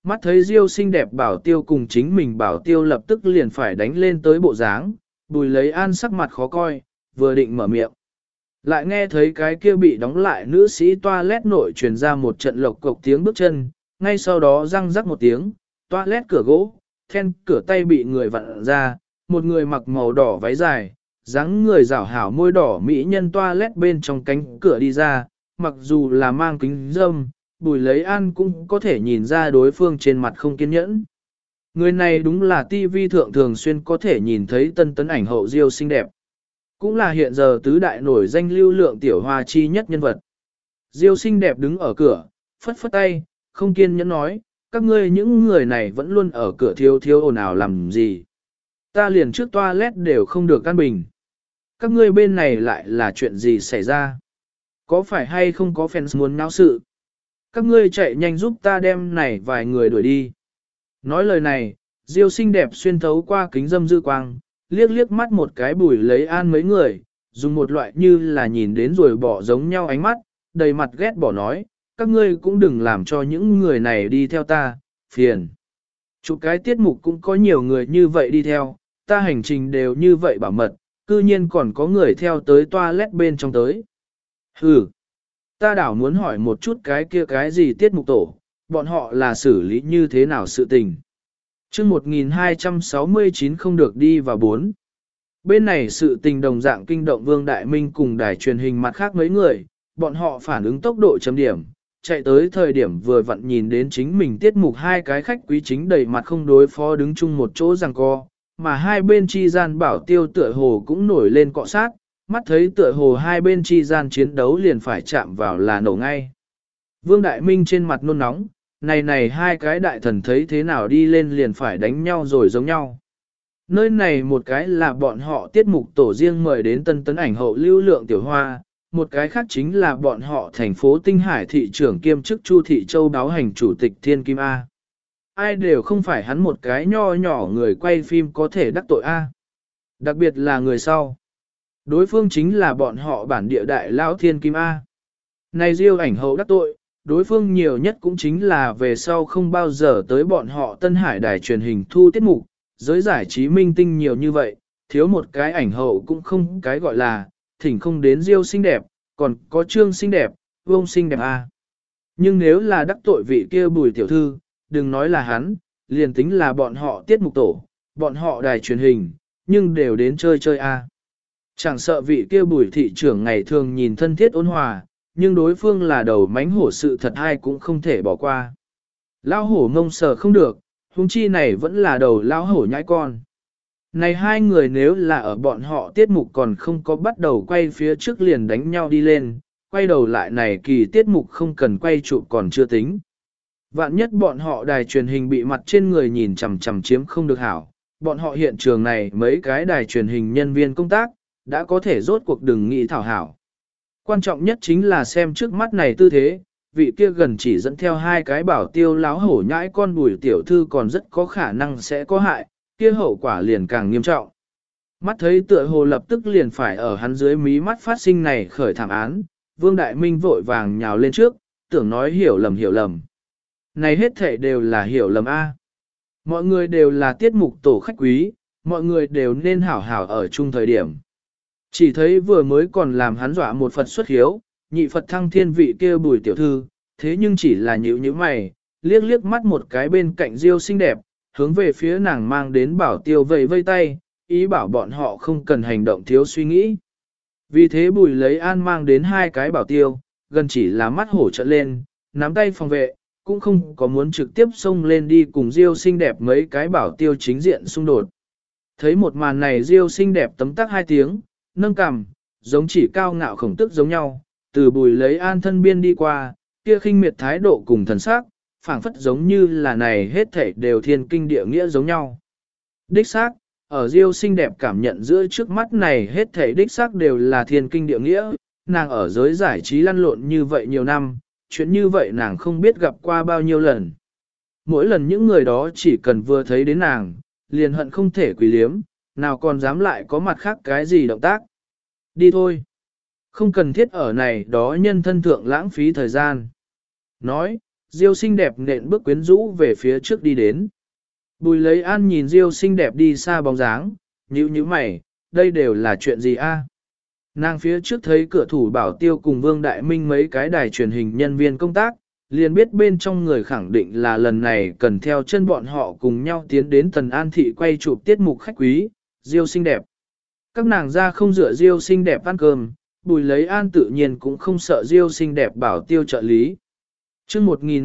mắt thấy Diêu xinh đẹp bảo tiêu cùng chính mình bảo tiêu lập tức liền phải đánh lên tới bộ dáng, Bùi Lấy An sắc mặt khó coi, vừa định mở miệng. Lại nghe thấy cái kia bị đóng lại nữ sĩ toilet nội truyền ra một trận lộc cộc tiếng bước chân, ngay sau đó răng rắc một tiếng, toilet cửa gỗ, then cửa tay bị người vặn ra, một người mặc màu đỏ váy dài, dáng người rảo hảo môi đỏ mỹ nhân toilet bên trong cánh cửa đi ra, mặc dù là mang kính râm, Bùi Lấy An cũng có thể nhìn ra đối phương trên mặt không kiên nhẫn. Người này đúng là TV thượng thường xuyên có thể nhìn thấy tân tấn ảnh hậu Diêu xinh đẹp. Cũng là hiện giờ tứ đại nổi danh lưu lượng tiểu hoa chi nhất nhân vật. Diêu xinh đẹp đứng ở cửa, phất phất tay, không kiên nhẫn nói, các ngươi những người này vẫn luôn ở cửa thiếu thiếu ồn ào làm gì. Ta liền trước toilet đều không được căn bình. Các ngươi bên này lại là chuyện gì xảy ra? Có phải hay không có fans muốn náo sự? Các ngươi chạy nhanh giúp ta đem này vài người đuổi đi. Nói lời này, Diêu xinh đẹp xuyên thấu qua kính dâm dư quang, liếc liếc mắt một cái Bùi Lấy An mấy người, dùng một loại như là nhìn đến rồi bỏ giống nhau ánh mắt, đầy mặt ghét bỏ nói, các ngươi cũng đừng làm cho những người này đi theo ta, phiền. Chụp cái tiết mục cũng có nhiều người như vậy đi theo, ta hành trình đều như vậy bảo mật, cư nhiên còn có người theo tới toilet bên trong tới. Hừ, ta đảo muốn hỏi một chút cái gì tiết mục tổ, bọn họ là xử lý như thế nào sự tình. Chương 1269 không được đi vào 4. Bên này sự tình đồng dạng kinh động Vương Đại Minh cùng đài truyền hình mặt khác mấy người, bọn họ phản ứng tốc độ chấm điểm, chạy tới thời điểm vừa vặn nhìn đến chính mình tiết mục hai cái khách quý chính đầy mặt không đối phó đứng chung một chỗ giằng co, mà hai bên chi gian bảo tiêu tựa hồ cũng nổi lên cọ sát, mắt thấy tựa hồ hai bên chi gian chiến đấu liền phải chạm vào là nổ ngay. Vương Đại Minh trên mặt nôn nóng, này hai cái đại thần thấy thế nào đi lên liền phải đánh nhau rồi giống nhau. Nơi này một cái là bọn họ tiết mục tổ riêng mời đến tân tấn ảnh hậu lưu lượng tiểu hoa, một cái khác chính là bọn họ thành phố Tinh Hải thị trưởng kiêm chức Chu Thị Châu báo hành chủ tịch Thiên Kim A. Ai đều không phải hắn một cái nho nhỏ người quay phim có thể đắc tội A. Đặc biệt là người sau. Đối phương chính là bọn họ bản địa đại lão Thiên Kim A. Này Diêu ảnh hậu đắc tội, đối phương nhiều nhất cũng chính là về sau không bao giờ tới bọn họ Tân Hải đài truyền hình thu tiết mục, giới giải trí minh tinh nhiều như vậy, thiếu một cái ảnh hậu cũng không cái gọi là, thỉnh không đến Diêu xinh đẹp, còn có Trương xinh đẹp, Vương xinh đẹp à. Nhưng nếu là đắc tội vị kia Bùi tiểu thư, đừng nói là hắn, liền tính là bọn họ tiết mục tổ, bọn họ đài truyền hình, nhưng đều đến chơi chơi à. Chẳng sợ vị kia Bùi thị trưởng ngày thường nhìn thân thiết ôn hòa, nhưng đối phương là đầu mánh hổ sự thật ai cũng không thể bỏ qua. Lão hổ ngông sờ không được, huống chi này vẫn là đầu lão hổ nhãi con. Này hai người nếu là ở bọn họ tiết mục còn không có bắt đầu quay phía trước liền đánh nhau đi lên, quay đầu lại này kỳ tiết mục không cần quay chụp còn chưa tính. Vạn nhất bọn họ đài truyền hình bị mặt trên người nhìn chằm chằm chiếm không được hảo, bọn họ hiện trường này mấy cái đài truyền hình nhân viên công tác, đã có thể rốt cuộc đừng nghĩ thảo hảo. Quan trọng nhất chính là xem trước mắt này tư thế, vị kia gần chỉ dẫn theo hai cái bảo tiêu láo hổ nhãi con Bùi tiểu thư còn rất có khả năng sẽ có hại, kia hậu quả liền càng nghiêm trọng. Mắt thấy tựa hồ lập tức liền phải ở hắn dưới mí mắt phát sinh này khởi thảm án, Vương Đại Minh vội vàng nhào lên trước, tưởng nói hiểu lầm. Này hết thảy đều là hiểu lầm A. Mọi người đều là tiết mục tổ khách quý, mọi người đều nên hảo hảo ở chung thời điểm. Chỉ thấy vừa mới còn làm hắn dọa một Phật xuất hiếu, nhị Phật thăng thiên vị kia Bùi tiểu thư, thế nhưng chỉ là nhíu mày, liếc liếc mắt một cái bên cạnh Diêu xinh đẹp, hướng về phía nàng mang đến bảo tiêu vẫy vây tay, ý bảo bọn họ không cần hành động thiếu suy nghĩ. Vì thế Bùi Lấy An mang đến hai cái bảo tiêu, gần chỉ là mắt hổ trợn lên, nắm tay phòng vệ, cũng không có muốn trực tiếp xông lên đi cùng Diêu xinh đẹp mấy cái bảo tiêu chính diện xung đột. Thấy một màn này Diêu xinh đẹp tấm tắc hai tiếng, nâng cằm, giống chỉ cao ngạo khổng tức giống nhau, từ Bùi Lấy An thân biên đi qua, kia khinh miệt thái độ cùng thần sắc, phảng phất giống như là này hết thảy đều thiên kinh địa nghĩa giống nhau. Đích xác, ở Diêu xinh đẹp cảm nhận giữa trước mắt này hết thảy đích xác đều là thiên kinh địa nghĩa, nàng ở giới giải trí lăn lộn như vậy nhiều năm, chuyện như vậy nàng không biết gặp qua bao nhiêu lần. Mỗi lần những người đó chỉ cần vừa thấy đến nàng, liền hận không thể quỳ liếm, nào còn dám lại có mặt khác cái gì động tác. Đi thôi. Không cần thiết ở này đó nhân thân thượng lãng phí thời gian. Nói, Diêu xinh đẹp nện bước quyến rũ về phía trước đi đến. Bùi lấy an nhìn Diêu xinh đẹp đi xa bóng dáng, nhíu mày, đây đều là chuyện gì a? Nàng phía trước thấy cửa thủ bảo tiêu cùng Vương Đại Minh mấy cái đài truyền hình nhân viên công tác, liền biết bên trong người khẳng định là lần này cần theo chân bọn họ cùng nhau tiến đến Tần An Thị quay chụp tiết mục khách quý, Diêu xinh đẹp. Các nàng ra không dựa Diêu xinh đẹp ăn cơm, Bùi lấy an tự nhiên cũng không sợ Diêu xinh đẹp bảo tiêu trợ lý. Chương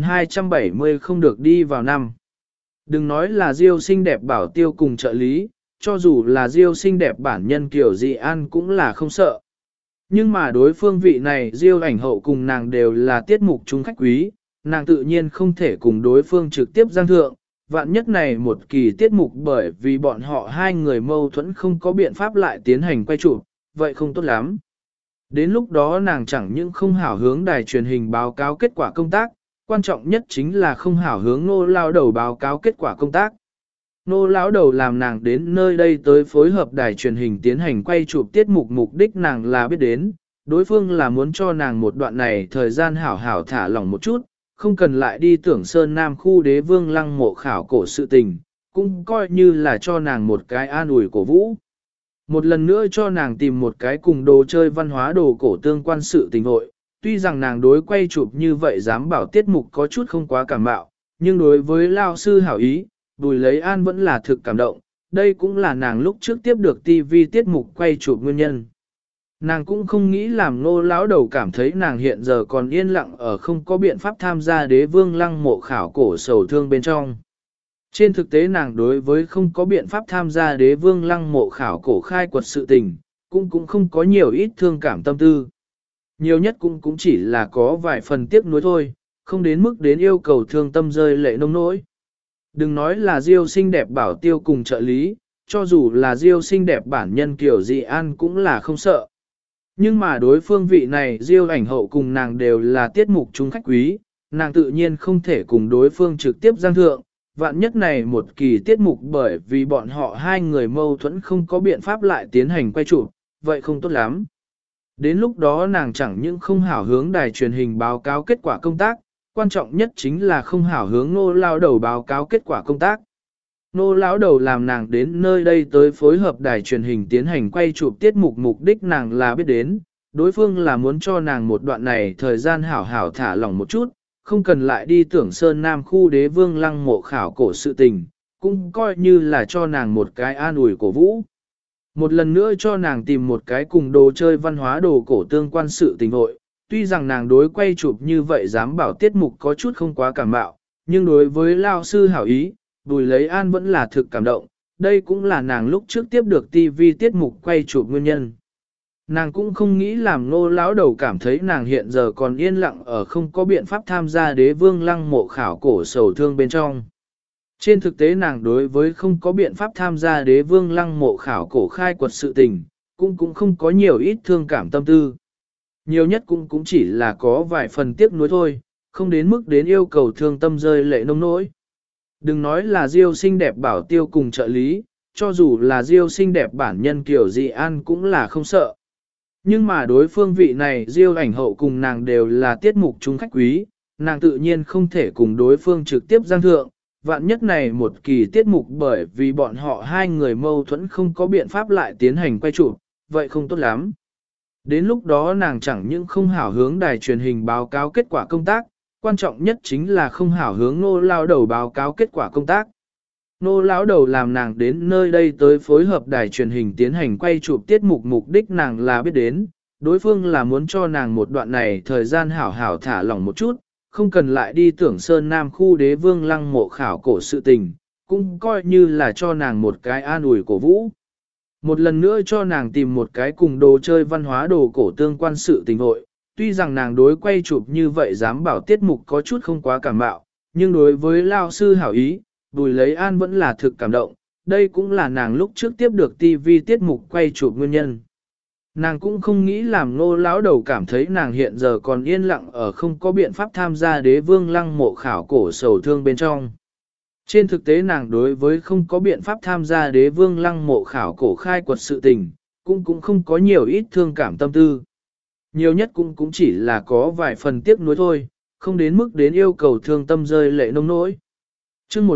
1270 không được đi vào năm. Đừng nói là Diêu xinh đẹp bảo tiêu cùng trợ lý, cho dù là Diêu xinh đẹp bản nhân kiểu dị an cũng là không sợ. Nhưng mà đối phương vị này Diêu ảnh hậu cùng nàng đều là tiết mục chúng khách quý, nàng tự nhiên không thể cùng đối phương trực tiếp giang thượng. Vạn nhất này một kỳ tiết mục bởi vì bọn họ hai người mâu thuẫn không có biện pháp lại tiến hành quay chụp, vậy không tốt lắm. Đến lúc đó nàng chẳng những không hảo hướng đài truyền hình báo cáo kết quả công tác, quan trọng nhất chính là không hảo hướng Nô lão đầu báo cáo kết quả công tác. Nô lão đầu làm nàng đến nơi đây tới phối hợp đài truyền hình tiến hành quay chụp tiết mục, mục đích nàng là biết đến, đối phương là muốn cho nàng một đoạn này thời gian hảo hảo thả lỏng một chút, không cần lại đi tưởng Sơn Nam khu đế vương lăng mộ khảo cổ sự tình, cũng coi như là cho nàng một cái an ủi cổ vũ. Một lần nữa cho nàng tìm một cái cùng đồ chơi văn hóa đồ cổ tương quan sự tình hội, tuy rằng nàng đối quay chụp như vậy dám bảo tiết mục có chút không quá cảm bạo, nhưng đối với lao sư hảo ý, Bùi lấy an vẫn là thực cảm động, đây cũng là nàng lúc trước tiếp được TV tiết mục quay chụp nguyên nhân. Nàng cũng không nghĩ làm Nô lão đầu cảm thấy nàng hiện giờ còn yên lặng ở không có biện pháp tham gia đế vương lăng mộ khảo cổ sầu thương bên trong. Trên thực tế nàng đối với không có biện pháp tham gia đế vương lăng mộ khảo cổ khai quật sự tình, cũng không có nhiều ít thương cảm tâm tư. Nhiều nhất cũng chỉ là có vài phần tiếc nuối thôi, không đến mức đến yêu cầu thương tâm rơi lệ nông nỗi. Đừng nói là Diêu xinh đẹp bảo tiêu cùng trợ lý, cho dù là Diêu xinh đẹp bản nhân kiểu dị an cũng là không sợ. Nhưng mà đối phương vị này Diêu ảnh hậu cùng nàng đều là tiết mục chúng khách quý, nàng tự nhiên không thể cùng đối phương trực tiếp giang thượng. Vạn nhất này một kỳ tiết mục bởi vì bọn họ hai người mâu thuẫn không có biện pháp lại tiến hành quay chụp, vậy không tốt lắm. Đến lúc đó nàng chẳng những không hảo hướng đài truyền hình báo cáo kết quả công tác, quan trọng nhất chính là không hảo hướng Nô lão đầu báo cáo kết quả công tác. Nô lão đầu làm nàng đến nơi đây tới phối hợp đài truyền hình tiến hành quay chụp tiết mục, mục đích nàng là biết đến, đối phương là muốn cho nàng một đoạn này thời gian hảo hảo thả lỏng một chút, không cần lại đi tưởng Sơn Nam khu đế vương lăng mộ khảo cổ sự tình, cũng coi như là cho nàng một cái an ủi cổ vũ. Một lần nữa cho nàng tìm một cái cùng đồ chơi văn hóa đồ cổ tương quan sự tình hội, tuy rằng nàng đối quay chụp như vậy dám bảo tiết mục có chút không quá cảm bạo, nhưng đối với lao sư hảo ý, Bùi lấy an vẫn là thực cảm động, đây cũng là nàng lúc trước tiếp được TV tiết mục quay chụp nguyên nhân. Nàng cũng không nghĩ làm Nô lão đầu cảm thấy nàng hiện giờ còn yên lặng ở không có biện pháp tham gia đế vương lăng mộ khảo cổ sầu thương bên trong. Trên thực tế nàng đối với không có biện pháp tham gia đế vương lăng mộ khảo cổ khai quật sự tình, cũng không có nhiều ít thương cảm tâm tư. Nhiều nhất cũng chỉ là có vài phần tiếc nuối thôi, không đến mức đến yêu cầu thương tâm rơi lệ nông nỗi. Đừng nói là Diêu xinh đẹp bảo tiêu cùng trợ lý, cho dù là Diêu xinh đẹp bản nhân kiểu dị an cũng là không sợ. Nhưng mà đối phương vị này Diêu ảnh hậu cùng nàng đều là tiết mục chúng khách quý, nàng tự nhiên không thể cùng đối phương trực tiếp giang thượng. Vạn nhất này một kỳ tiết mục bởi vì bọn họ hai người mâu thuẫn không có biện pháp lại tiến hành quay chụp, vậy không tốt lắm. Đến lúc đó nàng chẳng những không hảo hướng đài truyền hình báo cáo kết quả công tác, quan trọng nhất chính là không hảo hướng Nô lão đầu báo cáo kết quả công tác. Nô lão đầu làm nàng đến nơi đây tới phối hợp đài truyền hình tiến hành quay chụp tiết mục, mục đích nàng là biết đến, đối phương là muốn cho nàng một đoạn này thời gian hảo hảo thả lỏng một chút, không cần lại đi tưởng Sơn Nam khu đế vương lăng mộ khảo cổ sự tình, cũng coi như là cho nàng một cái an ủi cổ vũ. Một lần nữa cho nàng tìm một cái cùng đồ chơi văn hóa đồ cổ tương quan sự tình hội, tuy rằng nàng đối quay chụp như vậy dám bảo tiết mục có chút không quá cảm bạo, nhưng đối với lao sư hảo ý, Bùi lấy an vẫn là thực cảm động, đây cũng là nàng lúc trước tiếp được TV tiết mục quay chụp nguyên nhân. Nàng cũng không nghĩ làm Nô lão đầu cảm thấy nàng hiện giờ còn yên lặng ở không có biện pháp tham gia đế vương lăng mộ khảo cổ sầu thương bên trong. Trên thực tế nàng đối với không có biện pháp tham gia đế vương lăng mộ khảo cổ khai quật sự tình, cũng không có nhiều ít thương cảm tâm tư. Nhiều nhất cũng chỉ là có vài phần tiếc nuối thôi, không đến mức đến yêu cầu thương tâm rơi lệ nông nỗi. Chương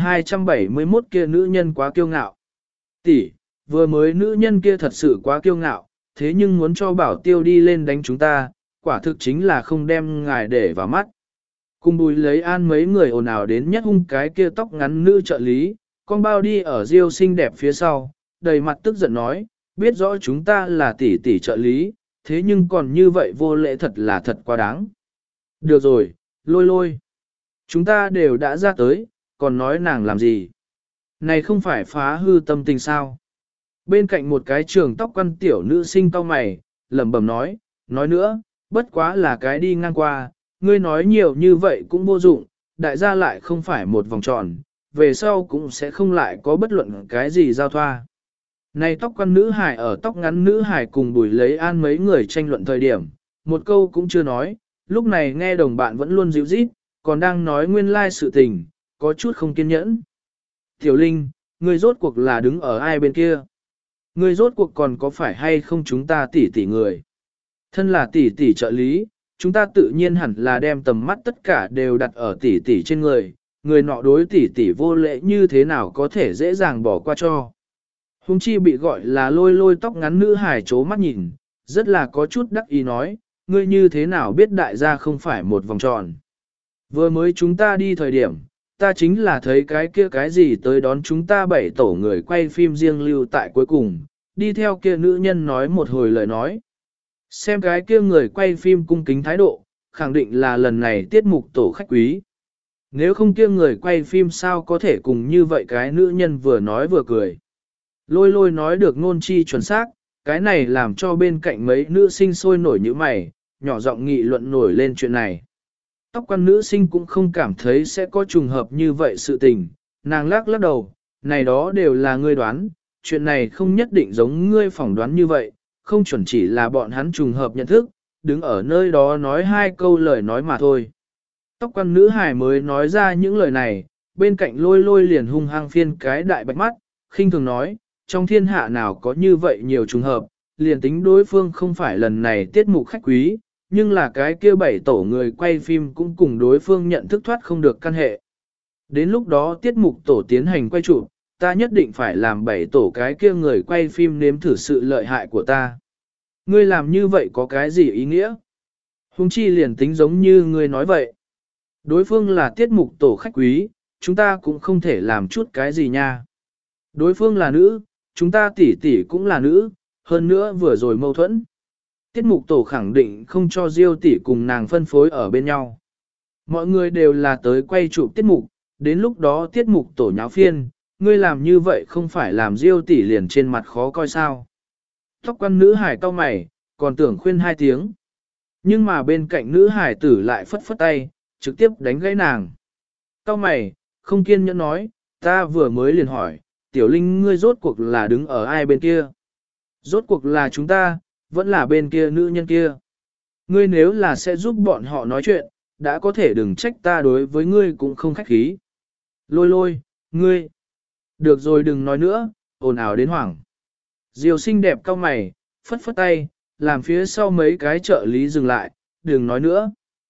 1271 kia nữ nhân quá kiêu ngạo. Tỷ, vừa mới nữ nhân kia thật sự quá kiêu ngạo, thế nhưng muốn cho Bảo Tiêu đi lên đánh chúng ta, quả thực chính là không đem ngài để vào mắt. Cùng Bùi lấy an mấy người ồn ào đến nhất hung cái kia tóc ngắn nữ trợ lý, con bao đi ở Diêu xinh đẹp phía sau, đầy mặt tức giận nói, biết rõ chúng ta là tỷ tỷ trợ lý, thế nhưng còn như vậy vô lễ thật là thật quá đáng. Được rồi, lôi lôi. Chúng ta đều đã ra tới, còn nói nàng làm gì? Này không phải phá hư tâm tình sao? Bên cạnh một cái trường tóc quăn tiểu nữ sinh cau mày, lẩm bẩm nói nữa, bất quá là cái đi ngang qua, ngươi nói nhiều như vậy cũng vô dụng, đại gia lại không phải một vòng tròn, về sau cũng sẽ không lại có bất luận cái gì giao thoa. Này tóc quăn nữ hải ở tóc ngắn nữ hải cùng Bùi lấy an mấy người tranh luận thời điểm, một câu cũng chưa nói, lúc này nghe đồng bạn vẫn luôn dịu rít, còn đang nói nguyên lai sự tình, có chút không kiên nhẫn. Tiểu Linh, ngươi rốt cuộc là đứng ở ai bên kia? Ngươi rốt cuộc còn có phải hay không chúng ta tỷ tỷ người? Thân là tỷ tỷ trợ lý, chúng ta tự nhiên hẳn là đem tầm mắt tất cả đều đặt ở tỷ tỷ trên người, người nọ đối tỷ tỷ vô lễ như thế nào có thể dễ dàng bỏ qua cho. Hùng chi bị gọi là lôi lôi tóc ngắn nữ hài chố mắt nhìn, rất là có chút đắc ý nói, ngươi như thế nào biết đại gia không phải một vòng tròn. Vừa mới chúng ta đi thời điểm, ta chính là thấy cái kia cái gì tới đón chúng ta 7 tổ người quay phim riêng lưu tại cuối cùng, đi theo kia nữ nhân nói một hồi lời nói. Xem cái kia người quay phim cung kính thái độ, khẳng định là lần này tiết mục tổ khách quý. Nếu không kia người quay phim sao có thể cùng như vậy cái nữ nhân vừa nói vừa cười. Lôi lôi nói được ngôn chi chuẩn xác, cái này làm cho bên cạnh mấy nữ sinh sôi nổi như mày, nhỏ giọng nghị luận nổi lên chuyện này. Tóc quan nữ sinh cũng không cảm thấy sẽ có trùng hợp như vậy sự tình, nàng lắc lắc đầu, này đó đều là ngươi đoán, chuyện này không nhất định giống ngươi phỏng đoán như vậy, không chuẩn chỉ là bọn hắn trùng hợp nhận thức, đứng ở nơi đó nói hai câu lời nói mà thôi. Tóc quan nữ hải mới nói ra những lời này, bên cạnh lôi lôi liền hung hăng phiên cái đại bạch mắt, khinh thường nói, trong thiên hạ nào có như vậy nhiều trùng hợp, liền tính đối phương không phải lần này tiết mục khách quý, nhưng là cái kia 7 tổ người quay phim cũng cùng đối phương nhận thức thoát không được căn hệ. Đến lúc đó tiết mục tổ tiến hành quay chụp, ta nhất định phải làm 7 tổ cái kia người quay phim nếm thử sự lợi hại của ta. Ngươi làm như vậy có cái gì ý nghĩa? Hùng chi liền tính giống như ngươi nói vậy. Đối phương là tiết mục tổ khách quý, chúng ta cũng không thể làm chút cái gì nha. Đối phương là nữ, chúng ta tỷ tỷ cũng là nữ, hơn nữa vừa rồi mâu thuẫn. Tiết mục tổ khẳng định không cho Diêu tỷ cùng nàng phân phối ở bên nhau. Mọi người đều là tới quay chụp tiết mục, đến lúc đó tiết mục tổ nháo phiên, ngươi làm như vậy không phải làm Diêu tỷ liền trên mặt khó coi sao. Tóc quan nữ hải cau mày, còn tưởng khuyên 2 tiếng. Nhưng mà bên cạnh nữ hải tử lại phất phất tay, trực tiếp đánh gãy nàng. Cau mày, không kiên nhẫn nói, ta vừa mới liền hỏi, Tiểu Linh ngươi rốt cuộc là đứng ở ai bên kia? Rốt cuộc là chúng ta, vẫn là bên kia nữ nhân kia. Ngươi nếu là sẽ giúp bọn họ nói chuyện, đã có thể đừng trách ta đối với ngươi cũng không khách khí. Lôi lôi, ngươi. Được rồi đừng nói nữa, ồn ào đến hoảng. Diều xinh đẹp cau mày, phất phất tay, làm phía sau mấy cái trợ lý dừng lại, đừng nói nữa.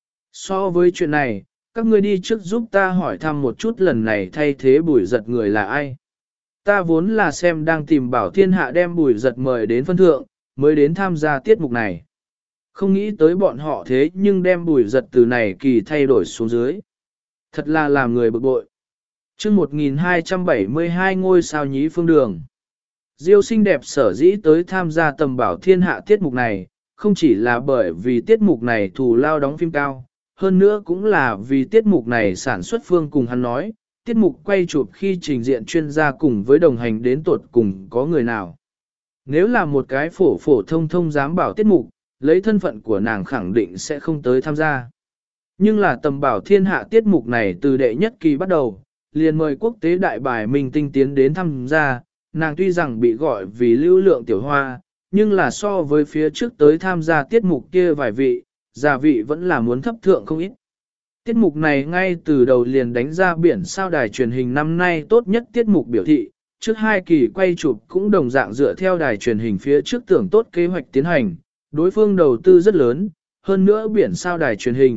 So với chuyện này, các ngươi đi trước giúp ta hỏi thăm một chút lần này thay thế Bùi Giật người là ai. Ta vốn là xem đang tìm Bảo Thiên Hạ đem Bùi Giật mời đến phân thượng, mới đến tham gia tiết mục này. Không nghĩ tới bọn họ thế nhưng đem Bùi Giật từ này kỳ thay đổi xuống dưới. Thật là làm người bực bội. Chương 1272 ngôi sao nhí phương đường. Diêu xinh đẹp sở dĩ tới tham gia tầm Bảo Thiên Hạ tiết mục này, không chỉ là bởi vì tiết mục này thù lao đóng phim cao, hơn nữa cũng là vì tiết mục này sản xuất phương cùng hắn nói, tiết mục quay chụp khi trình diện chuyên gia cùng với đồng hành đến tuột cùng có người nào. Nếu là một cái phổ phổ thông thông dám bảo tiết mục, lấy thân phận của nàng khẳng định sẽ không tới tham gia. Nhưng là tầm Bảo Thiên Hạ tiết mục này từ đệ nhất kỳ bắt đầu, liền mời quốc tế đại bài minh tinh tiến đến tham gia, nàng tuy rằng bị gọi vì lưu lượng tiểu hoa, nhưng là so với phía trước tới tham gia tiết mục kia vài vị, gia vị vẫn là muốn thấp thượng không ít. Tiết mục này ngay từ đầu liền đánh ra biển sao đài truyền hình năm nay tốt nhất tiết mục biểu thị, trước 2 kỳ quay chụp cũng đồng dạng dựa theo đài truyền hình phía trước tưởng tốt kế hoạch tiến hành, đối phương đầu tư rất lớn, hơn nữa biển sao đài truyền hình,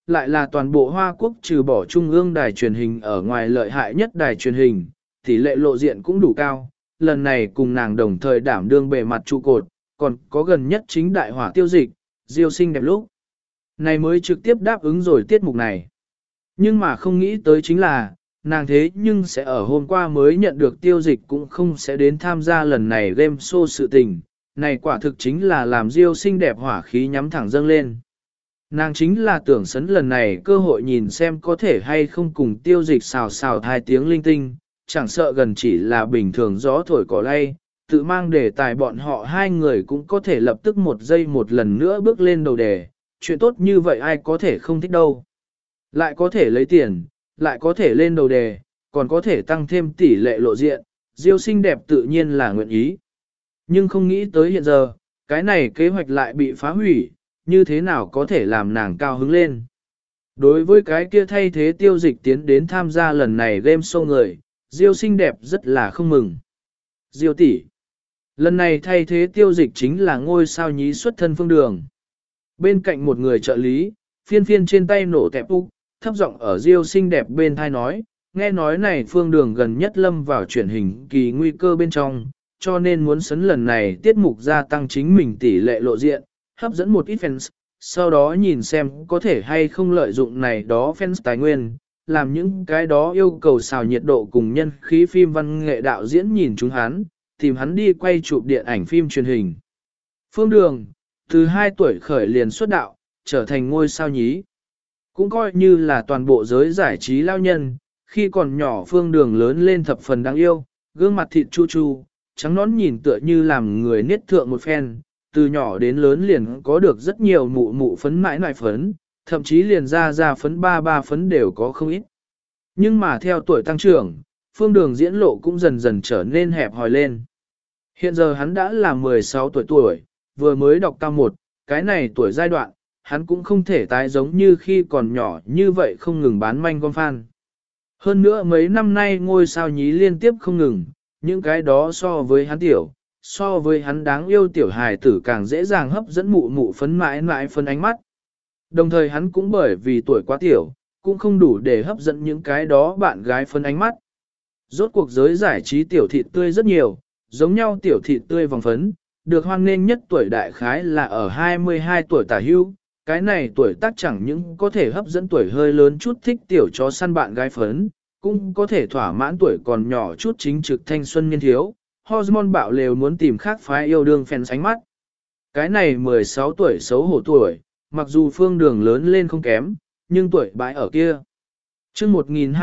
lại là toàn bộ Hoa Quốc trừ bỏ trung ương đài truyền hình ở ngoài lợi hại nhất đài truyền hình, tỷ lệ lộ diện cũng đủ cao, lần này cùng nàng đồng thời đảm đương bề mặt trụ cột, còn có gần nhất chính đại hỏa tiêu dịch, Diêu xinh đẹp lúc. Này mới trực tiếp đáp ứng rồi tiết mục này. Nhưng mà không nghĩ tới chính là, nàng thế nhưng sẽ ở hôm qua mới nhận được tiêu dịch cũng không sẽ đến tham gia lần này game show sự tình. Này quả thực chính là làm Diêu xinh đẹp hỏa khí nhắm thẳng dâng lên. Nàng chính là tưởng sấn lần này cơ hội nhìn xem có thể hay không cùng tiêu dịch xào xào hai tiếng linh tinh, chẳng sợ gần chỉ là bình thường gió thổi cỏ lay, tự mang đề tài bọn họ hai người cũng có thể lập tức một giây một lần nữa bước lên đầu đề, chuyện tốt như vậy ai có thể không thích đâu. Lại có thể lấy tiền, lại có thể lên đầu đề, còn có thể tăng thêm tỷ lệ lộ diện, Diêu xinh đẹp tự nhiên là nguyện ý. Nhưng không nghĩ tới hiện giờ, cái này kế hoạch lại bị phá hủy, như thế nào có thể làm nàng cao hứng lên. Đối với cái kia thay thế tiêu dịch tiến đến tham gia lần này game show người, Diêu xinh đẹp rất là không mừng. Diêu tỷ, lần này thay thế tiêu dịch chính là ngôi sao nhí xuất thân Phương Đường. Bên cạnh một người trợ lý, phiên phiên trên tay nổ tẹp úc, thấp giọng ở Diêu xinh đẹp bên thai nói, nghe nói này Phương Đường gần nhất lâm vào chuyển hình kỳ nguy cơ bên trong, cho nên muốn sấn lần này tiết mục gia tăng chính mình tỷ lệ lộ diện, hấp dẫn một ít fans, sau đó nhìn xem có thể hay không lợi dụng này đó fans tài nguyên, làm những cái đó yêu cầu xào nhiệt độ cùng nhân khí phim văn nghệ đạo diễn nhìn chúng hắn, tìm hắn đi quay chụp điện ảnh phim truyền hình. Phương Đường, từ 2 tuổi khởi liền xuất đạo, trở thành ngôi sao nhí. Cũng coi như là toàn bộ giới giải trí lao nhân, khi còn nhỏ Phương Đường lớn lên thập phần đáng yêu, gương mặt thịt chu chu, trắng nõn nhìn tựa như làm người niết thượng một phen, từ nhỏ đến lớn liền có được rất nhiều mụ mụ phấn mãi nại phấn, thậm chí liền ra phấn ba phấn đều có không ít. Nhưng mà theo tuổi tăng trưởng, Phương Đường diễn lộ cũng dần dần trở nên hẹp hòi lên. Hiện giờ hắn đã là 16 tuổi, vừa mới đọc cao 1, cái này tuổi giai đoạn, hắn cũng không thể tái giống như khi còn nhỏ như vậy không ngừng bán manh con fan. Hơn nữa mấy năm nay ngôi sao nhí liên tiếp không ngừng, những cái đó so với hắn tiểu, so với hắn đáng yêu tiểu hài tử càng dễ dàng hấp dẫn mụ mụ phấn mãi mãi phân ánh mắt. Đồng thời hắn cũng bởi vì tuổi quá tiểu, cũng không đủ để hấp dẫn những cái đó bạn gái phân ánh mắt. Rốt cuộc giới giải trí tiểu thịt tươi rất nhiều, giống nhau tiểu thịt tươi vòng phấn, được hoan nghênh nhất tuổi đại khái là ở 22 tuổi tả hưu, cái này tuổi tác chẳng những có thể hấp dẫn tuổi hơi lớn chút thích tiểu chó săn bạn gái phấn, cũng có thể thỏa mãn tuổi còn nhỏ chút chính trực thanh xuân niên thiếu, hormone bạo lều muốn tìm khác phái yêu đương fans ánh mắt. Cái này 16 tuổi xấu hổ tuổi, mặc dù Phương Đường lớn lên không kém, nhưng tuổi bãi ở kia. chương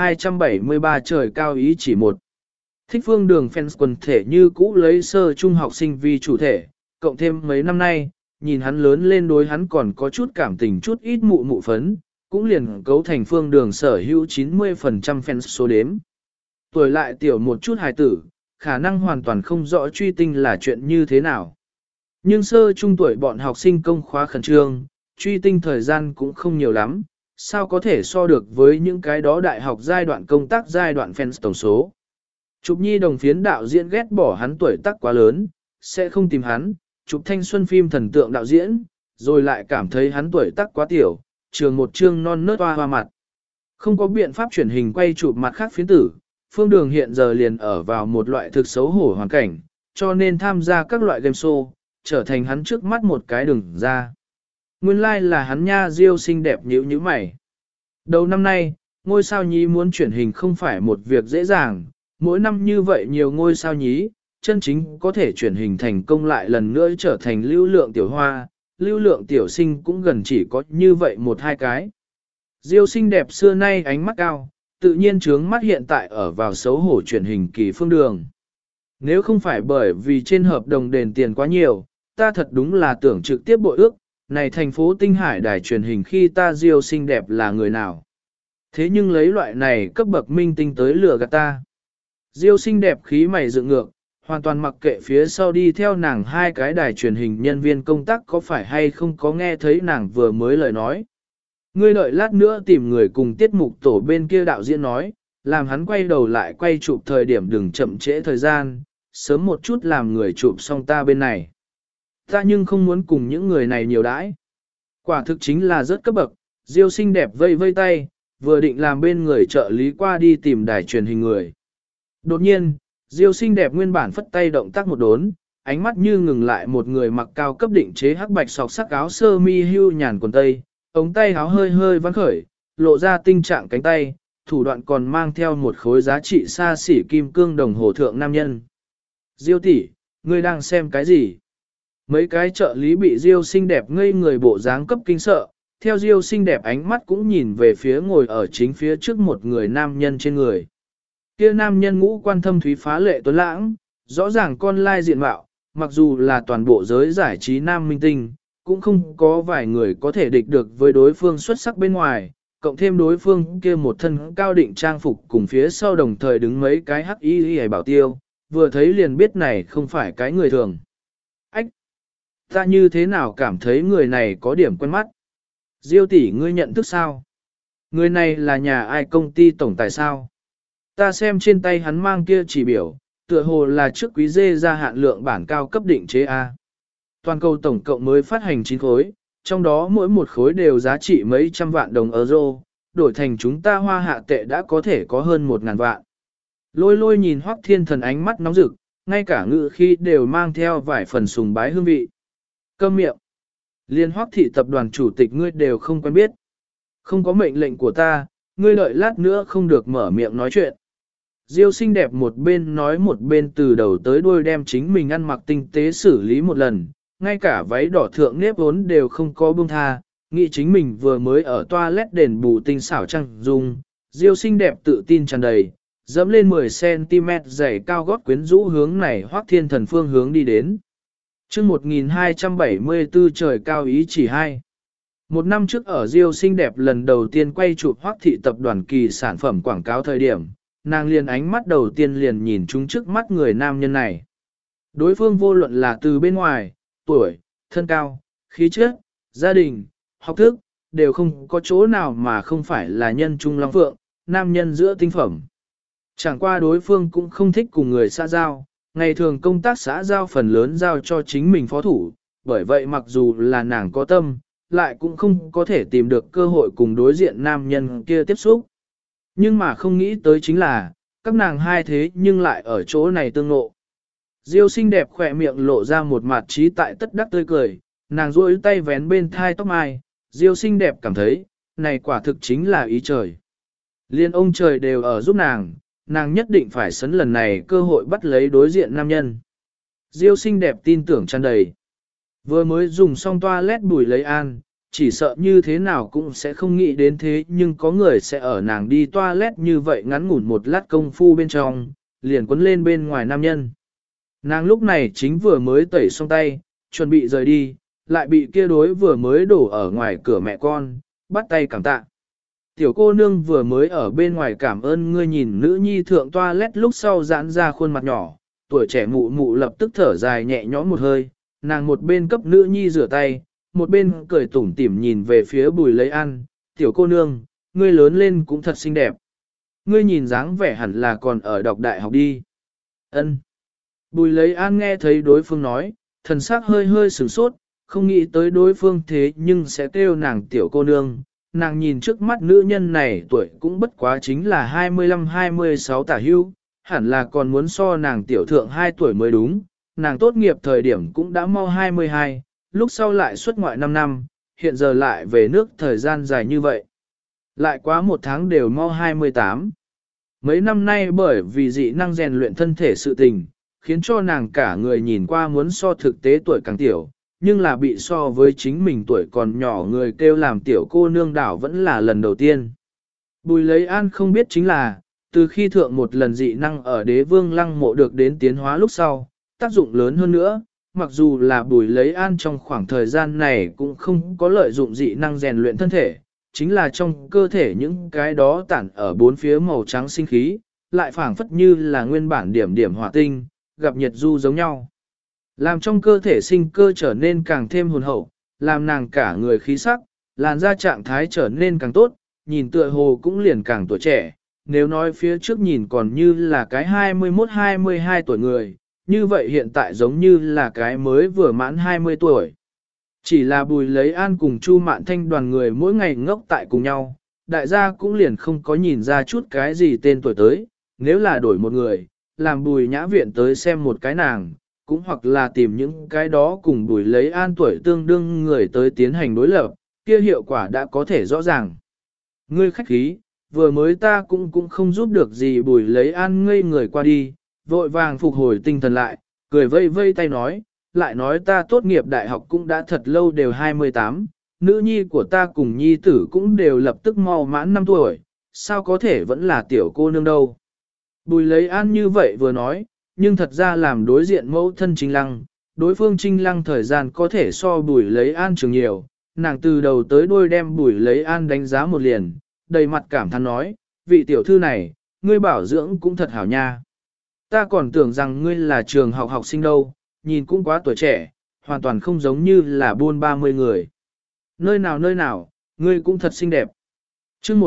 1273 trời cao ý chỉ một. Thích Phương Đường fans quần thể như cũ lấy sơ trung học sinh vì chủ thể, cộng thêm mấy năm nay, nhìn hắn lớn lên đối hắn còn có chút cảm tình chút ít mụ mụ phấn, cũng liền cấu thành Phương Đường sở hữu 90% fans số đếm. Tuổi lại tiểu một chút hài tử, khả năng hoàn toàn không rõ truy tinh là chuyện như thế nào. Nhưng sơ trung tuổi bọn học sinh công khóa khẩn trương, truy tinh thời gian cũng không nhiều lắm, sao có thể so được với những cái đó đại học giai đoạn công tác giai đoạn fans tổng số. Chụp nhi đồng phiến đạo diễn ghét bỏ hắn tuổi tác quá lớn, sẽ không tìm hắn, chụp thanh xuân phim thần tượng đạo diễn, rồi lại cảm thấy hắn tuổi tác quá tiểu, trường một chương non nớt hoa mặt. Không có biện pháp chuyển hình quay chụp mặt khác phiến tử, Phương Đường hiện giờ liền ở vào một loại thực xấu hổ hoàn cảnh, cho nên tham gia các loại game show, trở thành hắn trước mắt một cái đường ra. Nguyên lai là hắn nha Diêu xinh đẹp nhíu nhíu mày. Đầu năm nay, ngôi sao nhí muốn chuyển hình không phải một việc dễ dàng, mỗi năm như vậy nhiều ngôi sao nhí, chân chính có thể chuyển hình thành công lại lần nữa trở thành lưu lượng tiểu hoa, lưu lượng tiểu sinh cũng gần chỉ có như vậy một hai cái. Diêu xinh đẹp xưa nay ánh mắt cao, tự nhiên trướng mắt hiện tại ở vào xấu hổ chuyển hình kỳ Phương Đường. Nếu không phải bởi vì trên hợp đồng đền tiền quá nhiều, ta thật đúng là tưởng trực tiếp bội ước, này thành phố Tinh Hải đài truyền hình khi ta Diêu xinh đẹp là người nào. Thế nhưng lấy loại này cấp bậc minh tinh tới lừa gạt ta. Diêu xinh đẹp khí mày dựng ngược, hoàn toàn mặc kệ phía sau đi theo nàng hai cái đài truyền hình nhân viên công tác có phải hay không có nghe thấy nàng vừa mới lời nói. Ngươi đợi lát nữa tìm người cùng tiết mục tổ bên kia đạo diễn nói, làm hắn quay đầu lại quay chụp thời điểm đừng chậm trễ thời gian, sớm một chút làm người chụp xong ta bên này. Ta nhưng không muốn cùng những người này nhiều đãi. Quả thực chính là rất cấp bậc, Diêu xinh đẹp vây vây tay, vừa định làm bên người trợ lý qua đi tìm đài truyền hình người. Đột nhiên, Diêu xinh đẹp nguyên bản phất tay động tác một đốn, ánh mắt như ngừng lại một người mặc cao cấp định chế hắc bạch sọc sắc áo sơ mi hưu nhàn quần tây, ống tay áo hơi hơi vắn khởi, lộ ra tinh trạng cánh tay, thủ đoạn còn mang theo một khối giá trị xa xỉ kim cương đồng hồ thượng nam nhân. Diêu tỷ, ngươi đang xem cái gì? Mấy cái trợ lý bị Diêu xinh đẹp ngây người bộ dáng cấp kinh sợ, theo Diêu xinh đẹp ánh mắt cũng nhìn về phía ngồi ở chính phía trước một người nam nhân trên người. Kia nam nhân ngũ quan thâm thúy phá lệ tuấn lãng, rõ ràng con lai diện mạo, mặc dù là toàn bộ giới giải trí nam minh tinh, cũng không có vài người có thể địch được với đối phương xuất sắc bên ngoài, cộng thêm đối phương kia một thân cao định trang phục cùng phía sau đồng thời đứng mấy cái hắc y bảo tiêu, vừa thấy liền biết này không phải cái người thường. Ách! Ta như thế nào cảm thấy người này có điểm quen mắt? Diêu tỷ ngươi nhận thức sao? Người này là nhà ai công ty tổng tài sao? Ta xem trên tay hắn mang kia chỉ biểu, tựa hồ là trước quý dê ra hạn lượng bản cao cấp định chế A. Toàn cầu tổng cộng mới phát hành 9 khối, trong đó mỗi một khối đều giá trị mấy trăm vạn đồng euro, đổi thành chúng ta hoa hạ tệ đã có thể có hơn 1.000 vạn. Lôi lôi nhìn Hoắc Thiên Thần ánh mắt nóng rực, ngay cả ngữ khi đều mang theo vài phần sùng bái hương vị. Câm miệng. Liên Hoắc thị tập đoàn chủ tịch ngươi đều không quen biết. Không có mệnh lệnh của ta, ngươi đợi lát nữa không được mở miệng nói chuyện. Diêu xinh đẹp một bên nói một bên từ đầu tới đuôi đem chính mình ăn mặc tinh tế xử lý một lần, ngay cả váy đỏ thượng nếp vốn đều không có buông tha, nghĩ chính mình vừa mới ở toilet đền bù tinh xảo trăng dung, Diêu xinh đẹp tự tin tràn đầy, dẫm lên 10cm dày cao gót quyến rũ hướng này Hoắc Thiên Thần phương hướng đi đến. Chương 1274 trời cao ý chỉ hai. Một năm trước ở Diêu xinh đẹp lần đầu tiên quay chụp Hoắc thị tập đoàn kỳ sản phẩm quảng cáo thời điểm, nàng liền ánh mắt đầu tiên liền nhìn chúng trước mắt người nam nhân này. Đối phương vô luận là từ bên ngoài, tuổi, thân cao, khí chất, gia đình, học thức, đều không có chỗ nào mà không phải là nhân trung long phượng, nam nhân giữa tinh phẩm. Chẳng qua đối phương cũng không thích cùng người xã giao, ngày thường công tác xã giao phần lớn giao cho chính mình phó thủ, bởi vậy mặc dù là nàng có tâm, lại cũng không có thể tìm được cơ hội cùng đối diện nam nhân kia tiếp xúc. Nhưng mà không nghĩ tới chính là, các nàng hai thế nhưng lại ở chỗ này tương ngộ. Diêu xinh đẹp khỏe miệng lộ ra một mặt trí tại tất đắc tươi cười, nàng duỗi tay vén bên thai tóc mai, Diêu xinh đẹp cảm thấy, này quả thực chính là ý trời. Liên ông trời đều ở giúp nàng, nàng nhất định phải sấn lần này cơ hội bắt lấy đối diện nam nhân. Diêu xinh đẹp tin tưởng tràn đầy. Vừa mới dùng xong toilet bùi lấy an, chỉ sợ như thế nào cũng sẽ không nghĩ đến thế nhưng có người sẽ ở nàng đi toilet như vậy ngắn ngủn một lát công phu bên trong, liền quấn lên bên ngoài nam nhân. Nàng lúc này chính vừa mới tẩy xong tay, chuẩn bị rời đi, lại bị kia đối vừa mới đổ ở ngoài cửa mẹ con, bắt tay cảm tạ. Tiểu cô nương vừa mới ở bên ngoài cảm ơn ngươi nhìn nữ nhi thượng toilet lúc sau giãn ra khuôn mặt nhỏ, tuổi trẻ mụ mụ lập tức thở dài nhẹ nhõm một hơi, nàng một bên cấp nữ nhi rửa tay, một bên cười tủm tỉm nhìn về phía bùi lấy ăn, tiểu cô nương, ngươi lớn lên cũng thật xinh đẹp. Ngươi nhìn dáng vẻ hẳn là còn ở đọc đại học đi. Ân. Bùi lấy an nghe thấy đối phương nói, thần sắc hơi hơi sửng sốt, không nghĩ tới đối phương thế nhưng sẽ kêu nàng tiểu cô nương. Nàng nhìn trước mắt nữ nhân này tuổi cũng bất quá chính là 25-26 tả hưu, hẳn là còn muốn so nàng tiểu thượng 2 tuổi mới đúng. Nàng tốt nghiệp thời điểm cũng đã mau 22, lúc sau lại xuất ngoại 5 năm, hiện giờ lại về nước thời gian dài như vậy. Lại quá 1 tháng đều mau 28. Mấy năm nay bởi vì dị năng rèn luyện thân thể sự tình, khiến cho nàng cả người nhìn qua muốn so thực tế tuổi càng tiểu, nhưng là bị so với chính mình tuổi còn nhỏ người kêu làm tiểu cô nương đảo vẫn là lần đầu tiên. Bùi lấy an không biết chính là, từ khi thượng một lần dị năng ở đế vương lăng mộ được đến tiến hóa lúc sau, tác dụng lớn hơn nữa, mặc dù là bùi lấy an trong khoảng thời gian này cũng không có lợi dụng dị năng rèn luyện thân thể, chính là trong cơ thể những cái đó tản ở bốn phía màu trắng sinh khí, lại phảng phất như là nguyên bản điểm điểm hỏa tinh, gặp nhiệt du giống nhau. Làm trong cơ thể sinh cơ trở nên càng thêm hồn hậu, làm nàng cả người khí sắc, làn da trạng thái trở nên càng tốt, nhìn tựa hồ cũng liền càng tuổi trẻ. Nếu nói phía trước nhìn còn như là cái 21-22 tuổi người, như vậy hiện tại giống như là cái mới vừa mãn 20 tuổi. Chỉ là Bùi Lấy An cùng Chu Mạn Thanh đoàn người mỗi ngày ngốc tại cùng nhau, đại gia cũng liền không có nhìn ra chút cái gì tên tuổi tới, nếu là đổi một người, làm Bùi Nhã Viện tới xem một cái nàng, cũng hoặc là tìm những cái đó cùng Bùi Lấy An tuổi tương đương người tới tiến hành đối lập, kia hiệu quả đã có thể rõ ràng. Ngươi khách khí, vừa mới ta cũng không giúp được gì. Bùi Lấy An ngây người qua đi, vội vàng phục hồi tinh thần lại, cười vây vây tay nói, lại nói ta tốt nghiệp đại học cũng đã thật lâu đều 28, nữ nhi của ta cùng nhi tử cũng đều lập tức mau mãn 5 tuổi, sao có thể vẫn là tiểu cô nương đâu. Bùi Lấy An như vậy vừa nói, nhưng thật ra làm đối diện mẫu thân Trinh Lăng, đối phương Trinh Lăng thời gian có thể so Bùi Lấy An trường nhiều, nàng từ đầu tới đuôi đem Bùi Lấy An đánh giá một liền, đầy mặt cảm thán nói, vị tiểu thư này, ngươi bảo dưỡng cũng thật hảo nha. Ta còn tưởng rằng ngươi là trường học học sinh đâu, nhìn cũng quá tuổi trẻ, hoàn toàn không giống như là buôn 30 người. Nơi nào, ngươi cũng thật xinh đẹp. chương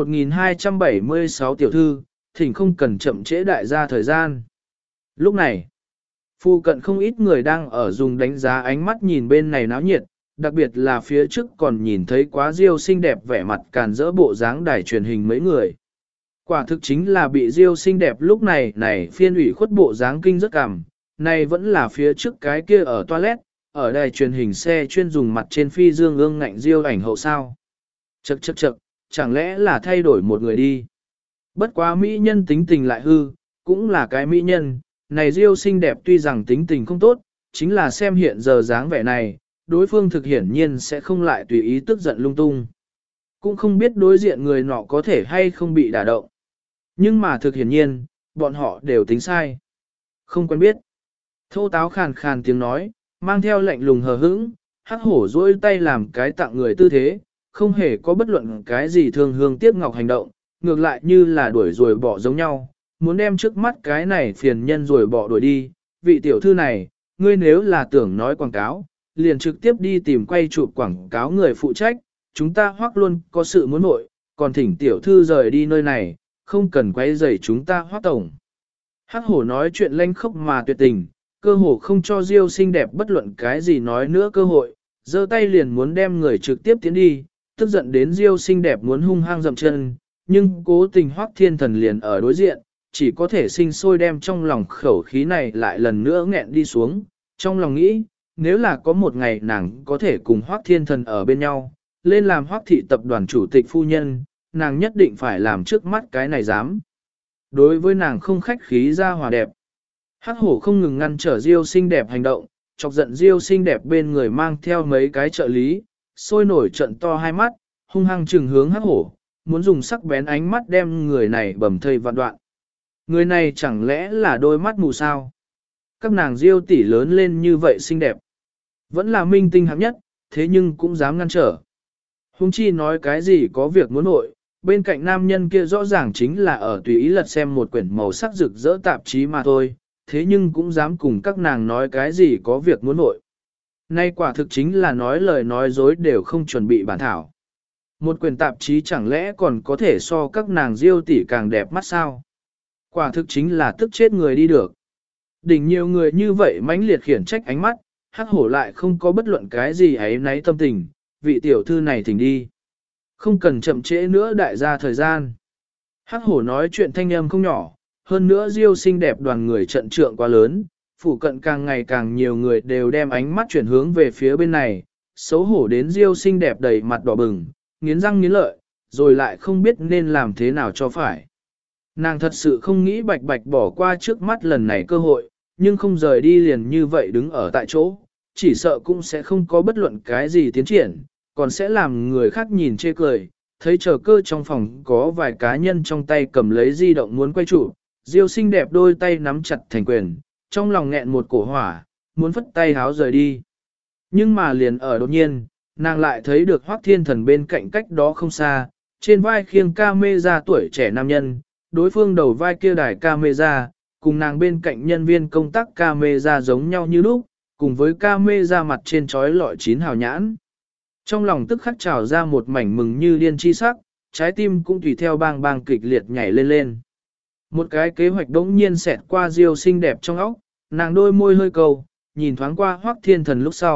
1276 tiểu thư, thỉnh không cần chậm trễ đại gia thời gian. Lúc này, phu cận không ít người đang ở dùng đánh giá ánh mắt nhìn bên này náo nhiệt, đặc biệt là phía trước còn nhìn thấy quá Diêu xinh đẹp vẻ mặt càn rỡ bộ dáng đài truyền hình mấy người. Quả thực chính là bị Diêu xinh đẹp lúc này phiên ủy khuất bộ dáng kinh rất cảm, này vẫn là phía trước cái kia ở toilet, ở đài truyền hình xe chuyên dùng mặt trên phi dương ương ngạnh Diêu ảnh hậu sao. Chậc, chẳng lẽ là thay đổi một người đi. Bất quá mỹ nhân tính tình lại hư, cũng là cái mỹ nhân, này Diêu xinh đẹp tuy rằng tính tình không tốt, chính là xem hiện giờ dáng vẻ này, đối phương thực hiển nhiên sẽ không lại tùy ý tức giận lung tung. Cũng không biết đối diện người nọ có thể hay không bị đả động. Nhưng mà thực hiển nhiên, bọn họ đều tính sai. Không quen biết. Thô táo khàn khàn tiếng nói, mang theo lạnh lùng hờ hững, hắc hổ duỗi tay làm cái tặng người tư thế, không hề có bất luận cái gì thương hương tiếc ngọc hành động, ngược lại như là đuổi rồi bỏ giống nhau, muốn đem trước mắt cái này phiền nhân rồi bỏ đuổi đi. Vị tiểu thư này, ngươi nếu là tưởng nói quảng cáo, liền trực tiếp đi tìm quay chụp quảng cáo người phụ trách, chúng ta Hoắc luôn có sự muốn nội, còn thỉnh tiểu thư rời đi nơi này, không cần quay rầy chúng ta Hoắc tổng. Hắc hổ nói chuyện lanh khốc mà tuyệt tình, cơ hồ không cho Diêu xinh đẹp bất luận cái gì nói nữa cơ hội, giơ tay liền muốn đem người trực tiếp tiến đi, tức giận đến Diêu xinh đẹp muốn hung hăng dậm chân, nhưng cố tình Hoắc Thiên Thần liền ở đối diện, chỉ có thể sinh sôi đem trong lòng khẩu khí này lại lần nữa nghẹn đi xuống, trong lòng nghĩ, nếu là có một ngày nàng có thể cùng Hoắc Thiên Thần ở bên nhau, lên làm Hoắc thị tập đoàn chủ tịch phu nhân, nàng nhất định phải làm trước mắt cái này dám. Đối với nàng không khách khí ra hòa đẹp. Hắc hổ không ngừng ngăn trở Diêu xinh đẹp hành động, chọc giận Diêu xinh đẹp bên người mang theo mấy cái trợ lý, sôi nổi trận to hai mắt, hung hăng trừng hướng hắc hổ, muốn dùng sắc bén ánh mắt đem người này bầm thây vạn đoạn. Người này chẳng lẽ là đôi mắt mù sao? Các nàng Diêu tỷ lớn lên như vậy xinh đẹp. Vẫn là minh tinh hạng nhất, thế nhưng cũng dám ngăn trở. Hùng chi nói cái gì có việc muốn nội, bên cạnh nam nhân kia rõ ràng chính là ở tùy ý lật xem một quyển màu sắc rực rỡ tạp chí mà thôi, thế nhưng cũng dám cùng các nàng nói cái gì có việc muốn nội. Nay quả thực chính là nói lời nói dối đều không chuẩn bị bản thảo. Một quyển tạp chí chẳng lẽ còn có thể so các nàng Diêu tỷ càng đẹp mắt sao? Quả thực chính là tức chết người đi được. Đỉnh nhiều người như vậy mãnh liệt khiển trách ánh mắt, hắc hổ lại không có bất luận cái gì ấy nấy tâm tình, vị tiểu thư này thỉnh đi. Không cần chậm trễ nữa đại gia thời gian. Hắc hổ nói chuyện thanh âm không nhỏ, hơn nữa Diêu xinh đẹp đoàn người trận trượng quá lớn, phụ cận càng ngày càng nhiều người đều đem ánh mắt chuyển hướng về phía bên này, xấu hổ đến Diêu xinh đẹp đầy mặt đỏ bừng, nghiến răng nghiến lợi, rồi lại không biết nên làm thế nào cho phải. Nàng thật sự không nghĩ bạch bạch bỏ qua trước mắt lần này cơ hội, nhưng không rời đi liền như vậy đứng ở tại chỗ, chỉ sợ cũng sẽ không có bất luận cái gì tiến triển, còn sẽ làm người khác nhìn chê cười. Thấy chờ cơ trong phòng có vài cá nhân trong tay cầm lấy di động muốn quay chụp, Diêu xinh đẹp đôi tay nắm chặt thành quyền, trong lòng nghẹn một cổ hỏa, muốn phất tay háo rời đi. Nhưng mà liền ở đột nhiên, nàng lại thấy được Hoắc Thiên Thần bên cạnh cách đó không xa, trên vai khiêng camera tuổi trẻ nam nhân, đối phương đầu vai kia đài camera, cùng nàng bên cạnh nhân viên công tác camera giống nhau như lúc, cùng với camera mặt trên trói lọi chín hào nhãn. Trong lòng tức khắc trào ra một mảnh mừng như điên chi sắc, trái tim cũng tùy theo bang bang kịch liệt nhảy lên lên. Một cái kế hoạch đống nhiên xẹt qua Diêu xinh đẹp trong óc, nàng đôi môi hơi cầu, nhìn thoáng qua Hoắc Thiên Thần lúc sau,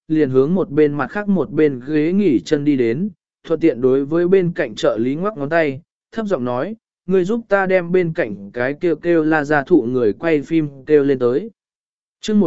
liền hướng một bên mặt khác một bên ghế nghỉ chân đi đến, thuận tiện đối với bên cạnh trợ lý ngoắc ngón tay, thấp giọng nói, ngươi giúp ta đem bên cạnh cái kêu kêu la gia thụ người quay phim kêu lên tới. chương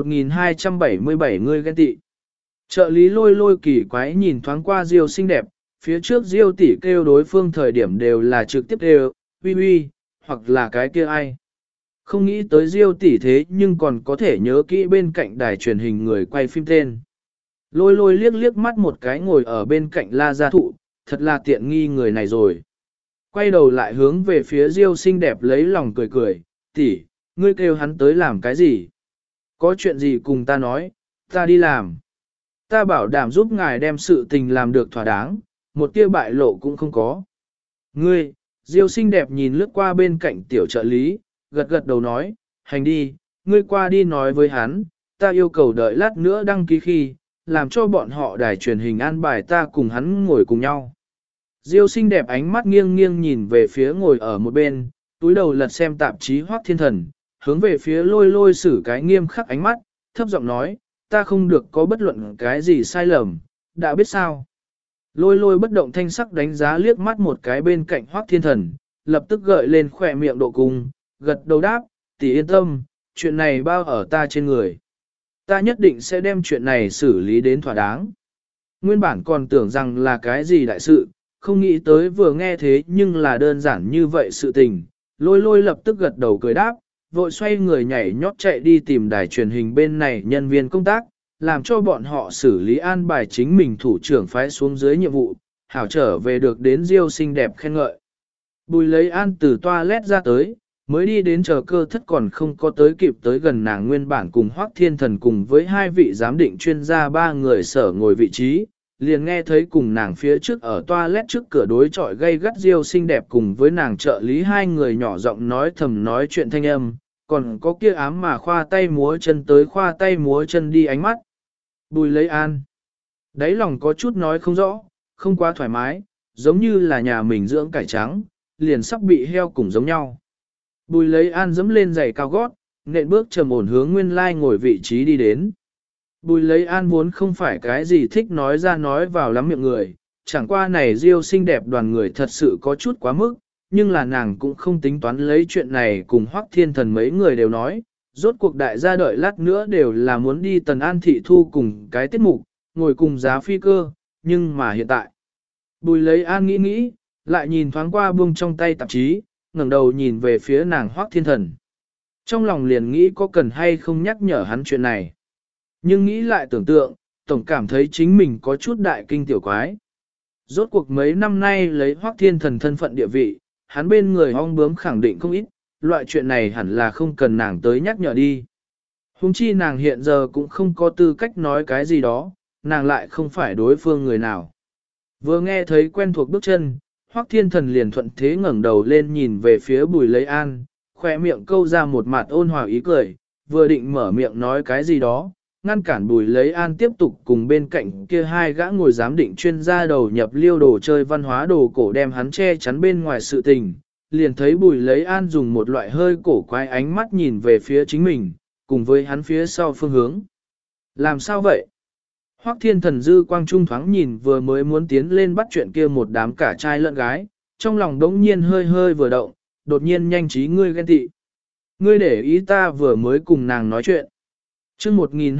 1277 ngươi ghen tị. Trợ lý lôi lôi kỳ quái nhìn thoáng qua Diêu xinh đẹp, phía trước Diêu tỷ kêu đối phương thời điểm đều là trực tiếp kêu, uy uy, hoặc là cái kia ai. Không nghĩ tới Diêu tỷ thế nhưng còn có thể nhớ kỹ bên cạnh đài truyền hình người quay phim tên. Lôi lôi liếc liếc mắt một cái ngồi ở bên cạnh la gia thụ, thật là tiện nghi người này rồi. Quay đầu lại hướng về phía Diêu xinh đẹp lấy lòng cười cười, tỷ, ngươi kêu hắn tới làm cái gì? Có chuyện gì cùng ta nói, ta đi làm. Ta bảo đảm giúp ngài đem sự tình làm được thỏa đáng, một tia bại lộ cũng không có. Ngươi, Diêu xinh đẹp nhìn lướt qua bên cạnh tiểu trợ lý, gật gật đầu nói, hành đi, ngươi qua đi nói với hắn, ta yêu cầu đợi lát nữa đăng ký khi, làm cho bọn họ đài truyền hình an bài ta cùng hắn ngồi cùng nhau. Diêu xinh đẹp ánh mắt nghiêng nghiêng nhìn về phía ngồi ở một bên, túi đầu lật xem tạp chí Hoắc Thiên Thần, hướng về phía lôi lôi xử cái nghiêm khắc ánh mắt, thấp giọng nói, ta không được có bất luận cái gì sai lầm, đã biết sao. Lôi lôi bất động thanh sắc đánh giá liếc mắt một cái bên cạnh Hoắc Thiên Thần, lập tức gợi lên khỏe miệng độ cung, gật đầu đáp, tỷ yên tâm, chuyện này bao ở ta trên người. Ta nhất định sẽ đem chuyện này xử lý đến thỏa đáng. Nguyên bản còn tưởng rằng là cái gì đại sự, không nghĩ tới vừa nghe thế nhưng là đơn giản như vậy sự tình. Lôi lôi lập tức gật đầu cười đáp, vội xoay người nhảy nhót chạy đi tìm đài truyền hình bên này nhân viên công tác, làm cho bọn họ xử lý an bài chính mình thủ trưởng phái xuống dưới nhiệm vụ, hảo trở về được đến Diêu xinh đẹp khen ngợi. Bùi lấy an từ toilet ra tới, mới đi đến chờ cơ thất còn không có tới kịp tới gần nàng nguyên bản cùng Hoắc Thiên Thần cùng với hai vị giám định chuyên gia ba người sở ngồi vị trí, liền nghe thấy cùng nàng phía trước ở toilet trước cửa đối chọi gây gắt Diêu xinh đẹp cùng với nàng trợ lý hai người nhỏ giọng nói thầm nói chuyện thanh âm, còn có kia ám mà khoa tay múa chân tới khoa tay múa chân đi ánh mắt. Bùi lấy an. Đáy lòng có chút nói không rõ, không quá thoải mái, giống như là nhà mình dưỡng cải trắng, liền sắp bị heo cùng giống nhau. Bùi lấy an dẫm lên giày cao gót, nện bước trầm ổn hướng nguyên lai ngồi vị trí đi đến. Bùi lấy an muốn không phải cái gì thích nói ra nói vào lắm miệng người, chẳng qua này Diêu xinh đẹp đoàn người thật sự có chút quá mức, nhưng là nàng cũng không tính toán lấy chuyện này cùng Hoắc Thiên Thần mấy người đều nói, rốt cuộc đại gia đợi lát nữa đều là muốn đi Tần An Thị Thu cùng cái tiết mục, ngồi cùng giá phi cơ, nhưng mà hiện tại. Bùi lấy an nghĩ nghĩ, lại nhìn thoáng qua buông trong tay tạp chí, ngẩng đầu nhìn về phía nàng Hoắc Thiên Thần. Trong lòng liền nghĩ có cần hay không nhắc nhở hắn chuyện này. Nhưng nghĩ lại tưởng tượng, tổng cảm thấy chính mình có chút đại kinh tiểu quái. Rốt cuộc mấy năm nay lấy Hoắc Thiên Thần thân phận địa vị, hắn bên người ong bướm khẳng định không ít, loại chuyện này hẳn là không cần nàng tới nhắc nhở đi. Hùng chi nàng hiện giờ cũng không có tư cách nói cái gì đó, nàng lại không phải đối phương người nào. Vừa nghe thấy quen thuộc bước chân, Hoắc Thiên Thần liền thuận thế ngẩng đầu lên nhìn về phía Bùi Lấy An, khỏe miệng câu ra một mặt ôn hòa ý cười, vừa định mở miệng nói cái gì đó, ngăn cản Bùi Lấy An tiếp tục cùng bên cạnh kia hai gã ngồi giám định chuyên gia đầu nhập liêu đồ chơi văn hóa đồ cổ đem hắn che chắn bên ngoài sự tình, liền thấy Bùi Lấy An dùng một loại hơi cổ quái ánh mắt nhìn về phía chính mình, cùng với hắn phía sau phương hướng. Làm sao vậy? Hoắc Thiên Thần dư quang trung thoáng nhìn vừa mới muốn tiến lên bắt chuyện kia một đám cả trai lẫn gái, trong lòng đống nhiên hơi hơi vừa động, đột nhiên nhanh trí ngươi ghen tị. Ngươi để ý ta vừa mới cùng nàng nói chuyện. chương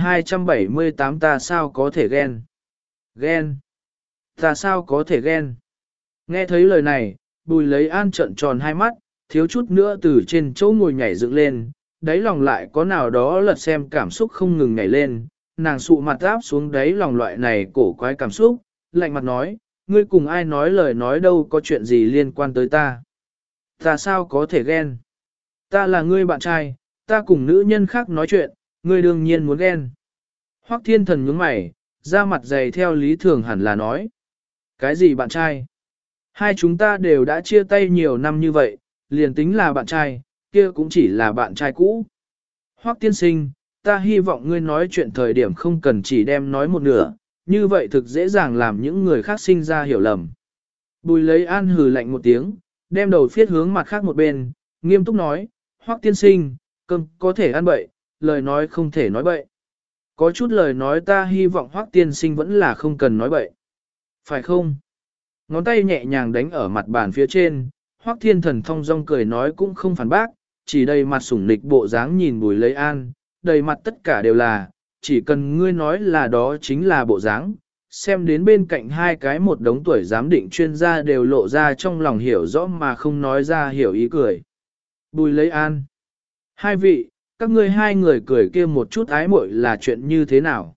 1278 ta sao có thể ghen? Ghen? Ta sao có thể ghen? Nghe thấy lời này, Bùi Lấy An trợn tròn hai mắt, thiếu chút nữa từ trên chỗ ngồi nhảy dựng lên, đáy lòng lại có nào đó lật xem cảm xúc không ngừng nhảy lên, nàng sụ mặt áp xuống đáy lòng loại này cổ quái cảm xúc, lạnh mặt nói, ngươi cùng ai nói lời nói đâu có chuyện gì liên quan tới ta. Ta sao có thể ghen? Ta là ngươi bạn trai, ta cùng nữ nhân khác nói chuyện, ngươi đương nhiên muốn ghen. Hoắc Thiên Thần nhướng mày, da mặt dày theo lý thường hẳn là nói. Cái gì bạn trai? Hai chúng ta đều đã chia tay nhiều năm như vậy, liền tính là bạn trai, kia cũng chỉ là bạn trai cũ. Hoắc tiên sinh, ta hy vọng ngươi nói chuyện thời điểm không cần chỉ đem nói một nửa, như vậy thực dễ dàng làm những người khác sinh ra hiểu lầm. Bùi Lấy An hừ lạnh một tiếng, đem đầu phiết hướng mặt khác một bên, nghiêm túc nói, Hoắc tiên sinh, cơm có thể ăn bậy, lời nói không thể nói bậy. Có chút lời nói ta hy vọng Hoắc tiên sinh vẫn là không cần nói bậy. Phải không? Ngón tay nhẹ nhàng đánh ở mặt bàn phía trên, Hoắc Thiên Thần thong dong cười nói cũng không phản bác, chỉ đầy mặt sủng nịch bộ dáng nhìn Bùi Lấy An, đầy mặt tất cả đều là, chỉ cần ngươi nói là đó chính là bộ dáng. Xem đến bên cạnh hai cái một đống tuổi giám định chuyên gia đều lộ ra trong lòng hiểu rõ mà không nói ra hiểu ý cười. Bùi Lấy An. Hai vị, các ngươi hai người cười kia một chút ái muội là chuyện như thế nào?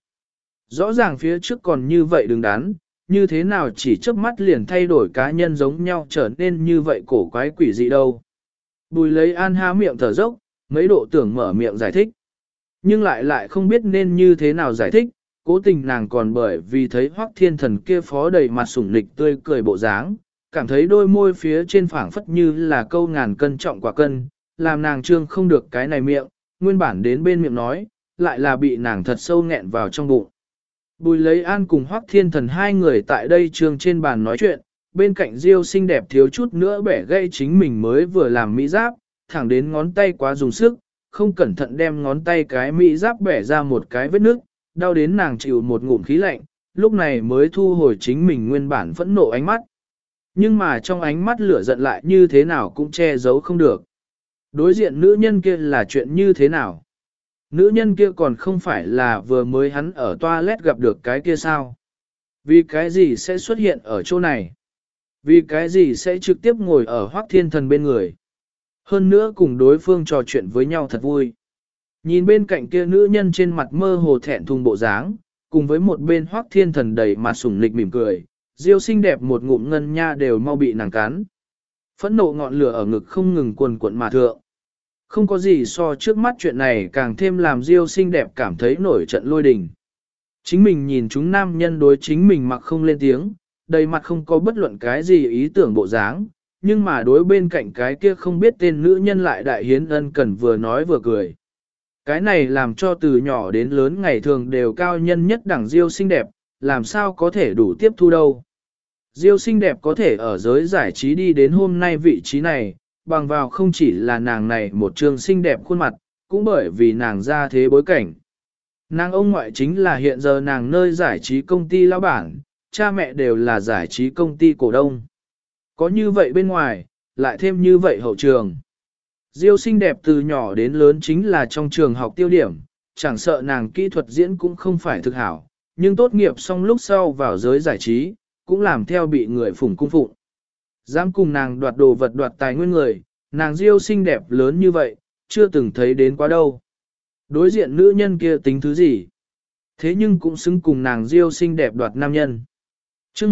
Rõ ràng phía trước còn như vậy đứng đắn, như thế nào chỉ chớp mắt liền thay đổi cá nhân giống nhau trở nên như vậy cổ quái quỷ dị đâu. Bùi Lấy An há miệng thở dốc, mấy độ tưởng mở miệng giải thích. Nhưng lại không biết nên như thế nào giải thích, cố tình nàng còn bởi vì thấy Hoắc Thiên Thần kia phó đầy mặt sủng nịch tươi cười bộ dáng, cảm thấy đôi môi phía trên phảng phất như là câu ngàn cân trọng quả cân, làm nàng trương không được cái này miệng, nguyên bản đến bên miệng nói, lại là bị nàng thật sâu nghẹn vào trong bụng. Bùi Lấy An cùng Hoắc Thiên Thần hai người tại đây trương trên bàn nói chuyện, bên cạnh Diêu xinh đẹp thiếu chút nữa bẻ gãy chính mình mới vừa làm mỹ giáp, thẳng đến ngón tay quá dùng sức, không cẩn thận đem ngón tay cái mỹ giáp bẻ ra một cái vết nước, đau đến nàng chịu một ngụm khí lạnh, lúc này mới thu hồi chính mình nguyên bản phẫn nộ ánh mắt. Nhưng mà trong ánh mắt lửa giận lại như thế nào cũng che giấu không được. Đối diện nữ nhân kia là chuyện như thế nào? Nữ nhân kia còn không phải là vừa mới hắn ở toilet gặp được cái kia sao? Vì cái gì sẽ xuất hiện ở chỗ này? Vì cái gì sẽ trực tiếp ngồi ở Hoắc Thiên Thần bên người? Hơn nữa cùng đối phương trò chuyện với nhau thật vui. Nhìn bên cạnh kia nữ nhân trên mặt mơ hồ thẹn thùng bộ dáng, cùng với một bên Hoắc Thiên Thần đầy mặt sủng nịch mỉm cười, Diêu xinh đẹp một ngụm ngân nha đều mau bị nàng cắn. Phẫn nộ ngọn lửa ở ngực không ngừng cuồn cuộn mà thượng. Không có gì so trước mắt chuyện này càng thêm làm Diêu xinh đẹp cảm thấy nổi trận lôi đình. Chính mình nhìn chúng nam nhân đối chính mình mặc không lên tiếng, đầy mặt không có bất luận cái gì ý tưởng bộ dáng, nhưng mà đối bên cạnh cái kia không biết tên nữ nhân lại đại hiến ân cần vừa nói vừa cười. Cái này làm cho từ nhỏ đến lớn ngày thường đều cao nhân nhất đẳng Diêu xinh đẹp, làm sao có thể đủ tiếp thu đâu. Diêu xinh đẹp có thể ở giới giải trí đi đến hôm nay vị trí này, bằng vào không chỉ là nàng này một trường xinh đẹp khuôn mặt, cũng bởi vì nàng ra thế bối cảnh. Nàng ông ngoại chính là hiện giờ nàng nơi giải trí công ty lão bản, cha mẹ đều là giải trí công ty cổ đông. Có như vậy bên ngoài, lại thêm như vậy hậu trường. Diêu xinh đẹp từ nhỏ đến lớn chính là trong trường học tiêu điểm, chẳng sợ nàng kỹ thuật diễn cũng không phải thực hảo, nhưng tốt nghiệp xong lúc sau vào giới giải trí, cũng làm theo bị người phụng cung phụng. Dám cùng nàng đoạt đồ vật đoạt tài nguyên người, nàng Diêu xinh đẹp lớn như vậy, chưa từng thấy đến quá đâu. Đối diện nữ nhân kia tính thứ gì? Thế nhưng cũng xứng cùng nàng Diêu xinh đẹp đoạt nam nhân. Chương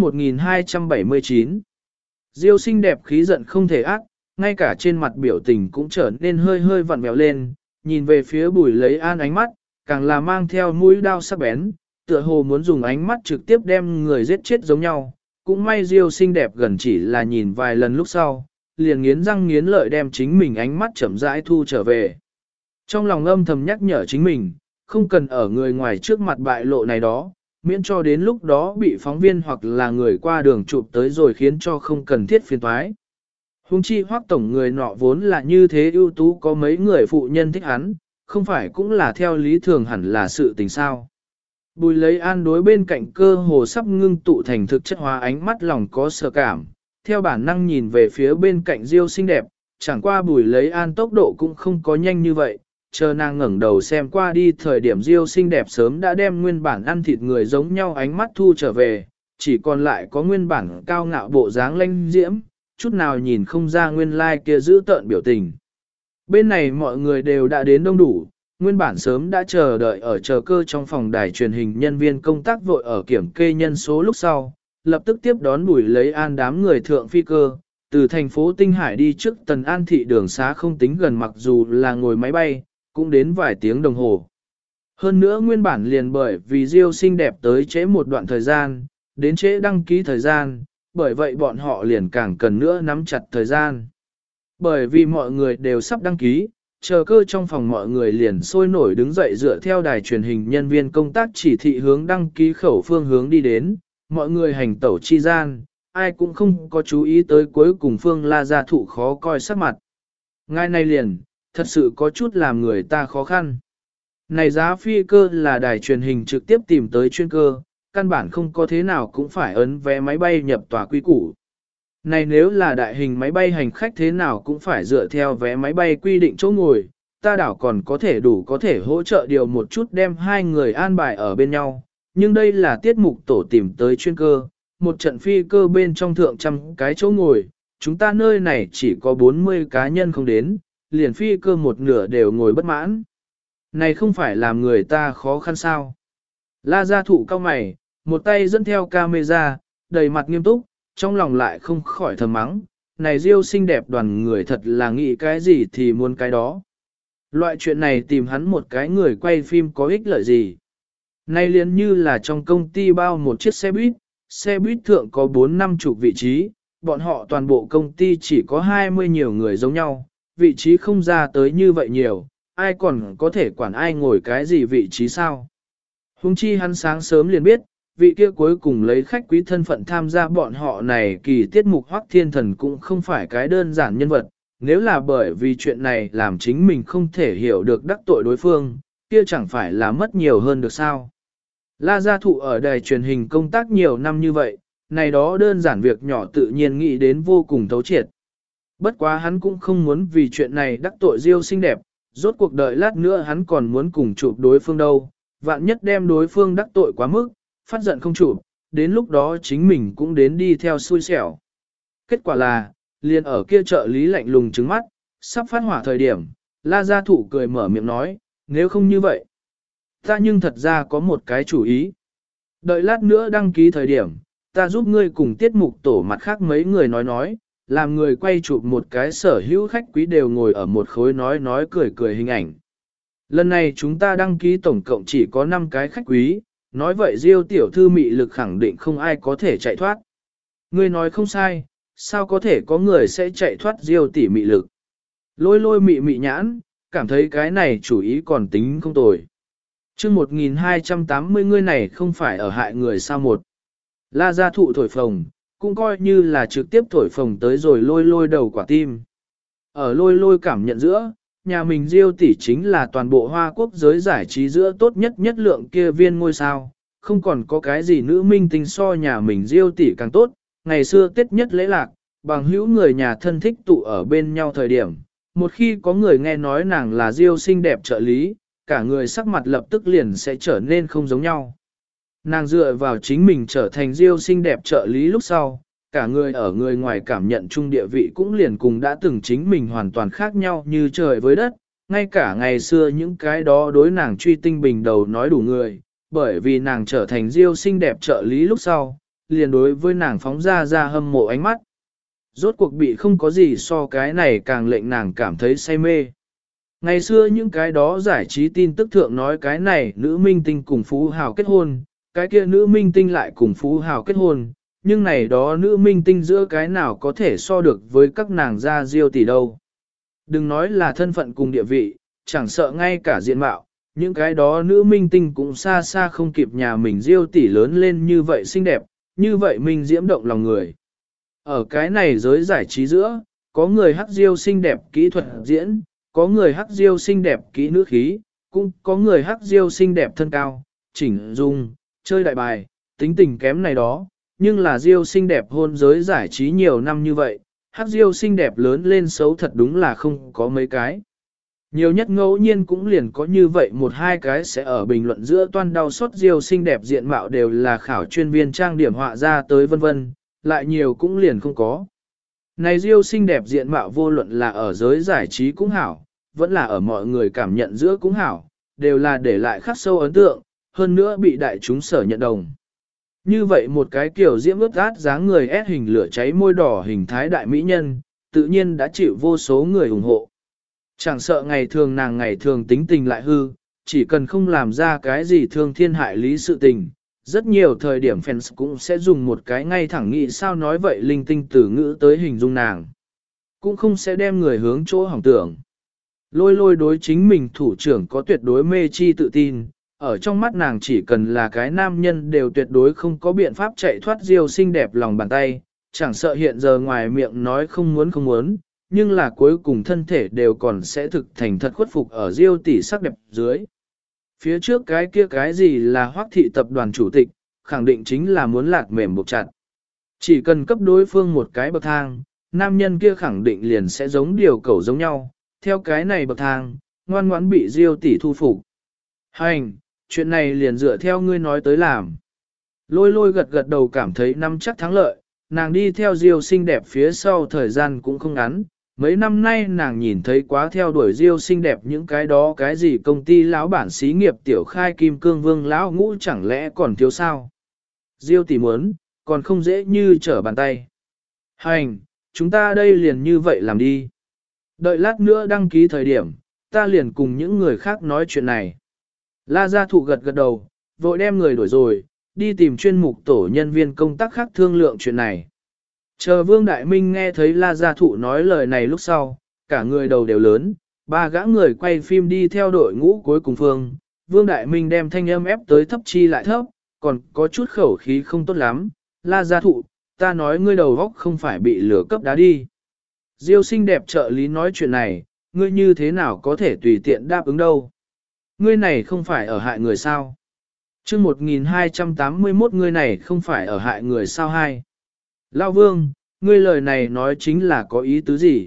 1279 Diêu xinh đẹp khí giận không thể ác, ngay cả trên mặt biểu tình cũng trở nên hơi hơi vặn vẹo lên, nhìn về phía Bùi Lấy An ánh mắt, càng là mang theo mũi đao sắc bén, tựa hồ muốn dùng ánh mắt trực tiếp đem người giết chết giống nhau. Cũng may Diêu xinh đẹp gần chỉ là nhìn vài lần lúc sau, liền nghiến răng nghiến lợi đem chính mình ánh mắt chậm rãi thu trở về. Trong lòng âm thầm nhắc nhở chính mình, không cần ở người ngoài trước mặt bại lộ này đó, miễn cho đến lúc đó bị phóng viên hoặc là người qua đường chụp tới rồi khiến cho không cần thiết phiền toái. Hùng chi Hoắc tổng người nọ vốn là như thế ưu tú, có mấy người phụ nhân thích hắn, không phải cũng là theo lý thường hẳn là sự tình sao. Bùi Lấy An đối bên cạnh cơ hồ sắp ngưng tụ thành thực chất hóa ánh mắt lòng có sợ cảm, theo bản năng nhìn về phía bên cạnh Diêu xinh đẹp, chẳng qua Bùi Lấy An tốc độ cũng không có nhanh như vậy, chờ nàng ngẩng đầu xem qua đi thời điểm Diêu xinh đẹp sớm đã đem nguyên bản ăn thịt người giống nhau ánh mắt thu trở về, chỉ còn lại có nguyên bản cao ngạo bộ dáng lanh diễm, chút nào nhìn không ra nguyên lai kia giữ tợn biểu tình. Bên này mọi người đều đã đến đông đủ, nguyên bản sớm đã chờ đợi ở chờ cơ trong phòng đài truyền hình nhân viên công tác vội ở kiểm kê nhân số lúc sau, lập tức tiếp đón Bùi Lấy An đám người thượng phi cơ, từ thành phố Tinh Hải đi trước Tần An thị đường xá không tính gần mặc dù là ngồi máy bay, cũng đến vài tiếng đồng hồ. Hơn nữa nguyên bản liền bởi vì Diêu xinh đẹp tới trễ một đoạn thời gian, đến trễ đăng ký thời gian, bởi vậy bọn họ liền càng cần nữa nắm chặt thời gian. Bởi vì mọi người đều sắp đăng ký, chờ cơ trong phòng mọi người liền sôi nổi đứng dậy dựa theo đài truyền hình nhân viên công tác chỉ thị hướng đăng ký khẩu phương hướng đi đến, mọi người hành tẩu chi gian, ai cũng không có chú ý tới cuối cùng Phương La gia thụ khó coi sắc mặt. Ngay này liền, thật sự có chút làm người ta khó khăn. Này giá phi cơ là đài truyền hình trực tiếp tìm tới chuyên cơ, căn bản không có thế nào cũng phải ấn vé máy bay nhập tòa quy củ. Này nếu là đại hình máy bay hành khách thế nào cũng phải dựa theo vé máy bay quy định chỗ ngồi, ta đảo còn có thể hỗ trợ điều một chút đem hai người an bài ở bên nhau, nhưng đây là tiết mục tổ tìm tới chuyên cơ, một trận phi cơ bên trong thượng trăm cái chỗ ngồi, chúng ta nơi này chỉ có 40 cá nhân không đến, liền phi cơ một nửa đều ngồi bất mãn. Này không phải làm người ta khó khăn sao? La Gia Thụ cao mày, một tay dẫn theo camera, đầy mặt nghiêm túc, trong lòng lại không khỏi thầm mắng, này Diêu xinh đẹp đoàn người thật là nghĩ cái gì thì muốn cái đó. Loại chuyện này tìm hắn một cái người quay phim có ích lợi gì? Này liền như là trong công ty bao một chiếc xe buýt thượng có 4-50 vị trí, bọn họ toàn bộ công ty chỉ có 20 nhiều người giống nhau, vị trí không ra tới như vậy nhiều, ai còn có thể quản ai ngồi cái gì vị trí sao? Hùng chi hắn sáng sớm liền biết, vị kia cuối cùng lấy khách quý thân phận tham gia bọn họ này kỳ tiết mục Hoắc Thiên Thần cũng không phải cái đơn giản nhân vật, nếu là bởi vì chuyện này làm chính mình không thể hiểu được đắc tội đối phương, kia chẳng phải là mất nhiều hơn được sao. La Gia Thụ ở đài truyền hình công tác nhiều năm như vậy, này đó đơn giản việc nhỏ tự nhiên nghĩ đến vô cùng thấu triệt. Bất quá hắn cũng không muốn vì chuyện này đắc tội Diêu xinh đẹp, rốt cuộc đợi lát nữa hắn còn muốn cùng chụp đối phương đâu, vạn nhất đem đối phương đắc tội quá mức, phát giận không chụp, đến lúc đó chính mình cũng đến đi theo xui xẻo. Kết quả là, liền ở kia trợ lý lạnh lùng trứng mắt, sắp phát hỏa thời điểm, La Gia Thụ cười mở miệng nói, nếu không như vậy, ta nhưng thật ra có một cái chủ ý. Đợi lát nữa đăng ký thời điểm, ta giúp ngươi cùng tiết mục tổ mặt khác mấy người nói, làm người quay chụp một cái sở hữu khách quý đều ngồi ở một khối nói cười hình ảnh. Lần này chúng ta đăng ký tổng cộng chỉ có 5 cái khách quý, nói vậy Diêu tiểu thư mị lực khẳng định không ai có thể chạy thoát. Ngươi nói không sai, sao có thể có người sẽ chạy thoát Diêu tỷ mị lực. Lôi mị nhãn, cảm thấy cái này chủ ý còn tính không tồi. Chương 1280 ngươi này không phải ở hại người sao một. La Gia Thụ thổi phồng, cũng coi như là trực tiếp thổi phồng tới rồi lôi đầu quả tim. Ở lôi cảm nhận giữa, nhà mình Diêu tỷ chính là toàn bộ Hoa Quốc giới giải trí giữa tốt nhất lượng kia viên ngôi sao, không còn có cái gì nữ minh tinh so nhà mình Diêu tỷ càng tốt, ngày xưa Tết nhất lễ lạc, bằng hữu người nhà thân thích tụ ở bên nhau thời điểm, một khi có người nghe nói nàng là Diêu xinh đẹp trợ lý, cả người sắc mặt lập tức liền sẽ trở nên không giống nhau. Nàng dựa vào chính mình trở thành Diêu xinh đẹp trợ lý lúc sau, cả người ở người ngoài cảm nhận chung địa vị cũng liền cùng đã từng chính mình hoàn toàn khác nhau như trời với đất, ngay cả ngày xưa những cái đó đối nàng truy tinh bình đầu nói đủ người, bởi vì nàng trở thành Diêu xinh đẹp trợ lý lúc sau, liền đối với nàng phóng ra hâm mộ ánh mắt. Rốt cuộc bị không có gì so cái này càng lệnh nàng cảm thấy say mê. Ngày xưa những cái đó giải trí tin tức thượng nói cái này nữ minh tinh cùng phú hào kết hôn, cái kia nữ minh tinh lại cùng phú hào kết hôn, nhưng này đó nữ minh tinh giữa cái nào có thể so được với các nàng gia Diêu tỷ đâu. Đừng nói là thân phận cùng địa vị, chẳng sợ ngay cả diện mạo, những cái đó nữ minh tinh cũng xa xa không kịp nhà mình Diêu tỷ lớn lên như vậy xinh đẹp, như vậy mình diễm động lòng người. Ở cái này giới giải trí giữa, có người hắc Diêu xinh đẹp kỹ thuật diễn, có người hắc Diêu xinh đẹp kỹ nữ khí, cũng có người hắc Diêu xinh đẹp thân cao, chỉnh dung, chơi đại bài, tính tình kém này đó, nhưng là Diêu xinh đẹp hôn giới giải trí nhiều năm như vậy, hắc Diêu xinh đẹp lớn lên xấu thật đúng là không có mấy cái. Nhiều nhất ngẫu nhiên cũng liền có như vậy một hai cái sẽ ở bình luận giữa toan đau xót Diêu xinh đẹp diện mạo đều là khảo chuyên viên trang điểm họa ra tới vân vân, lại nhiều cũng liền không có. Này Diêu xinh đẹp diện mạo vô luận là ở giới giải trí cũng hảo, vẫn là ở mọi người cảm nhận giữa cũng hảo, đều là để lại khắc sâu ấn tượng, hơn nữa bị đại chúng sở nhận đồng. Như vậy một cái kiểu diễm ướt át dáng người ép hình lửa cháy môi đỏ hình thái đại mỹ nhân, tự nhiên đã chịu vô số người ủng hộ. Chẳng sợ ngày thường nàng ngày thường tính tình lại hư, chỉ cần không làm ra cái gì thương thiên hại lý sự tình, rất nhiều thời điểm fans cũng sẽ dùng một cái ngay thẳng nghĩ sao nói vậy linh tinh từ ngữ tới hình dung nàng. Cũng không sẽ đem người hướng chỗ hỏng tưởng. Lôi đối chính mình thủ trưởng có tuyệt đối mê chi tự tin, ở trong mắt nàng chỉ cần là cái nam nhân đều tuyệt đối không có biện pháp chạy thoát Diêu xinh đẹp lòng bàn tay, chẳng sợ hiện giờ ngoài miệng nói không muốn, nhưng là cuối cùng thân thể đều còn sẽ thực thành thật khuất phục ở Diêu tỷ sắc đẹp dưới. Phía trước cái kia cái gì là Hoắc thị tập đoàn chủ tịch, khẳng định chính là muốn lạc mềm buộc chặt. Chỉ cần cấp đối phương một cái bậc thang, nam nhân kia khẳng định liền sẽ giống điều cẩu giống nhau, theo cái này bậc thang, ngoan ngoãn bị Diêu tỷ thu phục. Hành, chuyện này liền dựa theo ngươi nói tới làm. Lôi lôi gật gật đầu cảm thấy nắm chắc thắng lợi, nàng đi theo Diêu xinh đẹp phía sau thời gian cũng không ngắn. Mấy năm nay nàng nhìn thấy quá theo đuổi Diêu xinh đẹp những cái đó cái gì công ty lão bản xí nghiệp tiểu khai kim cương vương lão ngũ chẳng lẽ còn thiếu sao. Diêu tỷ muốn, còn không dễ như trở bàn tay. Hành, chúng ta đây liền như vậy làm đi. Đợi lát nữa đăng ký thời điểm, ta liền cùng những người khác nói chuyện này. La Gia Thụ gật gật đầu, vội đem người đổi rồi, đi tìm chuyên mục tổ nhân viên công tác khác thương lượng chuyện này. Chờ Vương Đại Minh nghe thấy La Gia Thụ nói lời này lúc sau, cả người đầu đều lớn, ba gã người quay phim đi theo đội ngũ cuối cùng phương. Vương Đại Minh đem thanh âm ép tới thấp chi lại thấp, còn có chút khẩu khí không tốt lắm. La Gia Thụ, ta nói ngươi đầu góc không phải bị lửa cấp đá đi. Diêu xinh đẹp trợ lý nói chuyện này, ngươi như thế nào có thể tùy tiện đáp ứng đâu. Ngươi này không phải ở hại người sao. Chương 1281 ngươi này không phải ở hại người sao hai. Lao Vương, ngươi lời này nói chính là có ý tứ gì?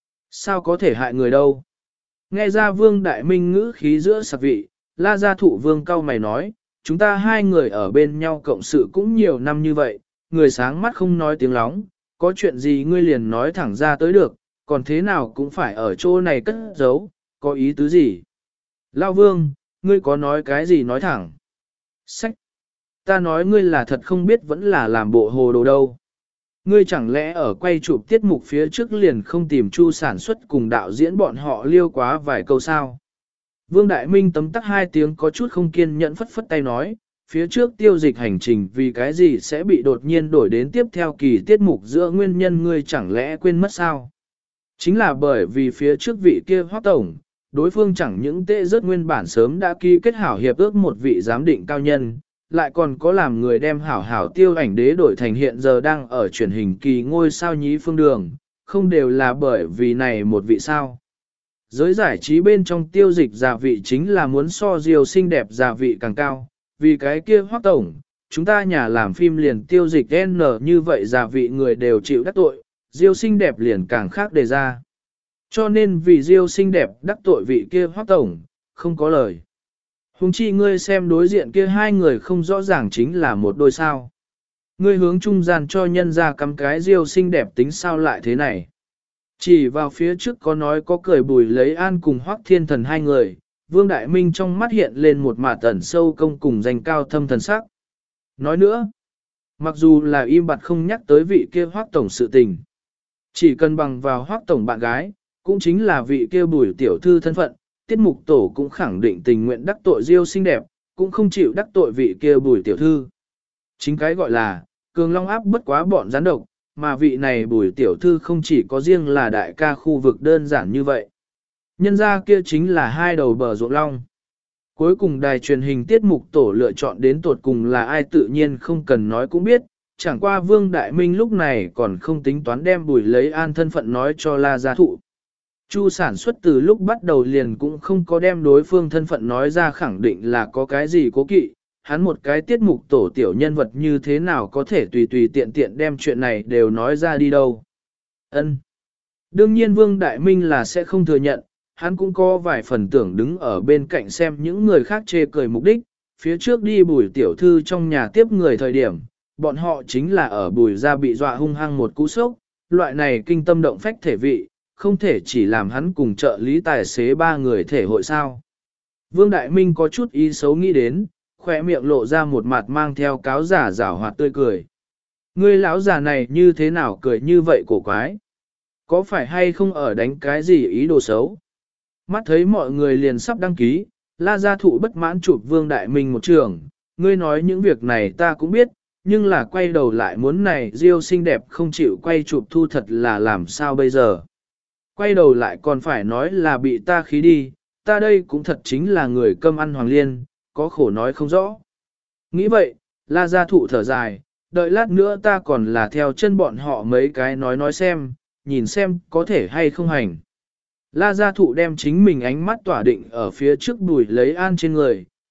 Sao có thể hại người đâu? Nghe ra Vương Đại Minh ngữ khí giữa sạc vị, La Gia Thụ Vương cau mày nói, chúng ta hai người ở bên nhau cộng sự cũng nhiều năm như vậy, người sáng mắt không nói tiếng lóng, có chuyện gì ngươi liền nói thẳng ra tới được, còn thế nào cũng phải ở chỗ này cất giấu, có ý tứ gì? Lao Vương, ngươi có nói cái gì nói thẳng? Sách! Ta nói ngươi là thật không biết vẫn là làm bộ hồ đồ đâu. Ngươi chẳng lẽ ở quay chụp tiết mục phía trước liền không tìm Chu sản xuất cùng đạo diễn bọn họ liêu quá vài câu sao? Vương Đại Minh tấm tắc hai tiếng có chút không kiên nhẫn phất phất tay nói, phía trước tiêu dịch hành trình vì cái gì sẽ bị đột nhiên đổi đến tiếp theo kỳ tiết mục giữa nguyên nhân ngươi chẳng lẽ quên mất sao? Chính là bởi vì phía trước vị kia Hoắc tổng, đối phương chẳng những tệ rất nguyên bản sớm đã ký kết hảo hiệp ước một vị giám định cao nhân, lại còn có làm người đem hảo hảo tiêu ảnh đế đổi thành hiện giờ đang ở truyền hình kỳ ngôi sao nhí phương đường, không đều là bởi vì này một vị sao. Giới giải trí bên trong tiêu dịch giả vị chính là muốn so Diêu xinh đẹp giả vị càng cao, vì cái kia Hoắc tổng, chúng ta nhà làm phim liền tiêu dịch N như vậy giả vị người đều chịu đắc tội, Diêu xinh đẹp liền càng khác đề ra. Cho nên vì Diêu xinh đẹp đắc tội vị kia Hoắc tổng, không có lời. Hùng chi ngươi xem đối diện kia hai người không rõ ràng chính là một đôi sao. Ngươi hướng trung gian cho nhân ra cắm cái Diêu xinh đẹp tính sao lại thế này. Chỉ vào phía trước có nói có cười Bùi Lấy An cùng Hoắc Thiên Thần hai người, Vương Đại Minh trong mắt hiện lên một mạt ẩn sâu công cùng danh cao thâm thần sắc. Nói nữa, mặc dù là im bặt không nhắc tới vị kia Hoắc tổng sự tình, chỉ cần bằng vào Hoắc tổng bạn gái, cũng chính là vị kia Bùi tiểu thư thân phận, tiết mục tổ cũng khẳng định tình nguyện đắc tội Diêu xinh đẹp, cũng không chịu đắc tội vị kia Bùi tiểu thư. Chính cái gọi là, cường long áp bất quá bọn gián độc, mà vị này Bùi tiểu thư không chỉ có riêng là đại ca khu vực đơn giản như vậy. Nhân ra kia chính là hai đầu bờ ruộng long. Cuối cùng đài truyền hình tiết mục tổ lựa chọn đến tột cùng là ai tự nhiên không cần nói cũng biết, chẳng qua Vương Đại Minh lúc này còn không tính toán đem Bùi Lấy An thân phận nói cho La Gia Thụ. Chu sản xuất từ lúc bắt đầu liền cũng không có đem đối phương thân phận nói ra khẳng định là có cái gì cố kỵ, hắn một cái tiết mục tổ tiểu nhân vật như thế nào có thể tùy tùy tiện tiện đem chuyện này đều nói ra đi đâu. Ân. Đương nhiên Vương Đại Minh là sẽ không thừa nhận, hắn cũng có vài phần tưởng đứng ở bên cạnh xem những người khác chê cười mục đích, phía trước đi Bùi tiểu thư trong nhà tiếp người thời điểm, bọn họ chính là ở Bùi ra bị dọa hung hăng một cú sốc, loại này kinh tâm động phách thể vị, không thể chỉ làm hắn cùng trợ lý tài xế ba người thể hội sao. Vương Đại Minh có chút ý xấu nghĩ đến, khỏe miệng lộ ra một mặt mang theo cáo giả giảo hoạt tươi cười. Ngươi lão già này như thế nào cười như vậy cổ quái? Có phải hay không ở đánh cái gì ý đồ xấu? Mắt thấy mọi người liền sắp đăng ký, La Gia Thụ bất mãn chụp Vương Đại Minh một trường. Ngươi nói những việc này ta cũng biết, nhưng là quay đầu lại muốn này Diêu xinh đẹp không chịu quay chụp thu thật là làm sao bây giờ? Quay đầu lại còn phải nói là bị ta khí đi, ta đây cũng thật chính là người cơm ăn hoàng liên, có khổ nói không rõ. Nghĩ vậy, La Gia Thụ thở dài, đợi lát nữa ta còn là theo chân bọn họ mấy cái nói xem, nhìn xem có thể hay không hành. La Gia Thụ đem chính mình ánh mắt tỏa định ở phía trước Bùi Lấy An trên người,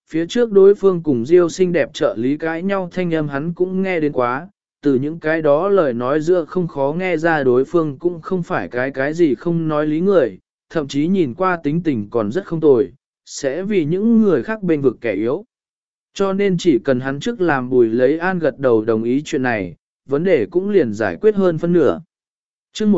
phía trước đối phương cùng Diêu xinh đẹp trợ lý cãi nhau thanh âm hắn cũng nghe đến quá, từ những cái đó lời nói giữa không khó nghe ra đối phương cũng không phải cái gì không nói lý người, thậm chí nhìn qua tính tình còn rất không tồi, sẽ vì những người khác bên vực kẻ yếu. Cho nên chỉ cần hắn trước làm Bùi Lấy An gật đầu đồng ý chuyện này, vấn đề cũng liền giải quyết hơn phân nửa. chương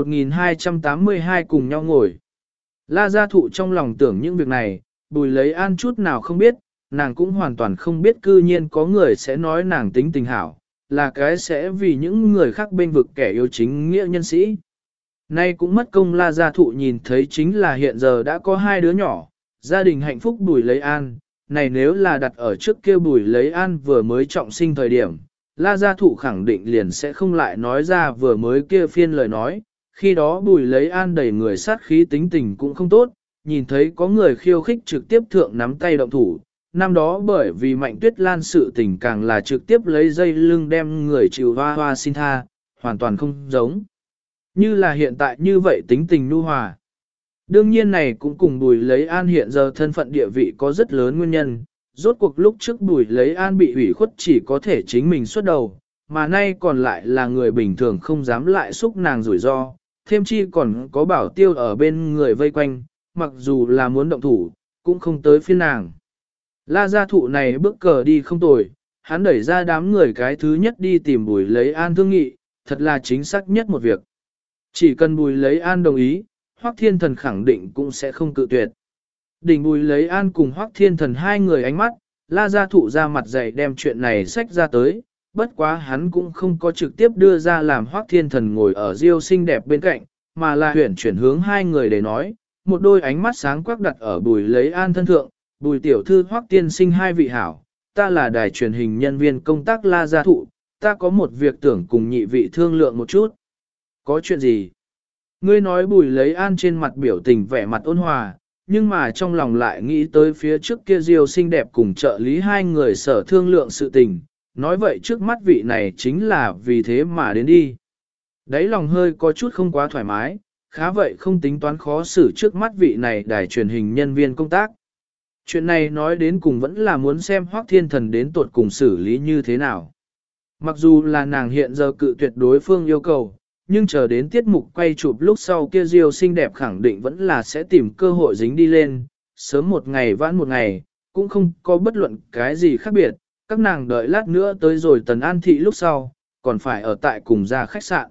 1282 cùng nhau ngồi. La Gia Thụ trong lòng tưởng những việc này, Bùi Lấy An chút nào không biết, nàng cũng hoàn toàn không biết cư nhiên có người sẽ nói nàng tính tình hảo, là cái sẽ vì những người khác bên vực kẻ yếu chính nghĩa nhân sĩ. Nay cũng mất công La Gia Thụ nhìn thấy chính là hiện giờ đã có hai đứa nhỏ, gia đình hạnh phúc Bùi Lấy An, này nếu là đặt ở trước kia Bùi Lấy An vừa mới trọng sinh thời điểm, La Gia Thụ khẳng định liền sẽ không lại nói ra vừa mới kia phiên lời nói, khi đó Bùi Lấy An đầy người sát khí tính tình cũng không tốt, nhìn thấy có người khiêu khích trực tiếp thượng nắm tay động thủ, năm đó bởi vì Mạnh Tuyết Lan sự tình càng là trực tiếp lấy dây lưng đem người chịu hoa hoa xin tha, hoàn toàn không giống. Như là hiện tại như vậy tính tình nhu hòa. Đương nhiên này cũng cùng Bùi Lấy An hiện giờ thân phận địa vị có rất lớn nguyên nhân, rốt cuộc lúc trước Bùi Lấy An bị ủy khuất chỉ có thể chính mình xuất đầu, mà nay còn lại là người bình thường không dám lại xúc nàng rủi ro, thêm chi còn có Bảo Tiêu ở bên người vây quanh, mặc dù là muốn động thủ, cũng không tới phiên nàng. La Gia Thụ này bước cờ đi không tồi, hắn đẩy ra đám người cái thứ nhất đi tìm Bùi Lấy An thương nghị, thật là chính xác nhất một việc. Chỉ cần Bùi Lấy An đồng ý, Hoắc Thiên Thần khẳng định cũng sẽ không cự tuyệt. Đỉnh Bùi Lấy An cùng Hoắc Thiên Thần hai người ánh mắt, La Gia Thụ ra mặt dày đem chuyện này xách ra tới, bất quá hắn cũng không có trực tiếp đưa ra làm Hoắc Thiên Thần ngồi ở Diêu xinh đẹp bên cạnh, mà là chuyển hướng hai người để nói, một đôi ánh mắt sáng quắc đặt ở Bùi Lấy An thân thượng, Bùi tiểu thư Hoắc tiên sinh hai vị hảo, ta là đài truyền hình nhân viên công tác La Gia Thụ, ta có một việc tưởng cùng nhị vị thương lượng một chút. Có chuyện gì? Ngươi nói Bùi Lấy An trên mặt biểu tình vẻ mặt ôn hòa, nhưng mà trong lòng lại nghĩ tới phía trước kia Diêu xinh đẹp cùng trợ lý hai người sở thương lượng sự tình, nói vậy trước mắt vị này chính là vì thế mà đến đi. Đấy lòng hơi có chút không quá thoải mái, khá vậy không tính toán khó xử trước mắt vị này đài truyền hình nhân viên công tác. Chuyện này nói đến cùng vẫn là muốn xem Hoắc Thiên Thần đến tuột cùng xử lý như thế nào. Mặc dù là nàng hiện giờ cự tuyệt đối phương yêu cầu, nhưng chờ đến tiết mục quay chụp lúc sau kia Diêu xinh đẹp khẳng định vẫn là sẽ tìm cơ hội dính đi lên, sớm một ngày vãn một ngày, cũng không có bất luận cái gì khác biệt, các nàng đợi lát nữa tới rồi Tần An Thị lúc sau, còn phải ở tại cùng ra khách sạn.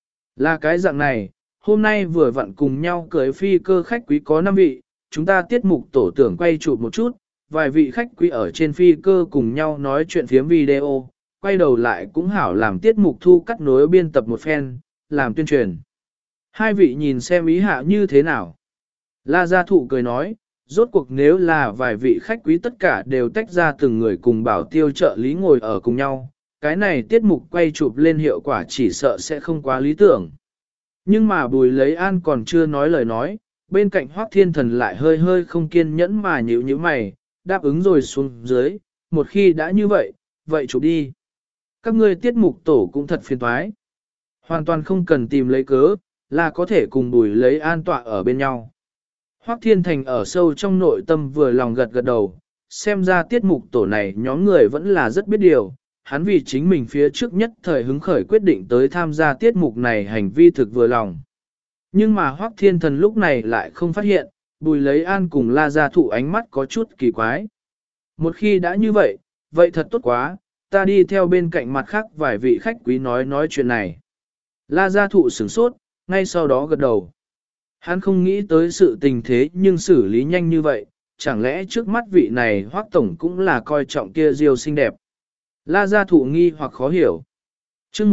Là cái dạng này, hôm nay vừa vặn cùng nhau cưới phi cơ khách quý có 5 vị, chúng ta tiết mục tổ tưởng quay chụp một chút, vài vị khách quý ở trên phi cơ cùng nhau nói chuyện phiếm video, quay đầu lại cũng hảo làm tiết mục thu cắt nối biên tập một phen, làm tuyên truyền. Hai vị nhìn xem ý hạ như thế nào. La Gia Thụ cười nói, rốt cuộc nếu là vài vị khách quý tất cả đều tách ra từng người cùng Bảo Tiêu trợ lý ngồi ở cùng nhau, cái này tiết mục quay chụp lên hiệu quả chỉ sợ sẽ không quá lý tưởng. Nhưng mà Bùi Lấy An còn chưa nói lời nói, bên cạnh Hoắc Thiên Thần lại hơi hơi không kiên nhẫn mà nhíu nhíu mày, đáp ứng rồi xuống dưới, một khi đã như vậy, vậy chụp đi. Các ngươi tiết mục tổ cũng thật phiền toái. Hoàn toàn không cần tìm lấy cớ, là có thể cùng Bùi Lấy An tọa ở bên nhau. Hoắc Thiên Thành ở sâu trong nội tâm vừa lòng gật gật đầu, xem ra tiết mục tổ này nhóm người vẫn là rất biết điều, hắn vì chính mình phía trước nhất thời hứng khởi quyết định tới tham gia tiết mục này hành vi thực vừa lòng. Nhưng mà Hoắc Thiên Thần lúc này lại không phát hiện, Bùi Lấy An cùng La Gia Thụ ánh mắt có chút kỳ quái. Một khi đã như vậy, vậy thật tốt quá, ta đi theo bên cạnh mặt khác vài vị khách quý nói chuyện này. La Gia Thụ sửng sốt, ngay sau đó gật đầu. Hắn không nghĩ tới sự tình thế nhưng xử lý nhanh như vậy, chẳng lẽ trước mắt vị này Hoắc Tổng cũng là coi trọng kia Diêu xinh đẹp. La Gia Thụ nghi hoặc khó hiểu. chương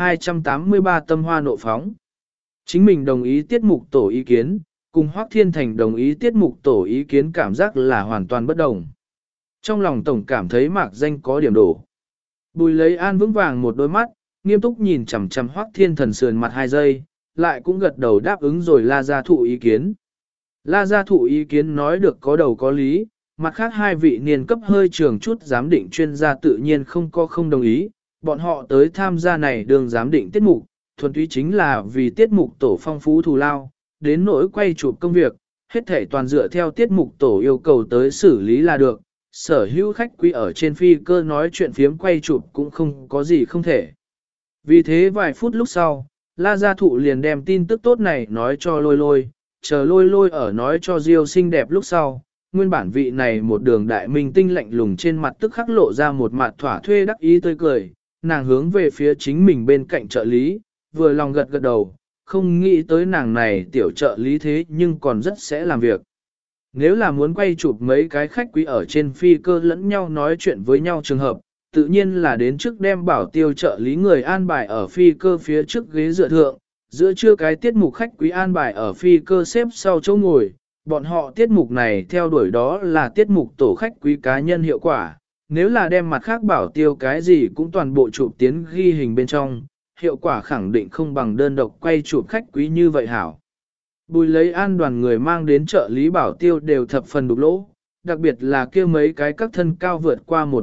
1283 tâm hoa nộ phóng. Chính mình đồng ý tiết mục tổ ý kiến, cùng Hoắc Thiên Thành đồng ý tiết mục tổ ý kiến cảm giác là hoàn toàn bất đồng. Trong lòng Tổng cảm thấy mạc danh có điểm đổ. Bùi Lấy An vững vàng một đôi mắt, nghiêm túc nhìn chằm chằm Hoắc Thiên Thần sườn mặt 2 giây, lại cũng gật đầu đáp ứng rồi La Gia Thụ ý kiến. La Gia Thụ ý kiến nói được có đầu có lý, mặt khác hai vị niên cấp hơi trường chút giám định chuyên gia tự nhiên không đồng ý, bọn họ tới tham gia này đường giám định tiết mục, thuần túy chính là vì tiết mục tổ phong phú thù lao, đến nỗi quay chụp công việc, hết thể toàn dựa theo tiết mục tổ yêu cầu tới xử lý là được, sở hữu khách quý ở trên phi cơ nói chuyện phiếm quay chụp cũng không có gì không thể. Vì thế vài phút lúc sau, La Gia Thụ liền đem tin tức tốt này nói cho Lôi Lôi, chờ Lôi Lôi ở nói cho Diêu xinh đẹp lúc sau, nguyên bản vị này một đường đại minh tinh lạnh lùng trên mặt tức khắc lộ ra một mặt thỏa thuê đắc ý tươi cười, nàng hướng về phía chính mình bên cạnh trợ lý, vừa lòng gật gật đầu, không nghĩ tới nàng này tiểu trợ lý thế nhưng còn rất sẽ làm việc. Nếu là muốn quay chụp mấy cái khách quý ở trên phi cơ lẫn nhau nói chuyện với nhau trường hợp, tự nhiên là đến trước đem bảo tiêu trợ lý người an bài ở phi cơ phía trước ghế dựa thượng, giữa trưa cái tiết mục khách quý an bài ở phi cơ xếp sau chỗ ngồi, bọn họ tiết mục này theo đuổi đó là tiết mục tổ khách quý cá nhân hiệu quả, nếu là đem mặt khác bảo tiêu cái gì cũng toàn bộ chụp tiến ghi hình bên trong, hiệu quả khẳng định không bằng đơn độc quay chụp khách quý như vậy hảo. Bùi lấy an đoàn người mang đến trợ lý bảo tiêu đều thập phần đục lỗ, đặc biệt là kia mấy cái các thân cao vượt qua một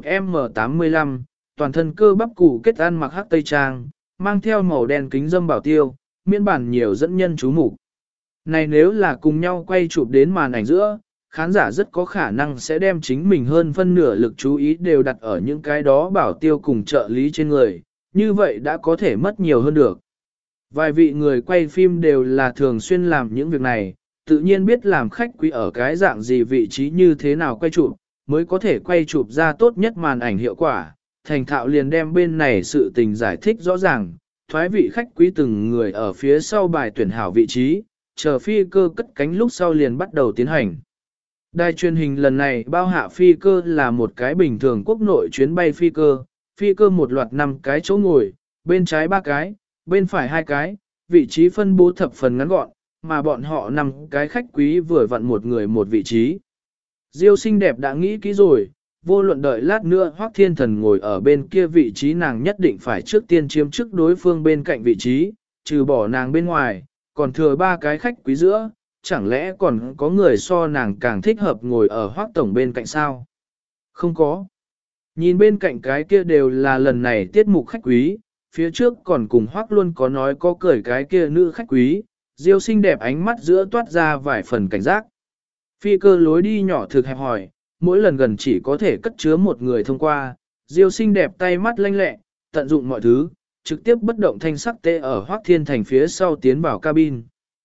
M85, toàn thân cơ bắp củ kết ăn mặc hắc tây trang, mang theo màu đen kính dâm bảo tiêu, miễn bản nhiều dẫn nhân chú mục. Này nếu là cùng nhau quay chụp đến màn ảnh giữa, khán giả rất có khả năng sẽ đem chính mình hơn phân nửa lực chú ý đều đặt ở những cái đó bảo tiêu cùng trợ lý trên người, như vậy đã có thể mất nhiều hơn được. Vài vị người quay phim đều là thường xuyên làm những việc này, tự nhiên biết làm khách quý ở cái dạng gì vị trí như thế nào quay chụp, mới có thể quay chụp ra tốt nhất màn ảnh hiệu quả. Thành thạo liền đem bên này sự tình giải thích rõ ràng, thoái vị khách quý từng người ở phía sau bài tuyển hảo vị trí, chờ phi cơ cất cánh lúc sau liền bắt đầu tiến hành. Đài truyền hình lần này bao hạ phi cơ là một cái bình thường quốc nội chuyến bay phi cơ một loạt 5 cái chỗ ngồi, bên trái 3 cái, bên phải 2 cái, vị trí phân bố thập phần ngắn gọn, mà bọn họ 5 cái khách quý vừa vặn một người một vị trí. Diêu xinh đẹp đã nghĩ kỹ rồi, vô luận đợi lát nữa Hoắc Thiên Thần ngồi ở bên kia vị trí nàng nhất định phải trước tiên chiếm trước đối phương bên cạnh vị trí, trừ bỏ nàng bên ngoài, còn thừa 3 cái khách quý giữa, chẳng lẽ còn có người so nàng càng thích hợp ngồi ở Hoắc Tổng bên cạnh sao? Không có. Nhìn bên cạnh cái kia đều là lần này tiết mục khách quý, phía trước còn cùng Hoắc luôn có nói có cười cái kia nữ khách quý, Diêu xinh đẹp ánh mắt giữa toát ra vài phần cảnh giác. Phi cơ lối đi nhỏ thực hẹp hòi, mỗi lần gần chỉ có thể cất chứa một người thông qua, Diêu xinh đẹp tay mắt lanh lẹ, tận dụng mọi thứ, trực tiếp bất động thanh sắc tê ở Hoắc Thiên Thành phía sau tiến vào cabin.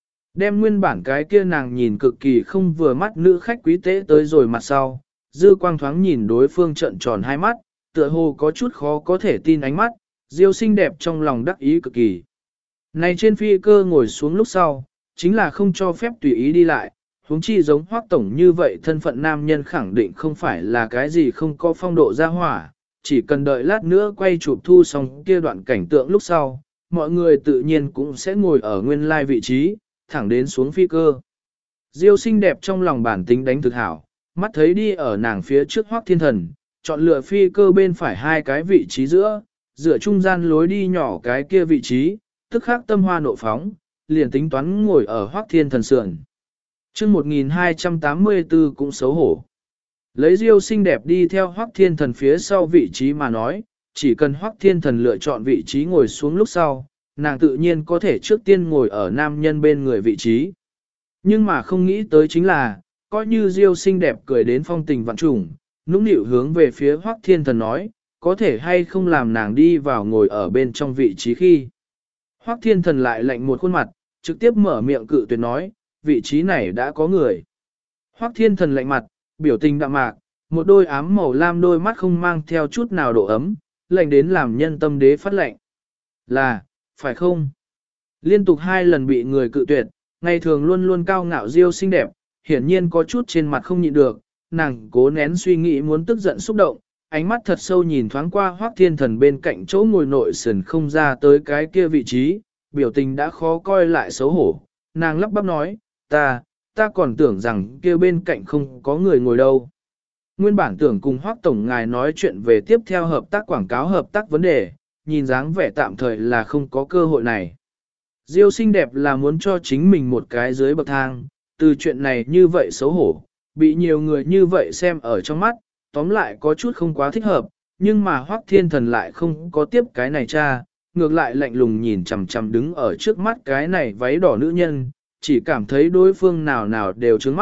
Đem nguyên bản cái kia nàng nhìn cực kỳ không vừa mắt nữ khách quý tế tới rồi mặt sau, dư quang thoáng nhìn đối phương trợn tròn hai mắt, tựa hồ có chút khó có thể tin ánh mắt, Diêu xinh đẹp trong lòng đắc ý cực kỳ. Này trên phi cơ ngồi xuống lúc sau, chính là không cho phép tùy ý đi lại, huống chi giống Hoắc Tổng như vậy thân phận nam nhân khẳng định không phải là cái gì không có phong độ ra hỏa, chỉ cần đợi lát nữa quay chụp thu xong kia đoạn cảnh tượng lúc sau, mọi người tự nhiên cũng sẽ ngồi ở nguyên lai vị trí, thẳng đến xuống phi cơ. Diêu xinh đẹp trong lòng bản tính đánh thực hảo, mắt thấy đi ở nàng phía trước Hoắc Thiên Thần, chọn lựa phi cơ bên phải 2 cái vị trí giữa, dựa trung gian lối đi nhỏ cái kia vị trí, tức khắc tâm hoa nộ phóng, liền tính toán ngồi ở Hoắc Thiên Thần sườn. Chương 1284 cũng xấu hổ. Lấy Diêu xinh đẹp đi theo Hoắc Thiên Thần phía sau vị trí mà nói, chỉ cần Hoắc Thiên Thần lựa chọn vị trí ngồi xuống lúc sau, nàng tự nhiên có thể trước tiên ngồi ở nam nhân bên người vị trí. Nhưng mà không nghĩ tới chính là, coi như Diêu xinh đẹp cười đến phong tình vạn trùng, nũng nịu hướng về phía Hoắc Thiên Thần nói, có thể hay không làm nàng đi vào ngồi ở bên trong vị trí khi. Hoắc Thiên Thần lại lạnh một khuôn mặt, trực tiếp mở miệng cự tuyệt nói, vị trí này đã có người. Hoắc Thiên Thần lạnh mặt, biểu tình đạm mạc, một đôi ám màu lam đôi mắt không mang theo chút nào độ ấm, lạnh đến làm nhân tâm đế phát lạnh. Là, phải không? Liên tục 2 lần bị người cự tuyệt, ngày thường luôn luôn cao ngạo Diêu xinh đẹp, hiển nhiên có chút trên mặt không nhịn được, nàng cố nén suy nghĩ muốn tức giận xúc động, ánh mắt thật sâu nhìn thoáng qua Hoắc Thiên Thần bên cạnh chỗ ngồi nội sườn không ra tới cái kia vị trí, biểu tình đã khó coi lại xấu hổ, nàng lắp bắp nói, ta còn tưởng rằng kia bên cạnh không có người ngồi đâu. Nguyên bản tưởng cùng Hoắc Tổng ngài nói chuyện về tiếp theo hợp tác quảng cáo hợp tác vấn đề, nhìn dáng vẻ tạm thời là không có cơ hội này. Diêu xinh đẹp là muốn cho chính mình một cái dưới bậc thang, từ chuyện này như vậy xấu hổ, bị nhiều người như vậy xem ở trong mắt, tóm lại có chút không quá thích hợp, nhưng mà Hoắc Thiên Thần lại không có tiếp cái này cha, ngược lại lạnh lùng nhìn chằm chằm đứng ở trước mắt cái này váy đỏ nữ nhân, chỉ cảm thấy đối phương nào nào đều trướng mắt,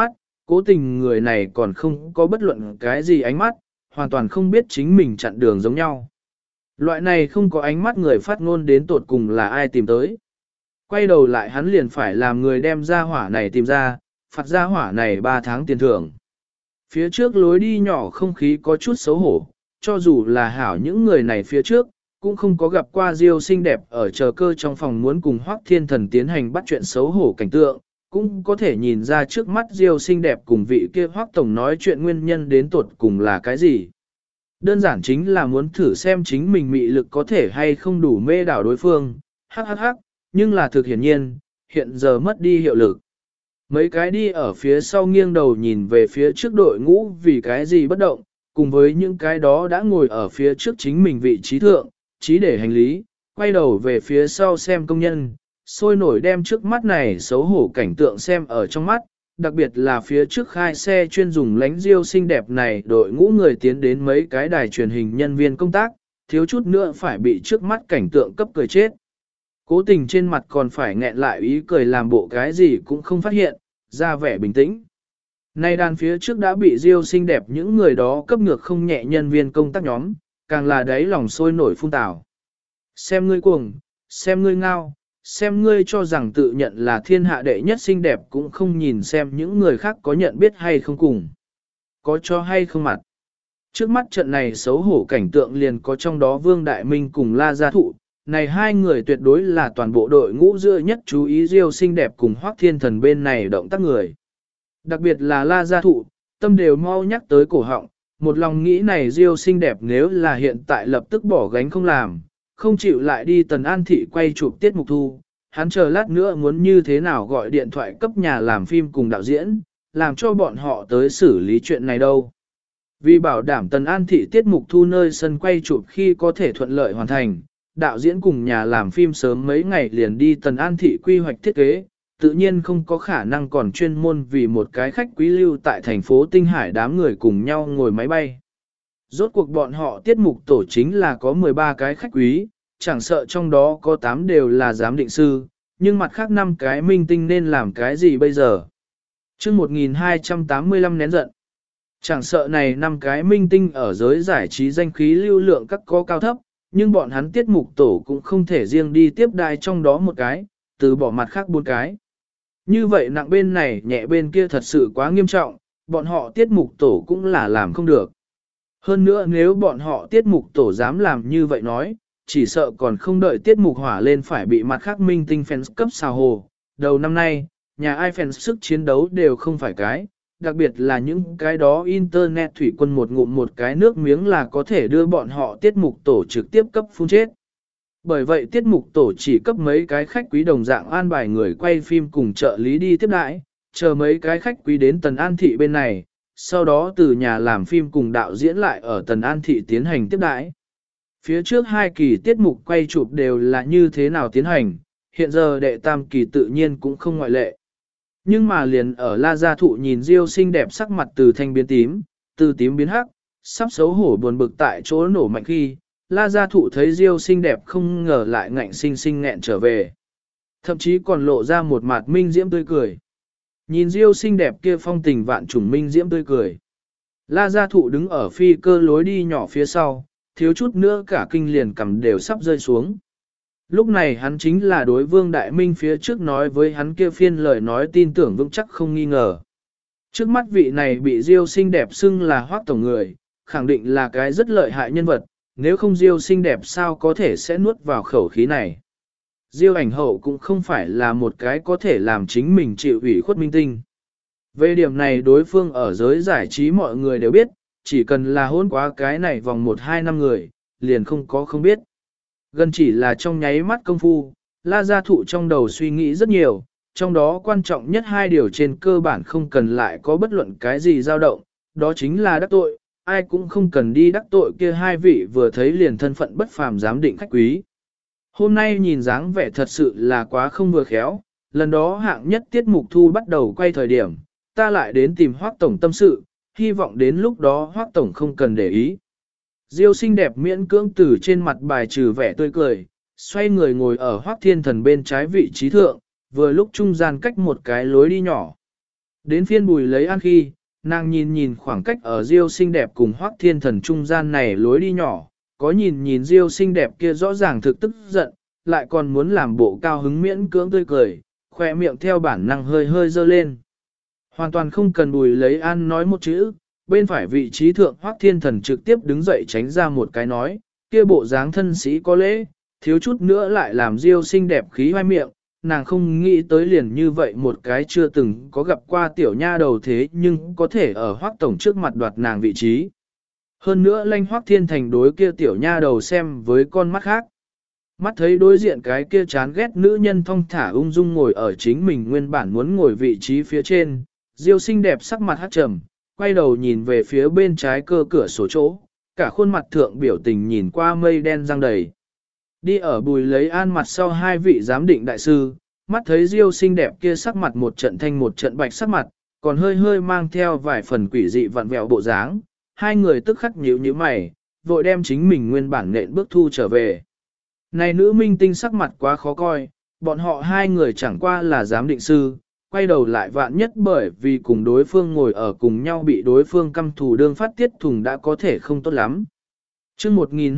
Cố tình người này còn không có bất luận cái gì ánh mắt, hoàn toàn không biết chính mình chặn đường giống nhau. Loại này không có ánh mắt người phát ngôn đến tột cùng là ai tìm tới. Quay đầu lại hắn liền phải làm người đem ra hỏa này tìm ra, phạt ra hỏa này 3 tháng tiền thưởng. Phía trước lối đi nhỏ không khí có chút xấu hổ, cho dù là hảo những người này phía trước, cũng không có gặp qua Diêu xinh đẹp ở chờ cơ trong phòng muốn cùng Hoắc Thiên Thần tiến hành bắt chuyện xấu hổ cảnh tượng, cũng có thể nhìn ra trước mắt Diêu xinh đẹp cùng vị kia Hoắc Tổng nói chuyện nguyên nhân đến tuột cùng là cái gì. Đơn giản chính là muốn thử xem chính mình mị lực có thể hay không đủ mê đảo đối phương, hắc hắc hắc, nhưng là thực hiển nhiên, hiện giờ mất đi hiệu lực. Mấy cái đi ở phía sau nghiêng đầu nhìn về phía trước đội ngũ vì cái gì bất động, cùng với những cái đó đã ngồi ở phía trước chính mình vị trí thượng, trí để hành lý, quay đầu về phía sau xem công nhân, sôi nổi đem trước mắt này xấu hổ cảnh tượng xem ở trong mắt, đặc biệt là phía trước khai xe chuyên dùng lánh diêu xinh đẹp này đội ngũ người tiến đến mấy cái đài truyền hình nhân viên công tác, thiếu chút nữa phải bị trước mắt cảnh tượng cấp cười chết. Cố tình trên mặt còn phải nghẹn lại ý cười làm bộ cái gì cũng không phát hiện, ra vẻ bình tĩnh. Nay đàn phía trước đã bị diêu xinh đẹp những người đó cấp ngược không nhẹ nhân viên công tác nhóm, càng là đáy lòng sôi nổi phun tào. Xem ngươi cuồng, xem ngươi ngao, xem ngươi cho rằng tự nhận là thiên hạ đệ nhất xinh đẹp cũng không nhìn xem những người khác có nhận biết hay không cùng. Có cho hay không mặt. Trước mắt trận này xấu hổ cảnh tượng liền có trong đó Vương Đại Minh cùng La Gia Thụ, này hai người tuyệt đối là toàn bộ đội ngũ giữa nhất chú ý Diêu xinh đẹp cùng Hoắc Thiên Thần bên này động tác người. Đặc biệt là La Gia Thụ, tâm đều mau nhắc tới cổ họng, một lòng nghĩ này Diêu xinh đẹp nếu là hiện tại lập tức bỏ gánh không làm, không chịu lại đi Tần An Thị quay chụp tiết mục thu, hắn chờ lát nữa muốn như thế nào gọi điện thoại cấp nhà làm phim cùng đạo diễn, làm cho bọn họ tới xử lý chuyện này đâu. Vì bảo đảm Tần An Thị tiết mục thu nơi sân quay chụp khi có thể thuận lợi hoàn thành, đạo diễn cùng nhà làm phim sớm mấy ngày liền đi Tần An Thị quy hoạch thiết kế, tự nhiên không có khả năng còn chuyên môn vì một cái khách quý lưu tại thành phố Tinh Hải đám người cùng nhau ngồi máy bay. Rốt cuộc bọn họ tiết mục tổ chính là có 13 cái khách quý, chẳng sợ trong đó có 8 đều là giám định sư, nhưng mặt khác 5 cái minh tinh nên làm cái gì bây giờ? Trước 1285 nén giận. Chẳng sợ này 5 cái minh tinh ở giới giải trí danh khí lưu lượng các có cao thấp, nhưng bọn hắn tiết mục tổ cũng không thể riêng đi tiếp đai trong đó một cái, từ bỏ mặt khác 4 cái. Như vậy nặng bên này nhẹ bên kia thật sự quá nghiêm trọng, bọn họ tiết mục tổ cũng là làm không được. Hơn nữa nếu bọn họ tiết mục tổ dám làm như vậy nói, chỉ sợ còn không đợi tiết mục hỏa lên phải bị mặt khác minh tinh fans cấp xào hồ. Đầu năm nay, nhà ai fans sức chiến đấu đều không phải cái, đặc biệt là những cái đó internet thủy quân một ngụm một cái nước miếng là có thể đưa bọn họ tiết mục tổ trực tiếp cấp phun chết. Bởi vậy tiết mục tổ chỉ cấp mấy cái khách quý đồng dạng an bài người quay phim cùng trợ lý đi tiếp đãi, chờ mấy cái khách quý đến Tần An Thị bên này, sau đó từ nhà làm phim cùng đạo diễn lại ở Tần An Thị tiến hành tiếp đãi. Phía trước 2 kỳ tiết mục quay chụp đều là như thế nào tiến hành, hiện giờ đệ tam kỳ tự nhiên cũng không ngoại lệ. Nhưng mà liền ở La Gia Thụ nhìn Diêu xinh đẹp sắc mặt từ thanh biến tím, từ tím biến hắc, sắp xấu hổ buồn bực tại chỗ nổ mạnh khi, La Gia Thụ thấy Diêu xinh đẹp không ngờ lại ngạnh sinh sinh nghẹn trở về. Thậm chí còn lộ ra một mặt minh diễm tươi cười. Nhìn Diêu xinh đẹp kia phong tình vạn trùng minh diễm tươi cười. La Gia Thụ đứng ở phi cơ lối đi nhỏ phía sau, thiếu chút nữa cả kinh liền cầm đều sắp rơi xuống. Lúc này hắn chính là đối Vương Đại Minh phía trước nói với hắn kia phiên lời nói tin tưởng vững chắc không nghi ngờ. Trước mắt vị này bị Diêu xinh đẹp xưng là Hoắc tổng người, khẳng định là cái rất lợi hại nhân vật, nếu không Diêu xinh đẹp sao có thể sẽ nuốt vào khẩu khí này. Diêu ảnh hậu cũng không phải là một cái có thể làm chính mình chịu ủy khuất minh tinh. Về điểm này đối phương ở giới giải trí mọi người đều biết, chỉ cần là hôn quá cái này vòng 1-2 năm người, liền không có không biết. Gần chỉ là trong nháy mắt công phu, La Gia Thụ trong đầu suy nghĩ rất nhiều, trong đó quan trọng nhất 2 điều trên cơ bản không cần lại có bất luận cái gì dao động, đó chính là đắc tội, ai cũng không cần đi đắc tội kia 2 vị vừa thấy liền thân phận bất phàm giám định khách quý. Hôm nay nhìn dáng vẻ thật sự là quá không vừa khéo, lần đó hạng nhất tiết mục thu bắt đầu quay thời điểm, ta lại đến tìm Hoắc tổng tâm sự, hy vọng đến lúc đó Hoắc tổng không cần để ý. Diêu xinh đẹp miễn cưỡng từ trên mặt bài trừ vẻ tươi cười, xoay người ngồi ở Hoắc Thiên Thần bên trái vị trí thượng, vừa lúc trung gian cách một cái lối đi nhỏ. Đến phiên Bùi lấy an khi, nàng nhìn nhìn khoảng cách ở Diêu xinh đẹp cùng Hoắc Thiên Thần trung gian này lối đi nhỏ, có nhìn nhìn Diêu xinh đẹp kia rõ ràng thực tức giận, lại còn muốn làm bộ cao hứng miễn cưỡng tươi cười, khoe miệng theo bản năng hơi hơi dơ lên. Hoàn toàn không cần Bùi lấy an nói một chữ, bên phải vị trí thượng Hoắc Thiên Thần trực tiếp đứng dậy tránh ra một cái nói, kia bộ dáng thân sĩ có lễ, thiếu chút nữa lại làm Diêu xinh đẹp khí hoai miệng, nàng không nghĩ tới liền như vậy một cái chưa từng có gặp qua tiểu nha đầu thế nhưng có thể ở Hoắc tổng trước mặt đoạt nàng vị trí. Hơn nữa lanh Hoắc Thiên Thành đối kia tiểu nha đầu xem với con mắt khác. Mắt thấy đối diện cái kia chán ghét nữ nhân thong thả ung dung ngồi ở chính mình nguyên bản muốn ngồi vị trí phía trên, Diêu xinh đẹp sắc mặt hát trầm, quay đầu nhìn về phía bên trái cơ cửa sổ chỗ, cả khuôn mặt thượng biểu tình nhìn qua mây đen răng đầy. Đi ở Bùi lấy an mặt sau hai vị giám định đại sư, mắt thấy Diêu xinh đẹp kia sắc mặt một trận thanh một trận bạch sắc mặt, còn hơi hơi mang theo vài phần quỷ dị vặn vẹo bộ dáng, hai người tức khắc nhíu nhíu mày, vội đem chính mình nguyên bản nện bước thu trở về. Này nữ minh tinh sắc mặt quá khó coi, bọn họ hai người chẳng qua là giám định sư, quay đầu lại vạn nhất bởi vì cùng đối phương ngồi ở cùng nhau bị đối phương căm thù đương phát tiết thùng đã có thể không tốt lắm. Chương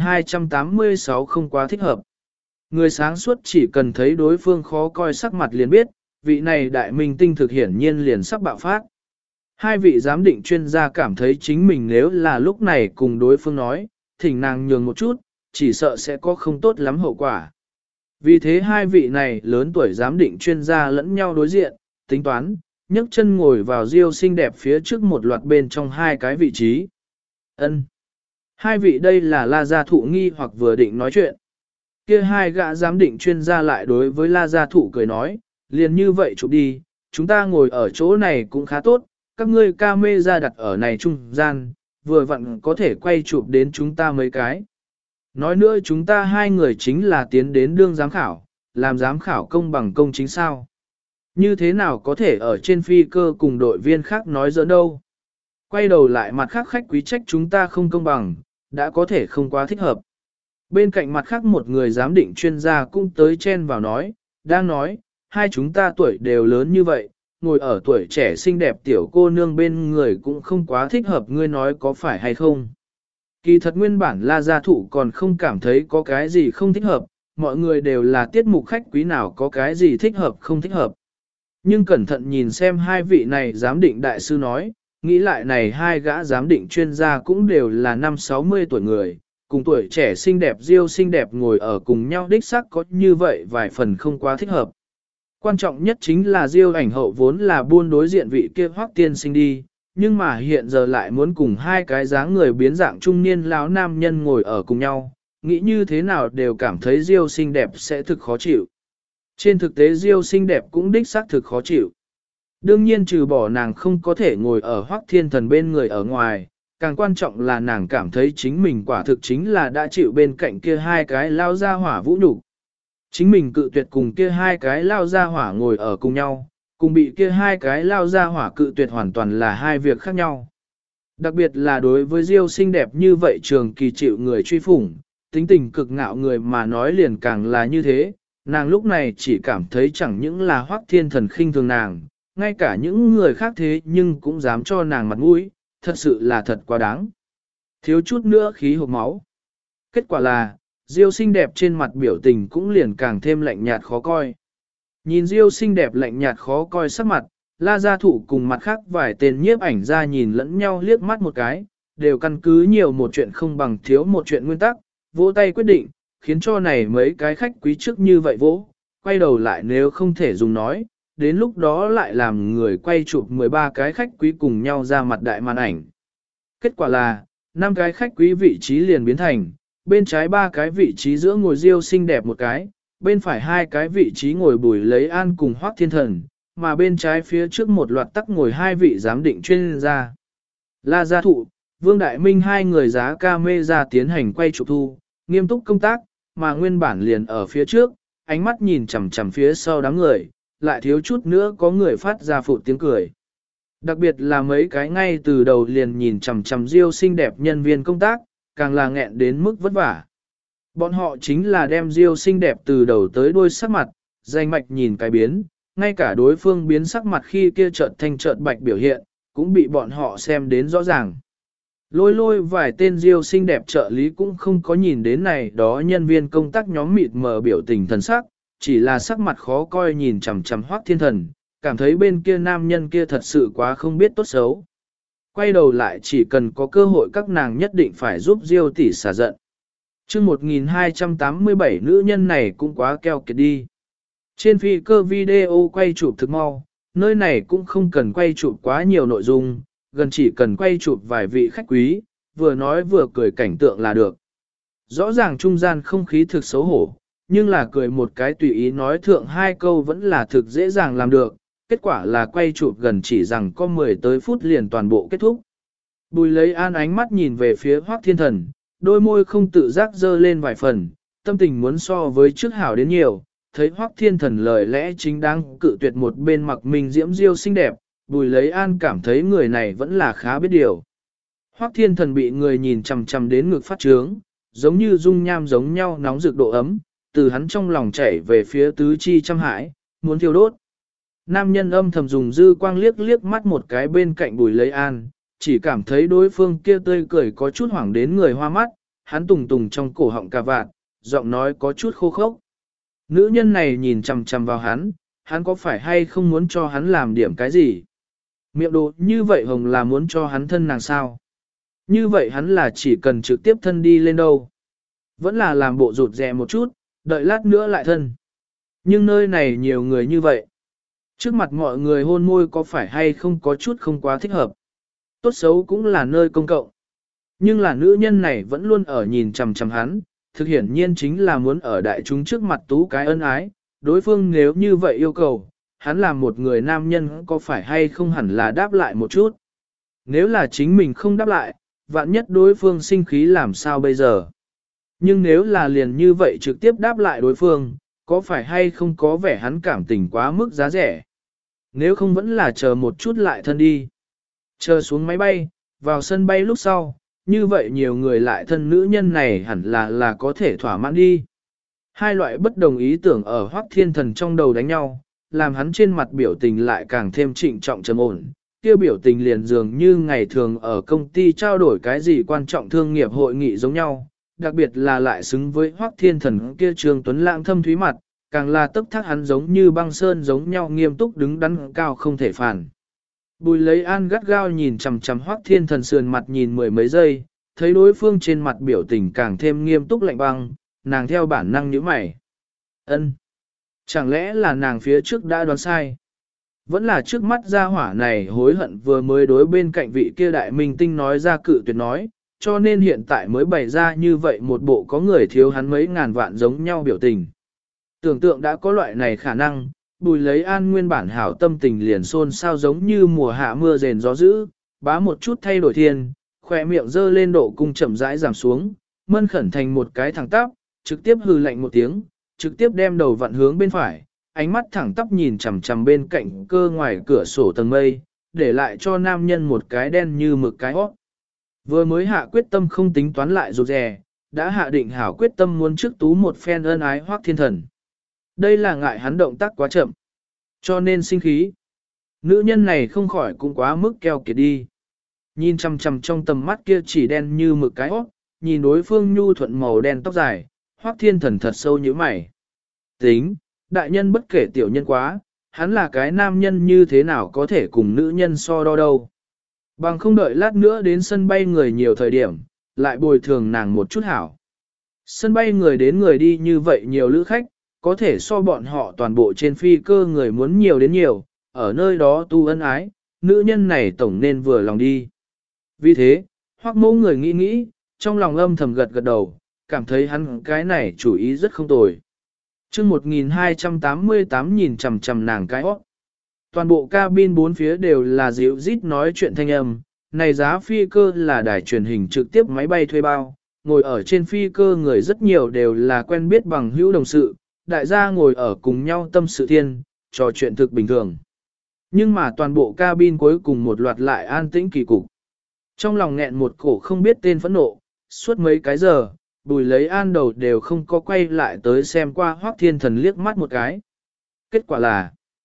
1286 không quá thích hợp. Người sáng suốt chỉ cần thấy đối phương khó coi sắc mặt liền biết, vị này đại minh tinh thực hiển nhiên liền sắp bạo phát. Hai vị giám định chuyên gia cảm thấy chính mình nếu là lúc này cùng đối phương nói, thỉnh nàng nhường một chút, chỉ sợ sẽ có không tốt lắm hậu quả. Vì thế hai vị này lớn tuổi giám định chuyên gia lẫn nhau đối diện, tính toán, nhấc chân ngồi vào Diêu xinh đẹp phía trước một loạt bên trong hai cái vị trí. Ân. Hai vị đây là La Gia Thụ nghi hoặc vừa định nói chuyện. Kia hai gã giám định chuyên gia lại đối với La Gia Thụ cười nói, liền như vậy chụp đi, chúng ta ngồi ở chỗ này cũng khá tốt, các ngươi camera đặt ở này trung gian, vừa vặn có thể quay chụp đến chúng ta mấy cái. Nói nữa chúng ta hai người chính là tiến đến đương giám khảo, làm giám khảo công bằng công chính sao. Như thế nào có thể ở trên phi cơ cùng đội viên khác nói giỡn đâu. Quay đầu lại mặt khác khách quý trách chúng ta không công bằng, đã có thể không quá thích hợp. Bên cạnh mặt khác một người giám định chuyên gia cũng tới chen vào nói, đang nói, hai chúng ta tuổi đều lớn như vậy, ngồi ở tuổi trẻ xinh đẹp tiểu cô nương bên người cũng không quá thích hợp, ngươi nói có phải hay không. Kỳ thật nguyên bản La Gia Thụ còn không cảm thấy có cái gì không thích hợp, mọi người đều là tiết mục khách quý nào có cái gì thích hợp không thích hợp. Nhưng cẩn thận nhìn xem hai vị này giám định đại sư nói, nghĩ lại này hai gã giám định chuyên gia cũng đều là 50-60 tuổi người, cùng tuổi trẻ xinh đẹp Diêu xinh đẹp ngồi ở cùng nhau đích xác có như vậy vài phần không quá thích hợp. Quan trọng nhất chính là Diêu ảnh hậu vốn là buôn đối diện vị kia Hoắc tiên sinh đi, nhưng mà hiện giờ lại muốn cùng hai cái dáng người biến dạng trung niên lão nam nhân ngồi ở cùng nhau, nghĩ như thế nào đều cảm thấy Diêu xinh đẹp sẽ thực khó chịu. Trên thực tế Diêu xinh đẹp cũng đích xác thực khó chịu. Đương nhiên trừ bỏ nàng không có thể ngồi ở Hoắc Thiên Thần bên người ở ngoài, càng quan trọng là nàng cảm thấy chính mình quả thực chính là đã chịu bên cạnh kia hai cái lao ra hỏa vũ nhục. Chính mình cự tuyệt cùng kia hai cái lao ra hỏa ngồi ở cùng nhau, cùng bị kia hai cái lao ra hỏa cự tuyệt hoàn toàn là hai việc khác nhau. Đặc biệt là đối với Diêu xinh đẹp như vậy trường kỳ chịu người truy phủng, tính tình cực ngạo người mà nói liền càng là như thế, nàng lúc này chỉ cảm thấy chẳng những là Hoắc Thiên Thần khinh thường nàng, ngay cả những người khác thế nhưng cũng dám cho nàng mặt mũi, thật sự là thật quá đáng. Thiếu chút nữa khí hộp máu. Kết quả là, Diêu xinh đẹp trên mặt biểu tình cũng liền càng thêm lạnh nhạt khó coi. Nhìn Diêu xinh đẹp lạnh nhạt khó coi sắc mặt, La Gia Thụ cùng mặt khác vài tên nhiếp ảnh ra nhìn lẫn nhau liếc mắt một cái, đều căn cứ nhiều một chuyện không bằng thiếu một chuyện nguyên tắc, vỗ tay quyết định, khiến cho này mấy cái khách quý trước như vậy vỗ, quay đầu lại nếu không thể dùng nói, đến lúc đó lại làm người quay chụp 13 cái khách quý cùng nhau ra mặt đại màn ảnh. Kết quả là, 5 cái khách quý vị trí liền biến thành, bên trái 3 cái vị trí giữa ngồi Diêu xinh đẹp một cái, bên phải 2 cái vị trí ngồi Bùi lấy an cùng Hoắc Thiên Thần, mà bên trái phía trước một loạt tắc ngồi 2 vị giám định chuyên gia. La Gia Thụ, Vương Đại Minh hai người giá camera tiến hành quay chụp thu, nghiêm túc công tác, mà nguyên bản liền ở phía trước, ánh mắt nhìn chằm chằm phía sau đám người, lại thiếu chút nữa có người phát ra phụ tiếng cười. Đặc biệt là mấy cái ngay từ đầu liền nhìn chằm chằm Diêu xinh đẹp nhân viên công tác, càng là nghẹn đến mức vất vả. Bọn họ chính là đem Diêu xinh đẹp từ đầu tới đuôi sắc mặt, danh mạch nhìn cái biến, ngay cả đối phương biến sắc mặt khi kia chợt thanh chợt bạch biểu hiện, cũng bị bọn họ xem đến rõ ràng. Lôi lôi vài tên diêu xinh đẹp trợ lý cũng không có nhìn đến này đó nhân viên công tác nhóm mịt mờ biểu tình thần sắc, chỉ là sắc mặt khó coi nhìn chằm chằm Hoắc Thiên Thần, cảm thấy bên kia nam nhân kia thật sự quá không biết tốt xấu. Quay đầu lại chỉ cần có cơ hội các nàng nhất định phải giúp diêu tỷ xả giận. Chương 1287 nữ nhân này cũng quá keo kiệt đi. Trên phi cơ video quay chụp thực mau, nơi này cũng không cần quay chụp quá nhiều nội dung, gần chỉ cần quay chụp vài vị khách quý, vừa nói vừa cười cảnh tượng là được. Rõ ràng trung gian không khí thực xấu hổ, nhưng là cười một cái tùy ý nói thượng hai câu vẫn là thực dễ dàng làm được, kết quả là quay chụp gần chỉ rằng có 10 tới phút liền toàn bộ kết thúc. Bùi lấy an ánh mắt nhìn về phía Hoắc Thiên Thần, đôi môi không tự giác dơ lên vài phần, tâm tình muốn so với trước hảo đến nhiều, thấy Hoắc Thiên Thần lời lẽ chính đáng cự tuyệt một bên mặc mình diễm diêu xinh đẹp, Bùi lấy an cảm thấy người này vẫn là khá biết điều. Hoắc Thiên Thần bị người nhìn chằm chằm đến ngực phát trướng, giống như dung nham giống nhau nóng rực độ ấm, từ hắn trong lòng chảy về phía tứ chi trăm hải, muốn thiêu đốt. Nam nhân âm thầm dùng dư quang liếc liếc mắt một cái bên cạnh Bùi lấy an, chỉ cảm thấy đối phương kia tươi cười có chút hoảng đến người hoa mắt, hắn tùng tùng trong cổ họng cà vạt, giọng nói có chút khô khốc. Nữ nhân này nhìn chằm chằm vào hắn có phải hay không muốn cho hắn làm điểm cái gì? Miệng đồ như vậy hồng là muốn cho hắn thân nàng sao? Như vậy hắn là chỉ cần trực tiếp thân đi lên đâu? Vẫn là làm bộ rụt rè một chút, đợi lát nữa lại thân. Nhưng nơi này nhiều người như vậy. Trước mặt mọi người hôn môi có phải hay không có chút không quá thích hợp? Tốt xấu cũng là nơi công cộng. Nhưng là nữ nhân này vẫn luôn ở nhìn chằm chằm hắn, thực hiển nhiên chính là muốn ở đại chúng trước mặt tú cái ân ái. Đối phương nếu như vậy yêu cầu, hắn là một người nam nhân có phải hay không hẳn là đáp lại một chút. Nếu là chính mình không đáp lại, vạn nhất đối phương sinh khí làm sao bây giờ. Nhưng nếu là liền như vậy trực tiếp đáp lại đối phương, có phải hay không có vẻ hắn cảm tình quá mức giá rẻ. Nếu không vẫn là chờ một chút lại thân đi. Chờ xuống máy bay, vào sân bay lúc sau, như vậy nhiều người lại thân nữ nhân này hẳn là có thể thỏa mãn đi. Hai loại bất đồng ý tưởng ở Hoắc Thiên Thần trong đầu đánh nhau, làm hắn trên mặt biểu tình lại càng thêm trịnh trọng trầm ổn. Kia biểu tình liền dường như ngày thường ở công ty trao đổi cái gì quan trọng thương nghiệp hội nghị giống nhau, đặc biệt là lại xứng với Hoắc Thiên Thần kia Trương Tuấn Lãng thâm thúy mặt, càng là tức thác hắn giống như băng sơn giống nhau nghiêm túc đứng đắn cao không thể phản. Bùi lấy an gắt gao nhìn chằm chằm Hoắc Thiên Thần sườn mặt nhìn mười mấy giây, thấy đối phương trên mặt biểu tình càng thêm nghiêm túc lạnh băng, nàng theo bản năng nhíu mày. Ân, chẳng lẽ là nàng phía trước đã đoán sai? Vẫn là trước mắt gia hỏa này hối hận vừa mới đối bên cạnh vị kia đại minh tinh nói ra cự tuyệt nói, cho nên hiện tại mới bày ra như vậy một bộ có người thiếu hắn mấy ngàn vạn giống nhau biểu tình. Tưởng tượng đã có loại này khả năng, Bùi lấy an nguyên bản hảo tâm tình liền xôn xao giống như mùa hạ mưa rền gió dữ, bá một chút thay đổi thiên, khỏe miệng dơ lên độ cung chậm rãi giảm xuống, mân khẩn thành một cái thẳng tắp, trực tiếp hừ lạnh một tiếng, trực tiếp đem đầu vặn hướng bên phải, ánh mắt thẳng tắp nhìn chằm chằm bên cạnh cơ ngoài cửa sổ tầng mây, để lại cho nam nhân một cái đen như mực cái hót. Vừa mới hạ quyết tâm không tính toán lại rụt rè, đã hạ định hảo quyết tâm muốn trước tú một phen ân ái Hoắc Thiên Thần. Đây là ngại hắn động tác quá chậm, cho nên sinh khí. Nữ nhân này không khỏi cũng quá mức keo kiệt đi. Nhìn chằm chằm trong tầm mắt kia chỉ đen như mực cái hót, nhìn đối phương nhu thuận màu đen tóc dài, Hoắc Thiên Thần thật sâu như mày. Tính, đại nhân bất kể tiểu nhân quá, hắn là cái nam nhân như thế nào có thể cùng nữ nhân so đo đâu. Bằng không đợi lát nữa đến sân bay người nhiều thời điểm, lại bồi thường nàng một chút hảo. Sân bay người đến người đi như vậy nhiều lữ khách, có thể so bọn họ toàn bộ trên phi cơ người muốn nhiều đến nhiều, ở nơi đó tu ân ái, nữ nhân này tổng nên vừa lòng đi. Vì thế, Hoắc Mẫu người nghĩ nghĩ, trong lòng âm thầm gật gật đầu, cảm thấy hắn cái này chủ ý rất không tồi. Chương 1288 nhìn chằm chằm nàng cái hót. Toàn bộ cabin bốn phía đều là dịu rít nói chuyện thanh âm, này giá phi cơ là đài truyền hình trực tiếp máy bay thuê bao, ngồi ở trên phi cơ người rất nhiều đều là quen biết bằng hữu đồng sự, đại gia ngồi ở cùng nhau tâm sự thiên, trò chuyện thực bình thường. Nhưng mà toàn bộ cabin cuối cùng một loạt lại an tĩnh kỳ cục. Trong lòng nghẹn một cổ không biết tên phẫn nộ, suốt mấy cái giờ, Bùi lấy an đầu đều không có quay lại tới xem qua Hoắc Thiên Thần liếc mắt một cái. Kết quả là,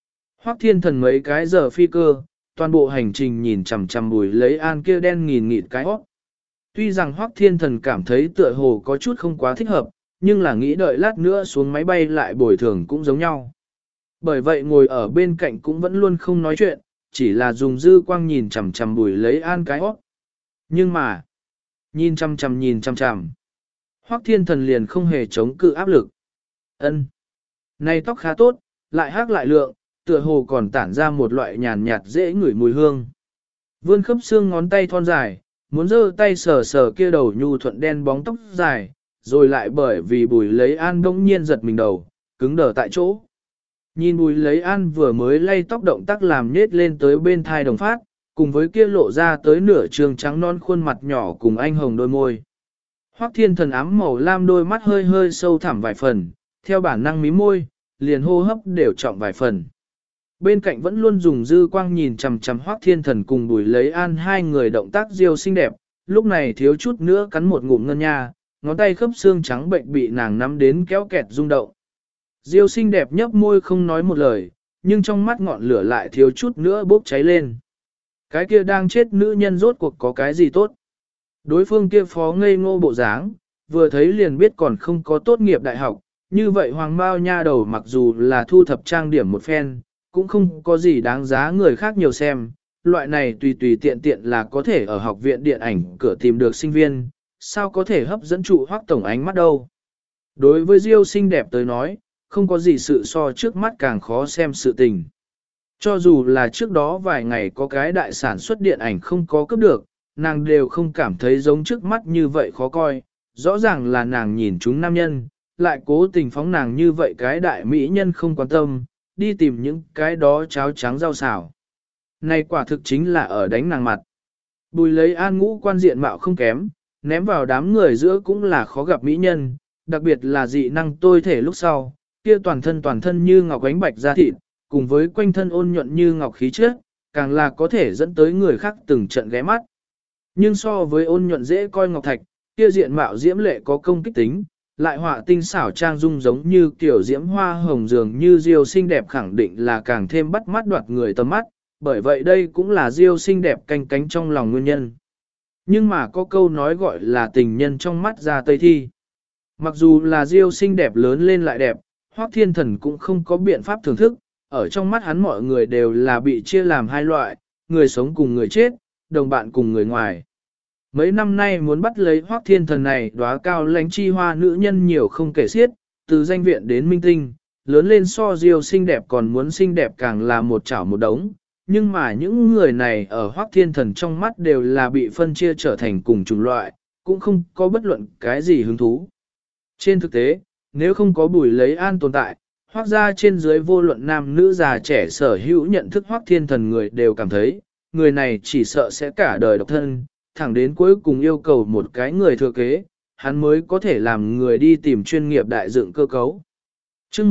Hoắc Thiên Thần mấy cái giờ phi cơ, toàn bộ hành trình nhìn chằm chằm Bùi Lấy An kia đen nghìn nghịt cái hót. Tuy rằng Hoắc Thiên Thần cảm thấy tựa hồ có chút không quá thích hợp, nhưng là nghĩ đợi lát nữa xuống máy bay lại bồi thường cũng giống nhau. Bởi vậy ngồi ở bên cạnh cũng vẫn luôn không nói chuyện, chỉ là dùng dư quang nhìn chằm chằm Bùi Lấy An cái hót. Nhưng mà, nhìn chằm chằm, Hoắc Thiên Thần liền không hề chống cự áp lực. Ân, này tóc khá tốt, lại hắc lại lượng, tựa hồ còn tản ra một loại nhàn nhạt dễ ngửi mùi hương. Vươn khớp xương ngón tay thon dài, muốn giơ tay sờ sờ kia đầu nhu thuận đen bóng tóc dài, rồi lại bởi vì Bùi Lấy An đông nhiên giật mình đầu, cứng đờ tại chỗ. Nhìn Bùi Lấy An vừa mới lay tóc động tác làm nết lên tới bên thai đồng phát, cùng với kia lộ ra tới nửa trường trắng non khuôn mặt nhỏ cùng anh hồng đôi môi. Hoắc Thiên Thần ám màu lam đôi mắt hơi hơi sâu thẳm vài phần, theo bản năng mím môi, liền hô hấp đều trọng vài phần. Bên cạnh vẫn luôn dùng dư quang nhìn chằm chằm Hoắc Thiên Thần cùng Bùi Lấy An hai người động tác diêu xinh đẹp, lúc này thiếu chút nữa cắn một ngụm ngân nha, ngón tay khớp xương trắng bệnh bị nàng nắm đến kéo kẹt rung động. Diêu xinh đẹp nhấp môi không nói một lời, nhưng trong mắt ngọn lửa lại thiếu chút nữa bốc cháy lên. Cái kia đang chết nữ nhân rốt cuộc có cái gì tốt? Đối phương kia phó ngây ngô bộ dáng, vừa thấy liền biết còn không có tốt nghiệp đại học, như vậy hoàng bao nha đầu mặc dù là thu thập trang điểm một phen, cũng không có gì đáng giá người khác nhiều xem, loại này tùy tùy tiện tiện là có thể ở học viện điện ảnh cửa tìm được sinh viên, sao có thể hấp dẫn trụ Hoắc tổng ánh mắt đâu. Đối với Diêu xinh đẹp tới nói, không có gì sự so trước mắt càng khó xem sự tình. Cho dù là trước đó vài ngày có cái đại sản xuất điện ảnh không có cấp được, nàng đều không cảm thấy giống trước mắt như vậy khó coi, rõ ràng là nàng nhìn chúng nam nhân, lại cố tình phóng nàng như vậy cái đại mỹ nhân không quan tâm, đi tìm những cái đó cháo trắng rau xào. Này quả thực chính là ở đánh nàng mặt. Bùi Lấy An ngũ quan diện mạo không kém, ném vào đám người giữa cũng là khó gặp mỹ nhân, đặc biệt là dị năng tôi thể lúc sau, kia toàn thân như ngọc ánh bạch da thịt, cùng với quanh thân ôn nhuận như ngọc khí chất, càng là có thể dẫn tới người khác từng trận ghé mắt. Nhưng so với ôn nhuận dễ coi ngọc thạch, kia diện mạo diễm lệ có công kích tính, lại họa tinh xảo trang dung giống như kiểu diễm hoa hồng dường như Diêu xinh đẹp khẳng định là càng thêm bắt mắt đoạt người tầm mắt, bởi vậy đây cũng là Diêu xinh đẹp canh cánh trong lòng nguyên nhân. Nhưng mà có câu nói gọi là tình nhân trong mắt ra tây thi. Mặc dù là Diêu xinh đẹp lớn lên lại đẹp, Hoắc Thiên Thần cũng không có biện pháp thưởng thức, ở trong mắt hắn mọi người đều là bị chia làm hai loại, người sống cùng người chết, đồng bạn cùng người ngoài. Mấy năm nay muốn bắt lấy Hoắc Thiên Thần này đóa cao lãnh chi hoa nữ nhân nhiều không kể xiết, từ danh viện đến minh tinh, lớn lên so Diêu xinh đẹp còn muốn xinh đẹp càng là một chảo một đống. Nhưng mà những người này ở Hoắc Thiên Thần trong mắt đều là bị phân chia trở thành cùng chủng loại, cũng không có bất luận cái gì hứng thú. Trên thực tế, nếu không có Bùi Lấy An tồn tại, Hoắc gia trên dưới vô luận nam nữ già trẻ sở hữu nhận thức Hoắc Thiên Thần người đều cảm thấy, người này chỉ sợ sẽ cả đời độc thân, thẳng đến cuối cùng yêu cầu một cái người thừa kế, hắn mới có thể làm người đi tìm chuyên nghiệp đại dựng cơ cấu. Chương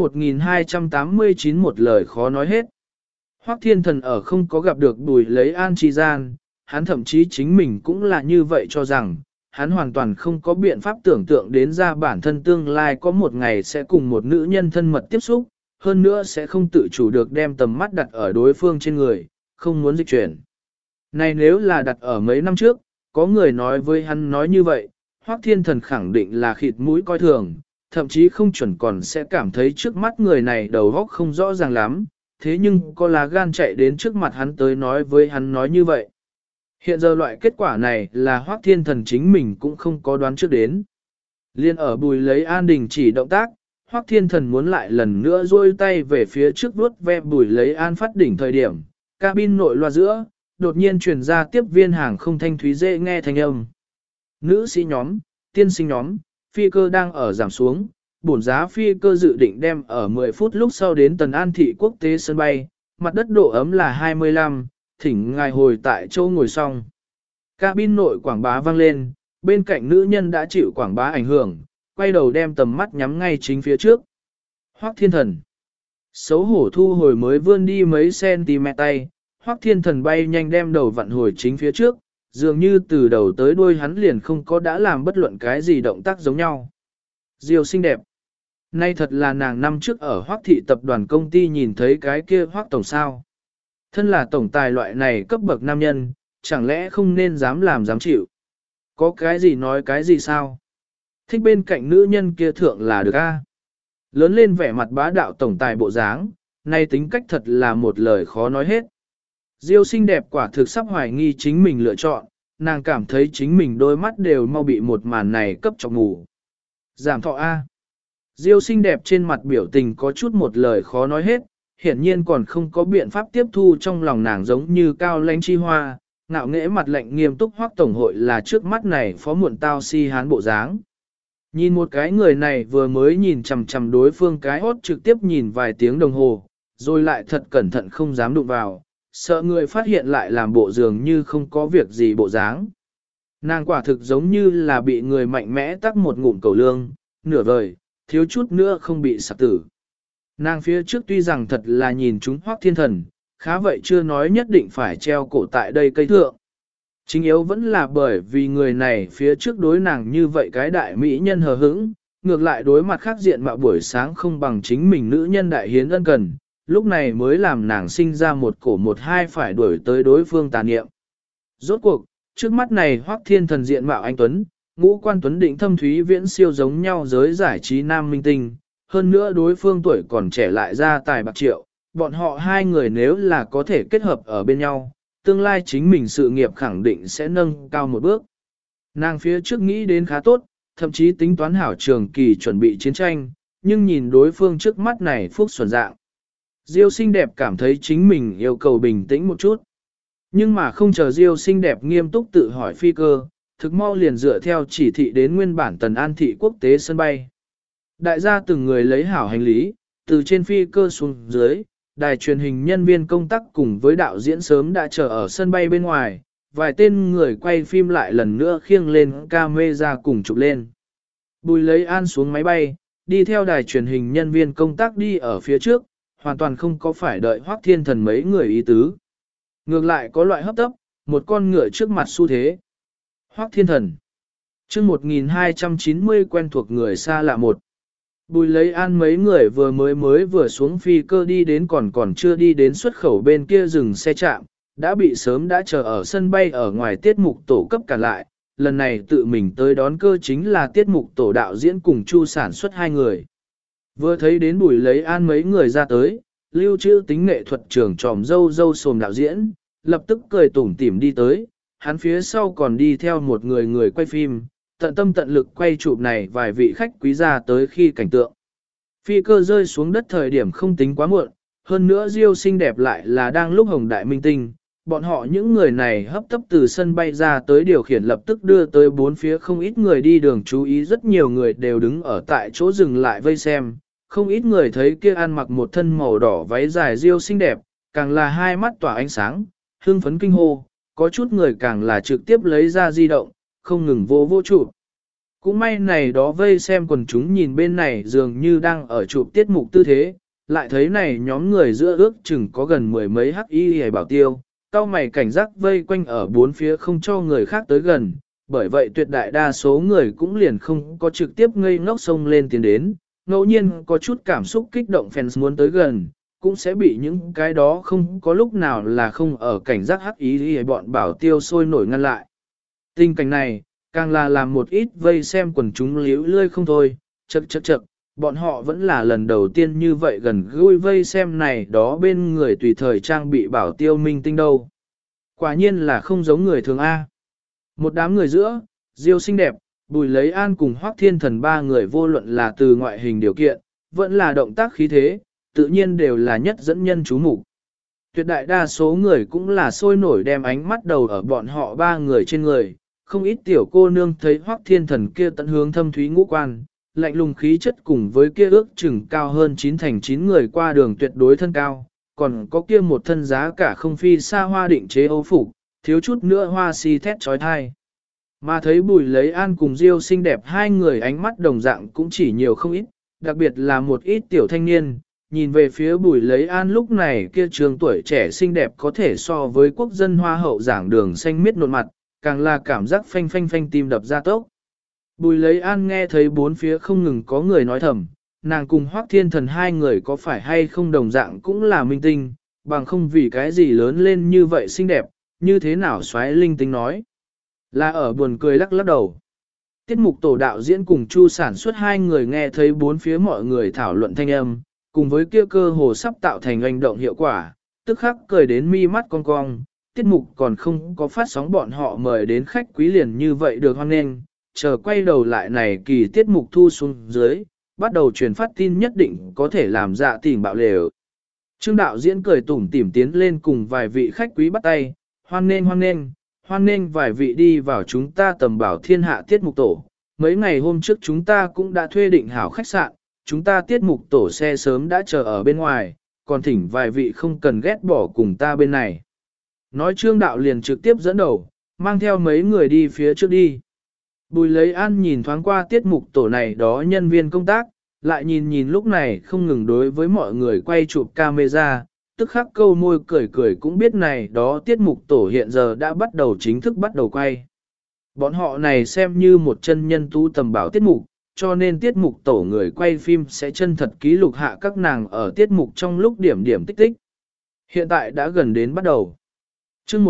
1289 một lời khó nói hết. Hoắc Thiên Thần ở không có gặp được Bùi Lấy An chi gian, hắn thậm chí chính mình cũng là như vậy cho rằng, hắn hoàn toàn không có biện pháp tưởng tượng đến ra bản thân tương lai có một ngày sẽ cùng một nữ nhân thân mật tiếp xúc, hơn nữa sẽ không tự chủ được đem tầm mắt đặt ở đối phương trên người, không muốn dịch chuyển. Này nếu là đặt ở mấy năm trước, có người nói với hắn nói như vậy, Hoắc Thiên Thần khẳng định là khịt mũi coi thường, thậm chí không chuẩn còn sẽ cảm thấy trước mắt người này đầu óc không rõ ràng lắm, thế nhưng có lá gan chạy đến trước mặt hắn tới nói với hắn nói như vậy. Hiện giờ loại kết quả này là Hoắc Thiên Thần chính mình cũng không có đoán trước đến. Liên ở Bùi Lấy An đình chỉ động tác, Hoắc Thiên Thần muốn lại lần nữa duỗi tay về phía trước vuốt ve Bùi Lấy An phát đỉnh thời điểm, cabin nội loa giữa, đột nhiên truyền ra tiếp viên hàng không thanh thúy dễ nghe thanh âm. Nữ sĩ nhóm, tiên sinh nhóm, phi cơ đang ở giảm xuống, bổn giá phi cơ dự định đem ở 10 phút lúc sau đến Tần An thị quốc tế sân bay, mặt đất độ ấm là 25, thỉnh ngài hồi tại chỗ ngồi xong. Cabin nội quảng bá vang lên, bên cạnh nữ nhân đã chịu quảng bá ảnh hưởng, quay đầu đem tầm mắt nhắm ngay chính phía trước. Hoắc Thiên Thần. Xấu hổ thu hồi mới vươn đi mấy cm tay, Hoắc Thiên Thần bay nhanh đem đầu vặn hồi chính phía trước, dường như từ đầu tới đuôi hắn liền không có đã làm bất luận cái gì động tác giống nhau. Diêu xinh đẹp. Nay thật là nàng năm trước ở Hoắc thị tập đoàn công ty nhìn thấy cái kia Hoắc tổng sao. Thân là tổng tài loại này cấp bậc nam nhân, chẳng lẽ không nên dám làm dám chịu. Có cái gì nói cái gì sao? Thích bên cạnh nữ nhân kia thượng là được a. Lớn lên vẻ mặt bá đạo tổng tài bộ dáng, nay tính cách thật là một lời khó nói hết. Diêu xinh đẹp quả thực sắp hoài nghi chính mình lựa chọn, nàng cảm thấy chính mình đôi mắt đều mau bị một màn này cấp chọc ngủ. Giảm thọ A. Diêu xinh đẹp trên mặt biểu tình có chút một lời khó nói hết, hiển nhiên còn không có biện pháp tiếp thu trong lòng nàng giống như cao lãnh chi hoa, ngạo nghễ mặt lạnh nghiêm túc Hoắc tổng hội là trước mắt này phó muộn tao si hán bộ dáng. Nhìn một cái người này vừa mới nhìn chằm chằm đối phương cái hốt trực tiếp nhìn vài tiếng đồng hồ, rồi lại thật cẩn thận không dám đụng vào, sợ người phát hiện lại làm bộ dường như không có việc gì bộ dáng. Nàng quả thực giống như là bị người mạnh mẽ tắc một ngụm cầu lương, nửa vời, thiếu chút nữa không bị sạc tử. Nàng phía trước tuy rằng thật là nhìn chúng Hoắc Thiên Thần, khá vậy chưa nói nhất định phải treo cổ tại đây cây thượng. Chính yếu vẫn là bởi vì người này phía trước đối nàng như vậy cái đại mỹ nhân hờ hững, ngược lại đối mặt khác diện mạo buổi sáng không bằng chính mình nữ nhân đại hiến ân cần, lúc này mới làm nàng sinh ra một cổ một hai phải đuổi tới đối phương tà niệm. Rốt cuộc, trước mắt này Hoắc Thiên Thần diện mạo anh Tuấn, ngũ quan Tuấn định thâm thúy viễn siêu giống nhau giới giải trí nam minh tinh, hơn nữa đối phương tuổi còn trẻ lại ra tài bạc triệu, bọn họ hai người nếu là có thể kết hợp ở bên nhau, tương lai chính mình sự nghiệp khẳng định sẽ nâng cao một bước. Nàng phía trước nghĩ đến khá tốt, thậm chí tính toán hảo trường kỳ chuẩn bị chiến tranh, nhưng nhìn đối phương trước mắt này phúc xuẩn dạng. Diêu xinh đẹp cảm thấy chính mình yêu cầu bình tĩnh một chút. Nhưng mà không chờ Diêu xinh đẹp nghiêm túc tự hỏi phi cơ, thực mau liền dựa theo chỉ thị đến nguyên bản Tần An thị quốc tế sân bay. Đại gia từng người lấy hảo hành lý, từ trên phi cơ xuống dưới, đài truyền hình nhân viên công tác cùng với đạo diễn sớm đã chờ ở sân bay bên ngoài, vài tên người quay phim lại lần nữa khiêng lên camera cùng chụp lên. Bùi lấy An xuống máy bay, đi theo đài truyền hình nhân viên công tác đi ở phía trước, hoàn toàn không có phải đợi Hoắc Thiên Thần mấy người ý tứ. Ngược lại có loại hấp tấp, một con ngựa trước mặt xu thế. Hoắc Thiên Thần chương 1290 quen thuộc người xa lạ một. Bùi lấy An mấy người vừa xuống phi cơ đi đến còn chưa đi đến xuất khẩu bên kia dừng xe trạm, đã bị sớm đã chờ ở sân bay ở ngoài tiết mục tổ cấp cả lại, lần này tự mình tới đón cơ chính là tiết mục tổ đạo diễn cùng Chu sản xuất hai người. Vừa thấy đến Bùi lấy An mấy người ra tới, lưu trữ tính nghệ thuật trường tròm dâu sồm đạo diễn, lập tức cười tủm tỉm đi tới, hắn phía sau còn đi theo một người quay phim, tận tâm tận lực quay chụp này vài vị khách quý ra tới khi cảnh tượng. Phi cơ rơi xuống đất thời điểm không tính quá muộn, hơn nữa Diêu xinh đẹp lại là đang lúc hồng đại minh tinh, bọn họ những người này hấp tấp từ sân bay ra tới điều khiển lập tức đưa tới bốn phía không ít người đi đường chú ý, rất nhiều người đều đứng ở tại chỗ dừng lại vây xem, không ít người thấy kia ăn mặc một thân màu đỏ váy dài Diêu xinh đẹp, càng là hai mắt tỏa ánh sáng, hưng phấn kinh hô, có chút người càng là trực tiếp lấy ra di động, không ngừng vô chụp. Cũng may này đó vây xem quần chúng nhìn bên này dường như đang ở chụp tiết mục tư thế, lại thấy này nhóm người giữa ước chừng có gần mười mấy hắc y hề bảo tiêu, cao mày cảnh giác vây quanh ở bốn phía không cho người khác tới gần, bởi vậy tuyệt đại đa số người cũng liền không có trực tiếp ngây ngốc xông lên tiến đến, ngẫu nhiên có chút cảm xúc kích động fans muốn tới gần, cũng sẽ bị những cái đó không có lúc nào là không ở cảnh giác hắc y hề bọn bảo tiêu sôi nổi ngăn lại. Tình cảnh này, càng là làm một ít vây xem quần chúng liễu lươi không thôi, chậc, bọn họ vẫn là lần đầu tiên như vậy gần gũi vây xem này đó bên người tùy thời trang bị bảo tiêu minh tinh đâu. Quả nhiên là không giống người thường A. Một đám người giữa, Diêu xinh đẹp, Bùi lấy An cùng Hoắc Thiên Thần ba người vô luận là từ ngoại hình điều kiện, vẫn là động tác khí thế, tự nhiên đều là nhất dẫn nhân chú mục. Tuyệt đại đa số người cũng là sôi nổi đem ánh mắt đầu ở bọn họ ba người trên người, không ít tiểu cô nương thấy Hoắc Thiên Thần kia tận hướng thâm thúy ngũ quan, lạnh lùng khí chất cùng với kia ước chừng cao hơn 9 người qua đường tuyệt đối thân cao, còn có kia một thân giá cả không phi xa hoa định chế âu phục, thiếu chút nữa hoa si thét trói thai. Mà thấy Bùi lấy An cùng Diêu xinh đẹp hai người ánh mắt đồng dạng cũng chỉ nhiều không ít, đặc biệt là một ít tiểu thanh niên, nhìn về phía Bùi lấy An lúc này kia trường tuổi trẻ xinh đẹp có thể so với quốc dân hoa hậu giảng đường xanh miết nột mặt, càng là cảm giác phanh tim đập ra tốc. Bùi lấy An nghe thấy bốn phía không ngừng có người nói thầm, nàng cùng Hoắc Thiên Thần hai người có phải hay không đồng dạng cũng là minh tinh, bằng không vì cái gì lớn lên như vậy xinh đẹp, như thế nào xoáy linh tinh nói. Là ở buồn cười lắc lắc đầu. Tiết mục tổ đạo diễn cùng Chu sản xuất hai người nghe thấy bốn phía mọi người thảo luận thanh âm, cùng với kia cơ hồ sắp tạo thành hành động hiệu quả, tức khắc cười đến mi mắt cong cong. Tiết mục còn không có phát sóng bọn họ mời đến khách quý liền như vậy được hoan nghênh, chờ quay đầu lại này kỳ tiết mục thu xuống dưới, bắt đầu truyền phát tin nhất định có thể làm dạ tình bạo lều. Trương đạo diễn cười tủm tỉm tiến lên cùng vài vị khách quý bắt tay, hoan nghênh hoan nghênh, hoan nghênh vài vị đi vào chúng ta tầm bảo thiên hạ tiết mục tổ. Mấy ngày hôm trước chúng ta cũng đã thuê định hảo khách sạn, chúng ta tiết mục tổ xe sớm đã chờ ở bên ngoài, còn thỉnh vài vị không cần ghét bỏ cùng ta bên này. Nói Trương đạo liền trực tiếp dẫn đầu, mang theo mấy người đi phía trước đi. Bùi Lấy An nhìn thoáng qua tiết mục tổ này đó nhân viên công tác, lại nhìn lúc này không ngừng đối với mọi người quay chụp camera, tức khắc câu môi cười cười cũng biết này đó tiết mục tổ hiện giờ đã bắt đầu chính thức bắt đầu quay. Bọn họ này xem như một chân nhân tú tầm bảo tiết mục, cho nên tiết mục tổ người quay phim sẽ chân thật ký lục hạ các nàng ở tiết mục trong lúc điểm điểm tích tích. Hiện tại đã gần đến bắt đầu. Chương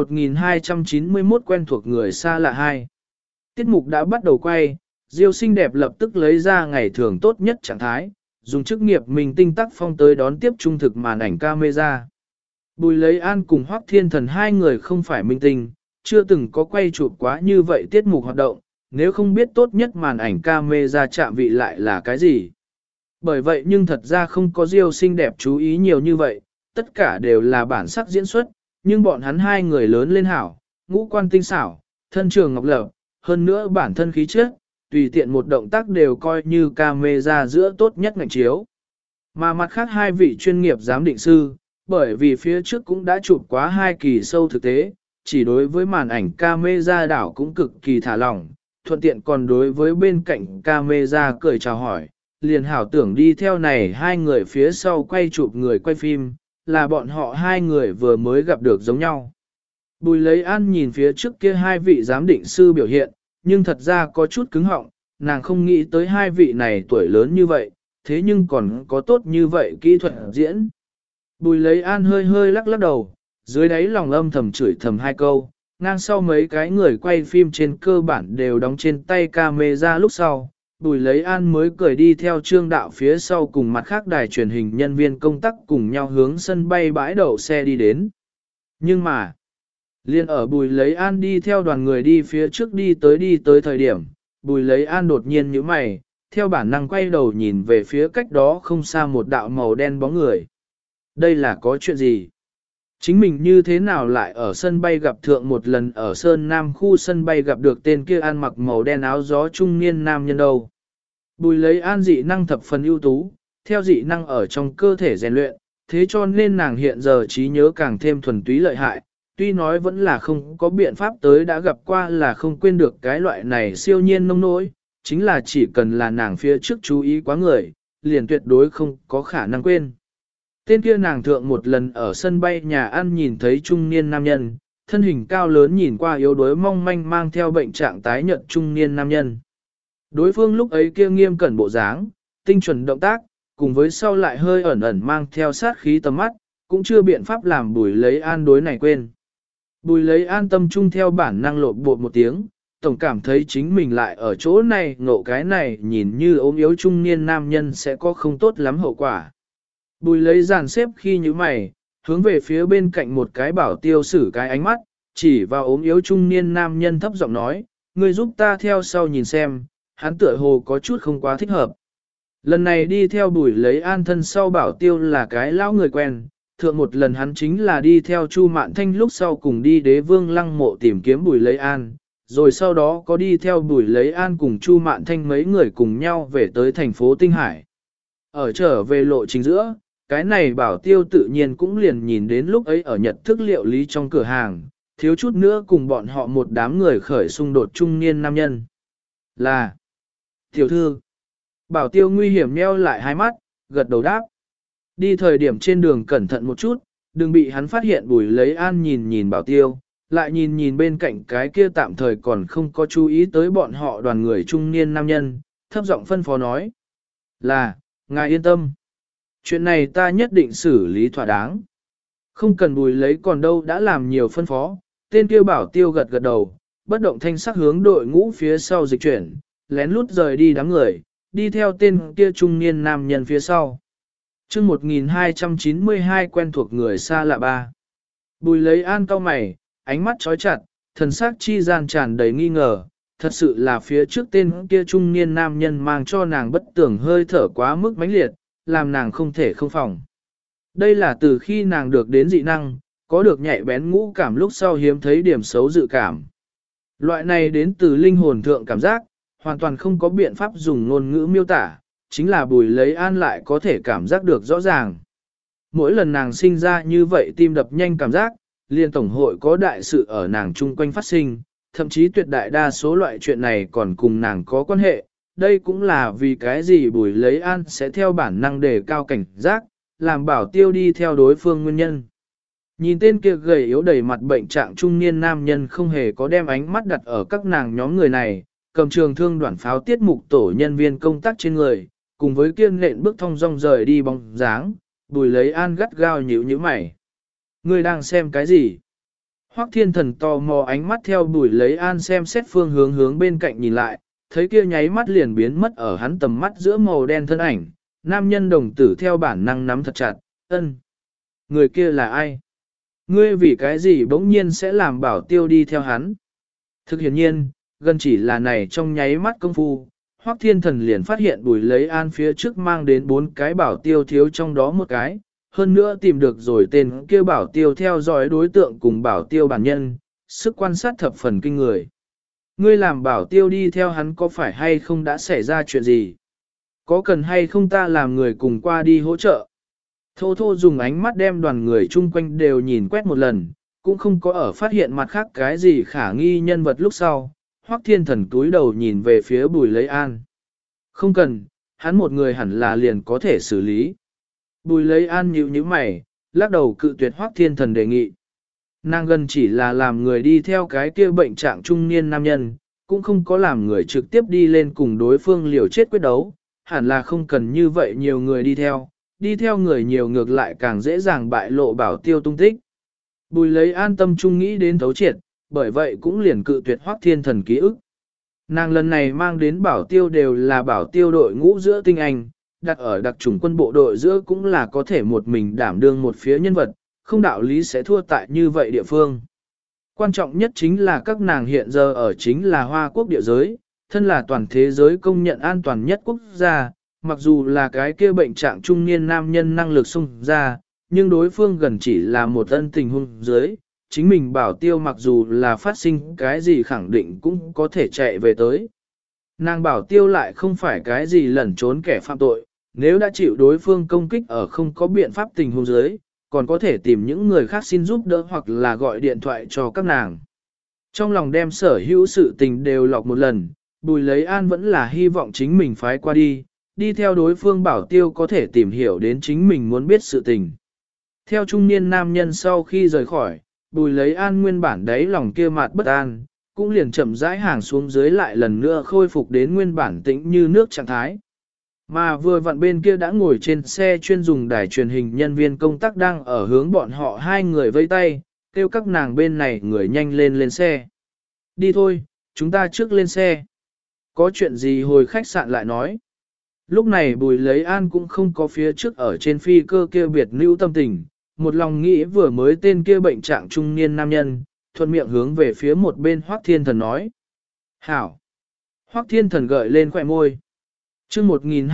1291 quen thuộc người xa lạ 2. Tiết mục đã bắt đầu quay, Diêu xinh đẹp lập tức lấy ra ngày thường tốt nhất trạng thái, dùng chức nghiệp mình tinh tác phong tới đón tiếp trung thực màn ảnh camera. Bùi Lấy An cùng Hoắc Thiên Thần hai người không phải minh tinh, chưa từng có quay chụp quá như vậy tiết mục hoạt động, nếu không biết tốt nhất màn ảnh camera chạm vị lại là cái gì. Bởi vậy nhưng thật ra không có Diêu xinh đẹp chú ý nhiều như vậy, tất cả đều là bản sắc diễn xuất, nhưng bọn hắn hai người lớn lên hảo, ngũ quan tinh xảo, thân trường ngọc lập, hơn nữa bản thân khí chất, tùy tiện một động tác đều coi như camera giữa tốt nhất ngành chiếu. Mà mặt khác hai vị chuyên nghiệp giám định sư, bởi vì phía trước cũng đã chụp quá hai kỳ sâu thực tế, chỉ đối với màn ảnh camera đảo cũng cực kỳ thả lỏng, thuận tiện còn đối với bên cạnh camera cười chào hỏi, liền hảo tưởng đi theo này hai người phía sau quay chụp người quay phim, là bọn họ hai người vừa mới gặp được giống nhau. Bùi Lấy An nhìn phía trước kia hai vị giám định sư biểu hiện, nhưng thật ra có chút cứng họng, nàng không nghĩ tới hai vị này tuổi lớn như vậy, thế nhưng còn có tốt như vậy kỹ thuật diễn. Bùi Lấy An hơi hơi lắc lắc đầu, dưới đáy lòng âm thầm chửi thầm hai câu, ngang sau mấy cái người quay phim trên cơ bản đều đóng trên tay camera lúc sau. Bùi Lấy An mới cười đi theo Trương đạo phía sau cùng mặt khác đài truyền hình nhân viên công tác cùng nhau hướng sân bay bãi đậu xe đi đến. Nhưng mà, liên ở Bùi Lấy An đi theo đoàn người đi phía trước đi tới thời điểm, Bùi Lấy An đột nhiên nhíu mày, theo bản năng quay đầu nhìn về phía cách đó không xa một đạo màu đen bóng người. Đây là có chuyện gì? Chính mình như thế nào lại ở sân bay gặp thượng một lần ở Sơn Nam khu sân bay gặp được tên kia ăn mặc màu đen áo gió trung niên nam nhân đâu? Bùi Lấy An dị năng thập phần ưu tú, theo dị năng ở trong cơ thể rèn luyện, thế cho nên nàng hiện giờ trí nhớ càng thêm thuần túy lợi hại, tuy nói vẫn là không có biện pháp tới đã gặp qua là không quên được cái loại này siêu nhiên nông nỗi, chính là chỉ cần là nàng phía trước chú ý quá người, liền tuyệt đối không có khả năng quên. Tên kia nàng thượng một lần ở sân bay nhà ăn nhìn thấy trung niên nam nhân, thân hình cao lớn nhìn qua yếu đuối mong manh mang theo bệnh trạng tái nhợt trung niên nam nhân. Đối phương lúc ấy kia nghiêm cẩn bộ dáng, tinh chuẩn động tác, cùng với sau lại hơi ẩn ẩn mang theo sát khí tầm mắt, cũng chưa biện pháp làm Bùi Lấy An đối này quên. Bùi Lấy An tâm trung theo bản năng lộn bột một tiếng, tổng cảm thấy chính mình lại ở chỗ này ngộ cái này nhìn như ốm yếu trung niên nam nhân sẽ có không tốt lắm hậu quả. Bùi Lấy dàn xếp khi như mày, hướng về phía bên cạnh một cái bảo tiêu sử cái ánh mắt, chỉ vào ốm yếu trung niên nam nhân thấp giọng nói, ngươi giúp ta theo sau nhìn xem, hắn tựa hồ có chút không quá thích hợp. Lần này đi theo Bùi Lấy An thân sau bảo tiêu là cái lão người quen, thượng một lần hắn chính là đi theo Chu Mạn Thanh lúc sau cùng đi Đế Vương Lăng Mộ tìm kiếm Bùi Lấy An, rồi sau đó có đi theo Bùi Lấy An cùng Chu Mạn Thanh mấy người cùng nhau về tới thành phố Tinh Hải. Ở trở về lộ trình giữa, cái này bảo tiêu tự nhiên cũng liền nhìn đến lúc ấy ở Nhật thức liệu lý trong cửa hàng, thiếu chút nữa cùng bọn họ một đám người khởi xung đột trung niên nam nhân. Là tiểu thư. Bảo tiêu nguy hiểm nheo lại hai mắt, gật đầu đáp. Đi thời điểm trên đường cẩn thận một chút, đừng bị hắn phát hiện. Bùi Lấy An nhìn nhìn bảo tiêu, lại nhìn nhìn bên cạnh cái kia tạm thời còn không có chú ý tới bọn họ đoàn người trung niên nam nhân, thấp giọng phân phó nói. Là, Ngài yên tâm. Chuyện này ta nhất định xử lý thỏa đáng. Không cần Bùi lấy còn đâu đã làm nhiều phân phó, tên kia bảo tiêu gật gật đầu, bất động thanh sắc hướng đội ngũ phía sau dịch chuyển, lén lút rời đi đám người, đi theo tên kia trung niên nam nhân phía sau. chương 1292 quen thuộc người xa lạ ba. Bùi lấy an cau mày, ánh mắt trói chặt, thần sắc chi gian tràn đầy nghi ngờ, thật sự là phía trước tên kia trung niên nam nhân mang cho nàng bất tưởng hơi thở quá mức mãnh liệt, làm nàng không thể không phòng. Đây là từ khi nàng được đến dị năng, có được nhạy bén ngũ cảm lúc sau hiếm thấy điểm xấu dự cảm. Loại này đến từ linh hồn thượng cảm giác, hoàn toàn không có biện pháp dùng ngôn ngữ miêu tả, chính là Bùi lấy an lại có thể cảm giác được rõ ràng. Mỗi lần nàng sinh ra như vậy tim đập nhanh cảm giác, liên tổng hội có đại sự ở nàng chung quanh phát sinh, thậm chí tuyệt đại đa số loại chuyện này còn cùng nàng có quan hệ. Đây cũng là vì cái gì Bùi lấy an sẽ theo bản năng đề cao cảnh giác, làm bảo tiêu đi theo đối phương nguyên nhân. Nhìn tên kia gầy yếu đầy mặt bệnh trạng trung niên nam nhân không hề có đem ánh mắt đặt ở các nàng nhóm người này, cầm trường thương đoạn pháo tiết mục tổ nhân viên công tác trên người, cùng với kiên nện bước thong dong rời đi bóng dáng, Bùi lấy an gắt gao nhíu nhíu mày. Ngươi đang xem cái gì? Hoắc Thiên Thần tò mò ánh mắt theo Bùi lấy an xem xét phương hướng bên cạnh nhìn lại, thấy kia nháy mắt liền biến mất ở hắn tầm mắt giữa màu đen thân ảnh, nam nhân đồng tử theo bản năng nắm thật chặt, ân. Người kia là ai? Ngươi vì cái gì bỗng nhiên sẽ làm bảo tiêu đi theo hắn? Thực hiện nhiên, gần chỉ là này trong nháy mắt công phu, Hoắc Thiên Thần liền phát hiện Bùi lấy an phía trước mang đến 4 cái bảo tiêu thiếu trong đó một cái, hơn nữa tìm được rồi tên kia bảo tiêu theo dõi đối tượng cùng bảo tiêu bản nhân, sức quan sát thập phần kinh người. Ngươi làm bảo tiêu đi theo hắn có phải hay không đã xảy ra chuyện gì? Có cần hay không ta làm người cùng qua đi hỗ trợ? Thô thô dùng ánh mắt đem đoàn người chung quanh đều nhìn quét một lần, cũng không có ở phát hiện mặt khác cái gì khả nghi nhân vật lúc sau. Hoắc Thiên Thần túi đầu nhìn về phía Bùi lấy an. Không cần, hắn một người hẳn là liền có thể xử lý. Bùi lấy an nhíu nhíu mày, lắc đầu cự tuyệt Hoắc Thiên Thần đề nghị. Nàng gần chỉ là làm người đi theo cái kia bệnh trạng trung niên nam nhân, cũng không có làm người trực tiếp đi lên cùng đối phương liều chết quyết đấu, hẳn là không cần như vậy nhiều người đi theo người nhiều ngược lại càng dễ dàng bại lộ bảo tiêu tung tích. Bùi lấy an tâm trung nghĩ đến thấu triệt, bởi vậy cũng liền cự tuyệt Hoắc Thiên Thần ký ức. Nàng lần này mang đến bảo tiêu đều là bảo tiêu đội ngũ giữa tinh anh, đặt ở đặc chủng quân bộ đội giữa cũng là có thể một mình đảm đương một phía nhân vật, không đạo lý sẽ thua tại như vậy địa phương. Quan trọng nhất chính là các nàng hiện giờ ở chính là Hoa Quốc địa giới, thân là toàn thế giới công nhận an toàn nhất quốc gia, mặc dù là cái kia bệnh trạng trung niên nam nhân năng lực xung ra, nhưng đối phương gần chỉ là một ân tình huống dưới, chính mình bảo tiêu mặc dù là phát sinh cái gì khẳng định cũng có thể chạy về tới. Nàng bảo tiêu lại không phải cái gì lẩn trốn kẻ phạm tội, nếu đã chịu đối phương công kích ở không có biện pháp tình huống dưới, còn có thể tìm những người khác xin giúp đỡ hoặc là gọi điện thoại cho các nàng. Trong lòng đem sở hữu sự tình đều lọc một lần, Bùi lấy an vẫn là hy vọng chính mình phái qua đi theo đối phương bảo tiêu có thể tìm hiểu đến chính mình muốn biết sự tình. Theo trung niên nam nhân sau khi rời khỏi, Bùi lấy an nguyên bản đấy lòng kia mạt bất an, cũng liền chậm rãi hàng xuống dưới lại lần nữa khôi phục đến nguyên bản tĩnh như nước trạng thái. Mà vừa vặn bên kia đã ngồi trên xe chuyên dùng đài truyền hình nhân viên công tác đang ở hướng bọn họ hai người vây tay, kêu các nàng bên này người nhanh lên xe. Đi thôi, chúng ta trước lên xe. Có chuyện gì hồi khách sạn lại nói. Lúc này Bùi lấy an cũng không có phía trước ở trên phi cơ kia biệt lưu tâm tình, một lòng nghĩ vừa mới tên kia bệnh trạng trung niên nam nhân, thuận miệng hướng về phía một bên Hoắc Thiên Thần nói. Hảo! Hoắc Thiên Thần gợi lên khỏe môi. chương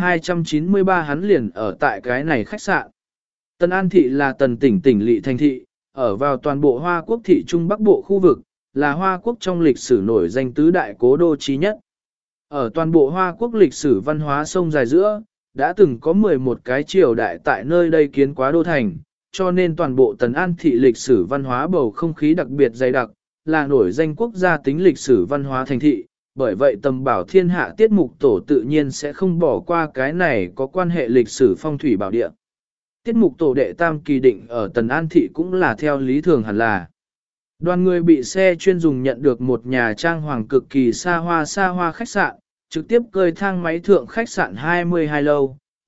1293 hắn liền ở tại cái này khách sạn. Tân An Thị là tần tỉnh lỵ thành thị, ở vào toàn bộ Hoa Quốc thị Trung Bắc Bộ khu vực, là Hoa Quốc trong lịch sử nổi danh tứ đại cố đô chí nhất. Ở toàn bộ Hoa Quốc lịch sử văn hóa sông dài giữa, đã từng có 11 cái triều đại tại nơi đây kiến quá đô thành, cho nên toàn bộ Tần An Thị lịch sử văn hóa bầu không khí đặc biệt dày đặc, là nổi danh quốc gia tính lịch sử văn hóa thành thị, bởi vậy tầm bảo thiên hạ tiết mục tổ tự nhiên sẽ không bỏ qua cái này có quan hệ lịch sử phong thủy bảo địa. Tiết mục tổ đệ tam kỳ định ở Tần An Thị cũng là theo lý thường hẳn là. Đoàn người bị xe chuyên dùng nhận được một nhà trang hoàng cực kỳ xa hoa khách sạn, trực tiếp cơi thang máy thượng khách sạn 22 lâu,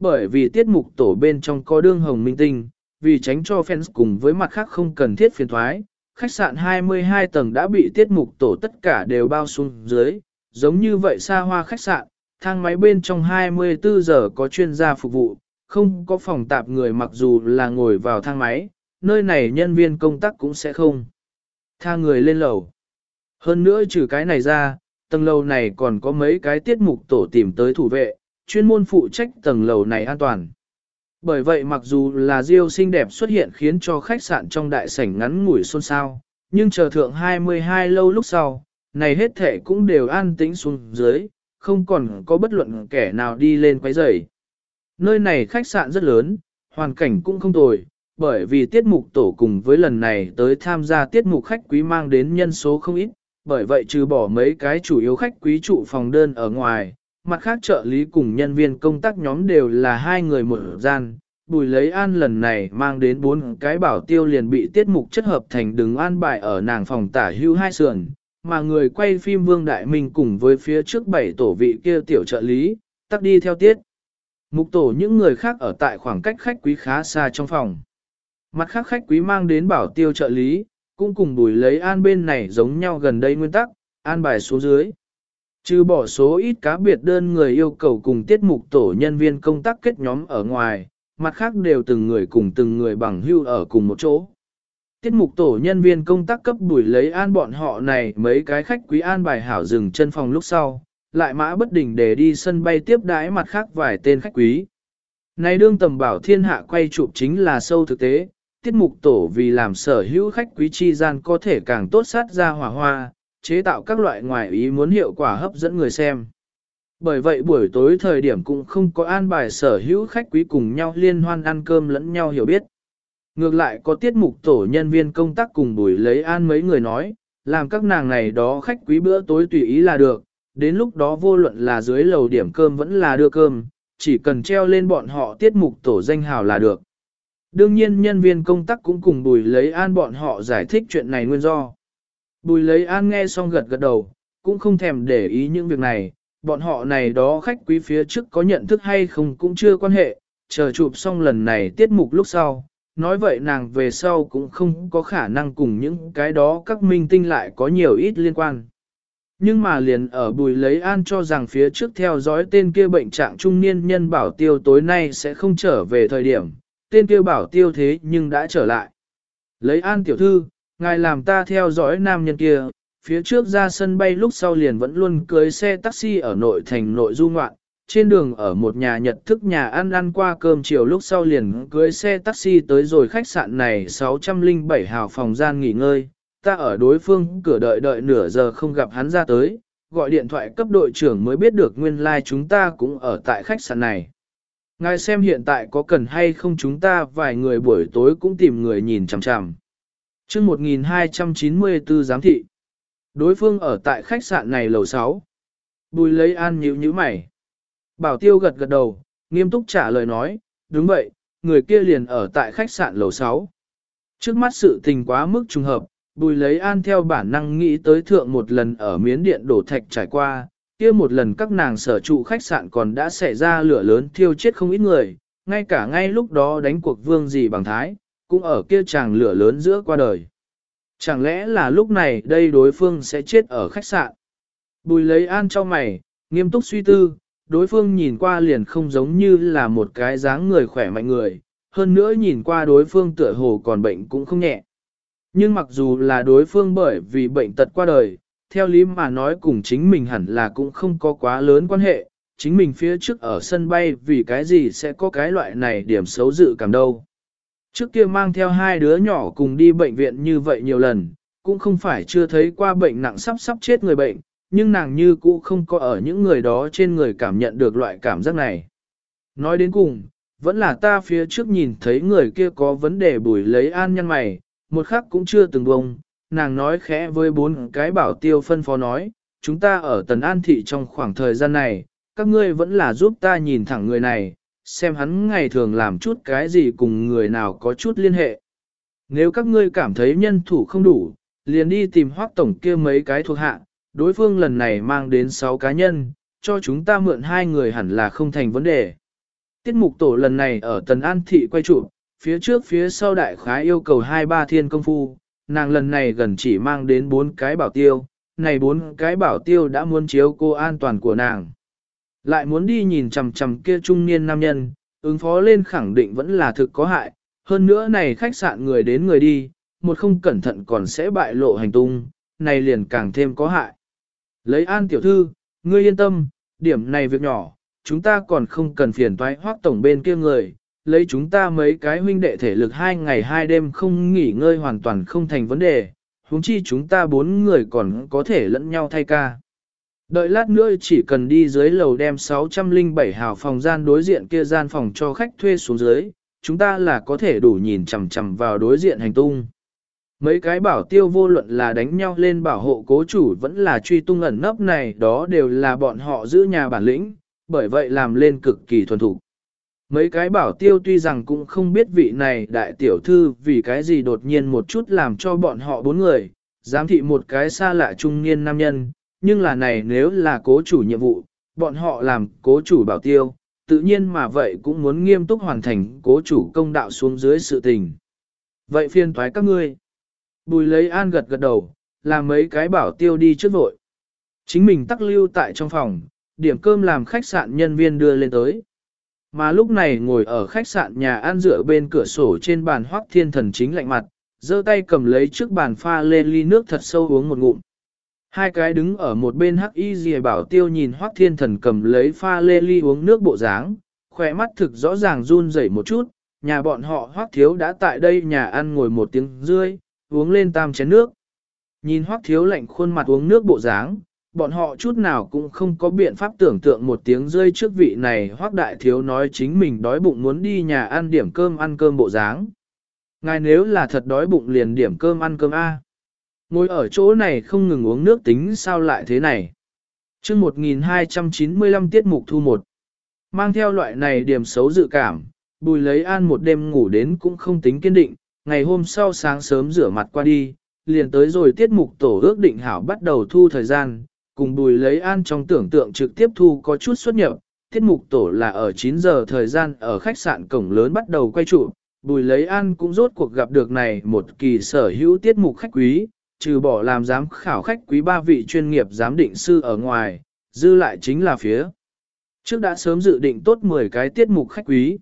bởi vì tiết mục tổ bên trong có đương hồng minh tinh, vì tránh cho fans cùng với mặt khác không cần thiết phiền thoái, khách sạn 22 tầng đã bị tiết mục tổ tất cả đều bao xuống dưới, giống như vậy xa hoa khách sạn, thang máy bên trong 24 giờ có chuyên gia phục vụ, không có phòng tạp người mặc dù là ngồi vào thang máy, nơi này nhân viên công tác cũng sẽ không tha người lên lầu. Hơn nữa trừ cái này ra, tầng lầu này còn có mấy cái tiết mục tổ tìm tới thủ vệ, chuyên môn phụ trách tầng lầu này an toàn. Bởi vậy mặc dù là Diêu xinh đẹp xuất hiện khiến cho khách sạn trong đại sảnh ngắn ngủi xôn xao, nhưng chờ thượng 22 lâu lúc sau, này hết thể cũng đều an tĩnh xuống dưới, không còn có bất luận kẻ nào đi lên quấy rầy. Nơi này khách sạn rất lớn, hoàn cảnh cũng không tồi, bởi vì tiết mục tổ cùng với lần này tới tham gia tiết mục khách quý mang đến nhân số không ít, bởi vậy trừ bỏ mấy cái chủ yếu khách quý trụ phòng đơn ở ngoài, mặt khác trợ lý cùng nhân viên công tác nhóm đều là 2 người một gian. Bùi Lấy An lần này mang đến 4 cái bảo tiêu liền bị tiết mục chất hợp thành đứng an bài ở nàng phòng tả hưu 2 sườn, mà người quay phim Vương Đại Minh cùng với phía trước 7 tổ vị kia tiểu trợ lý, tắt đi theo tiết. Mục tổ những người khác ở tại khoảng cách khách quý khá xa trong phòng. Mặt khác khách quý mang đến bảo tiêu trợ lý, cũng cùng Bùi Lấy An bên này giống nhau gần đây nguyên tắc, an bài số dưới. Trừ bỏ số ít cá biệt đơn người yêu cầu cùng tiết mục tổ nhân viên công tác kết nhóm ở ngoài, mặt khác đều từng người cùng từng người bằng hưu ở cùng một chỗ. Tiết mục tổ nhân viên công tác cấp Bùi Lấy An bọn họ này mấy cái khách quý an bài hảo dừng chân phòng lúc sau, lại mã bất đình để đi sân bay tiếp đãi mặt khác vài tên khách quý. Này đương tầm bảo thiên hạ quay chụp chính là sâu thực tế, tiết mục tổ vì làm sở hữu khách quý chi gian có thể càng tốt sát ra hỏa hoa, chế tạo các loại ngoài ý muốn hiệu quả hấp dẫn người xem. Bởi vậy buổi tối thời điểm cũng không có an bài sở hữu khách quý cùng nhau liên hoan ăn cơm lẫn nhau hiểu biết. Ngược lại có tiết mục tổ nhân viên công tác cùng Bùi Lấy An mấy người nói, làm các nàng này đó khách quý bữa tối tùy ý là được, đến lúc đó vô luận là dưới lầu điểm cơm vẫn là đưa cơm, chỉ cần treo lên bọn họ tiết mục tổ danh hào là được. Đương nhiên nhân viên công tác cũng cùng Bùi Lấy An bọn họ giải thích chuyện này nguyên do. Bùi Lấy An nghe xong gật gật đầu, cũng không thèm để ý những việc này, bọn họ này đó khách quý phía trước có nhận thức hay không cũng chưa quan hệ, chờ chụp xong lần này tiết mục lúc sau, nói vậy nàng về sau cũng không có khả năng cùng những cái đó các minh tinh lại có nhiều ít liên quan. Nhưng mà liền ở Bùi Lấy An cho rằng phía trước theo dõi tên kia bệnh trạng trung niên nhân bảo tiêu tối nay sẽ không trở về thời điểm, tên kia bảo tiêu thế nhưng đã trở lại. Lấy An tiểu thư, ngài làm ta theo dõi nam nhân kia, phía trước ra sân bay lúc sau liền vẫn luôn cưới xe taxi ở nội thành nội du ngoạn, trên đường ở một nhà nhật thức nhà ăn qua cơm chiều lúc sau liền cưới xe taxi tới rồi khách sạn này 607 hào phòng gian nghỉ ngơi, ta ở đối phương cửa đợi nửa giờ không gặp hắn ra tới, gọi điện thoại cấp đội trưởng mới biết được nguyên lai chúng ta cũng ở tại khách sạn này. Ngài xem hiện tại có cần hay không chúng ta vài người buổi tối cũng tìm người nhìn chằm chằm. Chương 1294 giám thị. Đối phương ở tại khách sạn này lầu 6. Bùi Lấy An nhíu mày. Bảo tiêu gật gật đầu, nghiêm túc trả lời nói, đúng vậy, người kia liền ở tại khách sạn lầu 6. Trước mắt sự tình quá mức trùng hợp, Bùi Lấy An theo bản năng nghĩ tới thượng một lần ở miến điện đổ thạch trải qua, kia một lần các nàng sở trụ khách sạn còn đã xảy ra lửa lớn thiêu chết không ít người, ngay cả ngay lúc đó đánh cuộc Vương Dì Bằng Thái, cũng ở kia chàng lửa lớn giữa qua đời. Chẳng lẽ là lúc này đây đối phương sẽ chết ở khách sạn? Bùi Lấy An cho mày, nghiêm túc suy tư, đối phương nhìn qua liền không giống như là một cái dáng người khỏe mạnh người, hơn nữa nhìn qua đối phương tựa hồ còn bệnh cũng không nhẹ. Nhưng mặc dù là đối phương bởi vì bệnh tật qua đời, theo lý mà nói cùng chính mình hẳn là cũng không có quá lớn quan hệ, chính mình phía trước ở sân bay vì cái gì sẽ có cái loại này điểm xấu dự cảm đâu. Trước kia mang theo 2 đứa nhỏ cùng đi bệnh viện như vậy nhiều lần, cũng không phải chưa thấy qua bệnh nặng sắp chết người bệnh, nhưng nàng như cũ không có ở những người đó trên người cảm nhận được loại cảm giác này. Nói đến cùng, vẫn là ta phía trước nhìn thấy người kia có vấn đề. Bùi Lấy An nhăn mày, một khắc cũng chưa từng bông, nàng nói khẽ với 4 cái bảo tiêu phân phó nói, chúng ta ở Tần An Thị trong khoảng thời gian này, các ngươi vẫn là giúp ta nhìn thẳng người này, xem hắn ngày thường làm chút cái gì cùng người nào có chút liên hệ. Nếu các ngươi cảm thấy nhân thủ không đủ, liền đi tìm Hoắc tổng kia mấy cái thuộc hạ, đối phương lần này mang đến 6 cá nhân, cho chúng ta mượn 2 người hẳn là không thành vấn đề. Tiết mục tổ lần này ở Tần An Thị quay chụp, phía trước phía sau đại khái yêu cầu 2-3 thiên công phu, nàng lần này gần chỉ mang đến 4 cái bảo tiêu, này 4 cái bảo tiêu đã muốn chiếu cô an toàn của nàng. Lại muốn đi nhìn chằm chằm kia trung niên nam nhân, ứng phó lên khẳng định vẫn là thực có hại, hơn nữa này khách sạn người đến người đi, một không cẩn thận còn sẽ bại lộ hành tung, này liền càng thêm có hại. Lấy An tiểu thư, ngươi yên tâm, điểm này việc nhỏ, chúng ta còn không cần phiền toái Hoắc tổng bên kia người, lấy chúng ta mấy cái huynh đệ thể lực 2 ngày 2 đêm không nghỉ ngơi hoàn toàn không thành vấn đề, huống chi chúng ta 4 người còn có thể lẫn nhau thay ca. Đợi lát nữa chỉ cần đi dưới lầu đem 607 hào phòng gian đối diện kia gian phòng cho khách thuê xuống dưới, chúng ta là có thể đủ nhìn chằm chằm vào đối diện hành tung. Mấy cái bảo tiêu vô luận là đánh nhau lên bảo hộ cố chủ vẫn là truy tung ẩn nấp này đó đều là bọn họ giữ nhà bản lĩnh, bởi vậy làm lên cực kỳ thuần thục. Mấy cái bảo tiêu tuy rằng cũng không biết vị này đại tiểu thư vì cái gì đột nhiên một chút làm cho bọn họ 4 người, giám thị một cái xa lạ trung niên nam nhân, nhưng là này nếu là cố chủ nhiệm vụ, bọn họ làm cố chủ bảo tiêu, tự nhiên mà vậy cũng muốn nghiêm túc hoàn thành cố chủ công đạo xuống dưới sự tình. Vậy phiền toái các ngươi. Bùi lấy An gật gật đầu, làm mấy cái bảo tiêu đi trước vội. Chính mình tắc lưu tại trong phòng, điểm cơm làm khách sạn nhân viên đưa lên tới. Mà lúc này ngồi ở khách sạn nhà ăn dựa bên cửa sổ trên bàn Hoắc Thiên Thần chính lạnh mặt, giơ tay cầm lấy trước bàn pha lên ly nước thật sâu uống một ngụm. Hai cái đứng ở một bên Hắc Y Dìa bảo tiêu nhìn Hoắc Thiên Thần cầm lấy pha lê ly uống nước bộ dáng, khỏe mắt thực rõ ràng run rẩy một chút, nhà bọn họ Hoắc Thiếu đã tại đây nhà ăn ngồi 1 tiếng rưỡi, uống lên tam chén nước. Nhìn Hoắc Thiếu lạnh khuôn mặt uống nước bộ dáng, bọn họ chút nào cũng không có biện pháp tưởng tượng 1 tiếng rơi trước vị này Hoắc Đại Thiếu nói chính mình đói bụng muốn đi nhà ăn điểm cơm ăn cơm bộ dáng. Ngài nếu là thật đói bụng liền điểm cơm ăn cơm A. Ngồi ở chỗ này không ngừng uống nước tính sao lại thế này. Trước 1295 tiết mục thu 1. Mang theo loại này điểm xấu dự cảm, Bùi lấy An một đêm ngủ đến cũng không tính kiên định, ngày hôm sau sáng sớm rửa mặt qua đi, liền tới rồi tiết mục tổ ước định hảo bắt đầu thu thời gian, cùng Bùi lấy An trong tưởng tượng trực tiếp thu có chút xuất nhập, tiết mục tổ là ở 9 giờ thời gian ở khách sạn cổng lớn bắt đầu quay trụ, Bùi lấy An cũng rốt cuộc gặp được này một kỳ sở hữu tiết mục khách quý, trừ bỏ làm giám khảo khách quý 3 vị chuyên nghiệp giám định sư ở ngoài, dư lại chính là phía. Trước đã sớm dự định tốt 10 cái tiết mục khách quý,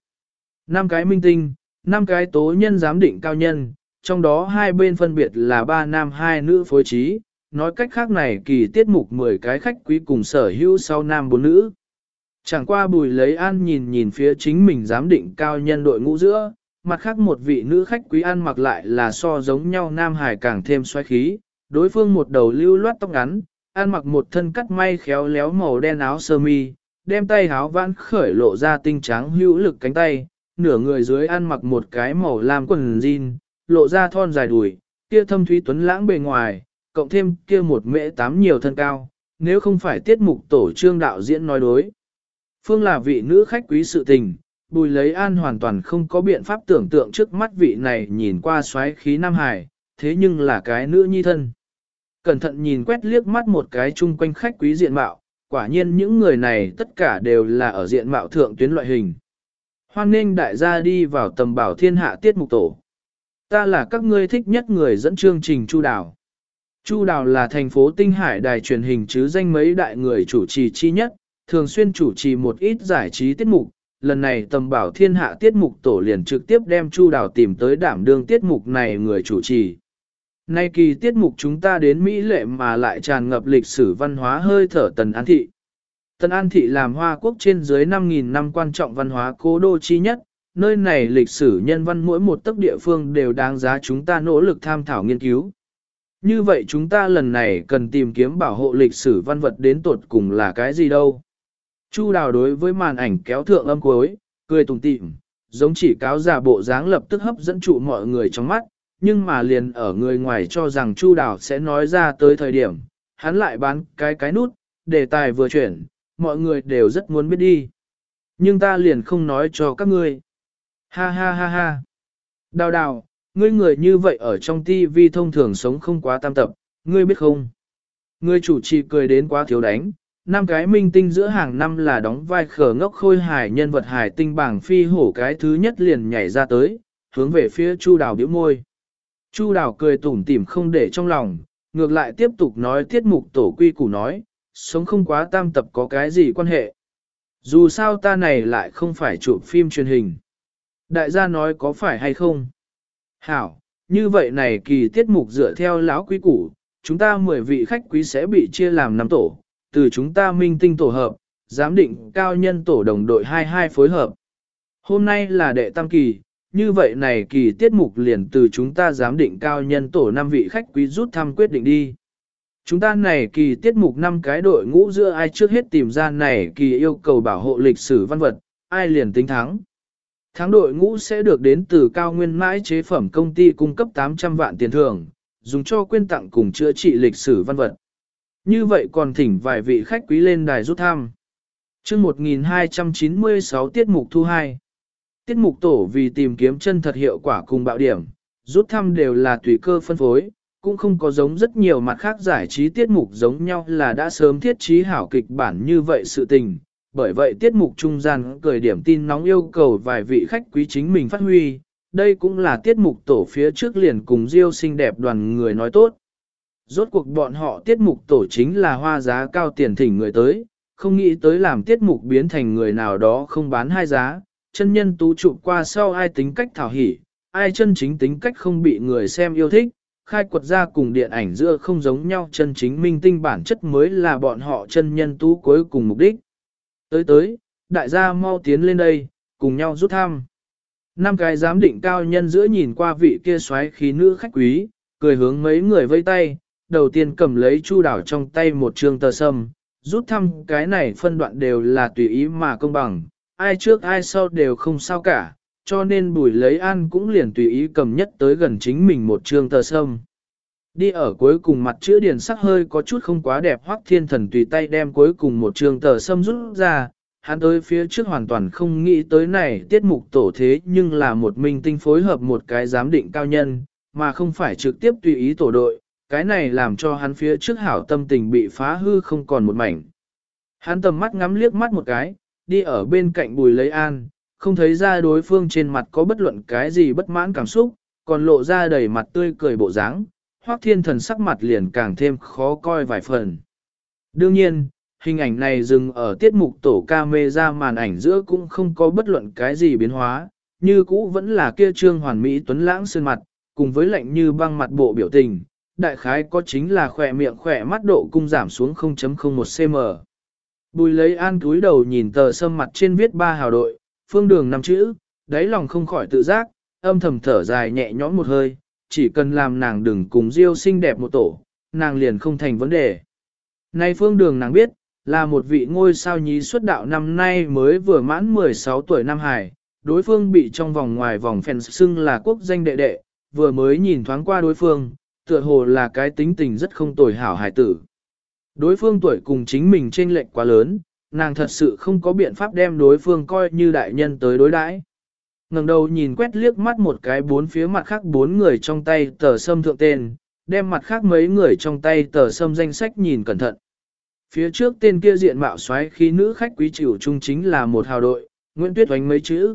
5 cái minh tinh, 5 cái tố nhân giám định cao nhân, trong đó hai bên phân biệt là 3 nam 2 nữ phối trí, nói cách khác này kỳ tiết mục 10 cái khách quý cùng sở hữu sau nam 4 nữ. Chẳng qua Bùi lấy An nhìn phía chính mình giám định cao nhân đội ngũ giữa, mặt khác một vị nữ khách quý ăn mặc lại là so giống nhau nam hài càng thêm xoáy khí, đối phương một đầu lưu loát tóc ngắn, ăn mặc một thân cắt may khéo léo màu đen áo sơ mi, đem tay áo vãn khởi lộ ra tinh trắng hữu lực cánh tay, nửa người dưới ăn mặc một cái màu lam quần jean, lộ ra thon dài đùi, kia thâm thúy tuấn lãng bề ngoài, cộng thêm kia một mễ 8 nhiều thân cao, nếu không phải tiết mục tổ trương đạo diễn nói đối. Phương là vị nữ khách quý sự tình, Bùi lấy An hoàn toàn không có biện pháp tưởng tượng trước mắt vị này nhìn qua xoáy khí nam hải, thế nhưng là cái nữ nhi thân. Cẩn thận nhìn quét liếc mắt một cái chung quanh khách quý diện mạo, quả nhiên những người này tất cả đều là ở diện mạo thượng tuyến loại hình. Hoan nghênh đại gia đi vào tầm bảo thiên hạ tiết mục tổ. Ta là các ngươi thích nhất người dẫn chương trình Chu Đào. Chu Đào là thành phố Tinh Hải đài truyền hình chứ danh mấy đại người chủ trì chi nhất, thường xuyên chủ trì một ít giải trí tiết mục. Lần này tầm bảo thiên hạ tiết mục tổ liền trực tiếp đem Chu Đào tìm tới đảm đương tiết mục này người chủ trì. Nay kỳ tiết mục chúng ta đến Mỹ lệ mà lại tràn ngập lịch sử văn hóa hơi thở Tần An Thị. Tần An Thị làm Hoa Quốc trên dưới 5.000 năm quan trọng văn hóa cố đô chi nhất, nơi này lịch sử nhân văn mỗi một tấc địa phương đều đáng giá chúng ta nỗ lực tham thảo nghiên cứu. Như vậy chúng ta lần này cần tìm kiếm bảo hộ lịch sử văn vật đến tột cùng là cái gì đâu. Chu Đào đối với màn ảnh kéo thượng âm cuối, cười tủm tỉm, giống chỉ cáo giả bộ dáng lập tức hấp dẫn trụ mọi người trong mắt, nhưng mà liền ở người ngoài cho rằng Chu Đào sẽ nói ra tới thời điểm, hắn lại bán cái nút, đề tài vừa chuyển, mọi người đều rất muốn biết đi. Nhưng ta liền không nói cho các ngươi. Ha ha ha ha. Đào đào, ngươi người như vậy ở trong TV thông thường sống không quá tam tập, ngươi biết không? Ngươi chủ trì cười đến quá thiếu đánh, năm cái minh tinh giữa hàng năm là đóng vai khờ ngốc khôi hài nhân vật hài tinh bảng phi hổ cái thứ nhất liền nhảy ra tới, hướng về phía Chu Đào bĩu môi. Chu Đào cười tủm tỉm không để trong lòng, ngược lại tiếp tục nói tiết mục tổ quy củ nói, sống không quá tam tập có cái gì quan hệ. Dù sao ta này lại không phải chụp phim truyền hình. Đại gia nói có phải hay không? Hảo, như vậy này kỳ tiết mục dựa theo lão quy củ, chúng ta 10 vị khách quý sẽ bị chia làm 5 tổ, từ chúng ta minh tinh tổ hợp, giám định cao nhân tổ đồng đội 22 phối hợp. Hôm nay là đệ tam kỳ, như vậy này kỳ tiết mục liền từ chúng ta giám định cao nhân tổ 5 vị khách quý rút thăm quyết định đi. Chúng ta này kỳ tiết mục 5 cái đội ngũ giữa ai trước hết tìm ra này kỳ yêu cầu bảo hộ lịch sử văn vật, ai liền tính thắng. Thắng đội ngũ sẽ được đến từ cao nguyên mãi chế phẩm công ty cung cấp 800 vạn tiền thưởng, dùng cho quyên tặng cùng chữa trị lịch sử văn vật. Như vậy còn thỉnh vài vị khách quý lên đài rút thăm. Chương 1296 tiết mục thu 2. Tiết mục tổ vì tìm kiếm chân thật hiệu quả cùng bạo điểm, rút thăm đều là tùy cơ phân phối, cũng không có giống rất nhiều mặt khác giải trí tiết mục giống nhau là đã sớm thiết trí hảo kịch bản như vậy sự tình. Bởi vậy tiết mục trung gian cười điểm tin nóng yêu cầu vài vị khách quý chính mình phát huy, đây cũng là tiết mục tổ phía trước liền cùng Diêu xinh đẹp đoàn người nói tốt. Rốt cuộc bọn họ tiết mục tổ chính là hoa giá cao tiền thỉnh người tới, không nghĩ tới làm tiết mục biến thành người nào đó không bán hai giá, chân nhân tú chụp qua sau ai tính cách thảo hỉ, ai chân chính tính cách không bị người xem yêu thích, khai quật ra cùng điện ảnh giữa không giống nhau chân chính minh tinh bản chất mới là bọn họ chân nhân tú cuối cùng mục đích. Tới, đại gia mau tiến lên đây, cùng nhau rút thăm. 5 cái giám định cao nhân giữa nhìn qua vị kia xoáy khí nữ khách quý, cười hướng mấy người vây tay, đầu tiên cầm lấy Chu Đào trong tay một trương tờ sâm, rút thăm cái này phân đoạn đều là tùy ý mà công bằng, ai trước ai sau đều không sao cả, cho nên Bùi Lấy An cũng liền tùy ý cầm nhất tới gần chính mình một trương tờ sâm. Đi ở cuối cùng mặt chữ điển sắc hơi có chút không quá đẹp Hoắc Thiên Thần tùy tay đem cuối cùng một trương tờ sâm rút ra, hắn tới phía trước hoàn toàn không nghĩ tới này tiết mục tổ thế nhưng là một minh tinh phối hợp một cái giám định cao nhân, mà không phải trực tiếp tùy ý tổ đội, cái này làm cho hắn phía trước hảo tâm tình bị phá hư không còn một mảnh. Hắn tầm mắt ngắm liếc mắt một cái, đi ở bên cạnh Bùi Lấy An, không thấy ra đối phương trên mặt có bất luận cái gì bất mãn cảm xúc, còn lộ ra đầy mặt tươi cười bộ dáng. Hoắc Thiên Thần sắc mặt liền càng thêm khó coi vài phần. Đương nhiên, hình ảnh này dừng ở tiết mục tổ camera màn ảnh giữa cũng không có bất luận cái gì biến hóa, như cũ vẫn là kia trương hoàn mỹ tuấn lãng sơn mặt, cùng với lạnh như băng mặt bộ biểu tình, đại khái có chính là khỏe miệng khỏe mắt độ cung giảm xuống 0.01 cm. Bùi Lấy An cúi đầu nhìn tờ sâm mặt trên viết 3 hào đội, phương đường 5 chữ, đáy lòng không khỏi tự giác, âm thầm thở dài nhẹ nhõm một hơi, chỉ cần làm nàng đừng cùng Diêu xinh đẹp một tổ, nàng liền không thành vấn đề. Nay phương đường nàng biết, là một vị ngôi sao nhí xuất đạo năm nay mới vừa mãn 16 tuổi Nam Hải, đối phương bị trong vòng ngoài vòng fans xưng là quốc danh đệ đệ, vừa mới nhìn thoáng qua đối phương, tựa hồ là cái tính tình rất không tồi hảo hài tử. Đối phương tuổi cùng chính mình chênh lệch quá lớn, nàng thật sự không có biện pháp đem đối phương coi như đại nhân tới đối đãi. Ngẩng đầu nhìn quét liếc mắt một cái bốn phía mặt khác 4 người trong tay tờ sâm thượng tên, đem mặt khác mấy người trong tay tờ sâm danh sách nhìn cẩn thận. Phía trước tên kia diện mạo xoáy khí nữ khách quý chịu chung chính là một hào đội, Nguyễn Tuyết Oánh mấy chữ.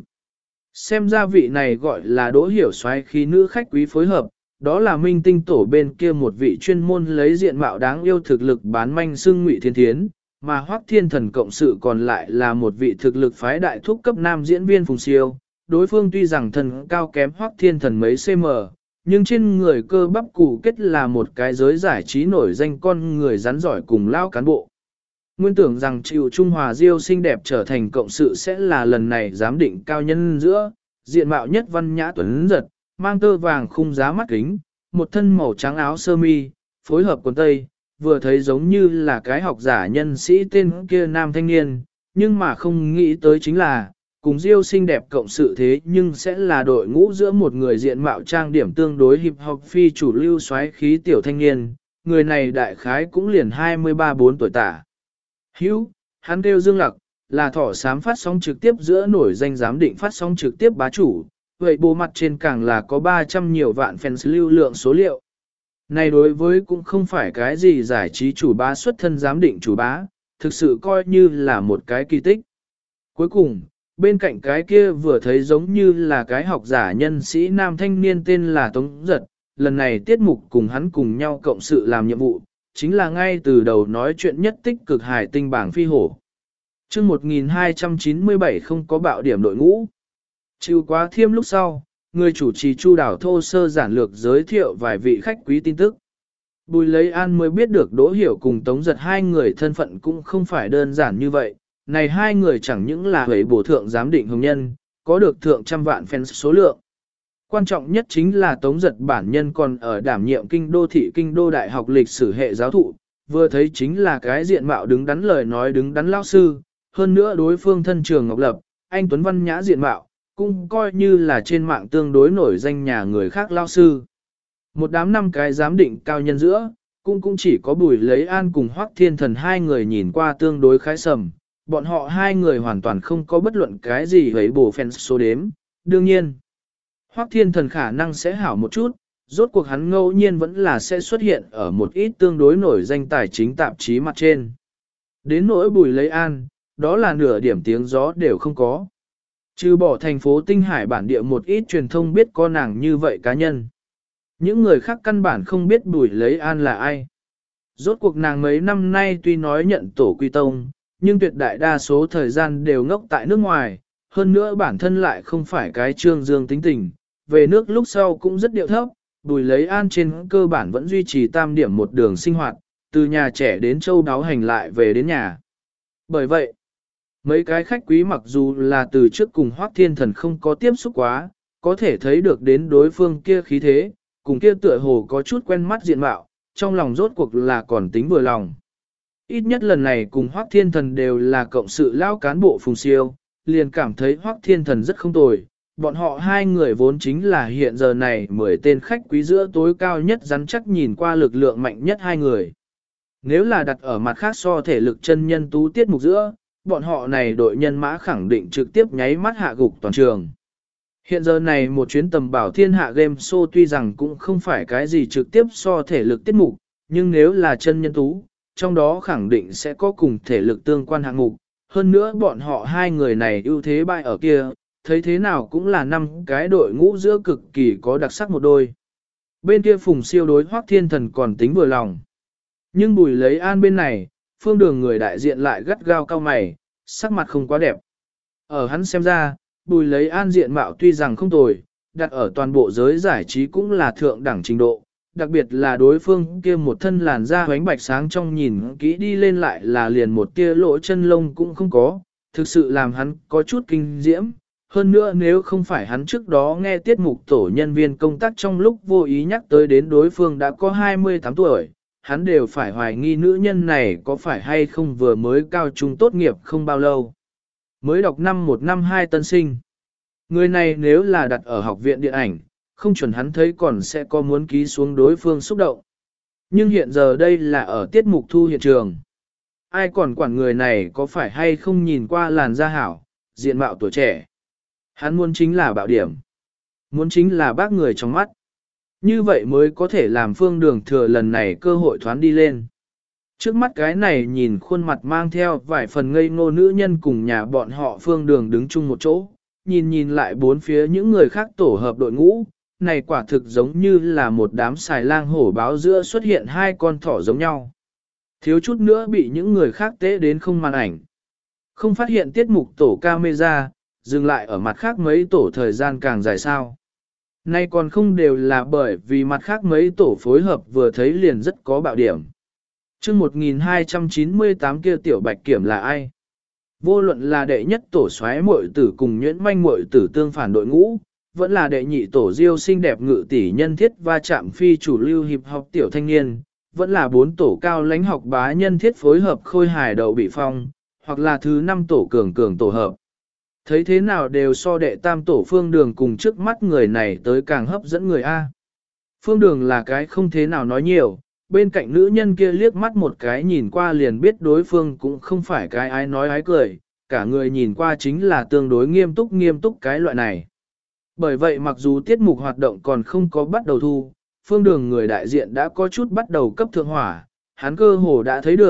Xem ra vị này gọi là Đỗ Hiểu xoáy khí nữ khách quý phối hợp, đó là minh tinh tổ bên kia một vị chuyên môn lấy diện mạo đáng yêu thực lực bán manh xưng Ngụy Thiên Thiến, mà Hoắc Thiên Thần cộng sự còn lại là một vị thực lực phái đại thúc cấp nam diễn viên Phùng Siêu. Đối phương tuy rằng thần cao kém Hoắc Thiên Thần mấy cm, nhưng trên người cơ bắp củ kết là một cái giới giải trí nổi danh con người rắn giỏi cùng lao cán bộ. Nguyên tưởng rằng chịu Trung Hòa Diêu xinh đẹp trở thành cộng sự sẽ là lần này giám định cao nhân giữa, diện mạo nhất văn nhã tuấn giật, mang tơ vàng khung giá mắt kính, một thân màu trắng áo sơ mi, phối hợp quần tây, vừa thấy giống như là cái học giả nhân sĩ tên kia nam thanh niên, nhưng mà không nghĩ tới chính là, cùng Diêu xinh đẹp cộng sự thế nhưng sẽ là đội ngũ giữa một người diện mạo trang điểm tương đối hip hop phi chủ lưu xoáy khí tiểu thanh niên, người này đại khái cũng liền 23-4 tuổi tả. Hữu, hắn kêu Dương Lặc, là thỏ xám phát sóng trực tiếp giữa nổi danh giám định phát sóng trực tiếp bá chủ, vậy bộ mặt trên càng là có 300 nhiều vạn fans lưu lượng số liệu. Này đối với cũng không phải cái gì giải trí chủ bá xuất thân giám định chủ bá, thực sự coi như là một cái kỳ tích. Cuối cùng, bên cạnh cái kia vừa thấy giống như là cái học giả nhân sĩ nam thanh niên tên là Tống Giật, lần này tiết mục cùng hắn cùng nhau cộng sự làm nhiệm vụ, chính là ngay từ đầu nói chuyện nhất tích cực hài tinh bảng phi hổ. chương 1297 không có bạo điểm đội ngũ. Chịu quá thiêm lúc sau, người chủ trì Chu Đảo thô sơ giản lược giới thiệu vài vị khách quý tin tức. Bùi Lấy An mới biết được Đỗ Hiểu cùng Tống Giật hai người thân phận cũng không phải đơn giản như vậy. Này hai người chẳng những là hấy bổ thượng giám định hồng nhân, có được thượng trăm vạn fans số lượng. Quan trọng nhất chính là Tống Giật bản nhân còn ở đảm nhiệm kinh đô thị kinh đô đại học lịch sử hệ giáo thụ, vừa thấy chính là cái diện mạo đứng đắn lời nói đứng đắn lao sư, hơn nữa đối phương thân trường Ngọc Lập, anh Tuấn Văn Nhã diện mạo, cũng coi như là trên mạng tương đối nổi danh nhà người khác lao sư. Một đám năm cái giám định cao nhân giữa, cũng chỉ có Bùi Lấy An cùng Hoắc Thiên Thần hai người nhìn qua tương đối khái sầm, bọn họ hai người hoàn toàn không có bất luận cái gì hấy bổ fans số đếm, đương nhiên. Hoắc Thiên Thần khả năng sẽ hảo một chút, rốt cuộc hắn ngẫu nhiên vẫn là sẽ xuất hiện ở một ít tương đối nổi danh tài chính tạp chí mặt trên. Đến nỗi Bùi Lấy An, đó là nửa điểm tiếng gió đều không có. Trừ bỏ thành phố Tinh Hải bản địa một ít truyền thông biết có nàng như vậy cá nhân. Những người khác căn bản không biết Bùi Lấy An là ai. Rốt cuộc nàng mấy năm nay tuy nói nhận tổ quy tông, nhưng tuyệt đại đa số thời gian đều ngốc tại nước ngoài, hơn nữa bản thân lại không phải cái trương dương tính tình, về nước lúc sau cũng rất điệu thấp, Bùi Lấy An trên cơ bản vẫn duy trì tam điểm một đường sinh hoạt, từ nhà trẻ đến châu đáo hành lại về đến nhà. Bởi vậy, mấy cái khách quý mặc dù là từ trước cùng Hoắc Thiên Thần không có tiếp xúc quá, có thể thấy được đến đối phương kia khí thế, cùng kia tựa hồ có chút quen mắt diện mạo, trong lòng rốt cuộc là còn tính vừa lòng. Ít nhất lần này cùng Hoắc Thiên Thần đều là cộng sự lao cán bộ Phùng Siêu, liền cảm thấy Hoắc Thiên Thần rất không tồi. Bọn họ hai người vốn chính là hiện giờ này 10 tên khách quý giữa tối cao nhất rắn chắc nhìn qua lực lượng mạnh nhất hai người. Nếu là đặt ở mặt khác so thể lực chân nhân tú tiết mục giữa, bọn họ này đội nhân mã khẳng định trực tiếp nháy mắt hạ gục toàn trường. Hiện giờ này một chuyến tầm bảo thiên hạ game show tuy rằng cũng không phải cái gì trực tiếp so thể lực tiết mục, nhưng nếu là chân nhân tú, trong đó khẳng định sẽ có cùng thể lực tương quan hạng mục. Hơn nữa bọn họ hai người này ưu thế bại ở kia, thấy thế nào cũng là 5 cái đội ngũ giữa cực kỳ có đặc sắc một đôi. Bên kia Phùng Siêu đối Hoắc Thiên Thần còn tính vừa lòng. Nhưng Bùi Lấy An bên này, phương đường người đại diện lại gắt gao cao mày, sắc mặt không quá đẹp. Ở hắn xem ra, Bùi Lấy An diện mạo tuy rằng không tồi, đặt ở toàn bộ giới giải trí cũng là thượng đẳng trình độ, đặc biệt là đối phương kia một thân làn da hoánh bạch sáng trong nhìn kỹ đi lên lại là liền một tia lỗ chân lông cũng không có, thực sự làm hắn có chút kinh diễm. Hơn nữa nếu không phải hắn trước đó nghe tiết mục tổ nhân viên công tác trong lúc vô ý nhắc tới đến đối phương đã có 28 tuổi, hắn đều phải hoài nghi nữ nhân này có phải hay không vừa mới cao trung tốt nghiệp không bao lâu. Mới đọc năm 1 năm 2 tân sinh. Người này nếu là đặt ở học viện điện ảnh, không chuẩn hắn thấy còn sẽ có muốn ký xuống đối phương xúc động. Nhưng hiện giờ đây là ở tiết mục thu hiện trường. Ai còn quản người này có phải hay không nhìn qua làn da hảo, diện mạo tuổi trẻ. Hắn muốn chính là bạo điểm. Muốn chính là bác người trong mắt. Như vậy mới có thể làm phương đường thừa lần này cơ hội thoán đi lên. Trước mắt cái này nhìn khuôn mặt mang theo vài phần ngây ngô nữ nhân cùng nhà bọn họ phương đường đứng chung một chỗ, nhìn lại bốn phía những người khác tổ hợp đội ngũ, này quả thực giống như là một đám xài lang hổ báo giữa xuất hiện hai con thỏ giống nhau. Thiếu chút nữa bị những người khác tế đến không màn ảnh. Không phát hiện tiết mục tổ camera, dừng lại ở mặt khác mấy tổ thời gian càng dài sao. Nay còn không đều là bởi vì mặt khác mấy tổ phối hợp vừa thấy liền rất có bạo điểm. chương 1298 kia tiểu bạch kiểm là ai? Vô luận là đệ nhất tổ xoáy muội tử cùng nhuyễn manh muội tử tương phản đội ngũ, vẫn là đệ nhị tổ diêu xinh đẹp ngự tỷ nhân thiết va chạm phi chủ lưu hiệp học tiểu thanh niên, vẫn là 4 tổ cao lãnh học bá nhân thiết phối hợp khôi hài đậu bị phong, hoặc là thứ 5 tổ cường tổ hợp. Thấy thế nào đều so đệ tam tổ phương đường cùng trước mắt người này tới càng hấp dẫn người A. Phương đường là cái không thế nào nói nhiều, bên cạnh nữ nhân kia liếc mắt một cái nhìn qua liền biết đối phương cũng không phải cái ái nói ái cười, cả người nhìn qua chính là tương đối nghiêm túc cái loại này. Bởi vậy mặc dù tiết mục hoạt động còn không có bắt đầu thu, phương đường người đại diện đã có chút bắt đầu cấp thượng hỏa, hắn cơ hồ đã thấy được,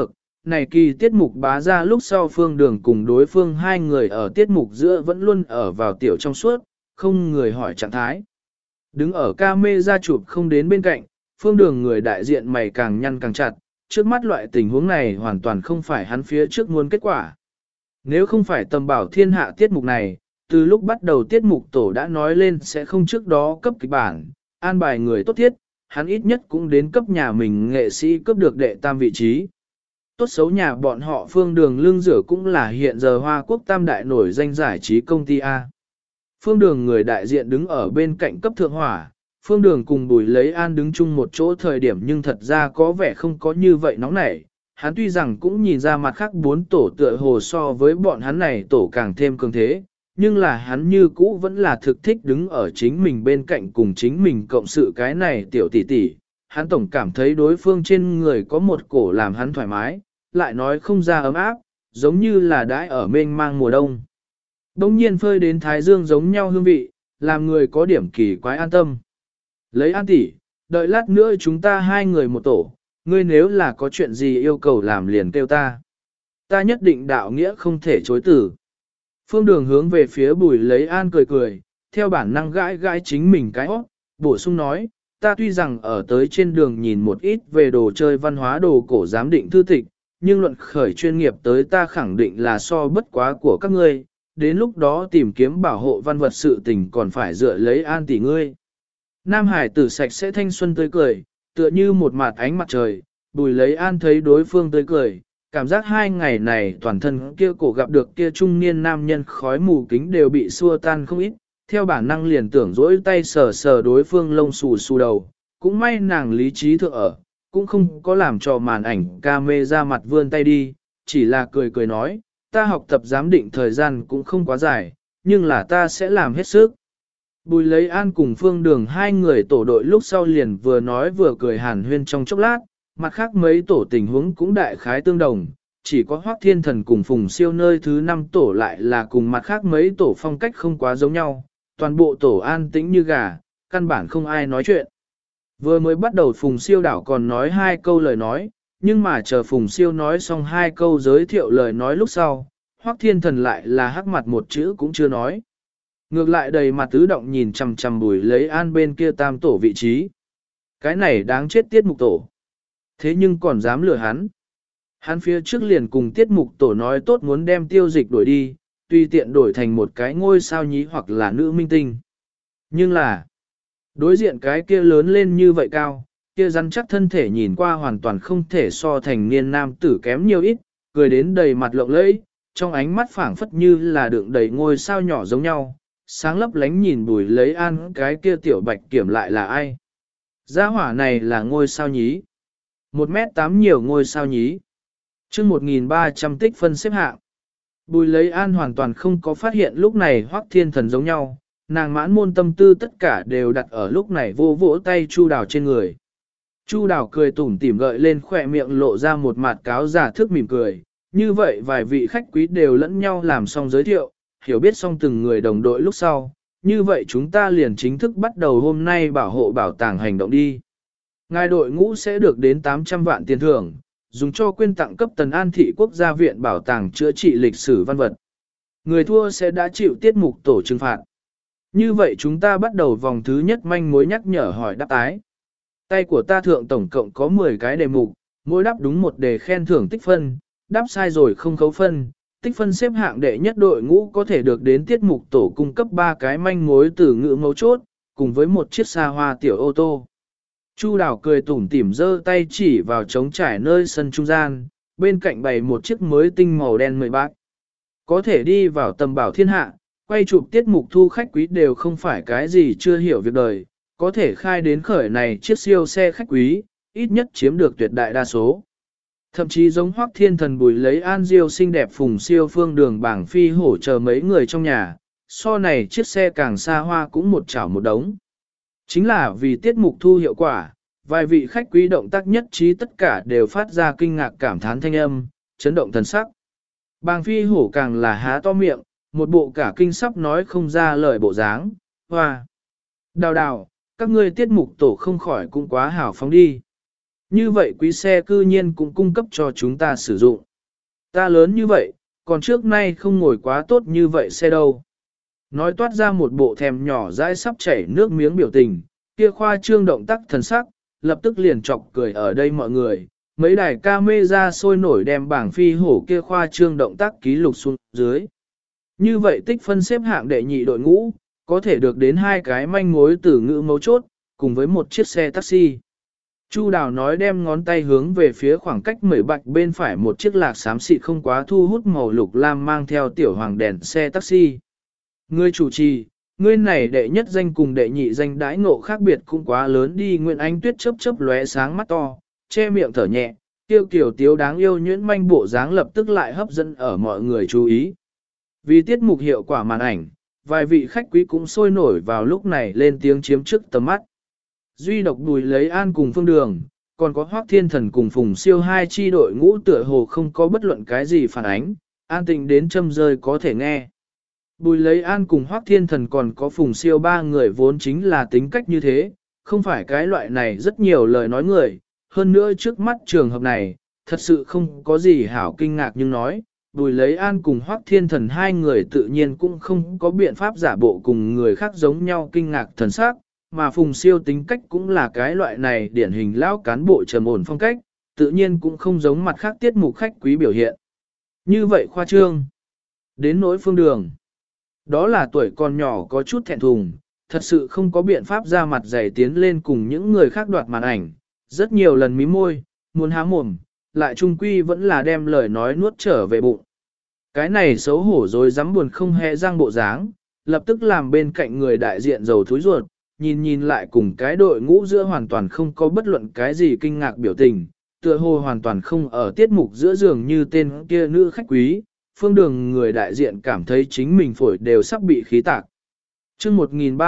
này kỳ tiết mục bá ra lúc sau Phương Đường cùng đối phương hai người ở tiết mục giữa vẫn luôn ở vào tiểu trong suốt, không người hỏi trạng thái. Đứng ở camera chụp không đến bên cạnh, Phương Đường người đại diện mày càng nhăn càng chặt, trước mắt loại tình huống này hoàn toàn không phải hắn phía trước muốn kết quả. Nếu không phải tầm bảo thiên hạ tiết mục này, từ lúc bắt đầu tiết mục tổ đã nói lên sẽ không trước đó cấp kịch bản, an bài người tốt thiết, hắn ít nhất cũng đến cấp nhà mình nghệ sĩ cấp được đệ tam vị trí. Tốt xấu nhà bọn họ Phương Đường lương rửa cũng là hiện giờ Hoa Quốc tam đại nổi danh giải trí công ty A. Phương Đường người đại diện đứng ở bên cạnh cấp thượng hỏa, Phương Đường cùng Bùi Lấy An đứng chung một chỗ thời điểm nhưng thật ra có vẻ không có như vậy nóng nảy. Hắn tuy rằng cũng nhìn ra mặt khác bốn tổ tựa hồ so với bọn hắn này tổ càng thêm cường thế, nhưng là hắn như cũ vẫn là thực thích đứng ở chính mình bên cạnh cùng chính mình cộng sự cái này tiểu tỷ tỷ. Hắn tổng cảm thấy đối phương trên người có một cổ làm hắn thoải mái, lại nói không ra ấm áp, giống như là đãi ở mênh mang mùa đông. Đông nhiên phơi đến thái dương giống nhau hương vị, làm người có điểm kỳ quái an tâm. Lấy An tỷ, đợi lát nữa chúng ta hai người một tổ, ngươi nếu là có chuyện gì yêu cầu làm liền kêu ta. Ta nhất định đạo nghĩa không thể chối từ. Phương Đường hướng về phía Bùi Lấy An cười cười, theo bản năng gãi gãi chính mình cái hót, bổ sung nói, ta tuy rằng ở tới trên đường nhìn một ít về đồ chơi văn hóa đồ cổ giám định thư tịch, nhưng luận khởi chuyên nghiệp tới ta khẳng định là so bất quá của các ngươi, đến lúc đó tìm kiếm bảo hộ văn vật sự tình còn phải dựa lấy An tỷ ngươi. Nam Hải tử sạch sẽ thanh xuân tươi cười, tựa như một mặt ánh mặt trời, Bùi Lấy An thấy đối phương tươi cười, cảm giác hai ngày này toàn thân kia cổ gặp được kia trung niên nam nhân khói mù kính đều bị xua tan không ít, theo bản năng liền tưởng dỗi tay sờ sờ đối phương lông xù xù đầu, cũng may nàng lý trí thượng ở, cũng không có làm cho màn ảnh camera ra mặt vươn tay đi, chỉ là cười cười nói, ta học tập giám định thời gian cũng không quá dài, nhưng là ta sẽ làm hết sức. Bùi Lấy An cùng Phương Đường hai người tổ đội lúc sau liền vừa nói vừa cười hàn huyên trong chốc lát, mặt khác mấy tổ tình huống cũng đại khái tương đồng, chỉ có Hoắc Thiên Thần cùng Phùng Siêu nơi thứ 5 tổ lại là cùng mặt khác mấy tổ phong cách không quá giống nhau, toàn bộ tổ an tĩnh như gà, căn bản không ai nói chuyện. Vừa mới bắt đầu Phùng Siêu đảo còn nói hai câu lời nói, nhưng mà chờ Phùng Siêu nói xong hai câu giới thiệu lời nói lúc sau, Hoắc Thiên Thần lại là hắc mặt một chữ cũng chưa nói. Ngược lại đầy mặt tứ động nhìn chằm chằm Bùi Lấy An bên kia tam tổ vị trí. Cái này đáng chết tiết mục tổ. Thế nhưng còn dám lừa hắn. Hắn phía trước liền cùng tiết mục tổ nói tốt muốn đem Tiêu Dịch đổi đi, tùy tiện đổi thành một cái ngôi sao nhí hoặc là nữ minh tinh. Nhưng là, đối diện cái kia lớn lên như vậy cao, kia rắn chắc thân thể nhìn qua hoàn toàn không thể so thành niên nam tử kém nhiều ít, cười đến đầy mặt lộng lẫy, trong ánh mắt phảng phất như là đựng đầy ngôi sao nhỏ giống nhau, sáng lấp lánh nhìn Bùi Lấy An cái kia tiểu bạch kiểm lại là ai. Gia hỏa này là ngôi sao nhí. 1m8 nhiều ngôi sao nhí. chương 1300 tích phân xếp hạng. Bùi Lấy An hoàn toàn không có phát hiện lúc này Hoắc Thiên Thần giống nhau, nàng mãn môn tâm tư tất cả đều đặt ở lúc này vô vỗ tay Chu Đào trên người. Chu Đào cười tủm tỉm gợi lên khỏe miệng lộ ra một mặt cáo giả thức mỉm cười, như vậy vài vị khách quý đều lẫn nhau làm xong giới thiệu, hiểu biết xong từng người đồng đội lúc sau, như vậy chúng ta liền chính thức bắt đầu hôm nay bảo hộ bảo tàng hành động đi. Ngài đội ngũ sẽ được đến 800 vạn tiền thưởng, dùng cho quyên tặng cấp Tần An Thị Quốc gia viện bảo tàng chữa trị lịch sử văn vật. Người thua sẽ đã chịu tiết mục tổ trừng phạt. Như vậy chúng ta bắt đầu vòng thứ nhất manh mối nhắc nhở hỏi đáp tái. Tay của ta thượng tổng cộng có 10 cái đề mục, mỗi đáp đúng một đề khen thưởng tích phân, đáp sai rồi không khấu phân. Tích phân xếp hạng đệ nhất đội ngũ có thể được đến tiết mục tổ cung cấp 3 cái manh mối từ ngữ mấu chốt, cùng với một chiếc xa hoa tiểu ô tô. Chu Đào cười tủm tỉm giơ tay chỉ vào trống trải nơi sân trung gian, bên cạnh bày một chiếc mới tinh màu đen 10 bạc. Có thể đi vào tầm bảo thiên hạ, quay chụp tiết mục thu khách quý đều không phải cái gì chưa hiểu việc đời, có thể khai đến khởi này chiếc siêu xe khách quý, ít nhất chiếm được tuyệt đại đa số. Thậm chí giống Hoắc Thiên Thần Bùi Lấy An Diêu xinh đẹp Phùng Siêu Phương Đường bảng phi hổ chờ mấy người trong nhà, so này chiếc xe càng xa hoa cũng một chảo một đống. Chính là vì tiết mục thu hiệu quả, vài vị khách quý động tác nhất trí tất cả đều phát ra kinh ngạc cảm thán thanh âm, chấn động thần sắc. Bàng phi hổ càng là há to miệng, một bộ cả kinh sắp nói không ra lời bộ dáng, hoa. Đào đào, các ngươi tiết mục tổ không khỏi cũng quá hào phóng đi. Như vậy quý xe cư nhiên cũng cung cấp cho chúng ta sử dụng. Ta lớn như vậy, còn trước nay không ngồi quá tốt như vậy xe đâu. Nói toát ra một bộ thèm nhỏ dãi sắp chảy nước miếng biểu tình, kia khoa trương động tác thần sắc, lập tức liền chọc cười ở đây mọi người. Mấy đài camera sôi nổi đem bảng phi hổ kia khoa trương động tác ký lục xuống dưới. Như vậy tích phân xếp hạng đệ nhị đội ngũ, có thể được đến 2 cái manh mối từ ngữ mấu chốt, cùng với một chiếc xe taxi. Chu Đào nói đem ngón tay hướng về phía khoảng cách 10 bạch bên phải một chiếc lạc xám xịt không quá thu hút màu lục lam mang theo tiểu hoàng đèn xe taxi. Ngươi chủ trì, ngươi này đệ nhất danh cùng đệ nhị danh đãi ngộ khác biệt cũng quá lớn đi. Nguyễn Ánh Tuyết chớp chớp lóe sáng mắt to, che miệng thở nhẹ, tiêu kiểu tiếu đáng yêu nhuyễn manh bộ dáng lập tức lại hấp dẫn ở mọi người chú ý. Vì tiết mục hiệu quả màn ảnh, vài vị khách quý cũng sôi nổi vào lúc này lên tiếng chiếm trước tầm mắt. Duy độc Bùi Lấy An cùng Phương Đường, còn có Hoác Thiên Thần cùng Phùng Siêu hai chi đội ngũ tựa hồ không có bất luận cái gì phản ánh, an tĩnh đến châm rơi có thể nghe. Bùi Lấy An cùng Hoác Thiên Thần còn có Phùng Siêu ba người vốn chính là tính cách như thế, không phải cái loại này rất nhiều lời nói người, hơn nữa trước mắt trường hợp này, thật sự không có gì hảo kinh ngạc nhưng nói, Bùi Lấy An cùng Hoác Thiên Thần hai người tự nhiên cũng không có biện pháp giả bộ cùng người khác giống nhau kinh ngạc thần sắc, mà Phùng Siêu tính cách cũng là cái loại này điển hình lão cán bộ trầm ổn phong cách, tự nhiên cũng không giống mặt khác tiết mục khách quý biểu hiện. Như vậy khoa trương. Đến nỗi Phương Đường. Đó là tuổi còn nhỏ có chút thẹn thùng, thật sự không có biện pháp ra mặt dày tiến lên cùng những người khác đoạt màn ảnh, rất nhiều lần mím môi, muốn há mồm, lại trung quy vẫn là đem lời nói nuốt trở về bụng. Cái này xấu hổ rồi dám buồn không hề răng bộ dáng, lập tức làm bên cạnh người đại diện dầu thúi ruột, nhìn lại cùng cái đội ngũ giữa hoàn toàn không có bất luận cái gì kinh ngạc biểu tình, tựa hồ hoàn toàn không ở tiết mục giữa giường như tên kia nữ khách quý. Phương Đường người đại diện cảm thấy chính mình phổi đều sắp bị khí tạc. chương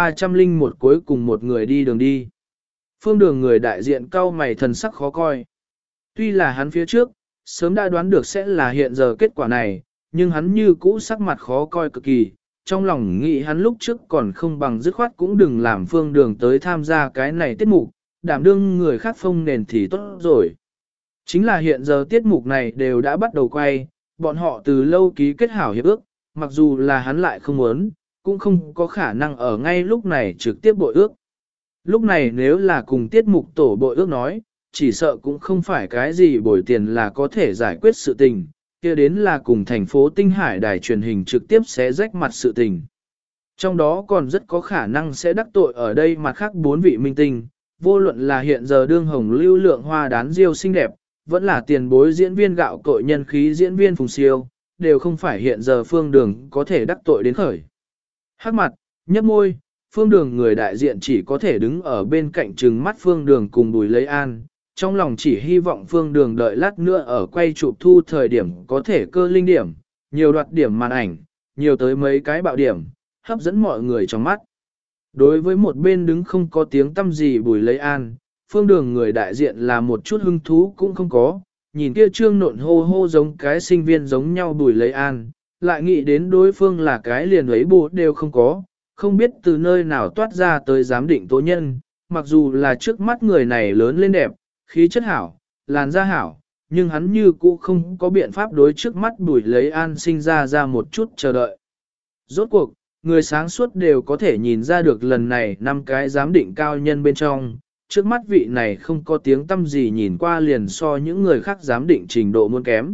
1301 cuối cùng một người đi đường đi. Phương Đường người đại diện cau mày thần sắc khó coi. Tuy là hắn phía trước, sớm đã đoán được sẽ là hiện giờ kết quả này, nhưng hắn như cũ sắc mặt khó coi cực kỳ. Trong lòng nghĩ hắn lúc trước còn không bằng dứt khoát cũng đừng làm Phương Đường tới tham gia cái này tiết mục, đảm đương người khác phông nền thì tốt rồi. Chính là hiện giờ tiết mục này đều đã bắt đầu quay, bọn họ từ lâu ký kết hảo hiệp ước, mặc dù là hắn lại không muốn, cũng không có khả năng ở ngay lúc này trực tiếp bội ước. Lúc này nếu là cùng tiết mục tổ bội ước nói, chỉ sợ cũng không phải cái gì bồi tiền là có thể giải quyết sự tình, kia đến là cùng thành phố Tinh Hải đài truyền hình trực tiếp sẽ rách mặt sự tình. Trong đó còn rất có khả năng sẽ đắc tội ở đây mặt khác 4 vị minh tinh, vô luận là hiện giờ đương hồng lưu lượng hoa đán diêu xinh đẹp, vẫn là tiền bối diễn viên gạo cội nhân khí diễn viên Phùng Siêu, đều không phải hiện giờ Phương Đường có thể đắc tội đến khởi. Hắc mặt, nhấp môi, Phương Đường người đại diện chỉ có thể đứng ở bên cạnh trừng mắt Phương Đường cùng Bùi Lấy An, trong lòng chỉ hy vọng Phương Đường đợi lát nữa ở quay chụp thu thời điểm có thể cơ linh điểm, nhiều đoạt điểm màn ảnh, nhiều tới mấy cái bạo điểm, hấp dẫn mọi người trong mắt. Đối với một bên đứng không có tiếng tâm gì Bùi Lấy An, Phương Đường người đại diện là một chút hứng thú cũng không có, nhìn kia trương nộn hô hô giống cái sinh viên giống nhau Bùi Lấy An, lại nghĩ đến đối phương là cái liền ấy bộ đều không có, không biết từ nơi nào toát ra tới giám định tố nhân, mặc dù là trước mắt người này lớn lên đẹp, khí chất hảo, làn da hảo, nhưng hắn như cũ không có biện pháp đối trước mắt Bùi Lấy An sinh ra một chút chờ đợi. Rốt cuộc, người sáng suốt đều có thể nhìn ra được lần này 5 cái giám định cao nhân bên trong, trước mắt vị này không có tiếng tâm gì nhìn qua liền so những người khác giám định trình độ muôn kém.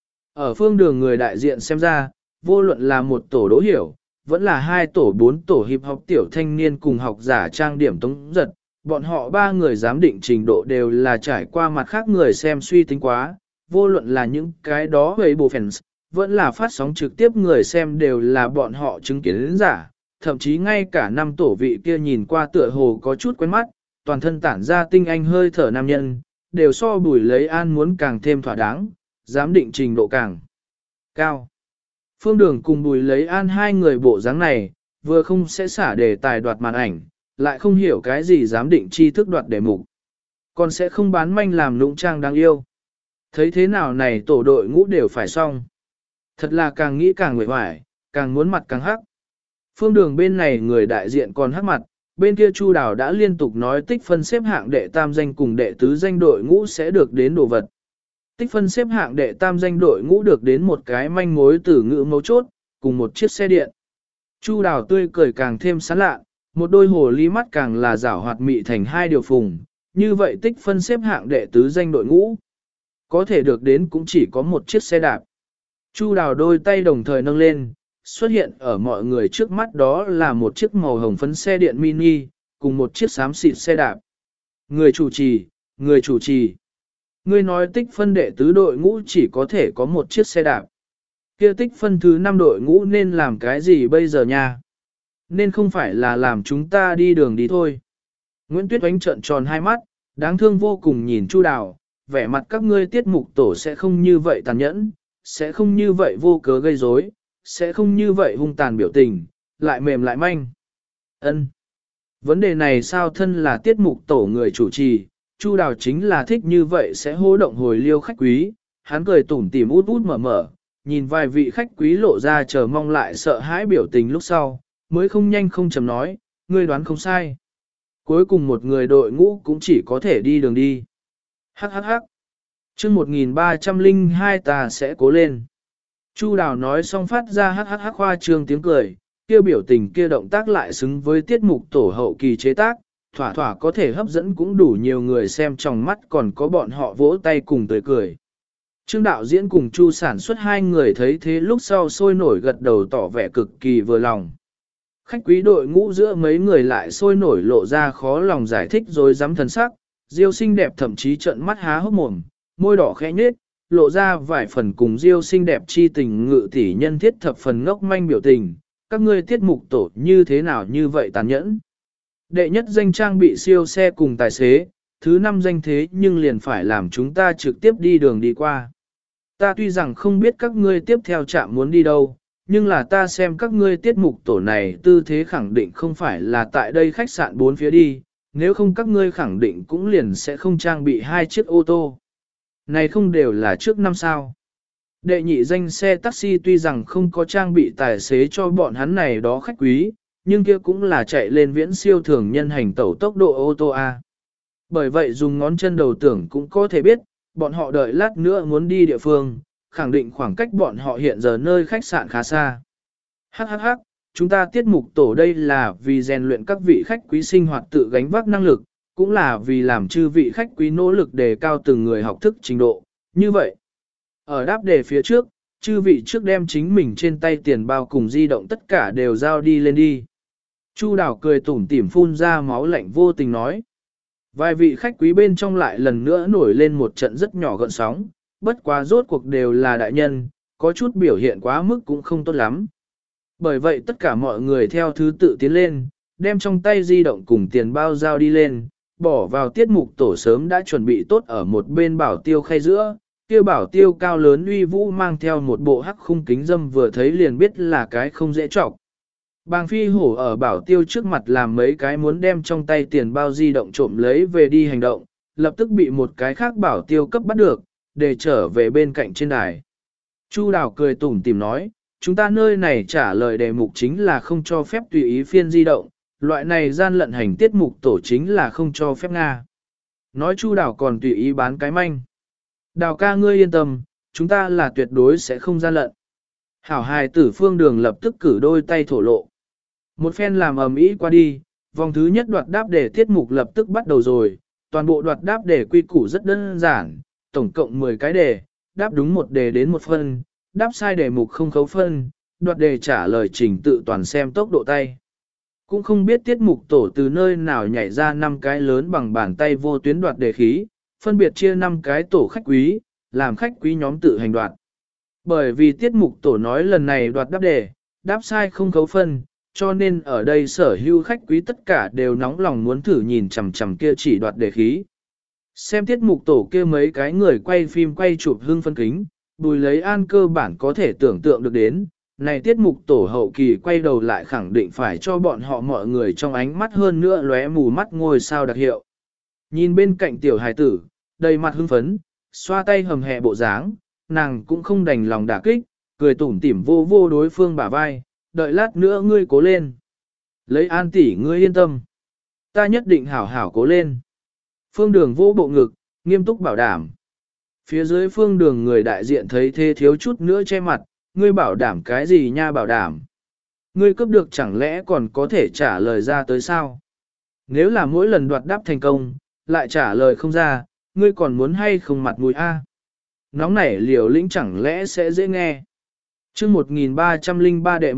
Ở Phương Đường người đại diện xem ra, vô luận là một tổ Đỗ Hiểu, vẫn là 2 tổ 4 tổ hiệp học tiểu thanh niên cùng học giả trang điểm Tống Giật, bọn họ 3 người giám định trình độ đều là trải qua mặt khác người xem suy tính quá, vô luận là những cái đó về bộ fans, vẫn là phát sóng trực tiếp người xem đều là bọn họ chứng kiến giả, thậm chí ngay cả 5 tổ vị kia nhìn qua tựa hồ có chút quen mắt, toàn thân tản ra tinh anh hơi thở nam nhân, đều so Bùi Lấy An muốn càng thêm thỏa đáng, giám định trình độ càng cao. Phương Đường cùng Bùi Lấy An hai người bộ dáng này, vừa không sẽ xả đề tài đoạt màn ảnh, lại không hiểu cái gì giám định tri thức đoạt đề mục, còn sẽ không bán manh làm nũng trang đáng yêu. Thấy thế nào này tổ đội ngũ đều phải xong. Thật là càng nghĩ càng nguội hoài, càng muốn mặt càng hắc. Phương Đường bên này người đại diện còn hắc mặt, bên kia Chu Đào đã liên tục nói tích phân xếp hạng đệ tam danh cùng đệ tứ danh đội ngũ sẽ được đến đồ vật. Tích phân xếp hạng đệ tam danh đội ngũ được đến một cái manh mối từ ngữ mấu chốt, cùng một chiếc xe điện. Chu Đào tươi cười càng thêm sán lạ, một đôi hồ ly mắt càng là rảo hoạt mị thành hai điều phùng, như vậy tích phân xếp hạng đệ tứ danh đội ngũ. Có thể được đến cũng chỉ có một chiếc xe đạp. Chu Đào đôi tay đồng thời nâng lên, xuất hiện ở mọi người trước mắt đó là một chiếc màu hồng phấn xe điện mini, cùng một chiếc xám xịt xe đạp. Người chủ trì. Ngươi nói tích phân đệ tứ đội ngũ chỉ có thể có một chiếc xe đạp. Kia tích phân thứ 5 đội ngũ nên làm cái gì bây giờ nha? Nên không phải là làm chúng ta đi đường đi thôi. Nguyễn Tuyết Oánh trợn tròn hai mắt, đáng thương vô cùng nhìn Chu Đào, vẻ mặt các ngươi tiết mục tổ sẽ không như vậy tàn nhẫn, sẽ không như vậy vô cớ gây rối, sẽ không như vậy hung tàn biểu tình, lại mềm lại manh. Ân. Vấn đề này sao thân là tiết mục tổ người chủ trì, Chu Đào chính là thích như vậy sẽ hô động hồi liêu khách quý, hắn cười tủm tỉm út út mở mở, nhìn vài vị khách quý lộ ra chờ mong lại sợ hãi biểu tình lúc sau, mới không nhanh không chậm nói, ngươi đoán không sai. Cuối cùng một người đội ngũ cũng chỉ có thể đi đường đi. Hắc hắc hắc. Chương 1302 ta sẽ cố lên. Chu Đào nói xong phát ra hắc hắc hắc khoa trương tiếng cười, kia biểu tình kia động tác lại xứng với tiết mục tổ hậu kỳ chế tác, thỏa thỏa có thể hấp dẫn cũng đủ nhiều người xem trong mắt còn có bọn họ vỗ tay cùng tươi cười. Trương đạo diễn cùng Chu sản xuất hai người thấy thế lúc sau sôi nổi gật đầu tỏ vẻ cực kỳ vừa lòng. Khách quý đội ngũ giữa mấy người lại sôi nổi lộ ra khó lòng giải thích rồi dám thần sắc, Diêu xinh đẹp thậm chí trợn mắt há hốc mồm, môi đỏ khẽ nhếch, lộ ra vài phần cùng Diêu xinh đẹp chi tình ngự tỷ nhân thiết thập phần ngốc manh biểu tình, các ngươi tiết mục tổ như thế nào như vậy tàn nhẫn. Đệ nhất danh trang bị siêu xe cùng tài xế, thứ 5 danh thế nhưng liền phải làm chúng ta trực tiếp đi đường đi qua. Ta tuy rằng không biết các ngươi tiếp theo trạm muốn đi đâu, nhưng là ta xem các ngươi tiết mục tổ này tư thế khẳng định không phải là tại đây khách sạn 4 phía đi, nếu không các ngươi khẳng định cũng liền sẽ không trang bị 2 chiếc ô tô. Này không đều là trước năm sao. Đệ nhị danh xe taxi tuy rằng không có trang bị tài xế cho bọn hắn này đó khách quý, nhưng kia cũng là chạy lên viễn siêu thường nhân hành tẩu tốc độ ô tô A. Bởi vậy dùng ngón chân đầu tưởng cũng có thể biết, bọn họ đợi lát nữa muốn đi địa phương, khẳng định khoảng cách bọn họ hiện giờ nơi khách sạn khá xa. Hắc hắc hắc, chúng ta tiết mục tổ đây là vì rèn luyện các vị khách quý sinh hoạt tự gánh vác năng lực, cũng là vì làm chư vị khách quý nỗ lực đề cao từng người học thức trình độ. Như vậy, ở đáp đề phía trước, chư vị trước đem chính mình trên tay tiền bao cùng di động tất cả đều giao đi lên đi. Chu Đào cười tủm tỉm phun ra máu lạnh vô tình nói. Vài vị khách quý bên trong lại lần nữa nổi lên một trận rất nhỏ gợn sóng, bất quá rốt cuộc đều là đại nhân, có chút biểu hiện quá mức cũng không tốt lắm. Bởi vậy tất cả mọi người theo thứ tự tiến lên, đem trong tay di động cùng tiền bao giao đi lên, bỏ vào tiết mục tổ sớm đã chuẩn bị tốt ở một bên bảo tiêu khay giữa, kia bảo tiêu cao lớn uy vũ mang theo một bộ hắc khung kính dâm vừa thấy liền biết là cái không dễ trọng. Bàng phi hổ ở bảo tiêu trước mặt làm mấy cái muốn đem trong tay tiền bao di động trộm lấy về đi hành động, lập tức bị một cái khác bảo tiêu cấp bắt được, để trở về bên cạnh trên đài. Chu Đào cười tủm tỉm nói, chúng ta nơi này trả lời đề mục chính là không cho phép tùy ý phiên di động, loại này gian lận hành tiết mục tổ chính là không cho phép Nga. Nói Chu Đào còn tùy ý bán cái manh. Đào ca ngươi yên tâm, chúng ta là tuyệt đối sẽ không gian lận. Hảo hài tử Phương Đường lập tức cử đôi tay thổ lộ. Một phen làm ầm ĩ qua đi, vòng thứ nhất đoạt đáp đề tiết mục lập tức bắt đầu rồi, toàn bộ đoạt đáp đề quy củ rất đơn giản, tổng cộng 10 cái đề, đáp đúng một đề đến 1 phân, đáp sai đề mục không khấu phân, đoạt đề trả lời trình tự toàn xem tốc độ tay. Cũng không biết tiết mục tổ từ nơi nào nhảy ra 5 cái lớn bằng bàn tay vô tuyến đoạt đề khí, phân biệt chia 5 cái tổ khách quý, làm khách quý nhóm tự hành đoạt. Bởi vì tiết mục tổ nói lần này đoạt đáp đề, đáp sai không khấu phân, cho nên ở đây sở hữu khách quý tất cả đều nóng lòng muốn thử nhìn chằm chằm kia chỉ đoạt đề khí. Xem tiết mục tổ kia mấy cái người quay phim quay chụp hương phân kính, Bùi Lấy An cơ bản có thể tưởng tượng được đến, này tiết mục tổ hậu kỳ quay đầu lại khẳng định phải cho bọn họ mọi người trong ánh mắt hơn nữa lóe mù mắt ngôi sao đặc hiệu. Nhìn bên cạnh tiểu hài tử, đầy mặt hưng phấn, xoa tay hầm hè bộ dáng, nàng cũng không đành lòng đả kích, cười tủm tỉm vô vô đối phương bả vai, đợi lát nữa ngươi cố lên. Lấy An tỷ ngươi yên tâm. Ta nhất định hảo hảo cố lên. Phương Đường vô bộ ngực, nghiêm túc bảo đảm. Phía dưới Phương Đường người đại diện thấy thế thiếu chút nữa che mặt, ngươi bảo đảm cái gì nha bảo đảm. Ngươi cấp được chẳng lẽ còn có thể trả lời ra tới sao? Nếu là mỗi lần đoạt đáp thành công, lại trả lời không ra, ngươi còn muốn hay không mặt mũi a? Nóng nảy liều lĩnh chẳng lẽ sẽ dễ nghe? Chương 1303 đệ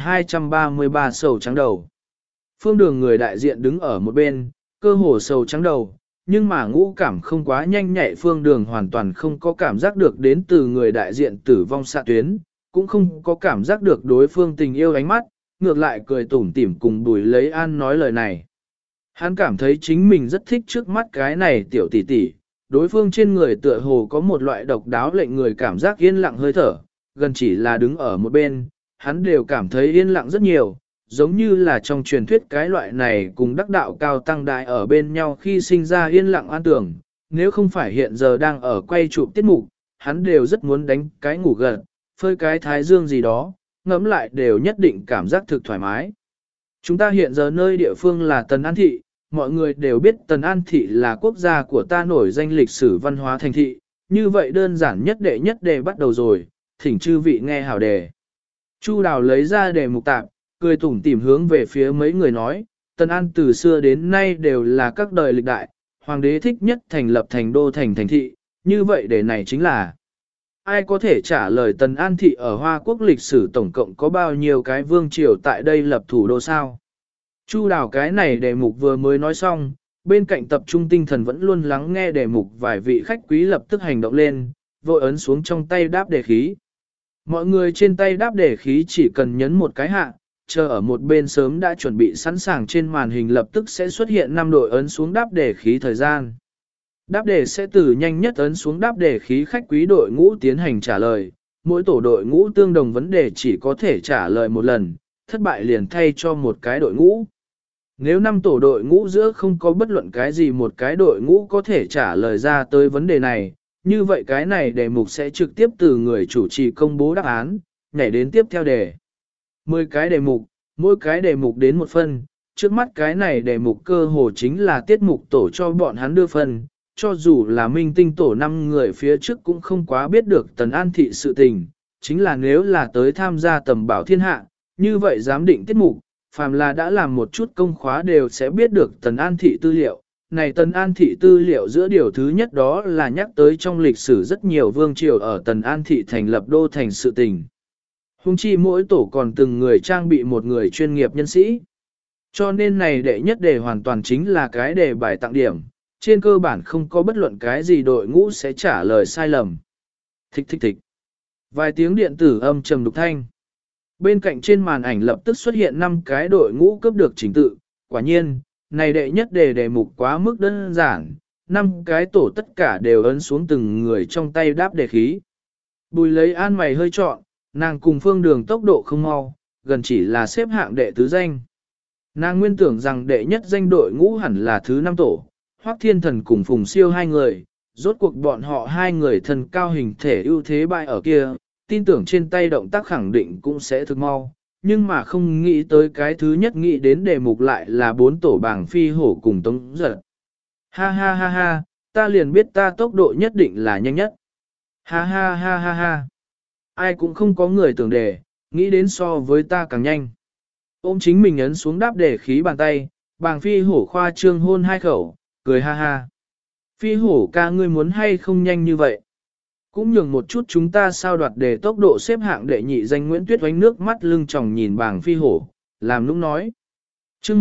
1233 sầu trắng đầu. Phương Đường người đại diện đứng ở một bên, cơ hồ sầu trắng đầu, nhưng mà ngũ cảm không quá nhanh nhạy. Phương Đường hoàn toàn không có cảm giác được đến từ người đại diện tử vong xạ tuyến, cũng không có cảm giác được đối phương tình yêu ánh mắt, ngược lại cười tủm tỉm cùng Bùi Lấy An nói lời này. Hắn cảm thấy chính mình rất thích trước mắt cái này tiểu tỷ tỷ, đối phương trên người tựa hồ có một loại độc đáo lệnh người cảm giác yên lặng hơi thở, gần chỉ là đứng ở một bên, hắn đều cảm thấy yên lặng rất nhiều, giống như là trong truyền thuyết cái loại này cùng đắc đạo cao tăng đại ở bên nhau khi sinh ra yên lặng an tưởng, nếu không phải hiện giờ đang ở quay chụp tiết mục, hắn đều rất muốn đánh cái ngủ gật, phơi cái thái dương gì đó, ngẫm lại đều nhất định cảm giác thực thoải mái. Chúng ta hiện giờ nơi địa phương là Tần An Thị, mọi người đều biết Tần An Thị là quốc gia của ta nổi danh lịch sử văn hóa thành thị, như vậy đơn giản nhất đề bắt đầu rồi, thỉnh chư vị nghe hảo đề. Chu Đào lấy ra đề mục tạp, cười tủm tỉm hướng về phía mấy người nói, Tần An từ xưa đến nay đều là các đời lịch đại, hoàng đế thích nhất thành lập thành đô thành thị, như vậy đề này chính là ai có thể trả lời Tần An Thị ở Hoa Quốc lịch sử tổng cộng có bao nhiêu cái vương triều tại đây lập thủ đô sao? Chu Đào cái này đề mục vừa mới nói xong, bên cạnh tập trung tinh thần vẫn luôn lắng nghe đề mục vài vị khách quý lập tức hành động lên, vội ấn xuống trong tay đáp đề khí. Mọi người trên tay đáp đề khí chỉ cần nhấn một cái hạ, chờ ở một bên sớm đã chuẩn bị sẵn sàng trên màn hình lập tức sẽ xuất hiện 5 đội ấn xuống đáp đề khí thời gian. Đáp đề sẽ từ nhanh nhất ấn xuống đáp đề khí khách quý đội ngũ tiến hành trả lời, mỗi tổ đội ngũ tương đồng vấn đề chỉ có thể trả lời một lần, thất bại liền thay cho một cái đội ngũ. Nếu 5 tổ đội ngũ giữa không có bất luận cái gì một cái đội ngũ có thể trả lời ra tới vấn đề này, như vậy cái này đề mục sẽ trực tiếp từ người chủ trì công bố đáp án, nhảy đến tiếp theo đề. 10 cái đề mục, mỗi cái đề mục đến một phân, trước mắt cái này đề mục cơ hồ chính là tiết mục tổ cho bọn hắn đưa phân, cho dù là minh tinh tổ 5 người phía trước cũng không quá biết được Tần An Thị sự tình, chính là nếu là tới tham gia tầm bảo thiên hạ, như vậy giám định tiết mục, phàm là đã làm một chút công khóa đều sẽ biết được Tần An Thị tư liệu. Này Tần An Thị tư liệu giữa điều thứ nhất đó là nhắc tới trong lịch sử rất nhiều vương triều ở Tần An Thị thành lập đô thành sự tình. Hùng chi mỗi tổ còn từng người trang bị một người chuyên nghiệp nhân sĩ. Cho nên này đệ nhất đề hoàn toàn chính là cái đề bài tặng điểm, trên cơ bản không có bất luận cái gì đội ngũ sẽ trả lời sai lầm. Thích thích thích. Vài tiếng điện tử âm trầm đục thanh. Bên cạnh trên màn ảnh lập tức xuất hiện 5 cái đội ngũ cấp được trình tự, quả nhiên, này đệ nhất đề mục quá mức đơn giản, 5 cái tổ tất cả đều ấn xuống từng người trong tay đáp đề khí. Bùi Lấy An mày hơi trọn, nàng cùng Phương Đường tốc độ không mau, gần chỉ là xếp hạng đệ tứ danh. Nàng nguyên tưởng rằng đệ nhất danh đội ngũ hẳn là thứ 5 tổ, Hoắc Thiên Thần cùng Phùng Siêu hai người, rốt cuộc bọn họ hai người thần cao hình thể ưu thế bại ở kia, tin tưởng trên tay động tác khẳng định cũng sẽ thực mau, nhưng mà không nghĩ tới cái thứ nhất nghĩ đến đề mục lại là 4 tổ bảng phi hổ cùng Tống Giật. Ha ha ha ha, ta liền biết ta tốc độ nhất định là nhanh nhất. Ha ha ha ha ha. Ai cũng không có người tưởng đề, nghĩ đến so với ta càng nhanh. Ôm chính mình ấn xuống đáp đề khí bàn tay, bảng phi hổ khoa trương hôn 2 khẩu, cười ha ha. Phi hổ ca ngươi muốn hay không nhanh như vậy? Cũng nhường một chút chúng ta sao đoạt đề tốc độ xếp hạng đệ nhị danh Nguyễn Tuyết oánh nước mắt lưng tròng nhìn bảng phi hổ, làm lúc nói. Chương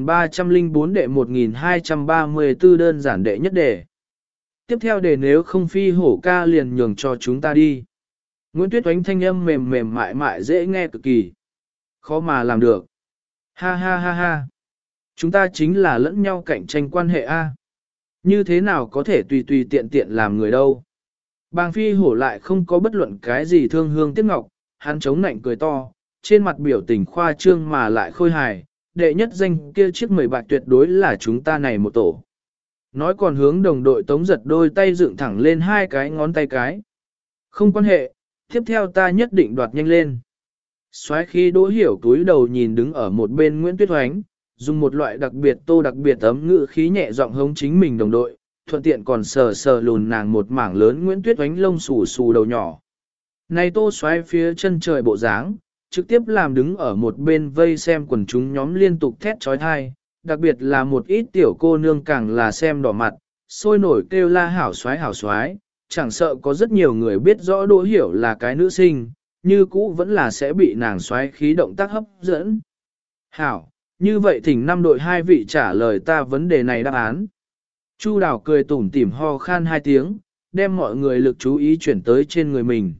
1304 đệ 1234 đơn giản đệ nhất đề. Tiếp theo đề nếu không phi hổ ca liền nhường cho chúng ta đi. Nguyễn Tuyết oánh thanh âm mềm mềm mại mại dễ nghe cực kỳ. Khó mà làm được. Ha ha ha ha. Chúng ta chính là lẫn nhau cạnh tranh quan hệ A. Như thế nào có thể tùy tùy tiện tiện làm người đâu. Bàng phi hổ lại không có bất luận cái gì thương hương tiếc ngọc, hắn chống nạnh cười to, trên mặt biểu tình khoa trương mà lại khôi hài, đệ nhất danh kia chiếc 10 bạc tuyệt đối là chúng ta này một tổ. Nói còn hướng đồng đội Tống Giật đôi tay dựng thẳng lên 2 cái ngón tay cái. Không quan hệ, tiếp theo ta nhất định đoạt nhanh lên. Soái khi Đỗ Hiểu túi đầu nhìn đứng ở một bên Nguyễn Tuyết Oánh, dùng một loại đặc biệt ấm ngữ khí nhẹ giọng hống chính mình đồng đội, thuận tiện còn sờ sờ lùn nàng một mảng lớn Nguyễn Tuyết oánh lông xù xù đầu nhỏ. Này Tô xoáy phía chân trời bộ dáng, trực tiếp làm đứng ở một bên vây xem quần chúng nhóm liên tục thét trói thai, đặc biệt là một ít tiểu cô nương càng là xem đỏ mặt, sôi nổi kêu la hảo xoái, chẳng sợ có rất nhiều người biết rõ Đỗ Hiểu là cái nữ sinh, như cũ vẫn là sẽ bị nàng xoáy khí động tác hấp dẫn. Hảo, như vậy thỉnh năm đội hai vị trả lời ta vấn đề này đáp án. Chu Đào cười tủm tỉm ho khan hai tiếng, đem mọi người lực chú ý chuyển tới trên người mình.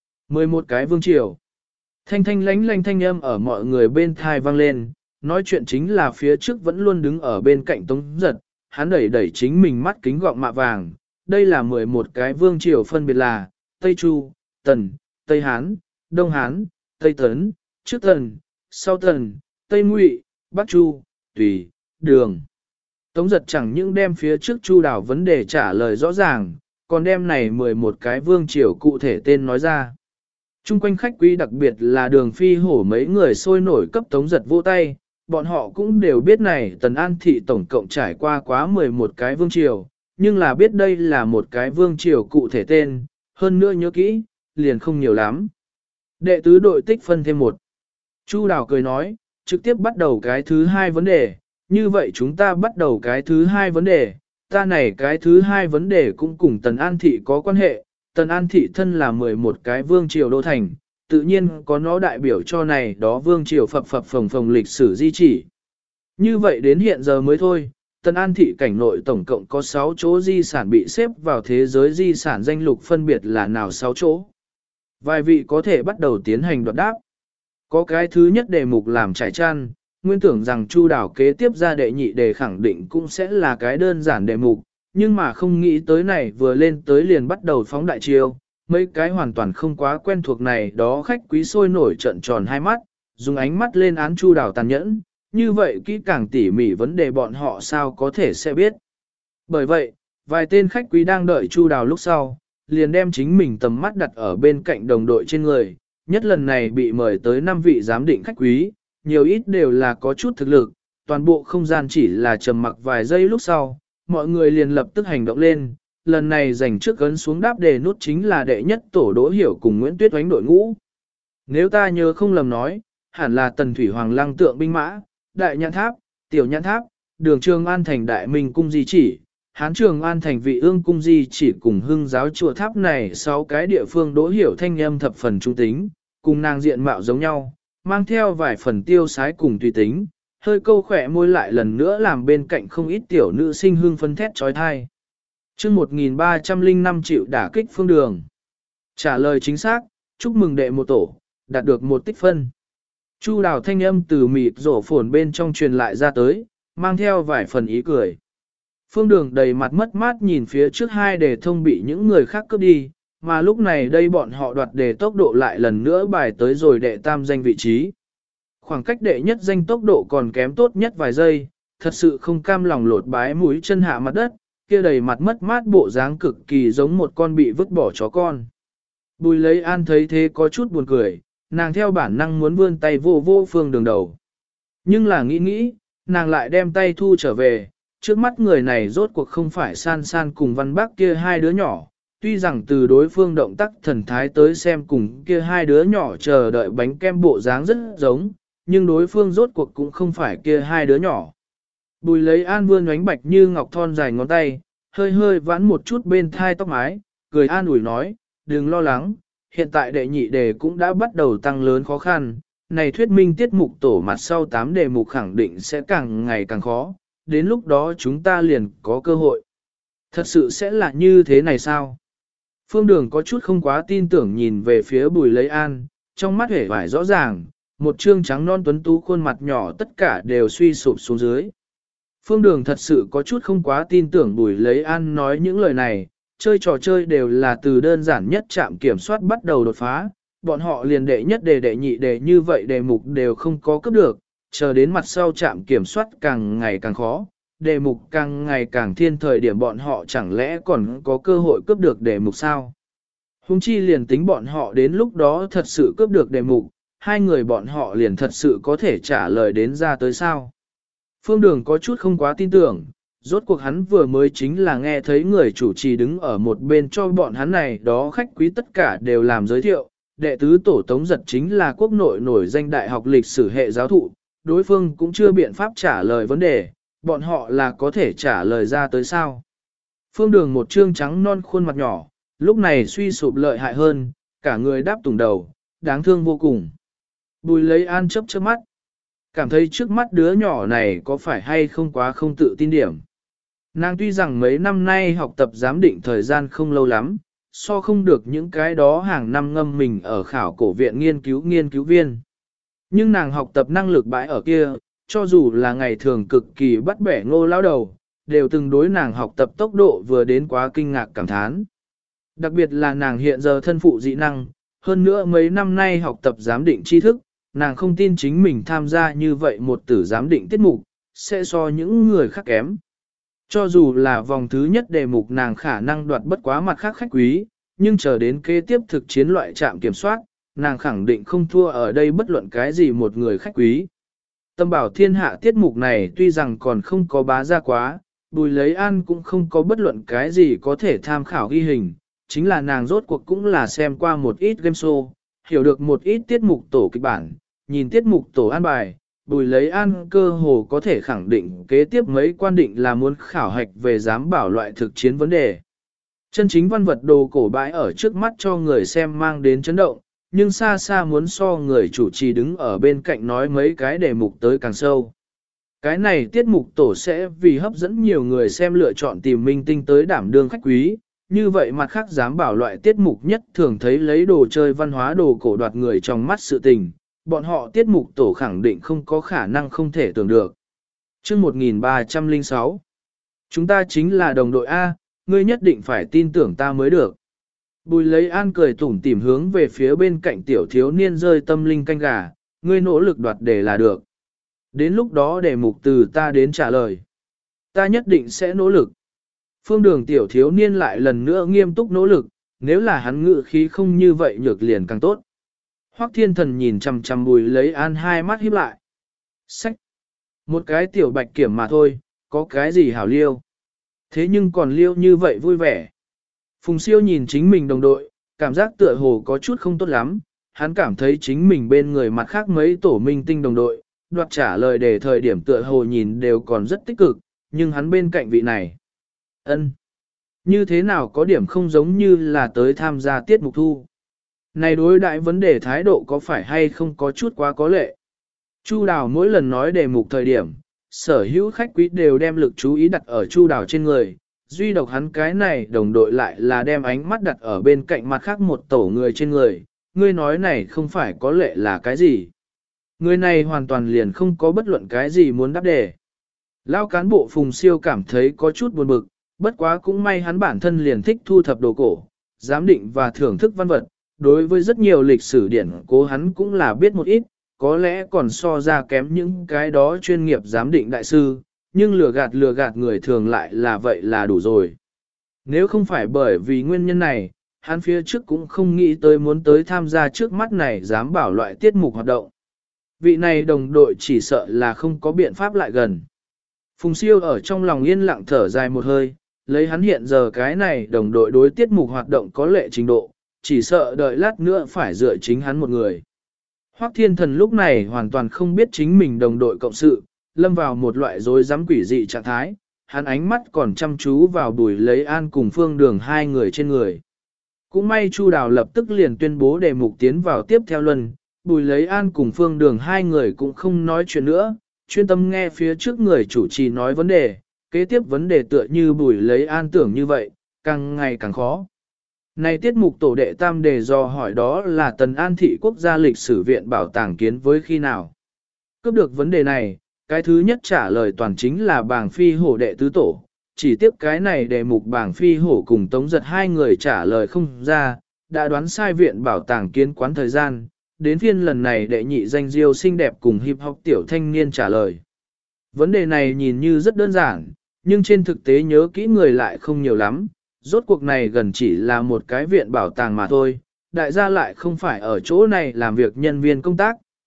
11 cái vương triều. Thanh thanh lánh lánh thanh âm ở mọi người bên thai vang lên, nói chuyện chính là phía trước vẫn luôn đứng ở bên cạnh Tống Giật, hắn đẩy chính mình mắt kính gọng mạ vàng. Đây là 11 cái vương triều phân biệt là Tây Chu, Tần, Tây Hán, Đông Hán, Tây Tấn, trước Tần, sau Tần, Tây Ngụy, Bắc Chu, Tùy, Đường. Tống Giật chẳng những đem phía trước Chu Đào vấn đề trả lời rõ ràng, còn đem này 11 cái vương triều cụ thể tên nói ra. Trung quanh khách quý đặc biệt là Đường Phi Hổ mấy người sôi nổi cấp Tống Giật vỗ tay, bọn họ cũng đều biết này Tần An Thị tổng cộng trải qua quá 11 cái vương triều, nhưng là biết đây là một cái vương triều cụ thể tên, hơn nữa nhớ kỹ, liền không nhiều lắm. Đệ tứ đội tích phân thêm 1. Chu Đào cười nói, trực tiếp bắt đầu cái thứ hai vấn đề, như vậy chúng ta bắt đầu cái thứ hai vấn đề, ta này cái thứ hai vấn đề cũng cùng Tần An Thị có quan hệ, Tần An Thị thân là 11 cái vương triều đô thành, tự nhiên có nó đại biểu cho này đó vương triều phập phồng lịch sử di chỉ. Như vậy đến hiện giờ mới thôi, Tần An Thị cảnh nội tổng cộng có 6 chỗ di sản bị xếp vào thế giới di sản danh lục phân biệt là nào 6 chỗ. Vài vị có thể bắt đầu tiến hành đoạt đáp. Có cái thứ nhất đề mục làm trải chăn, nguyên tưởng rằng Chu Đào kế tiếp ra đệ nhị đề khẳng định cũng sẽ là cái đơn giản đề mục, nhưng mà không nghĩ tới này vừa lên tới liền bắt đầu phóng đại chiêu, mấy cái hoàn toàn không quá quen thuộc này đó khách quý sôi nổi trợn tròn hai mắt, dùng ánh mắt lên án Chu Đào tàn nhẫn, như vậy kỹ càng tỉ mỉ vấn đề bọn họ sao có thể sẽ biết. Bởi vậy, vài tên khách quý đang đợi Chu Đào lúc sau, liền đem chính mình tầm mắt đặt ở bên cạnh đồng đội trên người, nhất lần này bị mời tới 5 vị giám định khách quý, nhiều ít đều là có chút thực lực, toàn bộ không gian chỉ là trầm mặc vài giây lúc sau, mọi người liền lập tức hành động lên, lần này dành trước ấn xuống đáp đề nút chính là đệ nhất tổ Đỗ Hiểu cùng Nguyễn Tuyết oánh đội ngũ. Nếu ta nhớ không lầm nói, hẳn là Tần Thủy Hoàng lăng tượng binh mã, Đại Nhãn Tháp, Tiểu Nhãn Tháp, Đường Trường An thành Đại Minh cung di chỉ, Hán Trường An thành Vị Ương cung di chỉ cùng Hưng giáo chùa tháp này 6 cái địa phương Đỗ Hiểu thanh âm thập phần trung tính, cùng nàng diện mạo giống nhau, mang theo vài phần tiêu sái cùng tùy tính, hơi câu khỏe môi lại lần nữa làm bên cạnh không ít tiểu nữ sinh hương phấn thét trói thai. Chương 1305 triệu đả kích Phương Đường. Trả lời chính xác, chúc mừng đệ một tổ, đạt được 1 tích phân. Chu Đào thanh âm từ mịt rổ phồn bên trong truyền lại ra tới, mang theo vài phần ý cười. Phương Đường đầy mặt mất mát nhìn phía trước 2 đề thông bị những người khác cướp đi, mà lúc này đây bọn họ đoạt đề tốc độ lại lần nữa bài tới rồi đệ tam danh vị trí. Khoảng cách đệ nhất danh tốc độ còn kém tốt nhất vài giây, thật sự không cam lòng lột bái mũi chân hạ mặt đất, kia đầy mặt mất mát bộ dáng cực kỳ giống một con bị vứt bỏ chó con. Bùi Lấy An thấy thế có chút buồn cười, nàng theo bản năng muốn vươn tay vô vô Phương Đường đầu. Nhưng là nghĩ, nàng lại đem tay thu trở về, trước mắt người này rốt cuộc không phải San San cùng Văn Bác kia 2 đứa nhỏ, tuy rằng từ đối phương động tác thần thái tới xem cùng kia 2 đứa nhỏ chờ đợi bánh kem bộ dáng rất giống, nhưng đối phương rốt cuộc cũng không phải kia 2 đứa nhỏ. Bùi Lấy An vươn ánh bạch như ngọc thon dài ngón tay, hơi hơi vãn một chút bên thai tóc mái, cười an ủi nói, đừng lo lắng, hiện tại đệ nhị đề cũng đã bắt đầu tăng lớn khó khăn, này thuyết minh tiết mục tổ mặt sau 8 đề mục khẳng định sẽ càng ngày càng khó, đến lúc đó chúng ta liền có cơ hội. Thật sự sẽ là như thế này sao? Phương Đường có chút không quá tin tưởng nhìn về phía Bùi Lấy An, trong mắt hể vải rõ ràng, một trương trắng non tuấn tú khuôn mặt nhỏ tất cả đều suy sụp xuống dưới. Phương Đường thật sự có chút không quá tin tưởng Bùi Lấy An nói những lời này, chơi trò chơi đều là từ đơn giản nhất trạm kiểm soát bắt đầu đột phá, bọn họ liền đệ nhất đề đệ nhị đề như vậy đề mục đều không có cấp được, chờ đến mặt sau trạm kiểm soát càng ngày càng khó, đề mục càng ngày càng thiên thời điểm bọn họ chẳng lẽ còn có cơ hội cướp được đề mục sao? Hùng chi liền tính bọn họ đến lúc đó thật sự cướp được đề mục, 2 người bọn họ liền thật sự có thể trả lời đến ra tới sao? Phương Đường có chút không quá tin tưởng, rốt cuộc hắn vừa mới chính là nghe thấy người chủ trì đứng ở một bên cho bọn hắn này đó khách quý tất cả đều làm giới thiệu. Đệ tứ tổ Tống Giật chính là quốc nội nổi danh đại học lịch sử hệ giáo thụ, đối phương cũng chưa biện pháp trả lời vấn đề, bọn họ là có thể trả lời ra tới sao. Phương Đường một trương trắng non khuôn mặt nhỏ, lúc này suy sụp lợi hại hơn, cả người đáp tùng đầu, đáng thương vô cùng. Bùi lấy an chớp chớp mắt, cảm thấy trước mắt đứa nhỏ này có phải hay không quá không tự tin điểm. Nàng tuy rằng mấy năm nay học tập giám định thời gian không lâu lắm, so không được những cái đó hàng năm ngâm mình ở khảo cổ viện nghiên cứu viên. Nhưng nàng học tập năng lực bãi ở kia, cho dù là ngày thường cực kỳ bắt bẻ ngô lao đầu, đều từng đối nàng học tập tốc độ vừa đến quá kinh ngạc cảm thán. Đặc biệt là nàng hiện giờ thân phụ dị năng, hơn nữa mấy năm nay học tập giám định tri thức, nàng không tin chính mình tham gia như vậy một tử giám định tiết mục, sẽ so những người khác kém. Cho dù là vòng thứ nhất đề mục nàng khả năng đoạt bất quá mặt khác khách quý, nhưng chờ đến kế tiếp thực chiến loại trạm kiểm soát, nàng khẳng định không thua ở đây bất luận cái gì một người khách quý. Tâm bảo thiên hạ tiết mục này tuy rằng còn không có bá ra quá, Bùi Lấy An cũng không có bất luận cái gì có thể tham khảo ghi hình, chính là nàng rốt cuộc cũng là xem qua một ít game show, hiểu được một ít tiết mục tổ kịch bản, nhìn tiết mục tổ an bài, Bùi Lấy An cơ hồ có thể khẳng định kế tiếp mấy quan định là muốn khảo hạch về giám bảo loại thực chiến vấn đề. Chân chính văn vật đồ cổ bãi ở trước mắt cho người xem mang đến chấn động, nhưng xa xa muốn so người chủ trì đứng ở bên cạnh nói mấy cái đề mục tới càng sâu. Cái này tiết mục tổ sẽ vì hấp dẫn nhiều người xem lựa chọn tìm minh tinh tới đảm đương khách quý, như vậy mặt khác dám bảo loại tiết mục nhất thường thấy lấy đồ chơi văn hóa đồ cổ đoạt người trong mắt sự tình, bọn họ tiết mục tổ khẳng định không có khả năng không thể tưởng được. Chương 1306 Chúng ta chính là đồng đội A, ngươi nhất định phải tin tưởng ta mới được. Bùi Lấy An cười tủm tỉm hướng về phía bên cạnh tiểu thiếu niên rơi tâm linh canh gà, ngươi nỗ lực đoạt để là được. Đến lúc đó đề mục từ ta đến trả lời. Ta nhất định sẽ nỗ lực. Phương Đường tiểu thiếu niên lại lần nữa nghiêm túc nỗ lực, nếu là hắn ngự khí không như vậy nhược liền càng tốt. Hoắc Thiên Thần nhìn chằm chằm Bùi Lấy An hai mắt híp lại. Sách! Một cái tiểu bạch kiểm mà thôi, có cái gì hảo liêu. Thế nhưng còn liêu như vậy vui vẻ. Phùng Siêu nhìn chính mình đồng đội, cảm giác tựa hồ có chút không tốt lắm, hắn cảm thấy chính mình bên người mặt khác mấy tổ minh tinh đồng đội, đoạt trả lời để thời điểm tựa hồ nhìn đều còn rất tích cực, nhưng hắn bên cạnh vị này. Như thế nào có điểm không giống như là tới tham gia tiết mục thu. Này đối đại vấn đề thái độ có phải hay không có chút quá có lệ. Chu Đào mỗi lần nói đề mục thời điểm, sở hữu khách quý đều đem lực chú ý đặt ở Chu Đào trên người, duy độc hắn cái này đồng đội lại là đem ánh mắt đặt ở bên cạnh mặt khác một tổ người trên người, ngươi nói này không phải có lệ là cái gì. Người này hoàn toàn liền không có bất luận cái gì muốn đáp đề. Lao cán bộ Phùng Siêu cảm thấy có chút buồn bực, bất quá cũng may hắn bản thân liền thích thu thập đồ cổ, giám định và thưởng thức văn vật, đối với rất nhiều lịch sử điển cố hắn cũng là biết một ít, có lẽ còn so ra kém những cái đó chuyên nghiệp giám định đại sư, nhưng lừa gạt người thường lại là vậy là đủ rồi. Nếu không phải bởi vì nguyên nhân này, hắn phía trước cũng không nghĩ tới muốn tới tham gia trước mắt này dám bảo loại tiết mục hoạt động. Vị này đồng đội chỉ sợ là không có biện pháp lại gần. Phùng Siêu ở trong lòng yên lặng thở dài một hơi, lấy hắn hiện giờ cái này đồng đội đối tiết mục hoạt động có lệ trình độ, chỉ sợ đợi lát nữa phải dựa chính hắn một người. Hoắc Thiên Thần lúc này hoàn toàn không biết chính mình đồng đội cộng sự, lâm vào một loại rối rắm quỷ dị trạng thái, hắn ánh mắt còn chăm chú vào Bùi Lấy An cùng Phương Đường hai người trên người. Cũng may Chu Đào lập tức liền tuyên bố đề mục tiến vào tiếp theo luân, Bùi Lấy An cùng Phương Đường hai người cũng không nói chuyện nữa, chuyên tâm nghe phía trước người chủ trì nói vấn đề, kế tiếp vấn đề tựa như Bùi Lấy An tưởng như vậy, càng ngày càng khó. Này tiết mục tổ đệ tam đề do hỏi đó là Tần An Thị Quốc gia lịch sử viện bảo tàng kiến với khi nào. Cướp được vấn đề này, cái thứ nhất trả lời toàn chính là Bàng Phi Hổ đệ tứ tổ, chỉ tiếp cái này đề mục Bàng Phi Hổ cùng Tống Giật hai người trả lời không ra, đã đoán sai viện bảo tàng kiến quán thời gian, đến phiên lần này đệ nhị danh diêu xinh đẹp cùng hip hop tiểu thanh niên trả lời. Vấn đề này nhìn như rất đơn giản, nhưng trên thực tế nhớ kỹ người lại không nhiều lắm, rốt cuộc này gần chỉ là một cái viện bảo tàng mà thôi, đại gia lại không phải ở chỗ này làm việc nhân viên công tác,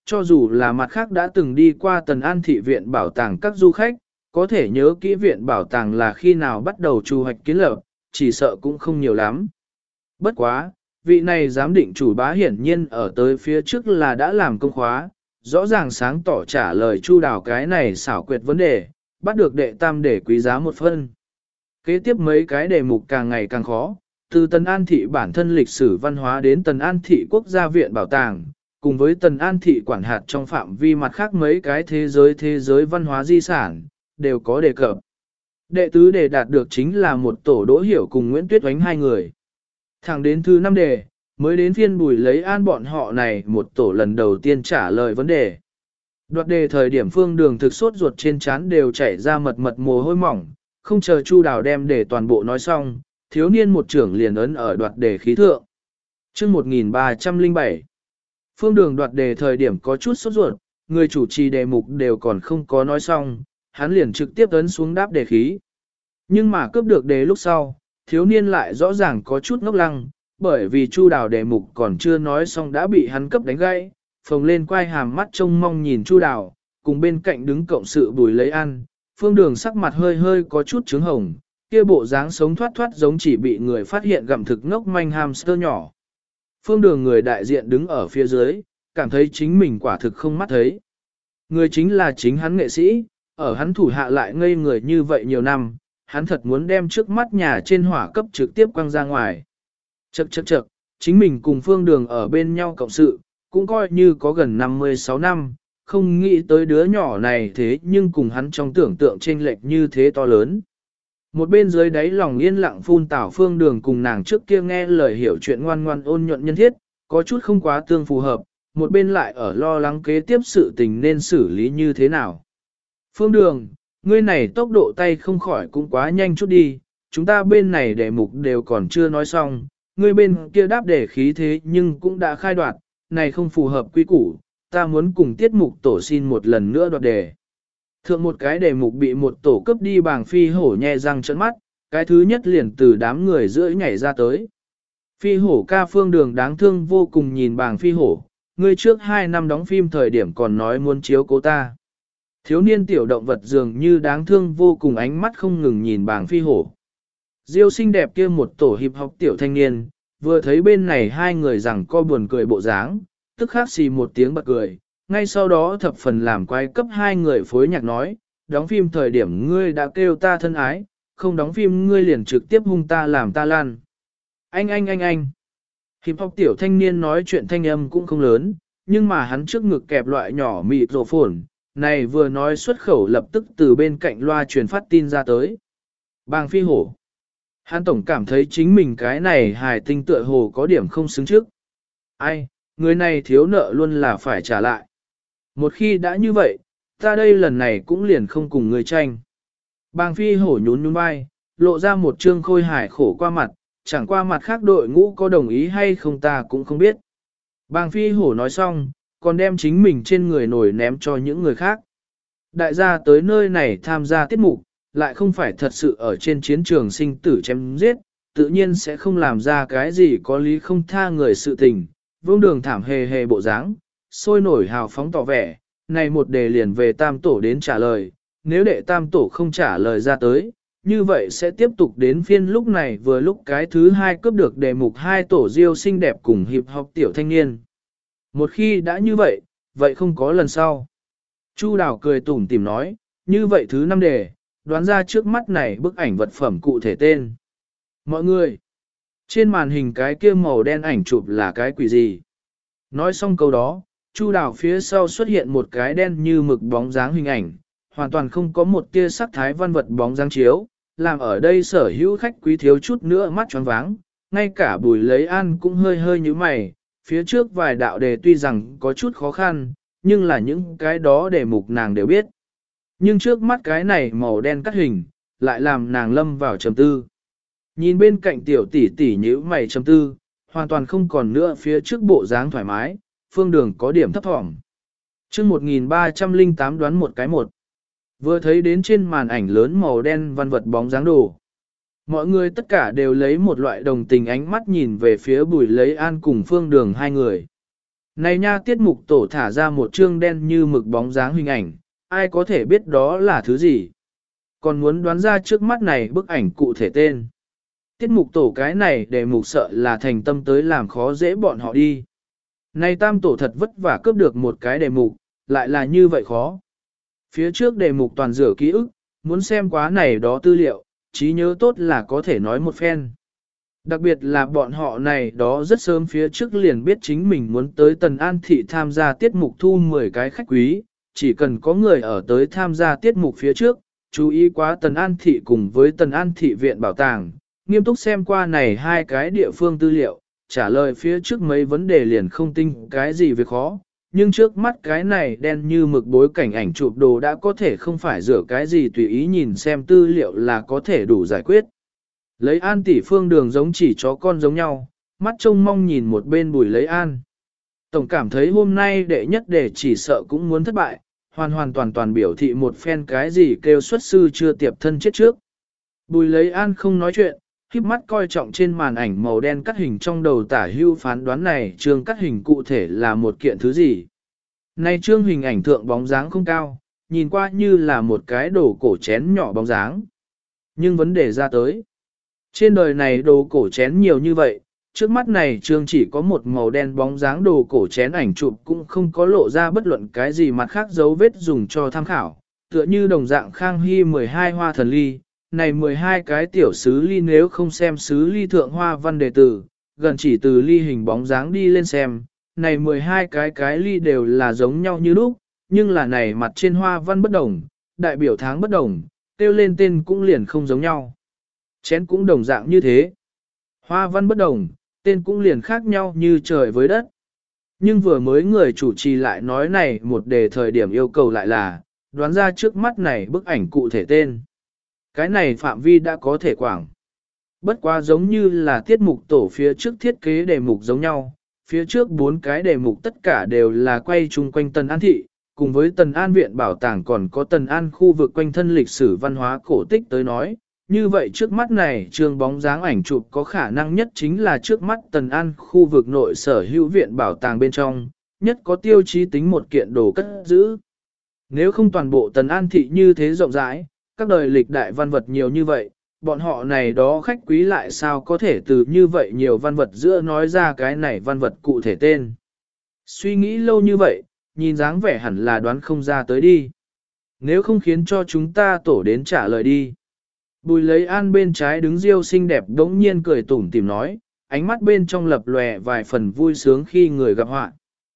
cho dù là mặt khác đã từng đi qua Tần An thị viện bảo tàng các du khách, có thể nhớ kỹ viện bảo tàng là khi nào bắt đầu chu hoạch kiến lập, chỉ sợ cũng không nhiều lắm. Bất quá, vị này giám định chủ bá hiển nhiên ở tới phía trước là đã làm công khóa, rõ ràng sáng tỏ trả lời chu đào cái này xảo quyệt vấn đề, bắt được đệ tam để quý giá một phân. Kế tiếp mấy cái đề mục càng ngày càng khó, từ Tần An thị bản thân lịch sử văn hóa đến Tần An thị quốc gia viện bảo tàng, cùng với Tần An thị quản hạt trong phạm vi mặt khác mấy cái thế giới văn hóa di sản, đều có đề cập. Đệ tứ đề đạt được chính là một tổ Đỗ Hiểu cùng Nguyễn Tuyết Oánh hai người. Thẳng đến thứ 5 đề, mới đến phiên Bùi Lấy An bọn họ này một tổ lần đầu tiên trả lời vấn đề. Đoạt đề thời điểm Phương Đường thực sốt ruột trên trán đều chảy ra mật mật mồ hôi mỏng, không chờ Chu Đào đem đề toàn bộ nói xong, thiếu niên một trưởng liền ấn ở đoạt đề khí thượng. Chương 1307 Phương Đường đoạt đề thời điểm có chút sốt ruột, người chủ trì đề mục đều còn không có nói xong, hắn liền trực tiếp ấn xuống đáp đề khí. Nhưng mà cướp được đề lúc sau, thiếu niên lại rõ ràng có chút ngốc lăng, bởi vì Chu Đào đề mục còn chưa nói xong đã bị hắn cấp đánh gãy, phồng lên quay hàm mắt trông mong nhìn Chu Đào, cùng bên cạnh đứng cộng sự Bùi Lấy An, Phương Đường sắc mặt hơi hơi có chút trướng hồng, kia bộ dáng sống thoát thoát giống chỉ bị người phát hiện gặm thực ngốc manh hamster nhỏ. Phương Đường người đại diện đứng ở phía dưới, cảm thấy chính mình quả thực không mắt thấy. Người chính là chính hắn nghệ sĩ, ở hắn thủ hạ lại ngây người như vậy nhiều năm, hắn thật muốn đem trước mắt nhà trên hỏa cấp trực tiếp quăng ra ngoài. Chậc, chính mình cùng Phương Đường ở bên nhau cộng sự, cũng coi như có gần 56 năm, không nghĩ tới đứa nhỏ này thế nhưng cùng hắn trong tưởng tượng chênh lệch như thế to lớn. Một bên dưới đáy lòng yên lặng phun tảo Phương Đường cùng nàng trước kia nghe lời hiểu chuyện ngoan ngoan ôn nhuận nhân thiết, có chút không quá tương phù hợp, một bên lại ở lo lắng kế tiếp sự tình nên xử lý như thế nào. Phương Đường, ngươi này tốc độ tay không khỏi cũng quá nhanh chút đi, chúng ta bên này đề mục đều còn chưa nói xong, ngươi bên kia đáp đề khí thế nhưng cũng đã khai đoạt, này không phù hợp quy củ, ta muốn cùng tiết mục tổ xin một lần nữa đoạt đề. Thượng một cái đề mục bị một tổ cấp đi Bàng Phi Hổ nhe răng trợn mắt, cái thứ nhất liền từ đám người rưỡi nhảy ra tới. Phi Hổ ca Phương Đường đáng thương vô cùng nhìn Bàng Phi Hổ, ngươi trước 2 năm đóng phim thời điểm còn nói muốn chiếu cố ta. Thiếu niên tiểu động vật dường như đáng thương vô cùng ánh mắt không ngừng nhìn Bàng Phi Hổ. Diêu xinh đẹp kia một tổ hiệp học tiểu thanh niên, vừa thấy bên này hai người rằng co buồn cười bộ dáng, tức khắc xì một tiếng bật cười, ngay sau đó thập phần làm quái cấp hai người phối nhạc nói, đóng phim thời điểm ngươi đã kêu ta thân ái, không đóng phim ngươi liền trực tiếp hung ta làm ta lan. Anh. Hiệp học tiểu thanh niên nói chuyện thanh âm cũng không lớn, nhưng mà hắn trước ngực kẹp loại nhỏ mịt rổ phồn, này vừa nói xuất khẩu lập tức từ bên cạnh loa truyền phát tin ra tới. Bàng Phi Hổ. Hắn tổng cảm thấy chính mình cái này hài tinh tựa hồ có điểm không xứng trước. Ai, người này thiếu nợ luôn là phải trả lại. Một khi đã như vậy, ta đây lần này cũng liền không cùng người tranh. Bàng Phi Hổ nhún vai, lộ ra một trương khôi hài khổ qua mặt, chẳng qua mặt khác đội ngũ có đồng ý hay không ta cũng không biết. Bàng Phi Hổ nói xong, còn đem chính mình trên người nổi ném cho những người khác. Đại gia tới nơi này tham gia tiết mục, lại không phải thật sự ở trên chiến trường sinh tử chém giết, tự nhiên sẽ không làm ra cái gì có lý không tha người sự tình. Vương Đường thảm hề bộ dáng, sôi nổi hào phóng tỏ vẻ, này một đề liền về tam tổ đến trả lời, nếu đệ tam tổ không trả lời ra tới, như vậy sẽ tiếp tục đến phiên lúc này vừa lúc cái thứ hai cướp được đề mục hai tổ Diêu xinh đẹp cùng hiệp học tiểu thanh niên. Một khi đã như vậy, vậy không có lần sau. Chu Đào cười tủm tỉm nói, như vậy thứ 5 đề, đoán ra trước mắt này bức ảnh vật phẩm cụ thể tên. Mọi người, trên màn hình cái kia màu đen ảnh chụp là cái quỷ gì? Nói xong câu đó, Chu Đào phía sau xuất hiện một cái đen như mực bóng dáng hình ảnh, hoàn toàn không có một tia sắc thái văn vật bóng dáng chiếu, làm ở đây sở hữu khách quý thiếu chút nữa mắt tròn váng, ngay cả Bùi Lấy An cũng hơi như mày, phía trước vài đạo đề tuy rằng có chút khó khăn, nhưng là những cái đó đề mục nàng đều biết. Nhưng trước mắt cái này màu đen cắt hình, lại làm nàng lâm vào trầm tư. Nhìn bên cạnh tiểu tỷ tỷ nhíu mày trầm tư, hoàn toàn không còn nữa phía trước bộ dáng thoải mái, Phương Đường có điểm thấp thỏm. Chương 1308 đoán một cái một. Vừa thấy đến trên màn ảnh lớn màu đen văn vật bóng dáng đồ. Mọi người tất cả đều lấy một loại đồng tình ánh mắt nhìn về phía Bùi Lấy An cùng Phương Đường hai người. Này nha, tiết mục tổ thả ra một chương đen như mực bóng dáng hình ảnh, ai có thể biết đó là thứ gì. Còn muốn đoán ra trước mắt này bức ảnh cụ thể tên. Tiết mục tổ cái này để mục sợ là thành tâm tới làm khó dễ bọn họ đi. Này tam tổ thật vất vả cướp được một cái đề mục, lại là như vậy khó. Phía trước đề mục toàn rửa ký ức, muốn xem quá này đó tư liệu, trí nhớ tốt là có thể nói một phen. Đặc biệt là bọn họ này đó rất sớm phía trước liền biết chính mình muốn tới Tần An Thị tham gia tiết mục thu 10 cái khách quý, chỉ cần có người ở tới tham gia tiết mục phía trước, chú ý quá Tần An Thị cùng với Tần An Thị Viện Bảo tàng, nghiêm túc xem qua này hai cái địa phương tư liệu, trả lời phía trước mấy vấn đề liền không tinh cái gì việc khó, nhưng trước mắt cái này đen như mực bối cảnh ảnh chụp đồ đã có thể không phải rửa cái gì tùy ý nhìn xem tư liệu là có thể đủ giải quyết. Lấy An tỷ phương đường giống chỉ chó con giống nhau, mắt trông mong nhìn một bên Bùi lấy An. Tổng cảm thấy hôm nay đệ nhất để chỉ sợ cũng muốn thất bại, hoàn hoàn toàn toàn biểu thị một phen cái gì kêu xuất sư chưa tiệp thân chết trước. Bùi lấy An không nói chuyện, khiếp mắt coi trọng trên màn ảnh màu đen cắt hình trong đầu tả hưu phán đoán này chương cắt hình cụ thể là một kiện thứ gì. Này chương hình ảnh thượng bóng dáng không cao, nhìn qua như là một cái đồ cổ chén nhỏ bóng dáng. Nhưng vấn đề ra tới. Trên đời này đồ cổ chén nhiều như vậy, trước mắt này chương chỉ có một màu đen bóng dáng đồ cổ chén ảnh chụp cũng không có lộ ra bất luận cái gì mặt khác dấu vết dùng cho tham khảo, tựa như đồng dạng Khang Hy 12 hoa thần ly, này 12 cái tiểu sứ ly nếu không xem sứ ly thượng hoa văn đề tử, gần chỉ từ ly hình bóng dáng đi lên xem, này 12 cái ly đều là giống nhau như lúc, nhưng là này mặt trên hoa văn bất đồng, đại biểu tháng bất đồng, tiêu lên tên cũng liền không giống nhau. Chén cũng đồng dạng như thế. Hoa văn bất đồng, tên cũng liền khác nhau như trời với đất. Nhưng vừa mới người chủ trì lại nói này một đề thời điểm yêu cầu lại là, đoán ra trước mắt này bức ảnh cụ thể tên. Cái này phạm vi đã có thể quảng. Bất quá giống như là tiết mục tổ phía trước thiết kế đề mục giống nhau, phía trước 4 cái đề mục tất cả đều là quay chung quanh Tần An Thị, cùng với Tần An Viện Bảo tàng còn có Tần An khu vực quanh thân lịch sử văn hóa cổ tích tới nói. Như vậy trước mắt này trường bóng dáng ảnh chụp có khả năng nhất chính là trước mắt Tần An khu vực nội sở hữu viện bảo tàng bên trong, nhất có tiêu chí tính một kiện đồ cất giữ. Nếu không toàn bộ Tần An thị như thế rộng rãi, các đời lịch đại văn vật nhiều như vậy, bọn họ này đó khách quý lại sao có thể từ như vậy nhiều văn vật giữa nói ra cái này văn vật cụ thể tên. Suy nghĩ lâu như vậy, nhìn dáng vẻ hẳn là đoán không ra tới đi. Nếu không khiến cho chúng ta tổ đến trả lời đi. Bùi lấy An bên trái đứng Diêu xinh đẹp đống nhiên cười tủm tìm nói, ánh mắt bên trong lập lòe vài phần vui sướng khi người gặp họa.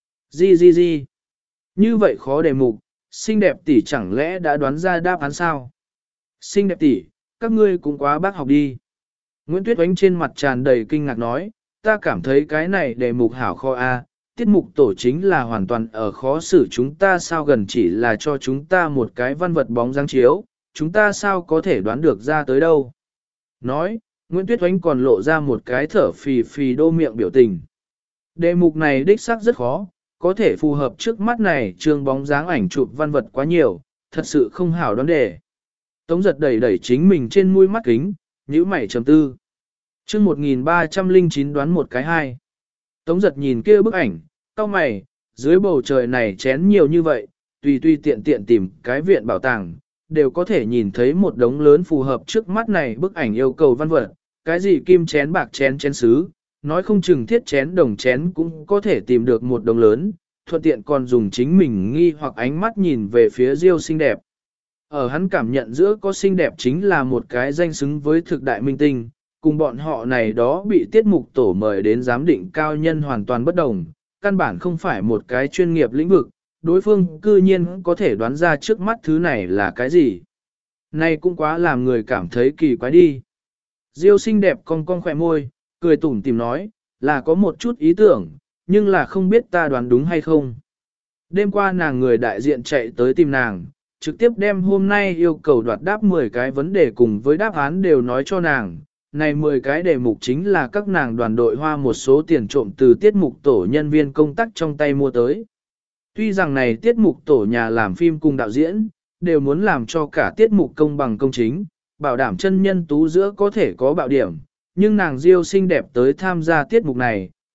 Gì. Như vậy khó đề mục, xinh đẹp tỷ chẳng lẽ đã đoán ra đáp án sao? Xinh đẹp tỷ, các ngươi cũng quá bác học đi. Nguyễn Tuyết Oánh trên mặt tràn đầy kinh ngạc nói, ta cảm thấy cái này đề mục hảo kho A, tiết mục tổ chính là hoàn toàn ở khó xử chúng ta sao gần chỉ là cho chúng ta một cái văn vật bóng dáng chiếu, chúng ta sao có thể đoán được ra tới đâu. Nói, Nguyễn Tuyết Oánh còn lộ ra một cái thở phì phì đô miệng biểu tình. Đề mục này đích xác rất khó, có thể phù hợp trước mắt này trường bóng dáng ảnh chụp văn vật quá nhiều, thật sự không hảo đoán đề. Tống giật đẩy chính mình trên mũi mắt kính, nhíu mày trầm tư. Chương 1309 đoán một cái hai. Tống giật nhìn kia bức ảnh, cau mày, dưới bầu trời này chén nhiều như vậy, tùy tiện tìm cái viện bảo tàng, đều có thể nhìn thấy một đống lớn phù hợp trước mắt này bức ảnh yêu cầu văn vật, cái gì kim chén bạc chén chén sứ, nói không chừng thiết chén đồng chén cũng có thể tìm được một đống lớn, thuận tiện còn dùng chính mình nghi hoặc ánh mắt nhìn về phía Diêu xinh đẹp. Ở hắn cảm nhận giữa có xinh đẹp chính là một cái danh xứng với thực đại minh tinh, cùng bọn họ này đó bị tiết mục tổ mời đến giám định cao nhân hoàn toàn bất đồng, căn bản không phải một cái chuyên nghiệp lĩnh vực, đối phương cư nhiên có thể đoán ra trước mắt thứ này là cái gì. Này cũng quá làm người cảm thấy kỳ quái đi. Diêu xinh đẹp cong khỏe môi, cười tủm tìm nói, là có một chút ý tưởng, nhưng là không biết ta đoán đúng hay không. Đêm qua nàng người đại diện chạy tới tìm nàng, trực tiếp đem hôm nay yêu cầu đoạt đáp 10 cái vấn đề cùng với đáp án đều nói cho nàng. Này 10 cái đề mục chính là các nàng đoàn đội hoa một số tiền trộm từ tiết mục tổ nhân viên công tác trong tay mua tới. Tuy rằng này tiết mục tổ nhà làm phim cùng đạo diễn, đều muốn làm cho cả tiết mục công bằng công chính, bảo đảm chân nhân tú giữa có thể có bạo điểm, nhưng nàng Diêu xinh đẹp tới tham gia tiết mục này,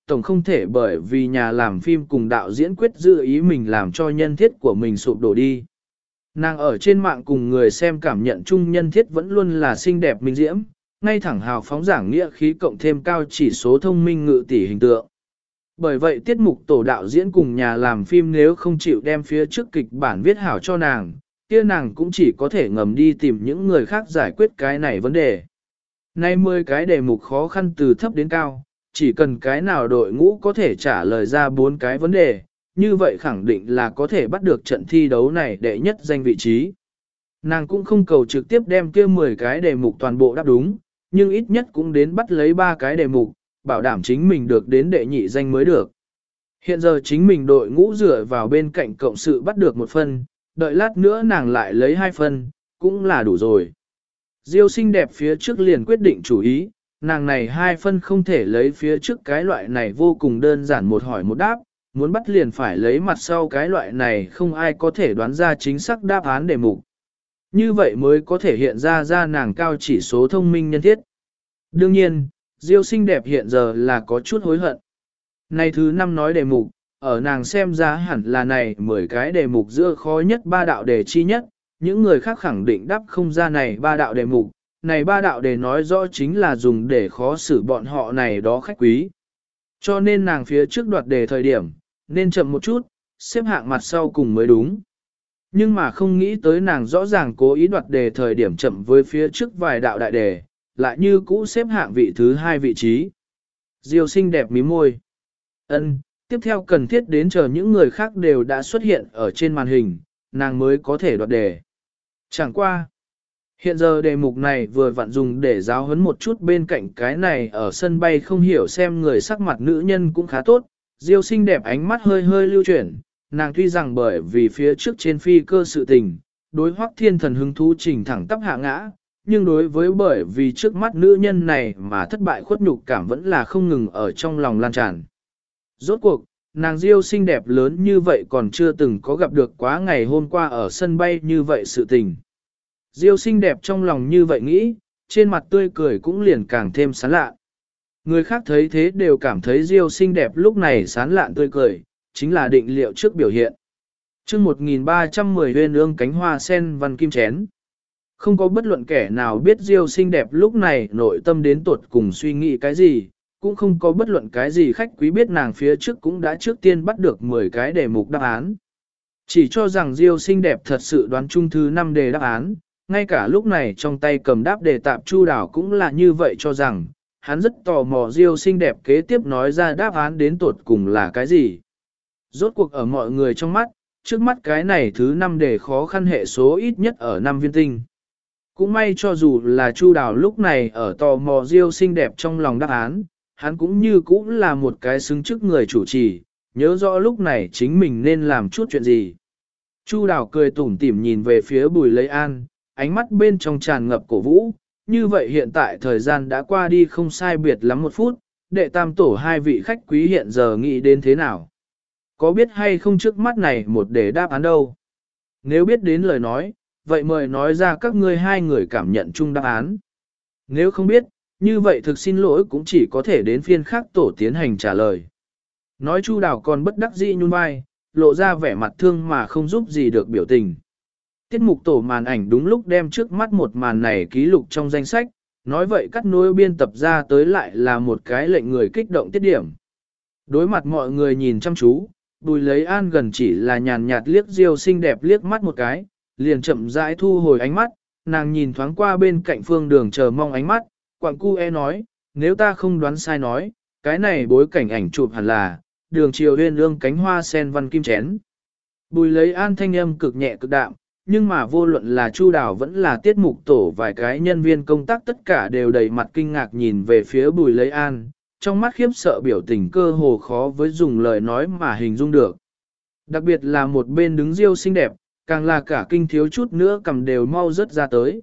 tổng không thể bởi vì nhà làm phim cùng đạo diễn quyết giữ ý mình làm cho nhân thiết của mình sụp đổ đi. Nàng ở trên mạng cùng người xem cảm nhận chung nhân thiết vẫn luôn là xinh đẹp minh diễm, ngay thẳng hào phóng giảng nghĩa khí cộng thêm cao chỉ số thông minh ngự tỷ hình tượng. Bởi vậy tiết mục tổ đạo diễn cùng nhà làm phim nếu không chịu đem phía trước kịch bản viết hảo cho nàng, kia nàng cũng chỉ có thể ngầm đi tìm những người khác giải quyết cái này vấn đề. Nay 10 cái đề mục khó khăn từ thấp đến cao, chỉ cần cái nào đội ngũ có thể trả lời ra 4 cái vấn đề, như vậy khẳng định là có thể bắt được trận thi đấu này đệ nhất danh vị trí. Nàng cũng không cầu trực tiếp đem kia 10 cái đề mục toàn bộ đáp đúng, nhưng ít nhất cũng đến bắt lấy 3 cái đề mục, bảo đảm chính mình được đến đệ nhị danh mới được. Hiện giờ chính mình đội ngũ dựa vào bên cạnh cộng sự bắt được 1 phân, đợi lát nữa nàng lại lấy 2 phân, cũng là đủ rồi. Diêu xinh đẹp phía trước liền quyết định chủ ý, nàng này 2 phân không thể lấy phía trước cái loại này vô cùng đơn giản một hỏi một đáp, muốn bắt liền phải lấy mặt sau cái loại này không ai có thể đoán ra chính xác đáp án đề mục. Như vậy mới có thể hiện ra nàng cao chỉ số thông minh nhân thiết. Đương nhiên, Diêu xinh đẹp hiện giờ là có chút hối hận. Này thứ 5 nói đề mục, ở nàng xem ra hẳn là này 10 cái đề mục giữa khó nhất 3 đạo đề chi nhất, những người khác khẳng định đáp không ra này 3 đạo đề mục, này 3 đạo đề nói rõ chính là dùng để khó xử bọn họ này đó khách quý. Cho nên nàng phía trước đoạt đề thời điểm, nên chậm một chút, xếp hạng mặt sau cùng mới đúng. Nhưng mà không nghĩ tới nàng rõ ràng cố ý đoạt đề thời điểm chậm với phía trước vài đạo đại đề, lại như cũ xếp hạng vị thứ 2 vị trí. Diêu xinh đẹp mím môi. Tiếp theo cần thiết đến chờ những người khác đều đã xuất hiện ở trên màn hình, nàng mới có thể đoạt đề. Chẳng qua. Hiện giờ đề mục này vừa vặn dùng để giáo huấn một chút bên cạnh cái này ở sân bay không hiểu xem người sắc mặt nữ nhân cũng khá tốt. Diêu xinh đẹp ánh mắt hơi hơi lưu chuyển, nàng tuy rằng bởi vì phía trước trên phi cơ sự tình, đối Hoắc Thiên Thần hứng thú trình thẳng tắp hạ ngã, nhưng đối với bởi vì trước mắt nữ nhân này mà thất bại khuất nhục cảm vẫn là không ngừng ở trong lòng lan tràn. Rốt cuộc, nàng Diêu xinh đẹp lớn như vậy còn chưa từng có gặp được quá ngày hôm qua ở sân bay như vậy sự tình. Diêu xinh đẹp trong lòng như vậy nghĩ, trên mặt tươi cười cũng liền càng thêm sán lạ. Người khác thấy thế đều cảm thấy Diêu xinh đẹp lúc này sán lạn tươi cười, chính là định liệu trước biểu hiện. Chương 1310 Uyên ương cánh hoa sen văn kim chén. Không có bất luận kẻ nào biết Diêu xinh đẹp lúc này nội tâm đến tuột cùng suy nghĩ cái gì, cũng không có bất luận cái gì khách quý biết nàng phía trước cũng đã trước tiên bắt được 10 cái đề mục đáp án. Chỉ cho rằng Diêu xinh đẹp thật sự đoán chung thứ 5 đề đáp án, ngay cả lúc này trong tay cầm đáp đề tạp Chu Đào cũng là như vậy cho rằng, hắn rất tò mò Diêu xinh đẹp kế tiếp nói ra đáp án đến tuột cùng là cái gì. Rốt cuộc ở mọi người trong mắt, trước mắt cái này thứ 5 đề khó khăn hệ số ít nhất ở 5 viên tinh. Cũng may cho dù là Chu Đào lúc này ở tò mò Diêu xinh đẹp trong lòng đáp án, hắn cũng như cũng là một cái xứng chức người chủ trì, nhớ rõ lúc này chính mình nên làm chút chuyện gì. Chu Đào cười tủm tỉm nhìn về phía Bùi Lấy An, ánh mắt bên trong tràn ngập cổ vũ, như vậy hiện tại thời gian đã qua đi không sai biệt lắm 1 phút, đệ tam tổ 2 vị khách quý hiện giờ nghĩ đến thế nào? Có biết hay không trước mắt này một để đáp án đâu? Nếu biết đến lời nói, vậy mời nói ra các ngươi 2 người cảm nhận chung đáp án. Nếu không biết, như vậy thực xin lỗi cũng chỉ có thể đến phiên khác tổ tiến hành trả lời. Nói Chu Đào còn bất đắc dĩ nhún vai, lộ ra vẻ mặt thương mà không giúp gì được biểu tình. Tiết mục tổ màn ảnh đúng lúc đem trước mắt một màn này ký lục trong danh sách, nói vậy cắt nối biên tập ra tới lại là một cái lệnh người kích động tiết điểm. Đối mặt mọi người nhìn chăm chú, Bùi Lấy An gần chỉ là nhàn nhạt liếc Diêu xinh đẹp liếc mắt một cái, liền chậm rãi thu hồi ánh mắt, nàng nhìn thoáng qua bên cạnh Phương Đường chờ mong ánh mắt, quặng cu nói, nếu ta không đoán sai nói, cái này bối cảnh ảnh chụp hẳn là, Đường Triều Uyên ương cánh hoa sen văn kim chén. Bùi Lấy An thanh âm cực nhẹ cực đạm, nhưng mà vô luận là Chu Đào vẫn là tiết mục tổ vài cái nhân viên công tác tất cả đều đầy mặt kinh ngạc nhìn về phía Bùi Lấy An, trong mắt khiếp sợ biểu tình cơ hồ khó với dùng lời nói mà hình dung được. Đặc biệt là một bên đứng Diêu xinh đẹp, càng là cả kinh thiếu chút nữa cầm đều mau rớt ra tới.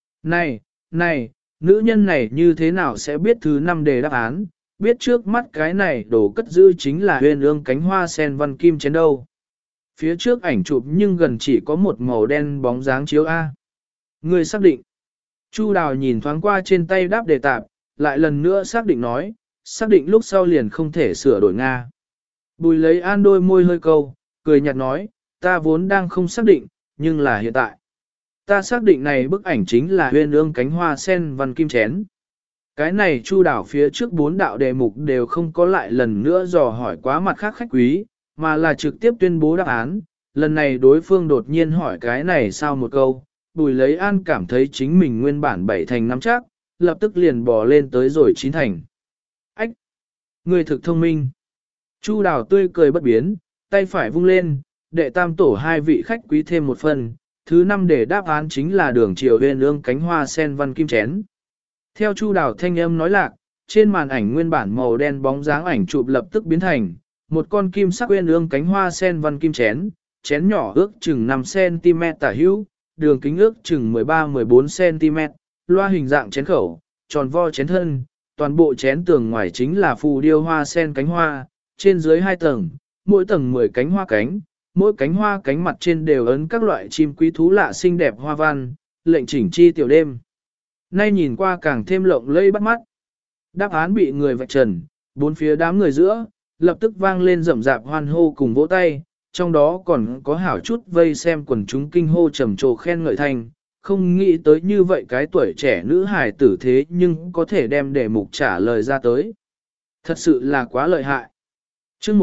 Này, nữ nhân này như thế nào sẽ biết thứ 5 đề đáp án, biết trước mắt cái này đồ cất giữ chính là Uyên ương cánh hoa sen văn kim chén đâu. Phía trước ảnh chụp nhưng gần chỉ có một màu đen bóng dáng chiếu A. Người xác định. Chu Đào nhìn thoáng qua trên tay đáp đề tạp, lại lần nữa xác định nói, xác định lúc sau liền không thể sửa đổi Nga. Bùi lấy an đôi môi hơi câu, cười nhạt nói, ta vốn đang không xác định, nhưng là hiện tại. Ta xác định này bức ảnh chính là huyên ương cánh hoa sen văn kim chén. Cái này Chu đảo phía trước 4 đạo đề mục đều không có lại lần nữa dò hỏi quá mặt khác khách quý, mà là trực tiếp tuyên bố đáp án. Lần này đối phương đột nhiên hỏi cái này sau một câu, Bùi lấy an cảm thấy chính mình nguyên bản 7 thành 5 chắc, lập tức liền bò lên tới rồi 9 thành. Ách! Người thực thông minh. Chu đảo tươi cười bất biến, tay phải vung lên, đệ tam tổ 2 vị khách quý thêm một phần, thứ 5 để đáp án chính là đường triều huyên ương cánh hoa sen văn kim chén. Theo Chu đảo thanh âm nói lạc, trên màn ảnh nguyên bản màu đen bóng dáng ảnh chụp lập tức biến thành một con kim sắc huyên ương cánh hoa sen văn kim chén, chén nhỏ ước chừng 5cm tả hữu, đường kính ước chừng 13-14cm, loa hình dạng chén khẩu, tròn vo chén thân, toàn bộ chén tường ngoài chính là phù điêu hoa sen cánh hoa, trên dưới 2 tầng, mỗi tầng 10 cánh hoa cánh, mỗi cánh hoa cánh mặt trên đều ấn các loại chim quý thú lạ xinh đẹp hoa văn, lệnh chỉnh chi tiểu đêm. Nay nhìn qua càng thêm lộng lẫy bắt mắt. Đáp án bị người vạch trần, bốn phía đám người giữa, lập tức vang lên rầm rạp hoan hô cùng vỗ tay, trong đó còn có hảo chút vây xem quần chúng kinh hô trầm trồ khen ngợi thành, không nghĩ tới như vậy cái tuổi trẻ nữ hài tử thế nhưng có thể đem đề mục trả lời ra tới. Thật sự là quá lợi hại. Chương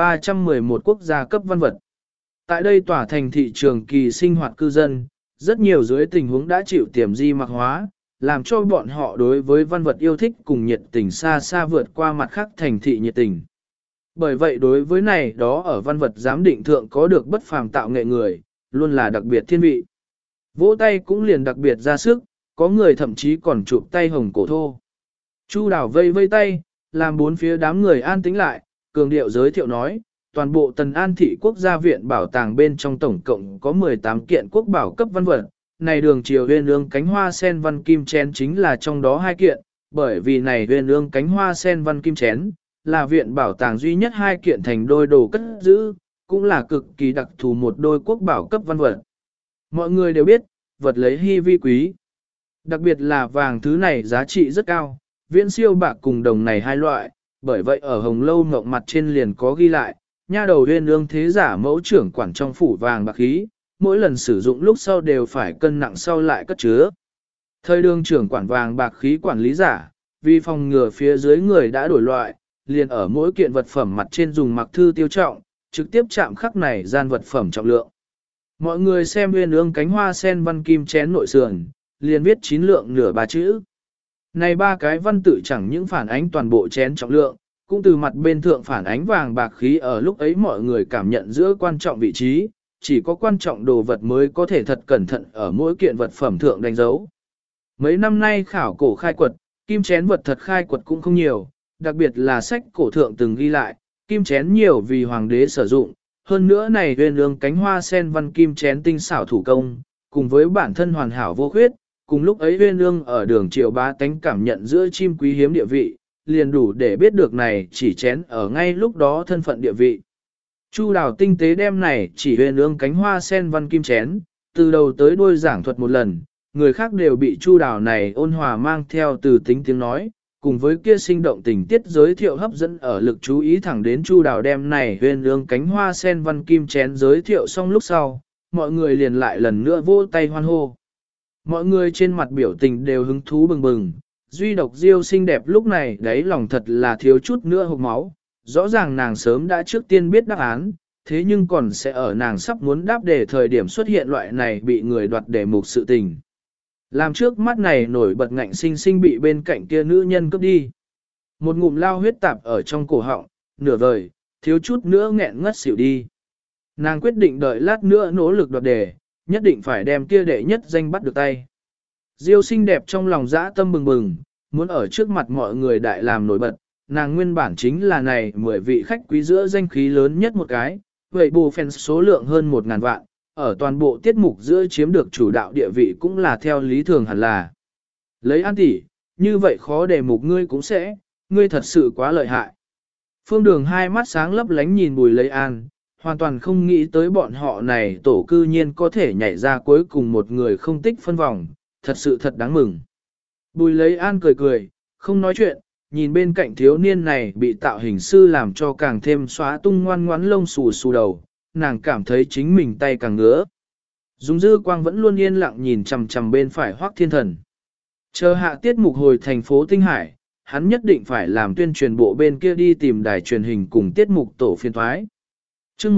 1311 quốc gia cấp văn vật. Tại đây tỏa thành thị trường kỳ sinh hoạt cư dân, rất nhiều dưới tình huống đã chịu tiềm di mạc hóa, làm cho bọn họ đối với văn vật yêu thích cùng nhiệt tình xa xa vượt qua mặt khác thành thị nhiệt tình. Bởi vậy đối với này đó ở văn vật giám định thượng có được bất phàm tạo nghệ người, luôn là đặc biệt thiên vị. Vỗ tay cũng liền đặc biệt ra sức, có người thậm chí còn chụp tay hồng cổ thô. Chu đảo vây vây tay, làm bốn phía đám người an tĩnh lại, cường điệu giới thiệu nói, toàn bộ Tần An thị quốc gia viện bảo tàng bên trong tổng cộng có 18 kiện quốc bảo cấp văn vật. Này đường triều huyên ương cánh hoa sen văn kim chén chính là trong đó 2 kiện, bởi vì này huyên ương cánh hoa sen văn kim chén, là viện bảo tàng duy nhất 2 kiện thành đôi đồ cất giữ, cũng là cực kỳ đặc thù một đôi quốc bảo cấp văn vật. Mọi người đều biết, vật lấy hy vi quý. Đặc biệt là vàng thứ này giá trị rất cao, viễn siêu bạc cùng đồng này 2 loại, bởi vậy ở Hồng Lâu ngộng mặt trên liền có ghi lại, nha đầu huyên ương thế giả mẫu trưởng quản trong phủ vàng bạc khí, mỗi lần sử dụng lúc sau đều phải cân nặng sau lại cất chứa. Thời đương trưởng quản vàng bạc khí quản lý giả, vì phòng ngừa phía dưới người đã đổi loại, liền ở mỗi kiện vật phẩm mặt trên dùng mặc thư tiêu trọng, trực tiếp chạm khắc này gian vật phẩm trọng lượng. Mọi người xem huyên ương cánh hoa sen văn kim chén nội sườn, liền viết 9 lượng nửa 3 chữ. Này 3 cái văn tự chẳng những phản ánh toàn bộ chén trọng lượng, cũng từ mặt bên thượng phản ánh vàng bạc khí ở lúc ấy mọi người cảm nhận giữa quan trọng vị trí, chỉ có quan trọng đồ vật mới có thể thật cẩn thận ở mỗi kiện vật phẩm thượng đánh dấu. Mấy năm nay khảo cổ khai quật, kim chén vật thật khai quật cũng không nhiều, đặc biệt là sách cổ thượng từng ghi lại, kim chén nhiều vì hoàng đế sử dụng, hơn nữa này huyên ương cánh hoa sen văn kim chén tinh xảo thủ công, cùng với bản thân hoàn hảo vô khuyết, cùng lúc ấy huyên ương ở đường triều bá tánh cảm nhận giữa chim quý hiếm địa vị, liền đủ để biết được này chỉ chén ở ngay lúc đó thân phận địa vị. Chu đào tinh tế đem này chỉ huyên ương cánh hoa sen văn kim chén, từ đầu tới đuôi giảng thuật một lần, người khác đều bị chu đào này ôn hòa mang theo từ tính tiếng nói, cùng với kia sinh động tình tiết giới thiệu hấp dẫn ở lực chú ý thẳng đến chu đào đem này huyên ương cánh hoa sen văn kim chén giới thiệu xong lúc sau, mọi người liền lại lần nữa vỗ tay hoan hô. Mọi người trên mặt biểu tình đều hứng thú bừng bừng, duy độc Diêu xinh đẹp lúc này đấy lòng thật là thiếu chút nữa hộc máu, rõ ràng nàng sớm đã trước tiên biết đáp án, thế nhưng còn sẽ ở nàng sắp muốn đáp đề thời điểm xuất hiện loại này bị người đoạt đề mục sự tình. Làm trước mắt này nổi bật ngạnh sinh sinh bị bên cạnh kia nữ nhân cướp đi. Một ngụm lao huyết tạp ở trong cổ họng, nửa vời, thiếu chút nữa nghẹn ngất xỉu đi. Nàng quyết định đợi lát nữa nỗ lực đoạt đề, nhất định phải đem kia đệ nhất danh bắt được tay. Diêu xinh đẹp trong lòng dã tâm bừng bừng, muốn ở trước mặt mọi người đại làm nổi bật, nàng nguyên bản chính là này 10 vị khách quý giữa danh khí lớn nhất một cái, vậy bù fan số lượng hơn 1.000 vạn, ở toàn bộ tiết mục giữa chiếm được chủ đạo địa vị cũng là theo lý thường hẳn là. Lấy An tỷ, như vậy khó đề mục ngươi cũng sẽ, ngươi thật sự quá lợi hại. Phương Đường hai mắt sáng lấp lánh nhìn Bùi Lấy An, hoàn toàn không nghĩ tới bọn họ này tổ cư nhiên có thể nhảy ra cuối cùng một người không tích phân vòng, thật sự thật đáng mừng. Bùi Lấy An cười cười, không nói chuyện, nhìn bên cạnh thiếu niên này bị tạo hình sư làm cho càng thêm xóa tung ngoan ngoãn lông xù xù đầu, nàng cảm thấy chính mình tay càng ngứa. Dung dư quang vẫn luôn yên lặng nhìn chằm chằm bên phải Hoắc Thiên Thần. Chờ hạ tiết mục hồi thành phố Tinh Hải, hắn nhất định phải làm tuyên truyền bộ bên kia đi tìm đài truyền hình cùng tiết mục tổ phiên thoái. Chương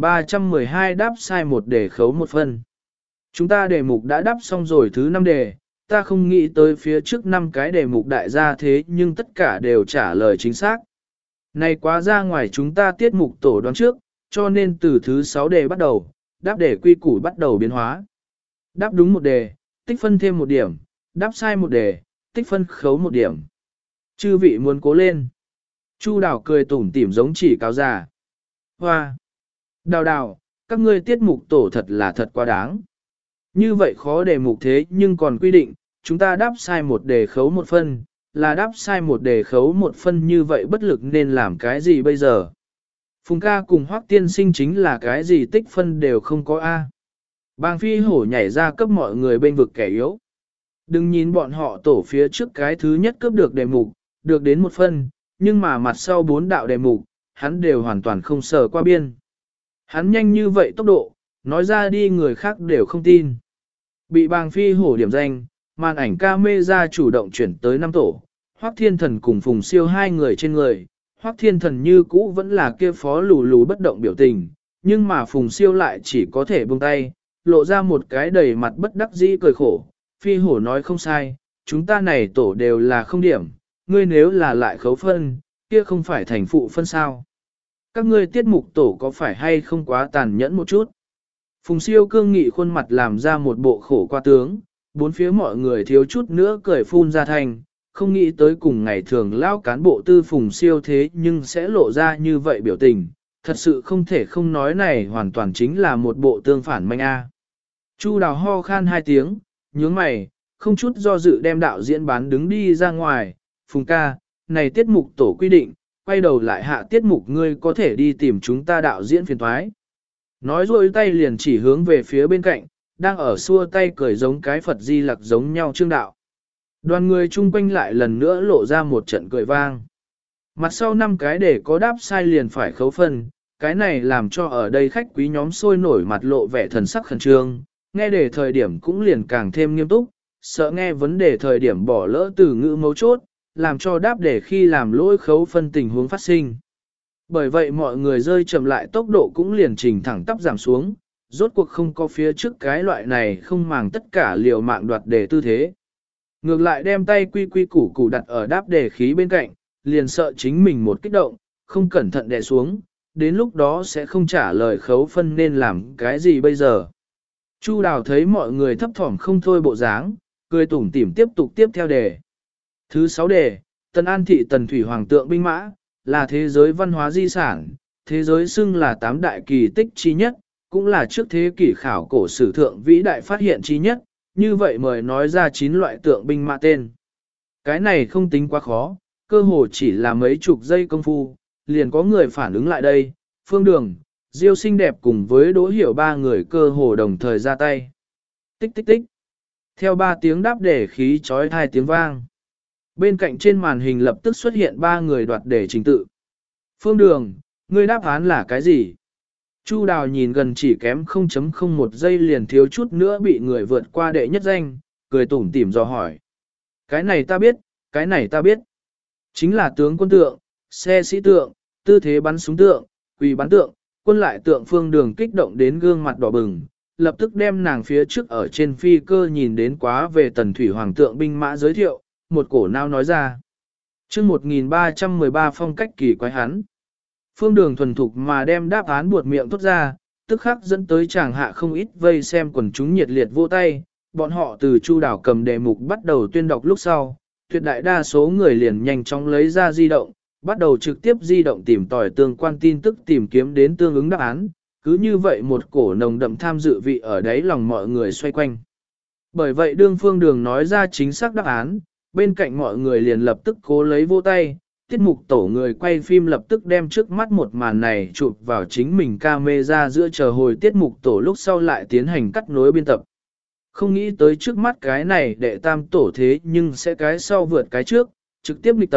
1312 đáp sai một đề khấu một phân. Chúng ta đề mục đã đáp xong rồi thứ 5 đề, ta không nghĩ tới phía trước 5 cái đề mục đại gia thế nhưng tất cả đều trả lời chính xác. Này quá ra ngoài chúng ta tiết mục tổ đoán trước, cho nên từ thứ 6 đề bắt đầu, đáp đề quy củ bắt đầu biến hóa. Đáp đúng một đề, tích phân thêm 1 điểm, đáp sai một đề, tích phân khấu 1 điểm. Chư vị muốn cố lên. Chu Đào cười tủm tỉm giống chỉ cáo già. Hoa! Đào đào, các ngươi tiết mục tổ thật là thật quá đáng. Như vậy khó đề mục thế nhưng còn quy định, chúng ta đáp sai một đề khấu 1 phân, là đáp sai một đề khấu 1 phân như vậy bất lực nên làm cái gì bây giờ? Phùng ca cùng Hoắc tiên sinh chính là cái gì tích phân đều không có A. Bàng phi hổ nhảy ra cấp mọi người bên vực kẻ yếu. Đừng nhìn bọn họ tổ phía trước cái thứ nhất cướp được đề mục, được đến 1 phân, nhưng mà mặt sau 4 đạo đề mục, hắn đều hoàn toàn không sờ qua biên. Hắn nhanh như vậy tốc độ, nói ra đi người khác đều không tin. Bị bàng phi hổ điểm danh, màn ảnh camera chủ động chuyển tới 5 tổ, Hoắc Thiên Thần cùng Phùng Siêu 2 người trên người. Hoắc Thiên Thần như cũ vẫn là kia phó lù lù bất động biểu tình, nhưng mà Phùng Siêu lại chỉ có thể buông tay, lộ ra một cái đầy mặt bất đắc dĩ cười khổ. Phi hổ nói không sai, chúng ta này tổ đều là không điểm, ngươi nếu là lại khấu phân, kia không phải thành phụ phân sao. Các ngươi tiết mục tổ có phải hay không quá tàn nhẫn một chút? Phùng Siêu cương nghị khuôn mặt làm ra một bộ khổ qua tướng, bốn phía mọi người thiếu chút nữa cười phun ra thành, không nghĩ tới cùng ngày thường lao cán bộ tư Phùng Siêu thế nhưng sẽ lộ ra như vậy biểu tình, thật sự không thể không nói này hoàn toàn chính là một bộ tương phản manh a. Chu Đào ho khan 2 tiếng, nhướng mày, không chút do dự đem đạo diễn bán đứng đi ra ngoài, Phùng ca, này tiết mục tổ quy định, quay đầu lại hạ tiết mục ngươi có thể đi tìm chúng ta đạo diễn phiền thoái. Nói rồi tay liền chỉ hướng về phía bên cạnh, đang ở xua tay cười giống cái Phật Di Lặc giống nhau trương đạo. Đoàn người chung quanh lại lần nữa lộ ra một trận cười vang. Mặt sau 5 cái để có đáp sai liền phải khấu phân, cái này làm cho ở đây khách quý nhóm sôi nổi mặt lộ vẻ thần sắc khẩn trương, nghe đề thời điểm cũng liền càng thêm nghiêm túc, sợ nghe vấn đề thời điểm bỏ lỡ từ ngữ mấu chốt, làm cho đáp đề khi làm lỗi khấu phân tình huống phát sinh. Bởi vậy mọi người rơi chậm lại tốc độ cũng liền trình thẳng tắp giảm xuống, rốt cuộc không có phía trước cái loại này không màng tất cả liều mạng đoạt đề tư thế. Ngược lại đem tay quy quy củ củ đặt ở đáp đề khí bên cạnh, liền sợ chính mình một kích động, không cẩn thận đè xuống, đến lúc đó sẽ không trả lời khấu phân nên làm cái gì bây giờ. Chu Đào thấy mọi người thấp thỏm không thôi bộ dáng, cười tủm tỉm tiếp tục tiếp theo đề. Thứ 6 đề, Tân An thị Tần Thủy Hoàng tượng binh mã, là thế giới văn hóa di sản, thế giới xưng là 8 đại kỳ tích chi nhất, cũng là trước thế kỷ khảo cổ sử thượng vĩ đại phát hiện chi nhất, như vậy mời nói ra 9 loại tượng binh mã tên. Cái này không tính quá khó, cơ hồ chỉ là mấy chục giây công phu, liền có người phản ứng lại đây, Phương Đường, Diêu xinh đẹp cùng với Đỗ Hiểu 3 người cơ hồ đồng thời ra tay. Tích tích tích. Theo 3 tiếng đáp đề khí chói tai tiếng vang. Bên cạnh trên màn hình lập tức xuất hiện 3 người đoạt đề trình tự. Phương Đường, ngươi đáp án là cái gì? Chu Đào nhìn gần chỉ kém 0.01 giây liền thiếu chút nữa bị người vượt qua đệ nhất danh, cười tủm tỉm dò hỏi. Cái này ta biết, cái này ta biết. Chính là tướng quân tượng, xe sĩ tượng, tư thế bắn súng tượng, quỳ bắn tượng, quân lại tượng. Phương Đường kích động đến gương mặt đỏ bừng, lập tức đem nàng phía trước ở trên phi cơ nhìn đến quá về Tần Thủy Hoàng tượng binh mã giới thiệu, một cổ nao nói ra. Chương 1313 phong cách kỳ quái hắn. Phương Đường thuần thục mà đem đáp án buột miệng thốt ra, tức khắc dẫn tới chàng hạ không ít vây xem quần chúng nhiệt liệt vô tay, bọn họ từ Chu Đào cầm đề mục bắt đầu tuyên đọc lúc sau, tuyệt đại đa số người liền nhanh chóng lấy ra di động, bắt đầu trực tiếp di động tìm tòi tương quan tin tức tìm kiếm đến tương ứng đáp án, cứ như vậy một cổ nồng đậm tham dự vị ở đáy lòng mọi người xoay quanh. Bởi vậy đương Phương Đường nói ra chính xác đáp án, bên cạnh mọi người liền lập tức cố lấy vô tay, tiết mục tổ người quay phim lập tức đem trước mắt một màn này chụp vào chính mình camera giữa chờ hồi tiết mục tổ lúc sau lại tiến hành cắt nối biên tập. Không nghĩ tới trước mắt cái này đệ tam tổ thế nhưng sẽ cái sau vượt cái trước, trực tiếp nghịch tập,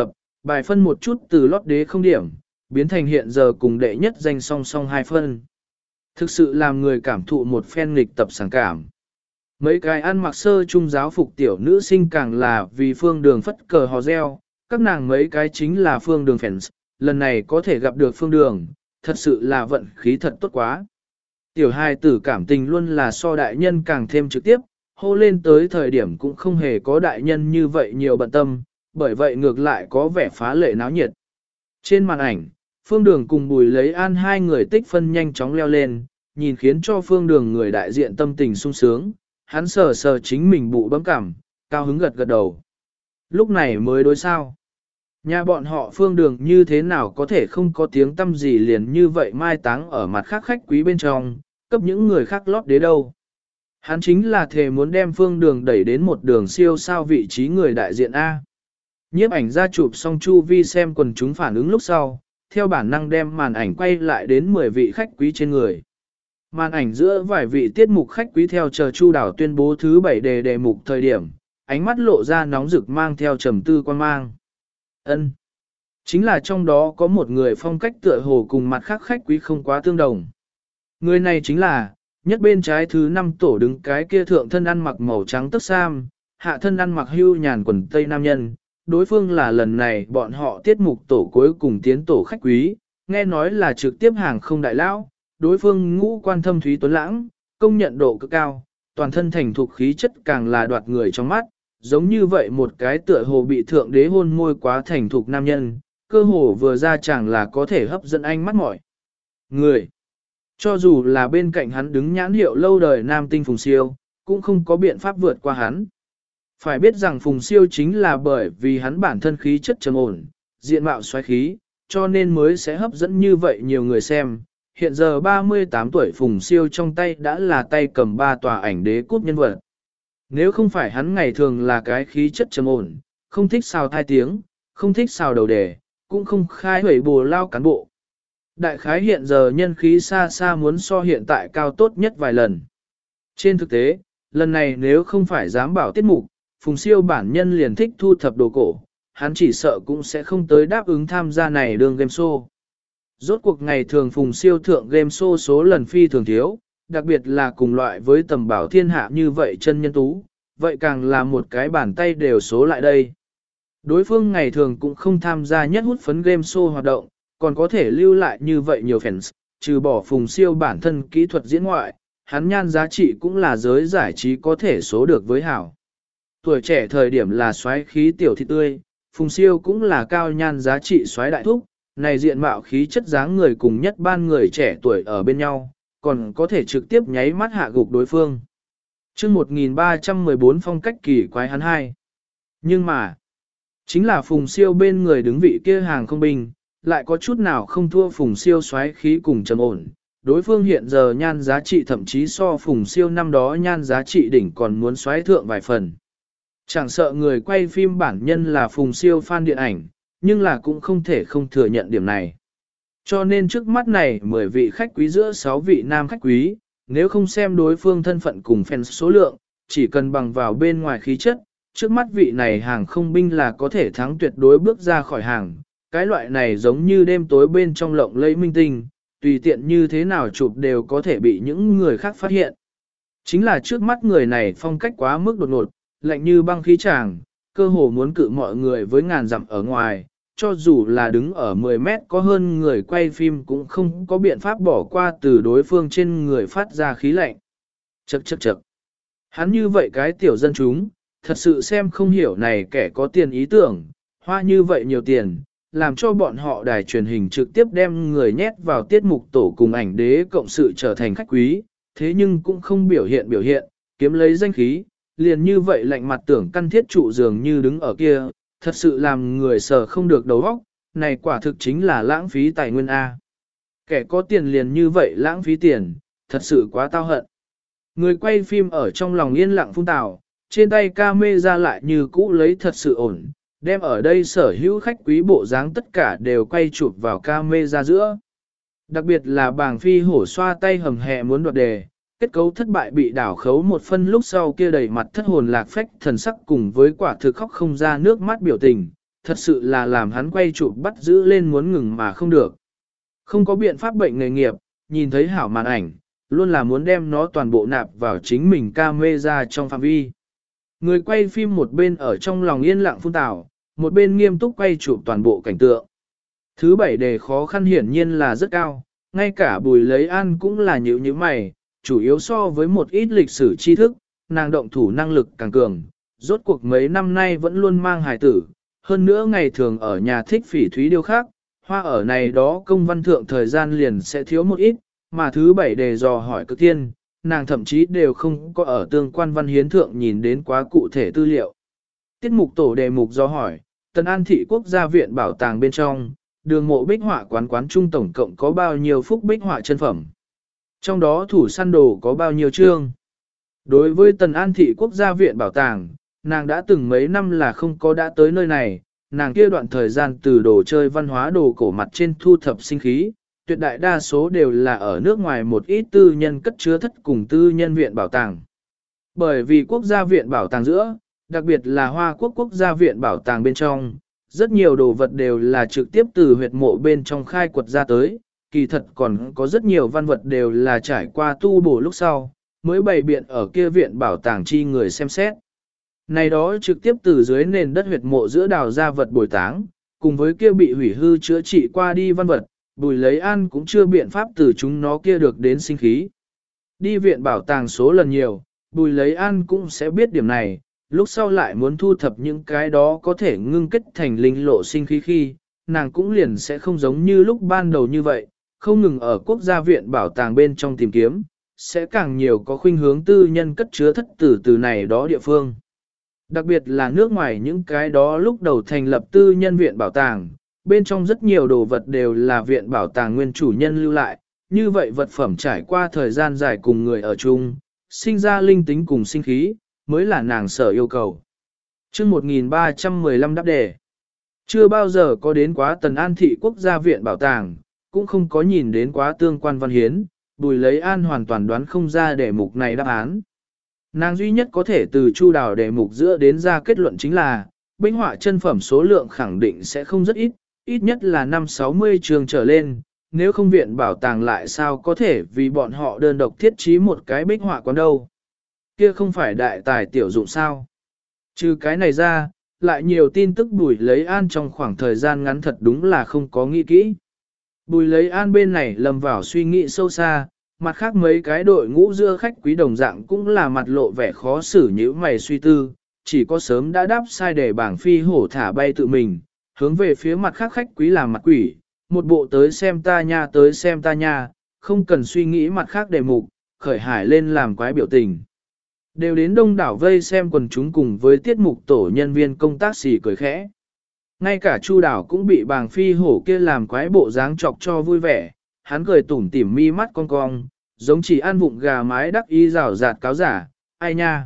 bài phân một chút từ lót đế không điểm, biến thành hiện giờ cùng đệ nhất danh song song 2 phân. Thực sự làm người cảm thụ một phen nghịch tập sảng cảm. Mấy cái ăn mặc sơ trung giáo phục tiểu nữ sinh càng là vì Phương Đường phất cờ hò reo, các nàng mấy cái chính là Phương Đường fans, lần này có thể gặp được Phương Đường, thật sự là vận khí thật tốt quá. Tiểu hài tử cảm tình luôn là so đại nhân càng thêm trực tiếp, hô lên tới thời điểm cũng không hề có đại nhân như vậy nhiều bận tâm, bởi vậy ngược lại có vẻ phá lệ náo nhiệt. Trên màn ảnh, Phương Đường cùng Bùi Lấy An hai người tích phân nhanh chóng leo lên, nhìn khiến cho Phương Đường người đại diện tâm tình sung sướng, hắn sờ sờ chính mình bụ bấm cảm, cao hứng gật gật đầu. Lúc này mới đối sao. Nhà bọn họ Phương Đường như thế nào có thể không có tiếng tâm gì liền như vậy mai táng ở mặt khác khách quý bên trong, cấp những người khác lót đế đâu. Hắn chính là thề muốn đem Phương Đường đẩy đến một đường siêu sao vị trí người đại diện A. Nhiếp ảnh ra chụp xong chu vi xem quần chúng phản ứng lúc sau, theo bản năng đem màn ảnh quay lại đến 10 vị khách quý trên người. Màn ảnh giữa vài vị tiết mục khách quý theo chờ Chu Đảo tuyên bố thứ 7 đề mục thời điểm, ánh mắt lộ ra nóng rực mang theo trầm tư quan mang. Ân, chính là trong đó có một người phong cách tựa hồ cùng mặt khác khách quý không quá tương đồng. Người này chính là, nhất bên trái thứ 5 tổ đứng cái kia thượng thân ăn mặc màu trắng tấc sam, hạ thân ăn mặc hưu nhàn quần tây nam nhân. Đối phương là lần này bọn họ tiết mục tổ cuối cùng tiến tổ khách quý, nghe nói là trực tiếp hàng không đại lão, đối phương ngũ quan thâm thúy tuấn lãng, công nhận độ cực cao, toàn thân thành thục khí chất càng là đoạt người trong mắt, giống như vậy một cái tựa hồ bị thượng đế hôn môi quá thành thục nam nhân, cơ hồ vừa ra chẳng là có thể hấp dẫn ánh mắt mọi người. Cho dù là bên cạnh hắn đứng nhãn hiệu lâu đời nam tinh Phùng Siêu, cũng không có biện pháp vượt qua hắn. Phải biết rằng Phùng Siêu chính là bởi vì hắn bản thân khí chất trầm ổn, diện mạo xoáy khí, cho nên mới sẽ hấp dẫn như vậy nhiều người xem. Hiện giờ 38 tuổi Phùng Siêu trong tay đã là tay cầm 3 tòa ảnh đế cúp nhân vật. Nếu không phải hắn ngày thường là cái khí chất trầm ổn, không thích xào thai tiếng, không thích xào đầu đề, cũng không khai hủy bồ lao cán bộ. Đại khái hiện giờ nhân khí xa xa muốn so hiện tại cao tốt nhất vài lần. Trên thực tế, lần này nếu không phải dám bảo tiết mục, Phùng Siêu bản nhân liền thích thu thập đồ cổ, hắn chỉ sợ cũng sẽ không tới đáp ứng tham gia này đường game show. Rốt cuộc ngày thường Phùng Siêu thượng game show số lần phi thường thiếu, đặc biệt là cùng loại với tầm bảo thiên hạ như vậy chân nhân tú, vậy càng là một cái bàn tay đều số lại đây. Đối phương ngày thường cũng không tham gia nhất hút phấn game show hoạt động, còn có thể lưu lại như vậy nhiều fans, trừ bỏ Phùng Siêu bản thân kỹ thuật diễn ngoại, hắn nhan giá trị cũng là giới giải trí có thể số được với hảo. Tuổi trẻ thời điểm là xoáy khí tiểu thị tươi, Phùng Siêu cũng là cao nhan giá trị xoáy đại thúc, này diện mạo khí chất dáng người cùng nhất ban người trẻ tuổi ở bên nhau, còn có thể trực tiếp nháy mắt hạ gục đối phương. chương 1314 phong cách kỳ quái hắn hai. Nhưng mà, chính là Phùng Siêu bên người đứng vị kia hàng không bình, lại có chút nào không thua Phùng Siêu xoáy khí cùng trầm ổn. Đối phương hiện giờ nhan giá trị thậm chí so Phùng Siêu năm đó nhan giá trị đỉnh còn muốn xoáy thượng vài phần. Chẳng sợ người quay phim bản nhân là Phùng Siêu fan điện ảnh, nhưng là cũng không thể không thừa nhận điểm này. Cho nên trước mắt này 10 vị khách quý giữa 6 vị nam khách quý, nếu không xem đối phương thân phận cùng fan số lượng, chỉ cần bằng vào bên ngoài khí chất, trước mắt vị này hàng không binh là có thể thắng tuyệt đối bước ra khỏi hàng. Cái loại này giống như đêm tối bên trong lộng lẫy minh tinh, tùy tiện như thế nào chụp đều có thể bị những người khác phát hiện. Chính là trước mắt người này phong cách quá mức đột ngột, lạnh như băng khí tràng, cơ hồ muốn cự mọi người với ngàn dặm ở ngoài, cho dù là đứng ở 10 mét có hơn người quay phim cũng không có biện pháp bỏ qua từ đối phương trên người phát ra khí lạnh. Chậc chậc chậc. Hắn như vậy cái tiểu dân chúng, thật sự xem không hiểu này kẻ có tiền ý tưởng, hoa như vậy nhiều tiền, làm cho bọn họ đài truyền hình trực tiếp đem người nhét vào tiết mục tổ cùng ảnh đế cộng sự trở thành khách quý, thế nhưng cũng không biểu hiện, kiếm lấy danh khí, liền như vậy lạnh mặt tưởng căn thiết trụ dường như đứng ở kia, thật sự làm người sờ không được đầu óc, này quả thực chính là lãng phí tài nguyên A. Kẻ có tiền liền như vậy lãng phí tiền, thật sự quá tao hận. Người quay phim ở trong lòng yên lặng phun tào, trên tay camera lại như cũ lấy thật sự ổn, đem ở đây sở hữu khách quý bộ dáng tất cả đều quay chụp vào camera giữa. Đặc biệt là bàng phi hổ xoa tay hầm hè muốn đoạt đề, kết cấu thất bại bị đảo khấu một phân lúc sau kia đầy mặt thất hồn lạc phách thần sắc cùng với quả thực khóc không ra nước mắt biểu tình, thật sự là làm hắn quay chụp bắt giữ lên muốn ngừng mà không được. Không có biện pháp bệnh nghề nghiệp, nhìn thấy hảo màn ảnh, luôn là muốn đem nó toàn bộ nạp vào chính mình camera trong phạm vi. Người quay phim một bên ở trong lòng yên lặng phun tào, một bên nghiêm túc quay chụp toàn bộ cảnh tượng. Thứ 7 đề khó khăn hiển nhiên là rất cao, ngay cả Bùi Lấy An cũng là nhíu như mày, chủ yếu so với một ít lịch sử tri thức, nàng động thủ năng lực càng cường, rốt cuộc mấy năm nay vẫn luôn mang hài tử, hơn nữa ngày thường ở nhà thích phỉ thúy điêu khác, hoa ở này đó công văn thượng thời gian liền sẽ thiếu một ít, mà thứ 7 đề dò hỏi cực tiên, nàng thậm chí đều không có ở tương quan văn hiến thượng nhìn đến quá cụ thể tư liệu. Tiết mục tổ đề mục dò hỏi, Tân An Thị Quốc gia viện bảo tàng bên trong, đường mộ bích họa quán trung tổng cộng có bao nhiêu phúc bích họa chân phẩm. Trong đó thủ săn đồ có bao nhiêu chương. Đối với Tần An Thị Quốc gia viện bảo tàng, nàng đã từng mấy năm là không có đã tới nơi này, nàng kia đoạn thời gian từ đồ chơi văn hóa đồ cổ mặt trên thu thập sinh khí, tuyệt đại đa số đều là ở nước ngoài một ít tư nhân cất chứa thất cùng tư nhân viện bảo tàng. Bởi vì quốc gia viện bảo tàng giữa, đặc biệt là Hoa Quốc quốc gia viện bảo tàng bên trong, rất nhiều đồ vật đều là trực tiếp từ huyệt mộ bên trong khai quật ra tới, kỳ thật còn có rất nhiều văn vật đều là trải qua tu bổ lúc sau, mới bày biện ở kia viện bảo tàng chi người xem xét. Này đó trực tiếp từ dưới nền đất huyệt mộ giữa đào ra vật bồi táng, cùng với kia bị hủy hư chữa trị qua đi văn vật, Bùi Lấy An cũng chưa biện pháp từ chúng nó kia được đến sinh khí. Đi viện bảo tàng số lần nhiều, Bùi Lấy An cũng sẽ biết điểm này, lúc sau lại muốn thu thập những cái đó có thể ngưng kết thành linh lộ sinh khí khi, nàng cũng liền sẽ không giống như lúc ban đầu như vậy, không ngừng ở quốc gia viện bảo tàng bên trong tìm kiếm, sẽ càng nhiều có khuynh hướng tư nhân cất chứa thất tử từ này đó địa phương. Đặc biệt là nước ngoài những cái đó lúc đầu thành lập tư nhân viện bảo tàng, bên trong rất nhiều đồ vật đều là viện bảo tàng nguyên chủ nhân lưu lại, như vậy vật phẩm trải qua thời gian dài cùng người ở chung, sinh ra linh tính cùng sinh khí, mới là nàng sở yêu cầu. Chương 1315 đáp đề. Chưa bao giờ có đến quá Tần An Thị Quốc gia viện bảo tàng, cũng không có nhìn đến quá tương quan văn hiến, Bùi Lấy An hoàn toàn đoán không ra đề mục này đáp án. Nàng duy nhất có thể từ chu đào đề mục giữa đến ra kết luận chính là, bích họa chân phẩm số lượng khẳng định sẽ không rất ít, ít nhất là 5-60 trường trở lên, nếu không viện bảo tàng lại sao có thể vì bọn họ đơn độc thiết trí một cái bích họa quán đâu. Kia không phải đại tài tiểu dụng sao. Trừ cái này ra, lại nhiều tin tức Bùi Lấy An trong khoảng thời gian ngắn thật đúng là không có nghĩ kỹ. Bùi Lấy An bên này lầm vào suy nghĩ sâu xa, mặt khác mấy cái đội ngũ dưa khách quý đồng dạng cũng là mặt lộ vẻ khó xử như mày suy tư, chỉ có sớm đã đáp sai để bảng phi hổ thả bay tự mình, hướng về phía mặt khác khách quý làm mặt quỷ, một bộ tới xem ta nha, không cần suy nghĩ mặt khác đề mục, khởi hải lên làm quái biểu tình. Đều đến đông đảo vây xem quần chúng cùng với tiết mục tổ nhân viên công tác xì cười khẽ. Ngay cả Chu Đảo cũng bị bàng phi hổ kia làm quái bộ dáng chọc cho vui vẻ, hắn cười tủm tỉm mi mắt cong cong, giống chỉ ăn vụng gà mái đắc y rào rạt cáo giả, ai nha.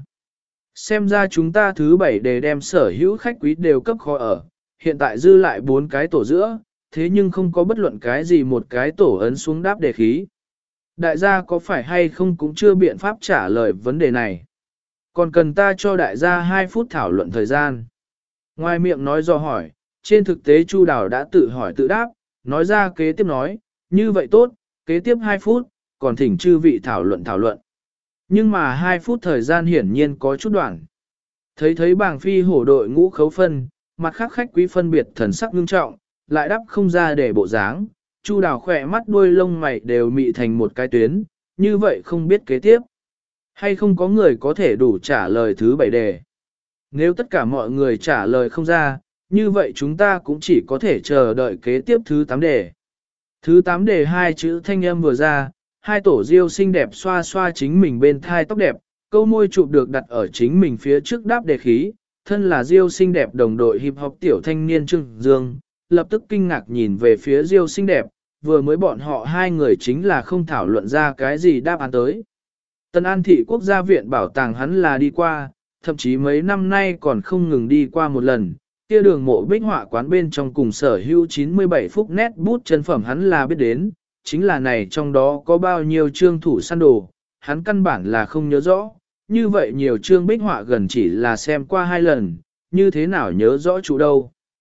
Xem ra chúng ta thứ 7 đề đem sở hữu khách quý đều cấp khó ở, hiện tại dư lại 4 cái tổ giữa, thế nhưng không có bất luận cái gì một cái tổ ấn xuống đáp đề khí. Đại gia có phải hay không cũng chưa biện pháp trả lời vấn đề này. Còn cần ta cho đại gia 2 phút thảo luận thời gian. Ngoài miệng nói do hỏi, trên thực tế Chu Đào đã tự hỏi tự đáp, nói ra kế tiếp nói, như vậy tốt, kế tiếp 2 phút, còn thỉnh chư vị thảo luận. Nhưng mà 2 phút thời gian hiển nhiên có chút đoạn. Thấy bảng phi hổ đội ngũ khấu phân, mặt khác khách quý phân biệt thần sắc ngưng trọng, lại đáp không ra để bộ dáng, Chu Đào khỏe mắt đuôi lông mày đều mị thành một cái tuyến, như vậy không biết kế tiếp. Hay không có người có thể đủ trả lời thứ 7 đề. Nếu tất cả mọi người trả lời không ra, như vậy chúng ta cũng chỉ có thể chờ đợi kế tiếp thứ 8 đề. Thứ 8 đề 2 chữ thanh âm vừa ra, 2 tổ diêu xinh đẹp xoa xoa chính mình bên thai tóc đẹp, câu môi chụp được đặt ở chính mình phía trước đáp đề khí, thân là diêu xinh đẹp đồng đội hip hop tiểu thanh niên Trương Dương, lập tức kinh ngạc nhìn về phía diêu xinh đẹp, vừa mới bọn họ 2 người chính là không thảo luận ra cái gì đáp án tới. Tân An Thị Quốc gia viện bảo tàng hắn là đi qua, thậm chí mấy năm nay còn không ngừng đi qua một lần, kia đường mộ bích họa quán bên trong cùng sở hữu 97 phút nét bút chân phẩm hắn là biết đến, chính là này trong đó có bao nhiêu chương thủ săn đồ, hắn căn bản là không nhớ rõ, như vậy nhiều chương bích họa gần chỉ là xem qua 2 lần, như thế nào nhớ rõ chủ đâu.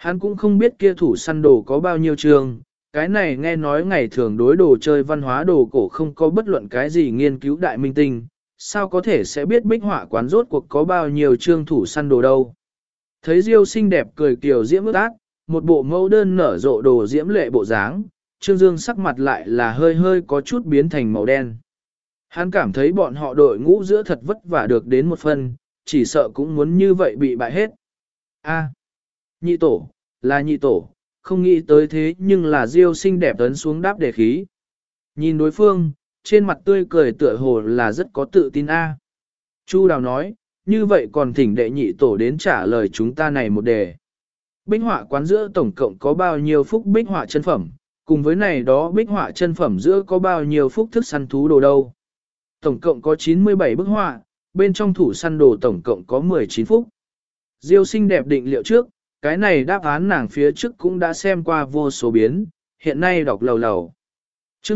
Hắn cũng không biết kia thủ săn đồ có bao nhiêu trường, cái này nghe nói ngày thường đối đồ chơi văn hóa đồ cổ không có bất luận cái gì nghiên cứu đại minh tinh, sao có thể sẽ biết bích họa quán rốt cuộc có bao nhiêu trương thủ săn đồ đâu. Thấy Diêu xinh đẹp cười kiều diễm ước ác, một bộ mẫu đơn nở rộ đồ diễm lệ bộ dáng, Trương Dương sắc mặt lại là hơi hơi có chút biến thành màu đen. Hắn cảm thấy bọn họ đội ngũ giữa thật vất vả được đến một phần, chỉ sợ cũng muốn như vậy bị bại hết. A, nhị tổ, là nhị tổ, không nghĩ tới thế nhưng là Diêu xinh đẹp tấn xuống đáp đề khí. Nhìn đối phương, trên mặt tươi cười tựa hồ là rất có tự tin A. Chu Đào nói, như vậy còn thỉnh đệ nhị tổ đến trả lời chúng ta này một đề. Bích họa quán giữa tổng cộng có bao nhiêu phúc bích họa chân phẩm, cùng với này đó bích họa chân phẩm giữa có bao nhiêu phúc thức săn thú đồ đâu. Tổng cộng có 97 bức họa, bên trong thủ săn đồ tổng cộng có 19 phúc. Diêu xinh đẹp định liệu trước, cái này đáp án nàng phía trước cũng đã xem qua vô số biến, hiện nay đọc lầu lầu. Chương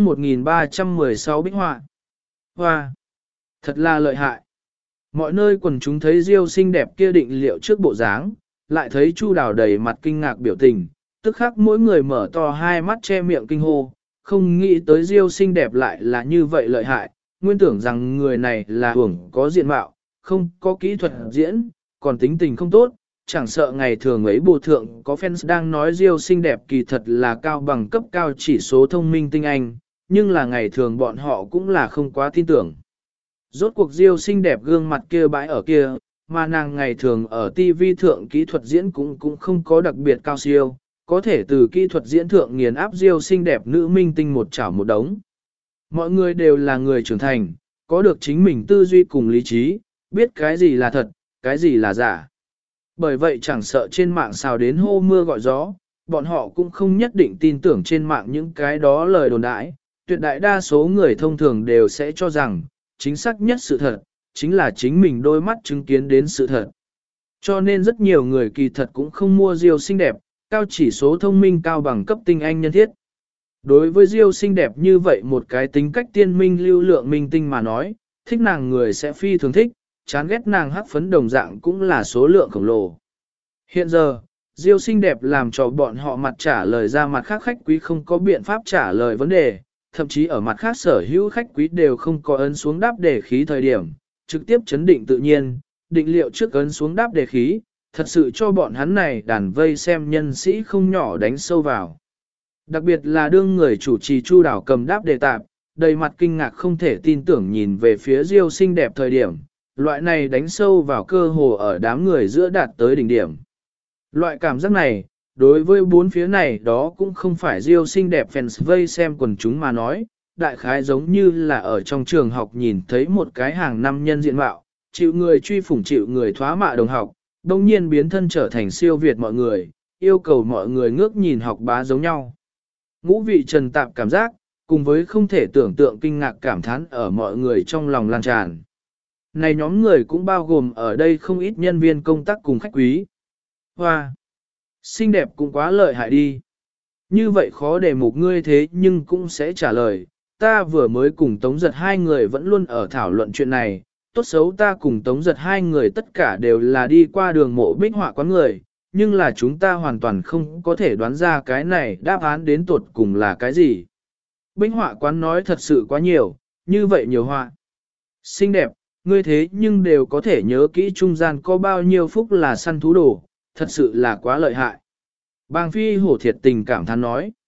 1316 bích họa. Hoa! Thật là lợi hại. Mọi nơi quần chúng thấy Diêu xinh đẹp kia định liệu trước bộ dáng, lại thấy Chu Đào đầy mặt kinh ngạc biểu tình, tức khắc mỗi người mở to hai mắt che miệng kinh hô, không nghĩ tới Diêu xinh đẹp lại là như vậy lợi hại, nguyên tưởng rằng người này là hưởng có diện mạo, không có kỹ thuật diễn, còn tính tình không tốt, chẳng sợ ngày thường ấy bộ thượng có fans đang nói Diêu xinh đẹp kỳ thật là cao bằng cấp cao chỉ số thông minh tinh anh, nhưng là ngày thường bọn họ cũng là không quá tin tưởng. Rốt cuộc Diêu xinh đẹp gương mặt kia bãi ở kia, mà nàng ngày thường ở TV thượng kỹ thuật diễn cũng không có đặc biệt cao siêu, có thể từ kỹ thuật diễn thượng nghiền áp Diêu xinh đẹp nữ minh tinh một chảo một đống. Mọi người đều là người trưởng thành, có được chính mình tư duy cùng lý trí, biết cái gì là thật, cái gì là giả. Bởi vậy chẳng sợ trên mạng xào đến hô mưa gọi gió, bọn họ cũng không nhất định tin tưởng trên mạng những cái đó lời đồn đãi. Tuyệt đại đa số người thông thường đều sẽ cho rằng, chính xác nhất sự thật, chính là chính mình đôi mắt chứng kiến đến sự thật. Cho nên rất nhiều người kỳ thật cũng không mua Diêu xinh đẹp, cao chỉ số thông minh cao bằng cấp tinh anh nhân thiết. Đối với Diêu xinh đẹp như vậy một cái tính cách tiên minh lưu lượng minh tinh mà nói, thích nàng người sẽ phi thường thích, chán ghét nàng hắc phấn đồng dạng cũng là số lượng khổng lồ. Hiện giờ, Diêu xinh đẹp làm cho bọn họ mặt trả lời ra mặt khác khách quý không có biện pháp trả lời vấn đề, thậm chí ở mặt khác sở hữu khách quý đều không có ấn xuống đáp đề khí thời điểm, trực tiếp chấn định tự nhiên, định liệu trước ấn xuống đáp đề khí, thật sự cho bọn hắn này đàn vây xem nhân sĩ không nhỏ đánh sâu vào. Đặc biệt là đương người chủ trì Chu Đào cầm đáp đề tạp, đầy mặt kinh ngạc không thể tin tưởng nhìn về phía Diêu xinh đẹp thời điểm, loại này đánh sâu vào cơ hồ ở đám người giữa đạt tới đỉnh điểm. Loại cảm giác này, đối với bốn phía này đó cũng không phải Diêu xinh đẹp fans vây xem quần chúng mà nói, đại khái giống như là ở trong trường học nhìn thấy một cái hàng năm nhân diện mạo, chịu người truy phủng chịu người thoá mạ đồng học, đồng nhiên biến thân trở thành siêu việt mọi người, yêu cầu mọi người ngước nhìn học bá giống nhau. Ngũ vị trần tạp cảm giác, cùng với không thể tưởng tượng kinh ngạc cảm thán ở mọi người trong lòng lan tràn. Này nhóm người cũng bao gồm ở đây không ít nhân viên công tác cùng khách quý. Hoa! Xinh đẹp cũng quá lợi hại đi. Như vậy khó để mục ngươi thế nhưng cũng sẽ trả lời. Ta vừa mới cùng Tống Giật hai người vẫn luôn ở thảo luận chuyện này. Tốt xấu ta cùng Tống Giật hai người tất cả đều là đi qua đường mộ bích họa quán người. Nhưng là chúng ta hoàn toàn không có thể đoán ra cái này đáp án đến tột cùng là cái gì. Bích họa quán nói thật sự quá nhiều, như vậy nhiều họa. Xinh đẹp, ngươi thế nhưng đều có thể nhớ kỹ trung gian có bao nhiêu phúc là săn thú đồ, thật sự là quá lợi hại. Bàng Phi hổ thiệt tình cảm thán nói.